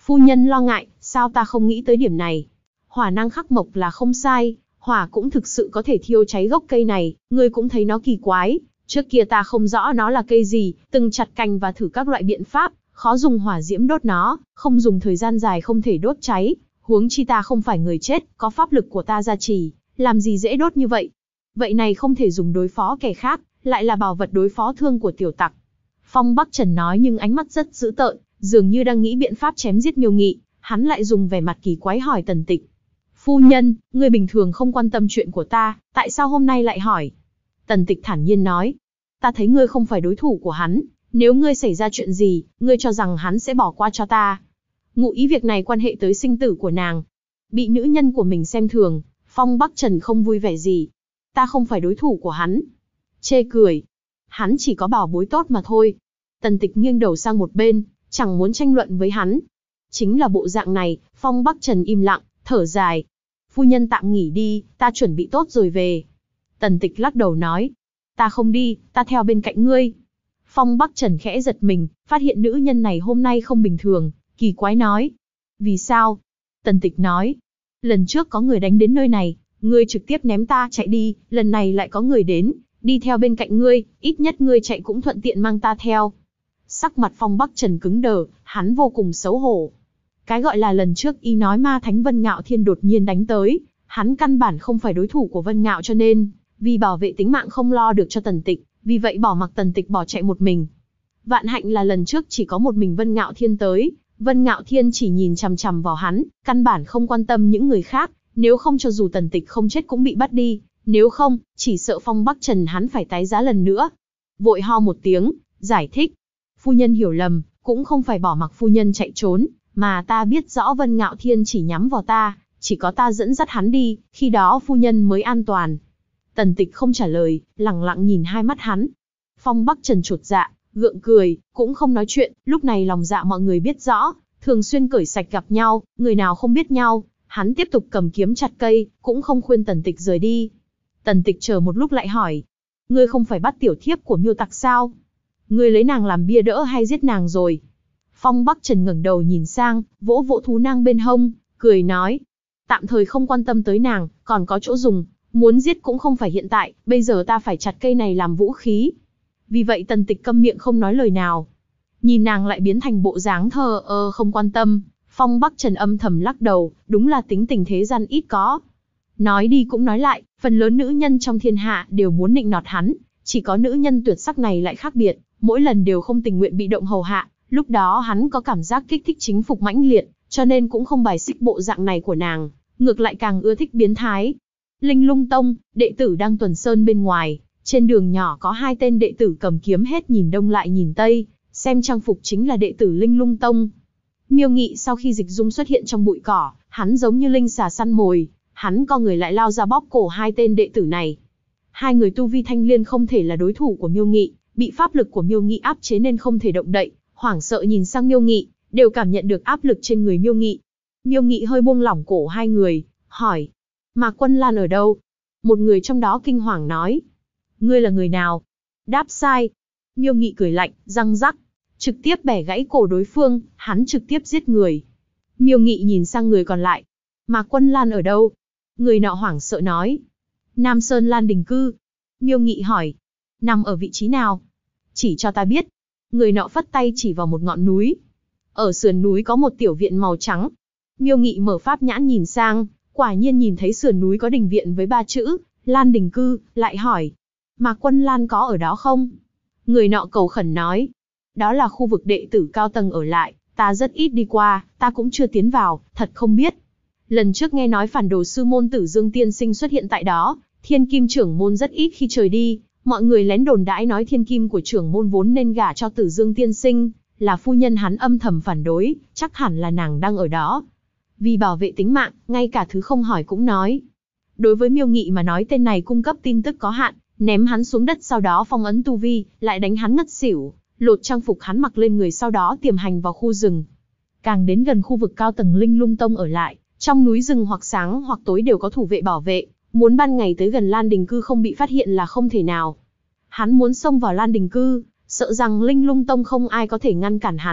Phu nhân lo ngại, sao ta không nghĩ tới điểm này? Hỏa năng khắc mộc là không sai, hỏa cũng thực sự có thể thiêu cháy gốc cây này, ngươi cũng thấy nó kỳ quái. Trước kia ta không rõ nó là cây gì, từng chặt cành và thử các loại biện pháp, khó dùng hỏa diễm đốt nó, không dùng thời gian dài không thể đốt cháy. Huống chi ta không phải người chết, có pháp lực của ta gia trì, làm gì dễ đốt như vậy. Vậy này không thể dùng đối phó kẻ khác, lại là bảo vật đối phó thương của tiểu tặc. Phong Bắc Trần nói nhưng ánh mắt rất dữ tợn, dường như đang nghĩ biện pháp chém giết Miêu Nghị, hắn lại dùng vẻ mặt kỳ quái hỏi Tần Tịch. Phu nhân, ngươi bình thường không quan tâm chuyện của ta, tại sao hôm nay lại hỏi? Tần Tịch thản nhiên nói, ta thấy ngươi không phải đối thủ của hắn, nếu ngươi xảy ra chuyện gì, ngươi cho rằng hắn sẽ bỏ qua cho ta. Ngụ ý việc này quan hệ tới sinh tử của nàng. Bị nữ nhân của mình xem thường, Phong Bắc Trần không vui vẻ gì. Ta không phải đối thủ của hắn. Chê cười. Hắn chỉ có bảo bối tốt mà thôi. Tần Tịch nghiêng đầu sang một bên, chẳng muốn tranh luận với hắn. Chính là bộ dạng này, Phong Bắc Trần im lặng, thở dài. Phu nhân tạm nghỉ đi, ta chuẩn bị tốt rồi về. Tần Tịch lắc đầu nói. Ta không đi, ta theo bên cạnh ngươi. Phong Bắc Trần khẽ giật mình, phát hiện nữ nhân này hôm nay không bình thường, kỳ quái nói. Vì sao? Tần Tịch nói. Lần trước có người đánh đến nơi này, ngươi trực tiếp ném ta chạy đi, lần này lại có người đến, đi theo bên cạnh ngươi, ít nhất ngươi chạy cũng thuận tiện mang ta theo. Sắc mặt Phong Bắc Trần cứng đờ, hắn vô cùng xấu hổ. Cái gọi là lần trước y nói ma thánh Vân Ngạo Thiên đột nhiên đánh tới, hắn căn bản không phải đối thủ của Vân Ngạo cho nên, vì bảo vệ tính mạng không lo được cho Tần Tịch, vì vậy bỏ mặc Tần Tịch bỏ chạy một mình. Vạn hạnh là lần trước chỉ có một mình Vân Ngạo Thiên tới, Vân Ngạo Thiên chỉ nhìn chằm chằm vào hắn, căn bản không quan tâm những người khác, nếu không cho dù Tần Tịch không chết cũng bị bắt đi, nếu không, chỉ sợ Phong Bắc Trần hắn phải tái giá lần nữa. Vội ho một tiếng, giải thích. Phu nhân hiểu lầm, cũng không phải bỏ mặc phu nhân chạy trốn, mà ta biết rõ Vân Ngạo Thiên chỉ nhắm vào ta, chỉ có ta dẫn dắt hắn đi, khi đó phu nhân mới an toàn. Tần Tịch không trả lời, lẳng lặng nhìn hai mắt hắn. Phong Bắc Trần chột dạ, gượng cười, cũng không nói chuyện, lúc này lòng dạ mọi người biết rõ, thường xuyên cởi sạch gặp nhau, người nào không biết nhau, hắn tiếp tục cầm kiếm chặt cây, cũng không khuyên Tần Tịch rời đi. Tần Tịch chờ một lúc lại hỏi, ngươi không phải bắt tiểu thiếp của Miêu Tặc sao? Ngươi lấy nàng làm bia đỡ hay giết nàng rồi? Phong Bắc Trần ngẩng đầu nhìn sang, vỗ vỗ thú nang bên hông, cười nói, tạm thời không quan tâm tới nàng, còn có chỗ dùng, muốn giết cũng không phải hiện tại, bây giờ ta phải chặt cây này làm vũ khí. Vì vậy Tần Tịch câm miệng không nói lời nào. Nhìn nàng lại biến thành bộ dáng thờ ơ không quan tâm, Phong Bắc Trần âm thầm lắc đầu, đúng là tính tình thế gian ít có. Nói đi cũng nói lại, phần lớn nữ nhân trong thiên hạ đều muốn nịnh nọt hắn, chỉ có nữ nhân tuyệt sắc này lại khác biệt, mỗi lần đều không tình nguyện bị động hầu hạ, lúc đó hắn có cảm giác kích thích chính phục mãnh liệt, cho nên cũng không bài xích bộ dạng này của nàng, ngược lại càng ưa thích biến thái. Linh Lung Tông, đệ tử đang tuần sơn bên ngoài, trên đường nhỏ có hai tên đệ tử cầm kiếm hết nhìn đông lại nhìn tây, xem trang phục chính là đệ tử Linh Lung Tông. Miêu Nghị sau khi Dịch Dung xuất hiện trong bụi cỏ, hắn giống như linh xà săn mồi, hắn co người lại lao ra bóp cổ hai tên đệ tử này. Hai người tu vi thanh liên không thể là đối thủ của Miêu Nghị, bị pháp lực của Miêu Nghị áp chế nên không thể động đậy, hoảng sợ nhìn sang Miêu Nghị, đều cảm nhận được áp lực trên người Miêu Nghị. Miêu Nghị hơi buông lỏng cổ hai người, hỏi, Mạc Quân Lan ở đâu? Một người trong đó kinh hoàng nói, ngươi là người nào? Đáp sai. Miêu Nghị cười lạnh, răng rắc, trực tiếp bẻ gãy cổ đối phương, hắn trực tiếp giết người. Miêu Nghị nhìn sang người còn lại, Mạc Quân Lan ở đâu? Người nọ hoảng sợ nói, Nam Sơn Lan Đình Cư. Miêu Nghị hỏi, nằm ở vị trí nào? Chỉ cho ta biết. Người nọ phất tay chỉ vào một ngọn núi. Ở sườn núi có một tiểu viện màu trắng. Miêu Nghị mở pháp nhãn nhìn sang, quả nhiên nhìn thấy sườn núi có đình viện với 3 chữ, Lan Đình Cư, lại hỏi, Mạc Quân Lan có ở đó không? Người nọ cầu khẩn nói, đó là khu vực đệ tử cao tầng ở lại, ta rất ít đi qua, ta cũng chưa tiến vào, thật không biết. Lần trước nghe nói phản đồ sư môn Tử Dương Tiên Sinh xuất hiện tại đó, Thiên Kim trưởng môn rất ít khi trời đi, mọi người lén đồn đãi nói Thiên Kim của trưởng môn vốn nên gả cho Tử Dương Tiên Sinh, là phu nhân hắn âm thầm phản đối, chắc hẳn là nàng đang ở đó. Vì bảo vệ tính mạng, ngay cả thứ không hỏi cũng nói. Đối với Miêu Nghị mà nói tên này cung cấp tin tức có hạn, ném hắn xuống đất sau đó phong ấn tu vi, lại đánh hắn ngất xỉu, lột trang phục hắn mặc lên người sau đó tiềm hành vào khu rừng. Càng đến gần khu vực cao tầng Linh Lung Tông ở lại, trong núi rừng hoặc sáng hoặc tối đều có thủ vệ bảo vệ, muốn ban ngày tới gần Lan Đình Cư không bị phát hiện là không thể nào. Hắn muốn xông vào Lan Đình Cư, sợ rằng Linh Lung Tông không ai có thể ngăn cản hắn,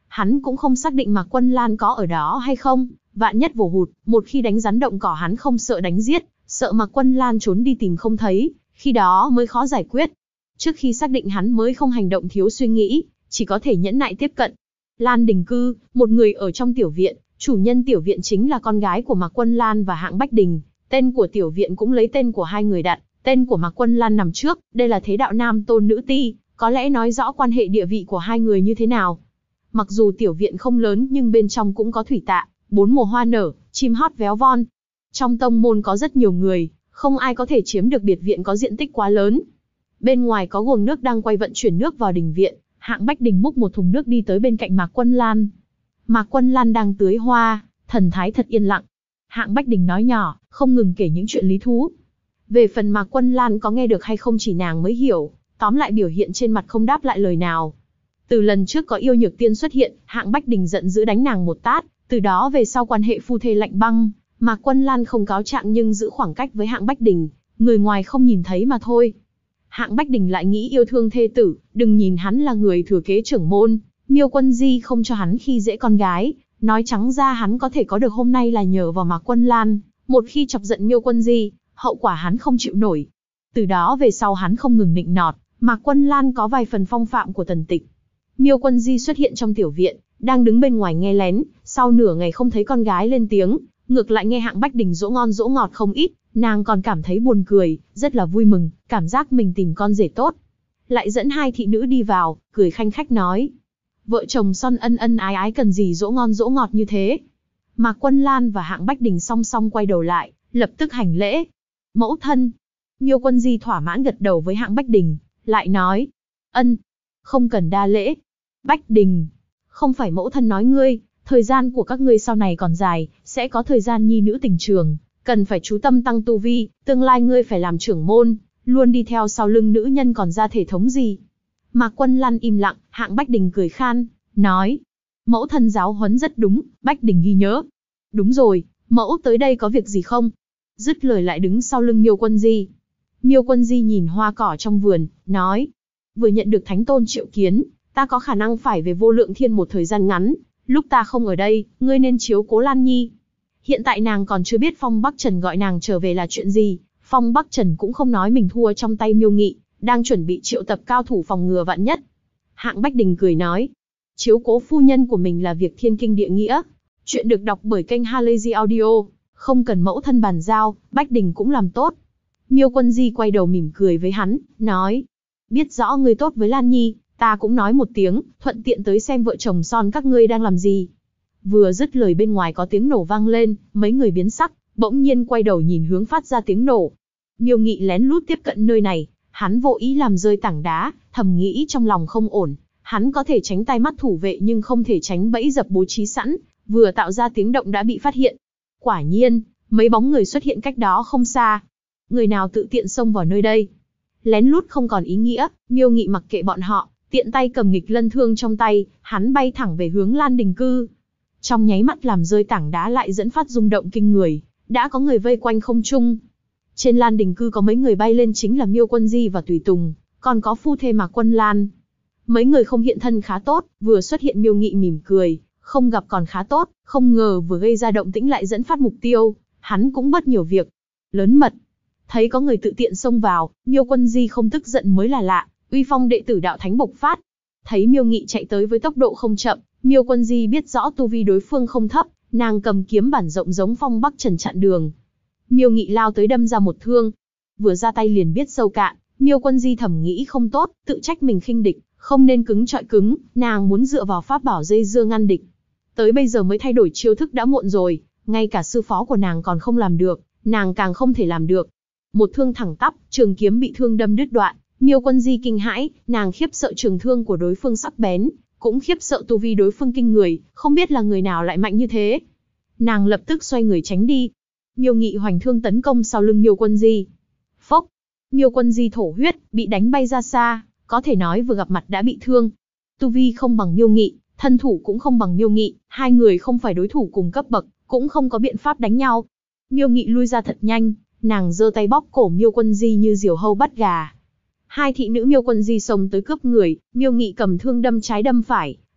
Hắn cũng không xác định Mạc Quân Lan có ở đó hay không, vạn nhất vồ hụt, một khi đánh rắn động cỏ hắn không sợ đánh giết, sợ Mạc Quân Lan trốn đi tìm không thấy, khi đó mới khó giải quyết. Trước khi xác định hắn mới không hành động thiếu suy nghĩ, chỉ có thể nhẫn nại tiếp cận. Lan Đình Cư, một người ở trong tiểu viện, chủ nhân tiểu viện chính là con gái của Mạc Quân Lan và Hạng Bách Đình, tên của tiểu viện cũng lấy tên của hai người đặt, tên của Mạc Quân Lan nằm trước, đây là thế đạo nam tôn nữ ti, có lẽ nói rõ quan hệ địa vị của hai người như thế nào. Mặc dù tiểu viện không lớn nhưng bên trong cũng có thủy tạ, 4 mùa hoa nở, chim hót véo von. Trong tông môn có rất nhiều người, không ai có thể chiếm được biệt viện có diện tích quá lớn. Bên ngoài có guồng nước đang quay vận chuyển nước vào đình viện, Hạng Bách Đình múc một thùng nước đi tới bên cạnh Mạc Quân Lan. Mạc Quân Lan đang tưới hoa, thần thái thật yên lặng. Hạng Bách Đình nói nhỏ, không ngừng kể những chuyện lý thú. Về phần Mạc Quân Lan có nghe được hay không chỉ nàng mới hiểu, tóm lại biểu hiện trên mặt không đáp lại lời nào. Từ lần trước có yêu nhược tiên xuất hiện, Hạng Bách Đình giận dữ đánh nàng một tát, từ đó về sau quan hệ phu thê lạnh băng. Mạc Quân Lan không cáo trạng nhưng giữ khoảng cách với Hạng Bách Đình, người ngoài không nhìn thấy mà thôi. Hạng Bách Đình lại nghĩ yêu thương thê tử, đừng nhìn hắn là người thừa kế trưởng môn, Miêu Quân Di không cho hắn khi dễ con gái, nói trắng ra hắn có thể có được hôm nay là nhờ vào Mạc Quân Lan, một khi chọc giận Miêu Quân Di, hậu quả hắn không chịu nổi. Từ đó về sau hắn không ngừng nịnh nọt, Mạc Quân Lan có vài phần phong phạm của Tần Tịch. Miêu Quân Di xuất hiện trong tiểu viện, đang đứng bên ngoài nghe lén, sau nửa ngày không thấy con gái lên tiếng, ngược lại nghe Hạng Bách Đình dỗ ngon dỗ ngọt không ít, nàng còn cảm thấy buồn cười, rất là vui mừng, cảm giác mình tìm con rể tốt. Lại dẫn hai thị nữ đi vào, cười khanh khách nói. Vợ chồng son ân ân ái ái cần gì dỗ ngon dỗ ngọt như thế. Mạc Quân Lan và Hạng Bách Đình song song quay đầu lại, lập tức hành lễ. Mẫu thân. Miêu Quân Di thỏa mãn gật đầu với Hạng Bách Đình, lại nói. Ân, không cần đa lễ. Bách Đình, không phải mẫu thân nói ngươi, thời gian của các ngươi sau này còn dài, sẽ có thời gian nhi nữ tình trường, cần phải chú tâm tăng tu vi, tương lai ngươi phải làm trưởng môn, luôn đi theo sau lưng nữ nhân còn ra thể thống gì. Mạc Quân Lan im lặng, Hạng Bách Đình cười khan, nói. Mẫu thân giáo huấn rất đúng, Bách Đình ghi nhớ. Đúng rồi, mẫu tới đây có việc gì không? Dứt lời lại đứng sau lưng Miêu Quân Di. Miêu Quân Di nhìn hoa cỏ trong vườn, nói. Vừa nhận được Thánh Tôn triệu kiến, ta có khả năng phải về Vô Lượng Thiên một thời gian ngắn, lúc ta không ở đây, ngươi nên chiếu cố Lan Nhi. Hiện tại nàng còn chưa biết Phong Bắc Trần gọi nàng trở về là chuyện gì, Phong Bắc Trần cũng không nói mình thua trong tay Miêu Nghị, đang chuẩn bị triệu tập cao thủ phòng ngừa vạn nhất. Hạng Bách Đình cười nói, chiếu cố phu nhân của mình là việc thiên kinh địa nghĩa. Chuyện được đọc bởi kênh Halazy Audio, không cần mẫu thân bàn giao, Bách Đình cũng làm tốt. Miêu Quân Di quay đầu mỉm cười với hắn, nói, biết rõ ngươi tốt với Lan Nhi, ta cũng nói một tiếng, thuận tiện tới xem vợ chồng son các ngươi đang làm gì. Vừa dứt lời bên ngoài có tiếng nổ vang lên, mấy người biến sắc, bỗng nhiên quay đầu nhìn hướng phát ra tiếng nổ. Miêu Nghị lén lút tiếp cận nơi này, hắn vô ý làm rơi tảng đá, thầm nghĩ trong lòng không ổn. Hắn có thể tránh tai mắt thủ vệ nhưng không thể tránh bẫy dập bố trí sẵn, vừa tạo ra tiếng động đã bị phát hiện. Quả nhiên, mấy bóng người xuất hiện cách đó không xa. Người nào tự tiện xông vào nơi đây? Lén lút không còn ý nghĩa, Miêu Nghị mặc kệ bọn họ, tiện tay cầm nghịch lân thương trong tay, hắn bay thẳng về hướng Lan Đình Cư. Trong nháy mắt làm rơi tảng đá lại dẫn phát rung động kinh người, đã có người vây quanh không trung. Trên Lan Đình Cư có mấy người bay lên chính là Miêu Quân Di và Tùy Tùng, còn có phu thê Mạc Quân Lan. Mấy người không hiện thân khá tốt, vừa xuất hiện Miêu Nghị mỉm cười, không gặp còn khá tốt, không ngờ vừa gây ra động tĩnh lại dẫn phát mục tiêu, hắn cũng bất nhiều việc. Lớn mật. Thấy có người tự tiện xông vào, Miêu Quân Di không tức giận mới là lạ, uy phong đệ tử đạo thánh bộc phát. Thấy Miêu Nghị chạy tới với tốc độ không chậm, Miêu Quân Di biết rõ tu vi đối phương không thấp, nàng cầm kiếm bản rộng giống Phong Bắc Trần chặn đường. Miêu Nghị lao tới đâm ra một thương, vừa ra tay liền biết sâu cạn, Miêu Quân Di thầm nghĩ không tốt, tự trách mình khinh địch, không nên cứng trọi cứng, nàng muốn dựa vào pháp bảo dây dưa ngăn địch. Tới bây giờ mới thay đổi chiêu thức đã muộn rồi, ngay cả sư phó của nàng còn không làm được, nàng càng không thể làm được. Một thương thẳng tắp, trường kiếm bị thương đâm đứt đoạn, Miêu Quân Di kinh hãi, nàng khiếp sợ trường thương của đối phương sắc bén, cũng khiếp sợ tu vi đối phương kinh người, không biết là người nào lại mạnh như thế. Nàng lập tức xoay người tránh đi. Miêu Nghị hoành thương tấn công sau lưng Miêu Quân Di. Phốc, Miêu Quân Di thổ huyết, bị đánh bay ra xa, có thể nói vừa gặp mặt đã bị thương. Tu vi không bằng Miêu Nghị, thân thủ cũng không bằng Miêu Nghị, hai người không phải đối thủ cùng cấp bậc, cũng không có biện pháp đánh nhau. Miêu Nghị lui ra thật nhanh, nàng giơ tay bóp cổ Miêu Quân Di như diều hâu bắt gà. Hai thị nữ Miêu Quân Di xông tới cướp người, Miêu Nghị cầm thương đâm trái đâm phải,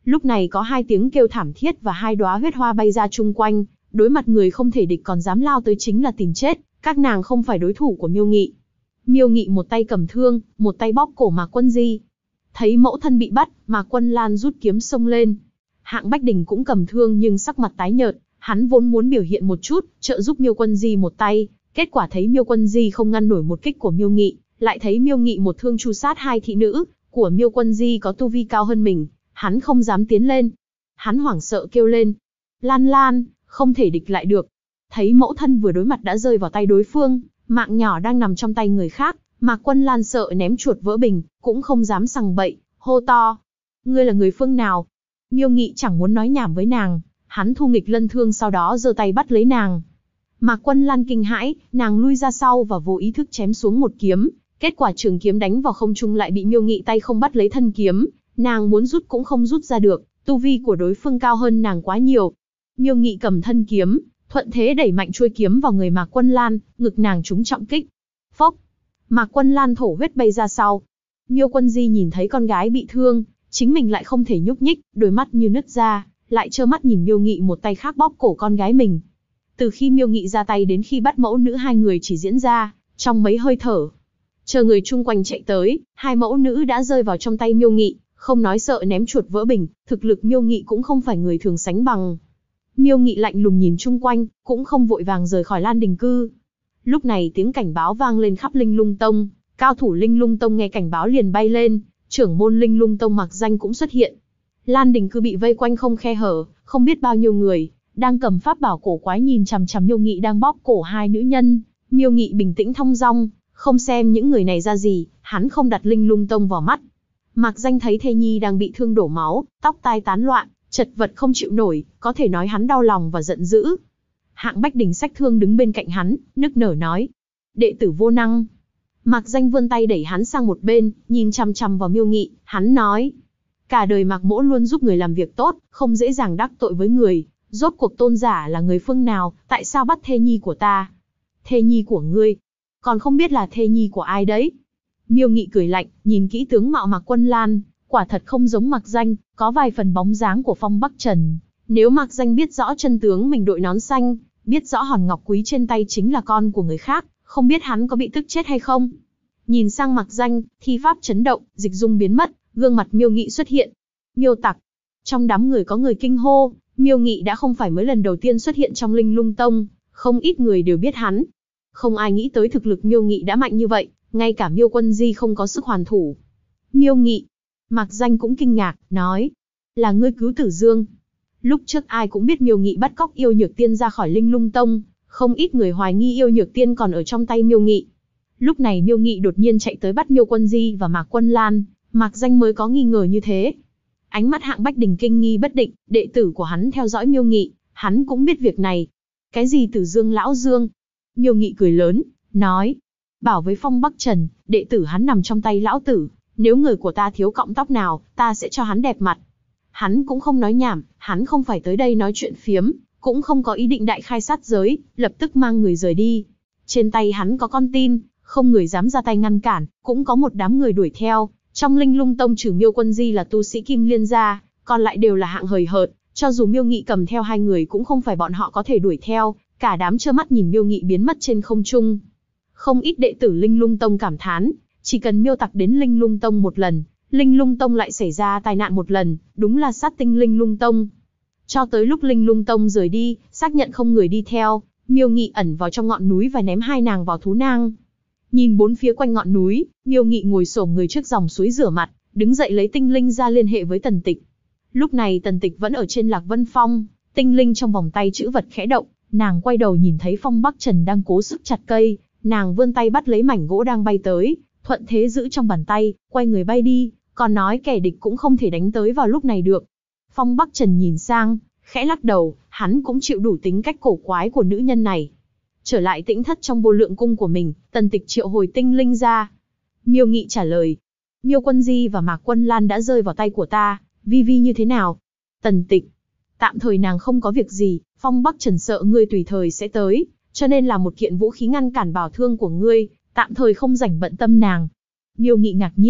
Lúc này có hai tiếng kêu thảm thiết và hai đóa huyết hoa bay ra chung quanh, đối mặt người không thể địch còn dám lao tới chính là tìm chết, các nàng không phải đối thủ của Miêu Nghị. Miêu Nghị một tay cầm thương, một tay bóp cổ Mạc Quân Di. Thấy mẫu thân bị bắt, Mạc Quân Lan rút kiếm xông lên. Hạng Bách Đình cũng cầm thương nhưng sắc mặt tái nhợt, hắn vốn muốn biểu hiện một chút, trợ giúp Miêu Quân Di một tay, kết quả thấy Miêu Quân Di không ngăn nổi một kích của Miêu Nghị, lại thấy Miêu Nghị một thương tru sát hai thị nữ của Miêu Quân Di có tu vi cao hơn mình, hắn không dám tiến lên. Hắn hoảng sợ kêu lên, Lan Lan, không thể địch lại được. Thấy mẫu thân vừa đối mặt đã rơi vào tay đối phương, mạng nhỏ đang nằm trong tay người khác, Mạc Quân Lan sợ ném chuột vỡ bình, cũng không dám sằng bậy, hô to. Ngươi là người phương nào? Miêu Nghị chẳng muốn nói nhảm với nàng, hắn thu nghịch lân thương sau đó giơ tay bắt lấy nàng. Mạc Quân Lan kinh hãi, nàng lui ra sau và vô ý thức chém xuống một kiếm, kết quả trường kiếm đánh vào không trung lại bị Miêu Nghị tay không bắt lấy thân kiếm, nàng muốn rút cũng không rút ra được, tu vi của đối phương cao hơn nàng quá nhiều. Miêu Nghị cầm thân kiếm, thuận thế đẩy mạnh chuôi kiếm vào người Mạc Quân Lan, ngực nàng trúng trọng kích. Phốc! Mạc Quân Lan thổ huyết bay ra sau. Miêu Quân Di nhìn thấy con gái bị thương, chính mình lại không thể nhúc nhích, đôi mắt như nứt ra, lại trơ mắt nhìn Miêu Nghị một tay khác bóp cổ con gái mình. Từ khi Miêu Nghị ra tay đến khi bắt mẫu nữ hai người chỉ diễn ra trong mấy hơi thở. Chờ người chung quanh chạy tới, hai mẫu nữ đã rơi vào trong tay Miêu Nghị, không nói sợ ném chuột vỡ bình, thực lực Miêu Nghị cũng không phải người thường sánh bằng. Miêu Nghị lạnh lùng nhìn chung quanh, cũng không vội vàng rời khỏi Lan Đình Cư. Lúc này tiếng cảnh báo vang lên khắp Linh Lung Tông, cao thủ Linh Lung Tông nghe cảnh báo liền bay lên, trưởng môn Linh Lung Tông Mạc Danh cũng xuất hiện. Lan Đình Cư bị vây quanh không khe hở, không biết bao nhiêu người đang cầm pháp bảo cổ quái nhìn chằm chằm Miêu Nghị đang bóp cổ hai nữ nhân. Miêu Nghị bình tĩnh thong dong, không xem những người này ra gì, hắn không đặt Linh Lung Tông vào mắt. Mạc Danh thấy thê nhi đang bị thương đổ máu, tóc tai tán loạn, chật vật không chịu nổi, có thể nói hắn đau lòng và giận dữ. Hạng Bách Đình xách thương đứng bên cạnh hắn, nức nở nói, đệ tử vô năng. Mạc Danh vươn tay đẩy hắn sang một bên, nhìn chằm chằm vào Miêu Nghị, hắn nói, cả đời Mạc Mỗ luôn giúp người làm việc tốt, không dễ dàng đắc tội với người, rốt cuộc tôn giả là người phương nào, tại sao bắt thê nhi của ta? Thê nhi của ngươi, còn không biết là thê nhi của ai đấy? Miêu Nghị cười lạnh, nhìn kỹ tướng mạo Mạc Quân Lan, quả thật không giống Mạc Danh, có vài phần bóng dáng của Phong Bắc Trần. Nếu Mạc Danh biết rõ chân tướng mình đội nón xanh, biết rõ hòn ngọc quý trên tay chính là con của người khác, không biết hắn có bị tức chết hay không? Nhìn sang Mạc Danh, thi pháp chấn động, dịch dung biến mất, gương mặt Miêu Nghị xuất hiện. Miêu tặc! Trong đám người có người kinh hô, Miêu Nghị đã không phải mới lần đầu tiên xuất hiện trong Linh Lung Tông, không ít người đều biết hắn. Không ai nghĩ tới thực lực Miêu Nghị đã mạnh như vậy, ngay cả Miêu Quân Di không có sức hoàn thủ. Miêu Nghị! Mạc Danh cũng kinh ngạc, nói, là ngươi cứu Tử Dương. Lúc trước ai cũng biết Miêu Nghị bắt cóc Yêu Nhược Tiên ra khỏi Linh Lung Tông, không ít người hoài nghi Yêu Nhược Tiên còn ở trong tay Miêu Nghị. Lúc này Miêu Nghị đột nhiên chạy tới bắt Miêu Quân Di và Mạc Quân Lan, Mạc Danh mới có nghi ngờ như thế. Ánh mắt Hạng Bách Đình kinh nghi bất định, đệ tử của hắn theo dõi Miêu Nghị, hắn cũng biết việc này. Cái gì Tử Dương lão Dương? Miêu Nghị cười lớn, nói, bảo với Phong Bắc Trần, đệ tử hắn nằm trong tay lão tử, nếu người của ta thiếu cọng tóc nào, ta sẽ cho hắn đẹp mặt. Hắn cũng không nói nhảm, hắn không phải tới đây nói chuyện phiếm, cũng không có ý định đại khai sát giới, lập tức mang người rời đi. Trên tay hắn có con tin, không người dám ra tay ngăn cản, cũng có một đám người đuổi theo. Trong Linh Lung Tông trừ Miêu Quân Di là tu sĩ Kim Liên gia, còn lại đều là hạng hời hợt, cho dù Miêu Nghị cầm theo hai người cũng không phải bọn họ có thể đuổi theo, cả đám trơ mắt nhìn Miêu Nghị biến mất trên không trung. Không ít đệ tử Linh Lung Tông cảm thán, chỉ cần Miêu tặc đến Linh Lung Tông một lần, Linh Lung Tông lại xảy ra tai nạn một lần, đúng là sát tinh Linh Lung Tông. Cho tới lúc Linh Lung Tông rời đi, xác nhận không người đi theo, Miêu Nghị ẩn vào trong ngọn núi và ném hai nàng vào thú nang. Nhìn bốn phía quanh ngọn núi, Miêu Nghị ngồi xổm người trước dòng suối rửa mặt, đứng dậy lấy tinh linh ra liên hệ với Tần Tịch. Lúc này Tần Tịch vẫn ở trên Lạc Vân Phong, tinh linh trong vòng tay chữ vật khẽ động, nàng quay đầu nhìn thấy Phong Bắc Trần đang cố sức chặt cây, nàng vươn tay bắt lấy mảnh gỗ đang bay tới, thuận thế giữ trong bàn tay, quay người bay đi, còn nói kẻ địch cũng không thể đánh tới vào lúc này được. Phong Bắc Trần nhìn sang, khẽ lắc đầu, hắn cũng chịu đủ tính cách cổ quái của nữ nhân này. Trở lại tĩnh thất trong Vô Lượng Cung của mình, Tần Tịch triệu hồi tinh linh ra. Miêu Nghị trả lời, Miêu Quân Di và Mạc Quân Lan đã rơi vào tay của ta, Vi Vi như thế nào? Tần Tịch, tạm thời nàng không có việc gì, Phong Bắc Trần sợ ngươi tùy thời sẽ tới, cho nên là một kiện vũ khí ngăn cản bảo thương của ngươi, tạm thời không rảnh bận tâm nàng. Miêu Nghị ngạc nhiên,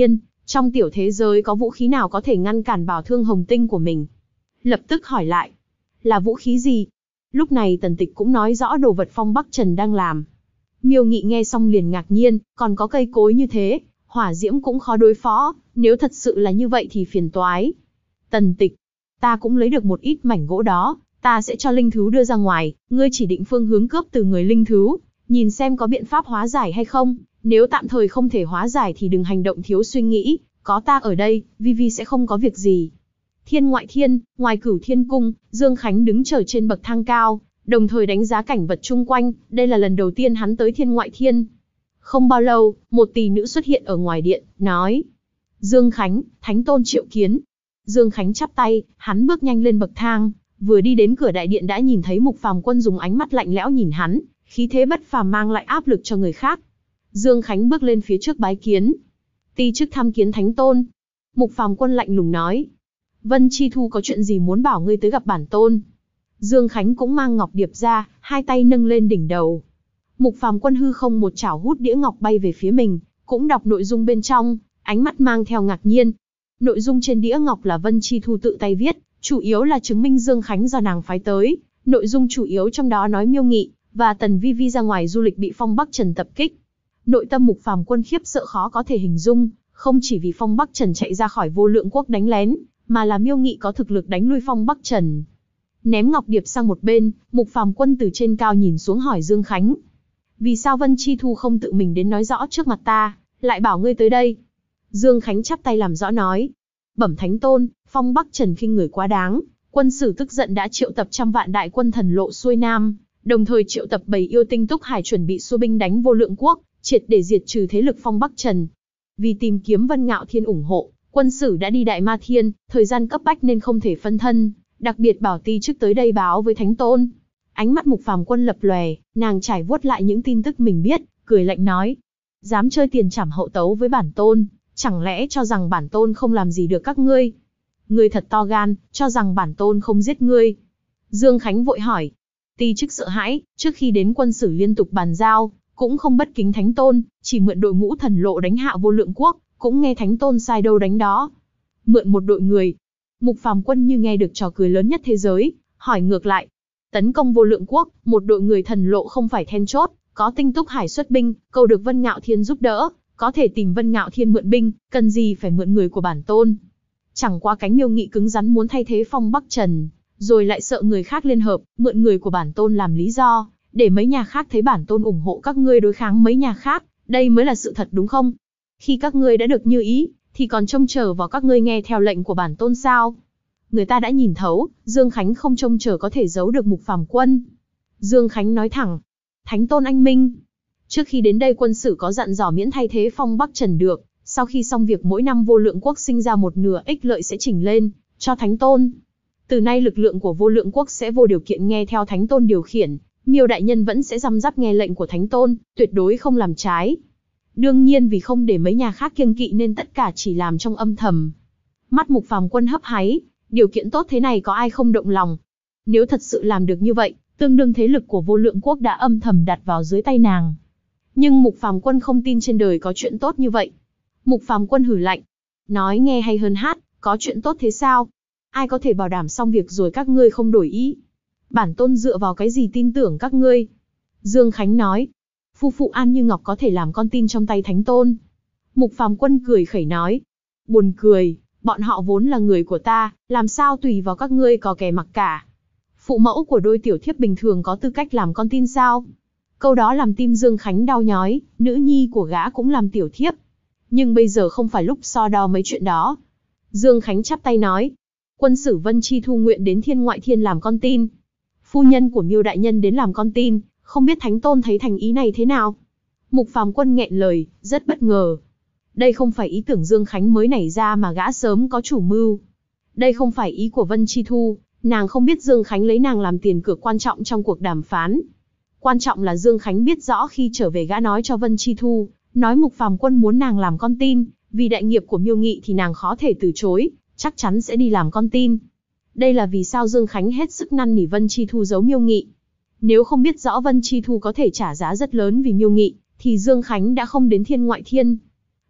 Trong tiểu thế giới có vũ khí nào có thể ngăn cản bảo thương hồng tinh của mình? Lập tức hỏi lại. Là vũ khí gì? Lúc này Tần Tịch cũng nói rõ đồ vật Phong Bắc Trần đang làm. Miêu Nghị nghe xong liền ngạc nhiên, còn có cây cối như thế, hỏa diễm cũng khó đối phó, nếu thật sự là như vậy thì phiền toái. Tần Tịch, ta cũng lấy được một ít mảnh gỗ đó, ta sẽ cho linh thú đưa ra ngoài, ngươi chỉ định phương hướng cướp từ người linh thú, nhìn xem có biện pháp hóa giải hay không, nếu tạm thời không thể hóa giải thì đừng hành động thiếu suy nghĩ, có ta ở đây, Vi Vi sẽ không có việc gì. Thiên ngoại thiên, ngoài Cửu Thiên Cung, Dương Khánh đứng chờ trên bậc thang cao, đồng thời đánh giá cảnh vật chung quanh, đây là lần đầu tiên hắn tới thiên ngoại thiên. Không bao lâu, một tỷ nữ xuất hiện ở ngoài điện, nói. Dương Khánh, Thánh Tôn triệu kiến. Dương Khánh chắp tay, hắn bước nhanh lên bậc thang, vừa đi đến cửa đại điện đã nhìn thấy Mục Phàm Quân dùng ánh mắt lạnh lẽo nhìn hắn, khí thế bất phàm mang lại áp lực cho người khác. Dương Khánh bước lên phía trước bái kiến. Ti chức tham kiến Thánh Tôn. Mục Phàm Quân lạnh lùng nói. Vân Chi Thu có chuyện gì muốn bảo ngươi tới gặp bản tôn? Dương Khánh cũng mang ngọc điệp ra, hai tay nâng lên đỉnh đầu. Mục Phàm Quân hư không một chảo hút đĩa ngọc bay về phía mình, cũng đọc nội dung bên trong, ánh mắt mang theo ngạc nhiên. Nội dung trên đĩa ngọc là Vân Chi Thu tự tay viết, chủ yếu là chứng minh Dương Khánh do nàng phái tới. Nội dung chủ yếu trong đó nói Miêu Nghị và Tần Vi Vi ra ngoài du lịch bị Phong Bắc Trần tập kích. Nội tâm Mục Phàm Quân khiếp sợ khó có thể hình dung, không chỉ vì Phong Bắc Trần chạy ra khỏi Vô Lượng Quốc đánh lén, mà là Miêu Nghị có thực lực đánh lui Phong Bắc Trần. Ném ngọc điệp sang một bên, Mục Phàm Quân từ trên cao nhìn xuống hỏi Dương Khánh. Vì sao Vân Chi Thu không tự mình đến nói rõ trước mặt ta, lại bảo ngươi tới đây? Dương Khánh chắp tay làm rõ nói. Bẩm Thánh Tôn, Phong Bắc Trần khinh người quá đáng, quân sử tức giận đã triệu tập 100 vạn đại quân thần lộ xuôi nam, đồng thời triệu tập 7 yêu tinh túc hải chuẩn bị xua binh đánh Vô Lượng Quốc, triệt để diệt trừ thế lực Phong Bắc Trần. Vì tìm kiếm Vân Ngạo Thiên ủng hộ, quân sử đã đi Đại Ma Thiên, thời gian cấp bách nên không thể phân thân, đặc biệt bảo ti chức tới đây báo với Thánh Tôn. Ánh mắt Mục Phàm Quân lập lòe, nàng trải vuốt lại những tin tức mình biết, cười lạnh nói. Dám chơi tiền trảm hậu tấu với bản tôn, chẳng lẽ cho rằng bản tôn không làm gì được các ngươi? Ngươi thật to gan, cho rằng bản tôn không giết ngươi. Dương Khánh vội hỏi. Ti chức sợ hãi, trước khi đến quân sử liên tục bàn giao, cũng không bất kính Thánh Tôn, chỉ mượn đội ngũ thần lộ đánh hạ Vô Lượng Quốc, cũng nghe Thánh Tôn sai đâu đánh đó. Mượn một đội người. Mục Phàm Quân như nghe được trò cười lớn nhất thế giới, hỏi ngược lại. Tấn công Vô Lượng Quốc, một đội người thần lộ không phải then chốt, có tinh túc hải xuất binh, cầu được Vân Ngạo Thiên giúp đỡ, có thể tìm Vân Ngạo Thiên mượn binh, cần gì phải mượn người của bản tôn. Chẳng qua cánh Miêu Nghị cứng rắn muốn thay thế Phong Bắc Trần, rồi lại sợ người khác liên hợp, mượn người của bản tôn làm lý do, để mấy nhà khác thấy bản tôn ủng hộ các ngươi đối kháng mấy nhà khác, đây mới là sự thật đúng không? Khi các ngươi đã được như ý, thì còn trông chờ vào các ngươi nghe theo lệnh của bản tôn sao? Người ta đã nhìn thấu, Dương Khánh không trông chờ có thể giấu được Mục Phàm Quân. Dương Khánh nói thẳng, Thánh Tôn anh minh. Trước khi đến đây quân sử có dặn dò miễn thay thế Phong Bắc Trần được, sau khi xong việc mỗi năm Vô Lượng Quốc sinh ra một nửa ích lợi sẽ chỉnh lên, cho Thánh Tôn. Từ nay lực lượng của Vô Lượng Quốc sẽ vô điều kiện nghe theo Thánh Tôn điều khiển, Miêu đại nhân vẫn sẽ răm rắp nghe lệnh của Thánh Tôn, tuyệt đối không làm trái. Đương nhiên vì không để mấy nhà khác kiêng kỵ nên tất cả chỉ làm trong âm thầm. Mắt Mục Phàm Quân hấp háy, điều kiện tốt thế này có ai không động lòng. Nếu thật sự làm được như vậy, tương đương thế lực của Vô Lượng Quốc đã âm thầm đặt vào dưới tay nàng. Nhưng Mục Phàm Quân không tin trên đời có chuyện tốt như vậy. Mục Phàm Quân hử lạnh, nói nghe hay hơn hát, có chuyện tốt thế sao? Ai có thể bảo đảm xong việc rồi các ngươi không đổi ý? Bản tôn dựa vào cái gì tin tưởng các ngươi? Dương Khánh nói, phu phụ An Như Ngọc có thể làm con tin trong tay Thánh Tôn. Mục Phàm Quân cười khẩy nói, buồn cười, bọn họ vốn là người của ta, làm sao tùy vào các ngươi có kẻ mặc cả. Phụ mẫu của đôi tiểu thiếp bình thường có tư cách làm con tin sao? Câu đó làm tim Dương Khánh đau nhói, nữ nhi của gã cũng làm tiểu thiếp. Nhưng bây giờ không phải lúc so đo mấy chuyện đó. Dương Khánh chắp tay nói, quân sử Vân Chi Thu nguyện đến thiên ngoại thiên làm con tin. Phu nhân của Miêu đại nhân đến làm con tin, không biết Thánh Tôn thấy thành ý này thế nào? Mục Phàm Quân nghẹn lời, rất bất ngờ. Đây không phải ý tưởng Dương Khánh mới nảy ra mà gã sớm có chủ mưu. Đây không phải ý của Vân Chi Thu, nàng không biết Dương Khánh lấy nàng làm tiền cược quan trọng trong cuộc đàm phán. Quan trọng là Dương Khánh biết rõ khi trở về gã nói cho Vân Chi Thu, nói Mục Phàm Quân muốn nàng làm con tin, vì đại nghiệp của Miêu Nghị thì nàng khó thể từ chối, chắc chắn sẽ đi làm con tin. Đây là vì sao Dương Khánh hết sức năn nỉ Vân Chi Thu giấu Miêu Nghị. Nếu không biết rõ Vân Chi Thu có thể trả giá rất lớn vì Miêu Nghị, thì Dương Khánh đã không đến thiên ngoại thiên.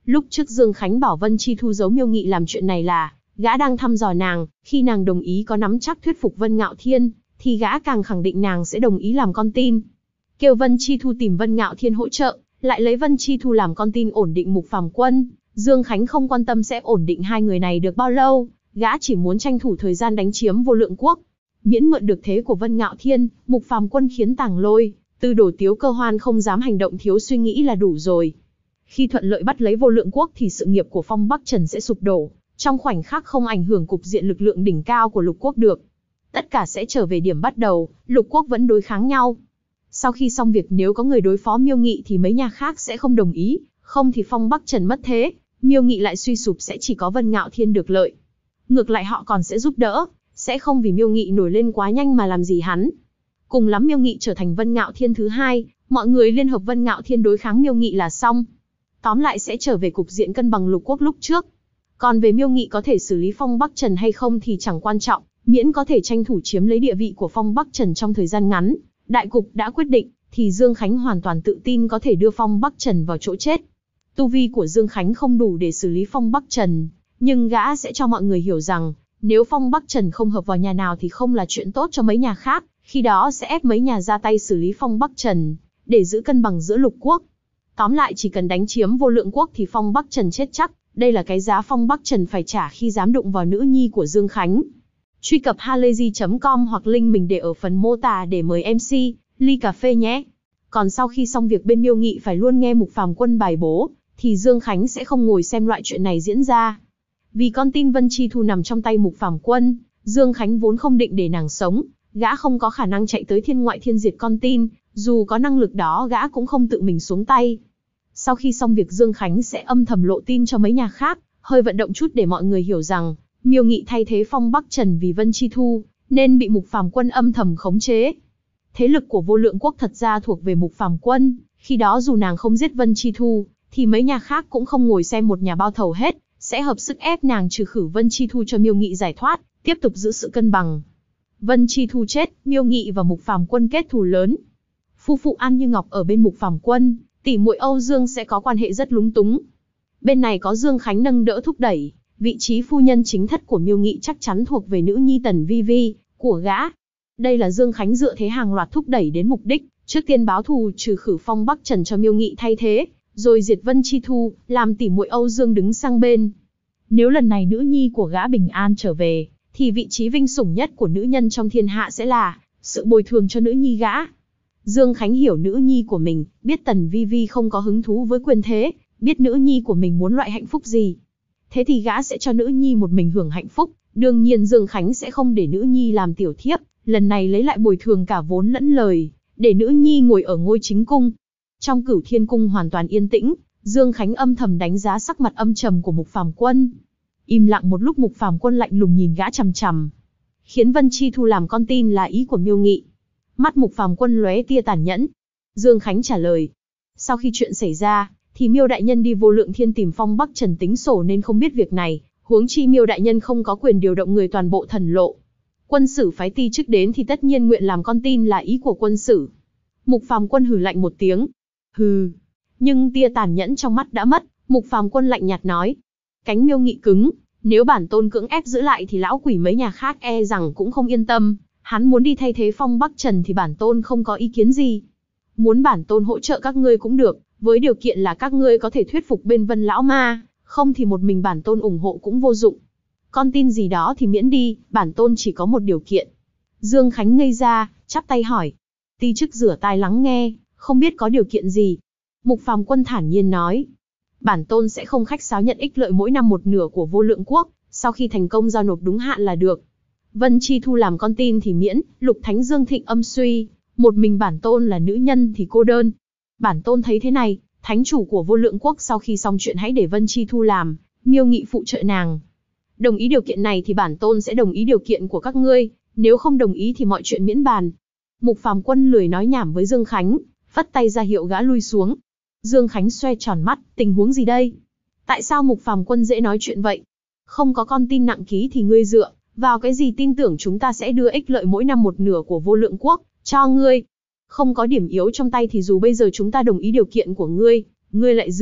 Lúc trước Dương Khánh bảo Vân Chi Thu giấu Miêu Nghị làm chuyện này là, gã đang thăm dò nàng, khi nàng đồng ý có nắm chắc thuyết phục Vân Ngạo Thiên, thì gã càng khẳng định nàng sẽ đồng ý làm con tin. Kêu Vân Chi Thu tìm Vân Ngạo Thiên hỗ trợ, lại lấy Vân Chi Thu làm con tin ổn định Mục Phàm Quân. Dương Khánh không quan tâm sẽ ổn định hai người này được bao lâu, gã chỉ muốn tranh thủ thời gian đánh chiếm Vô Lượng Quốc. Miễn mượn được thế của Vân Ngạo Thiên, Mục Phàm Quân khiến Tàng Lôi, Tư Đồ Tiếu Cơ Hoan không dám hành động thiếu suy nghĩ là đủ rồi. Khi thuận lợi bắt lấy Vô Lượng Quốc thì sự nghiệp của Phong Bắc Trần sẽ sụp đổ, trong khoảnh khắc không ảnh hưởng cục diện lực lượng đỉnh cao của lục quốc được. Tất cả sẽ trở về điểm bắt đầu, lục quốc vẫn đối kháng nhau. Sau khi xong việc nếu có người đối phó Miêu Nghị thì mấy nhà khác sẽ không đồng ý, không thì Phong Bắc Trần mất thế, Miêu Nghị lại suy sụp sẽ chỉ có Vân Ngạo Thiên được lợi. Ngược lại họ còn sẽ giúp đỡ, sẽ không vì Miêu Nghị nổi lên quá nhanh mà làm gì hắn. Cùng lắm Miêu Nghị trở thành Vân Ngạo Thiên thứ hai, mọi người liên hợp Vân Ngạo Thiên đối kháng Miêu Nghị là xong. Tóm lại sẽ trở về cục diện cân bằng lục quốc lúc trước. Còn về Miêu Nghị có thể xử lý Phong Bắc Trần hay không thì chẳng quan trọng, miễn có thể tranh thủ chiếm lấy địa vị của Phong Bắc Trần trong thời gian ngắn. Đại cục đã quyết định, thì Dương Khánh hoàn toàn tự tin có thể đưa Phong Bắc Trần vào chỗ chết. Tu vi của Dương Khánh không đủ để xử lý Phong Bắc Trần, nhưng gã sẽ cho mọi người hiểu rằng, nếu Phong Bắc Trần không hợp vào nhà nào thì không là chuyện tốt cho mấy nhà khác, khi đó sẽ ép mấy nhà ra tay xử lý Phong Bắc Trần, để giữ cân bằng giữa lục quốc. Tóm lại chỉ cần đánh chiếm Vô Lượng Quốc thì Phong Bắc Trần chết chắc, đây là cái giá Phong Bắc Trần phải trả khi dám đụng vào nữ nhi của Dương Khánh. Truy cập halayzi.com hoặc link mình để ở phần mô tả để mời MC, ly cà phê nhé. Còn sau khi xong việc bên Miêu Nghị phải luôn nghe Mục Phàm Quân bài bố, thì Dương Khánh sẽ không ngồi xem loại chuyện này diễn ra. Vì con tin Vân Chi Thu nằm trong tay Mục Phàm Quân, Dương Khánh vốn không định để nàng sống, gã không có khả năng chạy tới thiên ngoại thiên diệt con tin, dù có năng lực đó gã cũng không tự mình xuống tay. Sau khi xong việc Dương Khánh sẽ âm thầm lộ tin cho mấy nhà khác, hơi vận động chút để mọi người hiểu rằng, Miêu Nghị thay thế Phong Bắc Trần vì Vân Chi Thu, nên bị Mục Phàm Quân âm thầm khống chế. Thế lực của Vô Lượng Quốc thật ra thuộc về Mục Phàm Quân, khi đó dù nàng không giết Vân Chi Thu, thì mấy nhà khác cũng không ngồi xem một nhà bao thầu hết, sẽ hợp sức ép nàng trừ khử Vân Chi Thu cho Miêu Nghị giải thoát, tiếp tục giữ sự cân bằng. Vân Chi Thu chết, Miêu Nghị và Mục Phàm Quân kết thù lớn. Phu phụ An Như Ngọc ở bên Mục Phàm Quân, tỷ muội Âu Dương sẽ có quan hệ rất lúng túng. Bên này có Dương Khánh nâng đỡ thúc đẩy, vị trí phu nhân chính thất của Miêu Nghị chắc chắn thuộc về nữ nhi Tần Vi Vi của gã. Đây là Dương Khánh dựa thế hàng loạt thúc đẩy đến mục đích, trước tiên báo thù trừ khử Phong Bắc Trần cho Miêu Nghị thay thế, rồi diệt Vân Chi Thu, làm tỷ muội Âu Dương đứng sang bên. Nếu lần này nữ nhi của gã bình an trở về, thì vị trí vinh sủng nhất của nữ nhân trong thiên hạ sẽ là sự bồi thường cho nữ nhi gã. Dương Khánh hiểu nữ nhi của mình, biết Tần Vi Vi không có hứng thú với quyền thế, biết nữ nhi của mình muốn loại hạnh phúc gì. Thế thì gã sẽ cho nữ nhi một mình hưởng hạnh phúc, đương nhiên Dương Khánh sẽ không để nữ nhi làm tiểu thiếp, lần này lấy lại bồi thường cả vốn lẫn lời, để nữ nhi ngồi ở ngôi chính cung. Trong Cửu Thiên Cung hoàn toàn yên tĩnh, Dương Khánh âm thầm đánh giá sắc mặt âm trầm của Mục Phàm Quân. Im lặng một lúc Mục Phàm Quân lạnh lùng nhìn gã chằm chằm. Khiến Vân Chi Thu làm con tin là ý của Miêu Nghị. Mắt Mục Phàm Quân lóe tia tàn nhẫn. Dương Khánh trả lời. Sau khi chuyện xảy ra, thì Miêu đại nhân đi Vô Lượng Thiên tìm Phong Bắc Trần tính sổ nên không biết việc này, huống chi Miêu đại nhân không có quyền điều động người toàn bộ thần lộ. Quân Sử phái ti chức đến thì tất nhiên nguyện làm con tin là ý của Quân Sử. Mục Phàm Quân hừ lạnh một tiếng. Hừ. Nhưng tia tàn nhẫn trong mắt đã mất, Mục Phàm Quân lạnh nhạt nói. Cánh Miêu Nghị cứng, nếu bản tôn cưỡng ép giữ lại thì lão quỷ mấy nhà khác e rằng cũng không yên tâm. Hắn muốn đi thay thế Phong Bắc Trần thì bản tôn không có ý kiến gì. Muốn bản tôn hỗ trợ các ngươi cũng được, với điều kiện là các ngươi có thể thuyết phục bên Vân lão ma, không thì một mình bản tôn ủng hộ cũng vô dụng. Con tin gì đó thì miễn đi, bản tôn chỉ có một điều kiện. Dương Khánh ngây ra, chắp tay hỏi. Ti chức rửa tai lắng nghe, không biết có điều kiện gì. Mục Phàm Quân thản nhiên nói. Bản tôn sẽ không khách sáo nhận ích lợi mỗi năm một nửa của Vô Lượng Quốc, sau khi thành công giao nộp đúng hạn là được. Vân Chi Thu làm con tin thì miễn, Lục Thánh Dương thịnh âm suy, một mình bản tôn là nữ nhân thì cô đơn. Bản tôn thấy thế này, thánh chủ của Vô Lượng Quốc sau khi xong chuyện hãy để Vân Chi Thu làm, Miêu Nghị phụ trợ nàng. Đồng ý điều kiện này thì bản tôn sẽ đồng ý điều kiện của các ngươi, nếu không đồng ý thì mọi chuyện miễn bàn. Mục Phàm Quân lười nói nhảm với Dương Khánh, phất tay ra hiệu gã lui xuống. Dương Khánh xoe tròn mắt, tình huống gì đây? Tại sao Mục Phàm Quân dễ nói chuyện vậy? Không có con tin nặng ký thì ngươi dựa vào cái gì tin tưởng chúng ta sẽ đưa ích lợi mỗi năm một nửa của Vô Lượng Quốc cho ngươi? Không có điểm yếu trong tay thì dù bây giờ chúng ta đồng ý điều kiện của ngươi lại dựa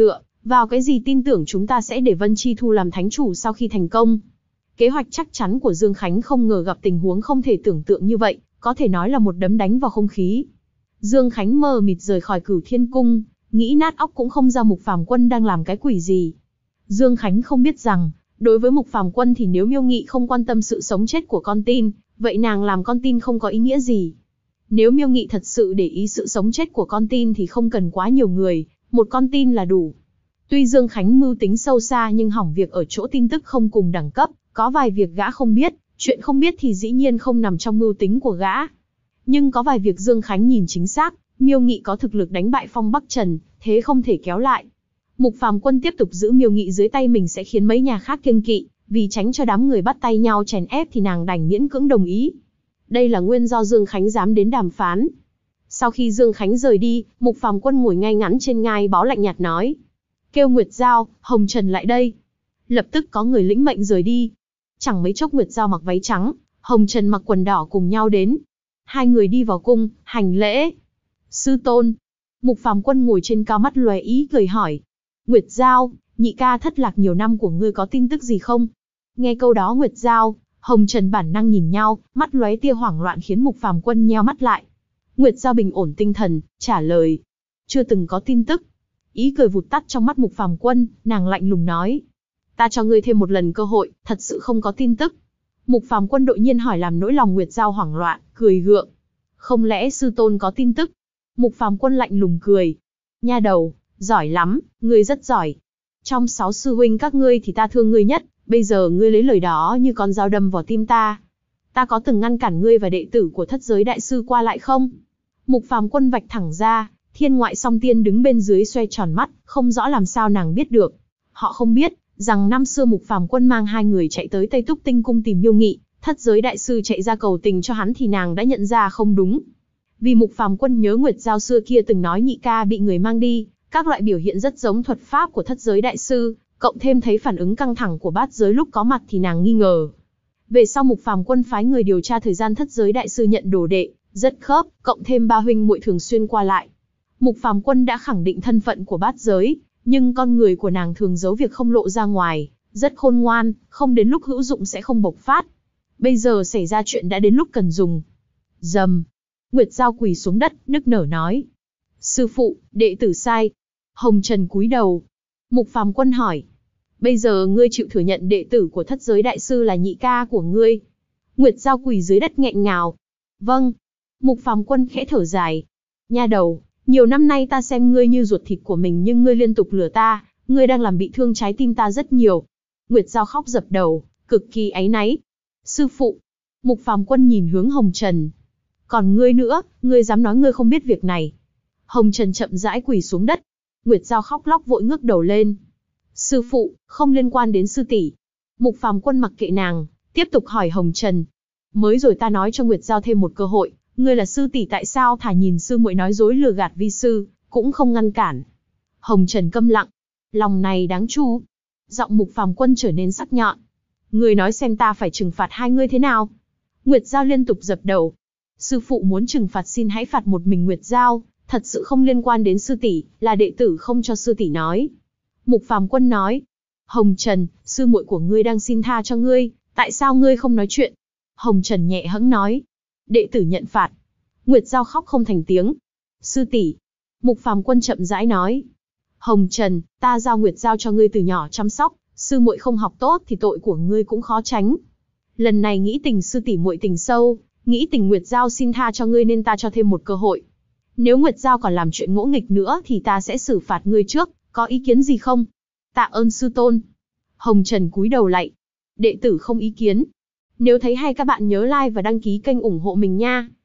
Vào cái gì tin tưởng chúng ta sẽ để Vân Chi Thu làm thánh chủ sau khi thành công. Kế hoạch chắc chắn của Dương Khánh không ngờ gặp tình huống không thể tưởng tượng như vậy, có thể nói là một đấm đánh vào không khí. Dương Khánh mờ mịt rời khỏi Cửu Thiên Cung, nghĩ nát óc cũng không ra Mục Phàm Quân đang làm cái quỷ gì. Dương Khánh không biết rằng, đối với Mục Phàm Quân thì nếu Miêu Nghị không quan tâm sự sống chết của con tin, vậy nàng làm con tin không có ý nghĩa gì. Nếu Miêu Nghị thật sự để ý sự sống chết của con tin thì không cần quá nhiều người, một con tin là đủ. Tuy Dương Khánh mưu tính sâu xa nhưng hỏng việc ở chỗ tin tức không cùng đẳng cấp, có vài việc gã không biết, chuyện không biết thì dĩ nhiên không nằm trong mưu tính của gã. Nhưng có vài việc Dương Khánh nhìn chính xác, Miêu Nghị có thực lực đánh bại Phong Bắc Trần, thế không thể kéo lại. Mục Phàm Quân tiếp tục giữ Miêu Nghị dưới tay mình sẽ khiến mấy nhà khác kiêng kỵ, vì tránh cho đám người bắt tay nhau chèn ép thì nàng đành miễn cưỡng đồng ý. Đây là nguyên do Dương Khánh dám đến đàm phán. Sau khi Dương Khánh rời đi, Mục Phàm Quân ngồi ngay ngắn trên ngai báu lạnh nhạt nói: "Kêu Nguyệt Giao, Hồng Trần lại đây." Lập tức có người lĩnh mệnh rời đi. Chẳng mấy chốc Nguyệt Giao mặc váy trắng, Hồng Trần mặc quần đỏ cùng nhau đến. Hai người đi vào cung, hành lễ. "Sư tôn." Mục Phàm Quân ngồi trên cao mắt lóe ý cười hỏi: "Nguyệt Giao, nhị ca thất lạc nhiều năm của ngươi có tin tức gì không?" Nghe câu đó Nguyệt Giao, Hồng Trần bản năng nhìn nhau, mắt lóe tia hoảng loạn khiến Mục Phàm Quân nheo mắt lại. Nguyệt Giao bình ổn tinh thần, trả lời: "Chưa từng có tin tức." Ý cười vụt tắt trong mắt Mục Phàm Quân, nàng lạnh lùng nói: "Ta cho ngươi thêm một lần cơ hội, thật sự không có tin tức." Mục Phàm Quân đột nhiên hỏi làm nỗi lòng Nguyệt Giao hoảng loạn, cười gượng: "Không lẽ sư tôn có tin tức?" Mục Phàm Quân lạnh lùng cười: "Nha đầu, giỏi lắm, ngươi rất giỏi. Trong 6 sư huynh các ngươi thì ta thương ngươi nhất, bây giờ ngươi lấy lời đó như con dao đâm vào tim ta. Ta có từng ngăn cản ngươi và đệ tử của Thất Giới Đại Sư qua lại không?" Mục Phàm Quân vạch thẳng ra, Thiên Ngoại Song Tiên đứng bên dưới xoay tròn mắt, không rõ làm sao nàng biết được. Họ không biết rằng năm xưa Mục Phàm Quân mang hai người chạy tới Tây Túc Tinh Cung tìm Miêu Nghị, Thất Giới Đại Sư chạy ra cầu tình cho hắn thì nàng đã nhận ra không đúng. Vì Mục Phàm Quân nhớ Nguyệt Giao xưa kia từng nói nhị ca bị người mang đi, các loại biểu hiện rất giống thuật pháp của Thất Giới Đại Sư, cộng thêm thấy phản ứng căng thẳng của bát giới lúc có mặt thì nàng nghi ngờ. Về sau Mục Phàm Quân phái người điều tra thời gian Thất Giới Đại Sư nhận đồ đệ, rất khớp, cộng thêm ba huynh muội thường xuyên qua lại. Mục Phàm Quân đã khẳng định thân phận của bát giới, nhưng con người của nàng thường giấu việc không lộ ra ngoài, rất khôn ngoan, không đến lúc hữu dụng sẽ không bộc phát. Bây giờ xảy ra chuyện đã đến lúc cần dùng. Rầm. Nguyệt Giao quỳ xuống đất, nức nở nói: "Sư phụ, đệ tử sai." Hồng Trần cúi đầu. Mục Phàm Quân hỏi: "Bây giờ ngươi chịu thừa nhận đệ tử của Thất Giới Đại Sư là nhị ca của ngươi?" Nguyệt Giao quỳ dưới đất nghẹn ngào: "Vâng." Mục Phàm Quân khẽ thở dài: "Nha đầu, nhiều năm nay ta xem ngươi như ruột thịt của mình nhưng ngươi liên tục lừa ta, ngươi đang làm bị thương trái tim ta rất nhiều." Nguyệt Giao khóc dập đầu, cực kỳ áy náy. "Sư phụ." Mục Phàm Quân nhìn hướng Hồng Trần: "Còn ngươi nữa, ngươi dám nói ngươi không biết việc này?" Hồng Trần chậm rãi quỳ xuống đất. Nguyệt Giao khóc lóc vội ngước đầu lên: "Sư phụ, không liên quan đến sư tỷ." Mục Phàm Quân mặc kệ nàng, tiếp tục hỏi Hồng Trần: "Mới rồi ta nói cho Nguyệt Giao thêm một cơ hội, ngươi là sư tỷ tại sao thả nhìn sư muội nói dối lừa gạt vi sư, cũng không ngăn cản?" Hồng Trần câm lặng. Lòng này đáng chu. Giọng Mục Phàm Quân trở nên sắc nhọn: "Ngươi nói xem ta phải trừng phạt hai ngươi thế nào?" Nguyệt Giao liên tục dập đầu: "Sư phụ muốn trừng phạt xin hãy phạt một mình Nguyệt Giao, thật sự không liên quan đến sư tỷ, là đệ tử không cho sư tỷ nói." Mục Phàm Quân nói: "Hồng Trần, sư muội của ngươi đang xin tha cho ngươi, tại sao ngươi không nói chuyện?" Hồng Trần nhẹ hẫng nói: "Đệ tử nhận phạt." Nguyệt Giao khóc không thành tiếng: "Sư tỷ." Mục Phàm Quân chậm rãi nói: "Hồng Trần, ta giao Nguyệt Giao cho ngươi từ nhỏ chăm sóc, sư muội không học tốt thì tội của ngươi cũng khó tránh. Lần này nghĩ tình sư tỷ muội tình sâu, nghĩ tình Nguyệt Giao xin tha cho ngươi nên ta cho thêm một cơ hội. Nếu Nguyệt Giao còn làm chuyện ngỗ nghịch nữa thì ta sẽ xử phạt ngươi trước, có ý kiến gì không?" "Tạ ơn sư tôn." Hồng Trần cúi đầu lạy: "Đệ tử không ý kiến." Nếu thấy hay các bạn nhớ like và đăng ký kênh ủng hộ mình nha.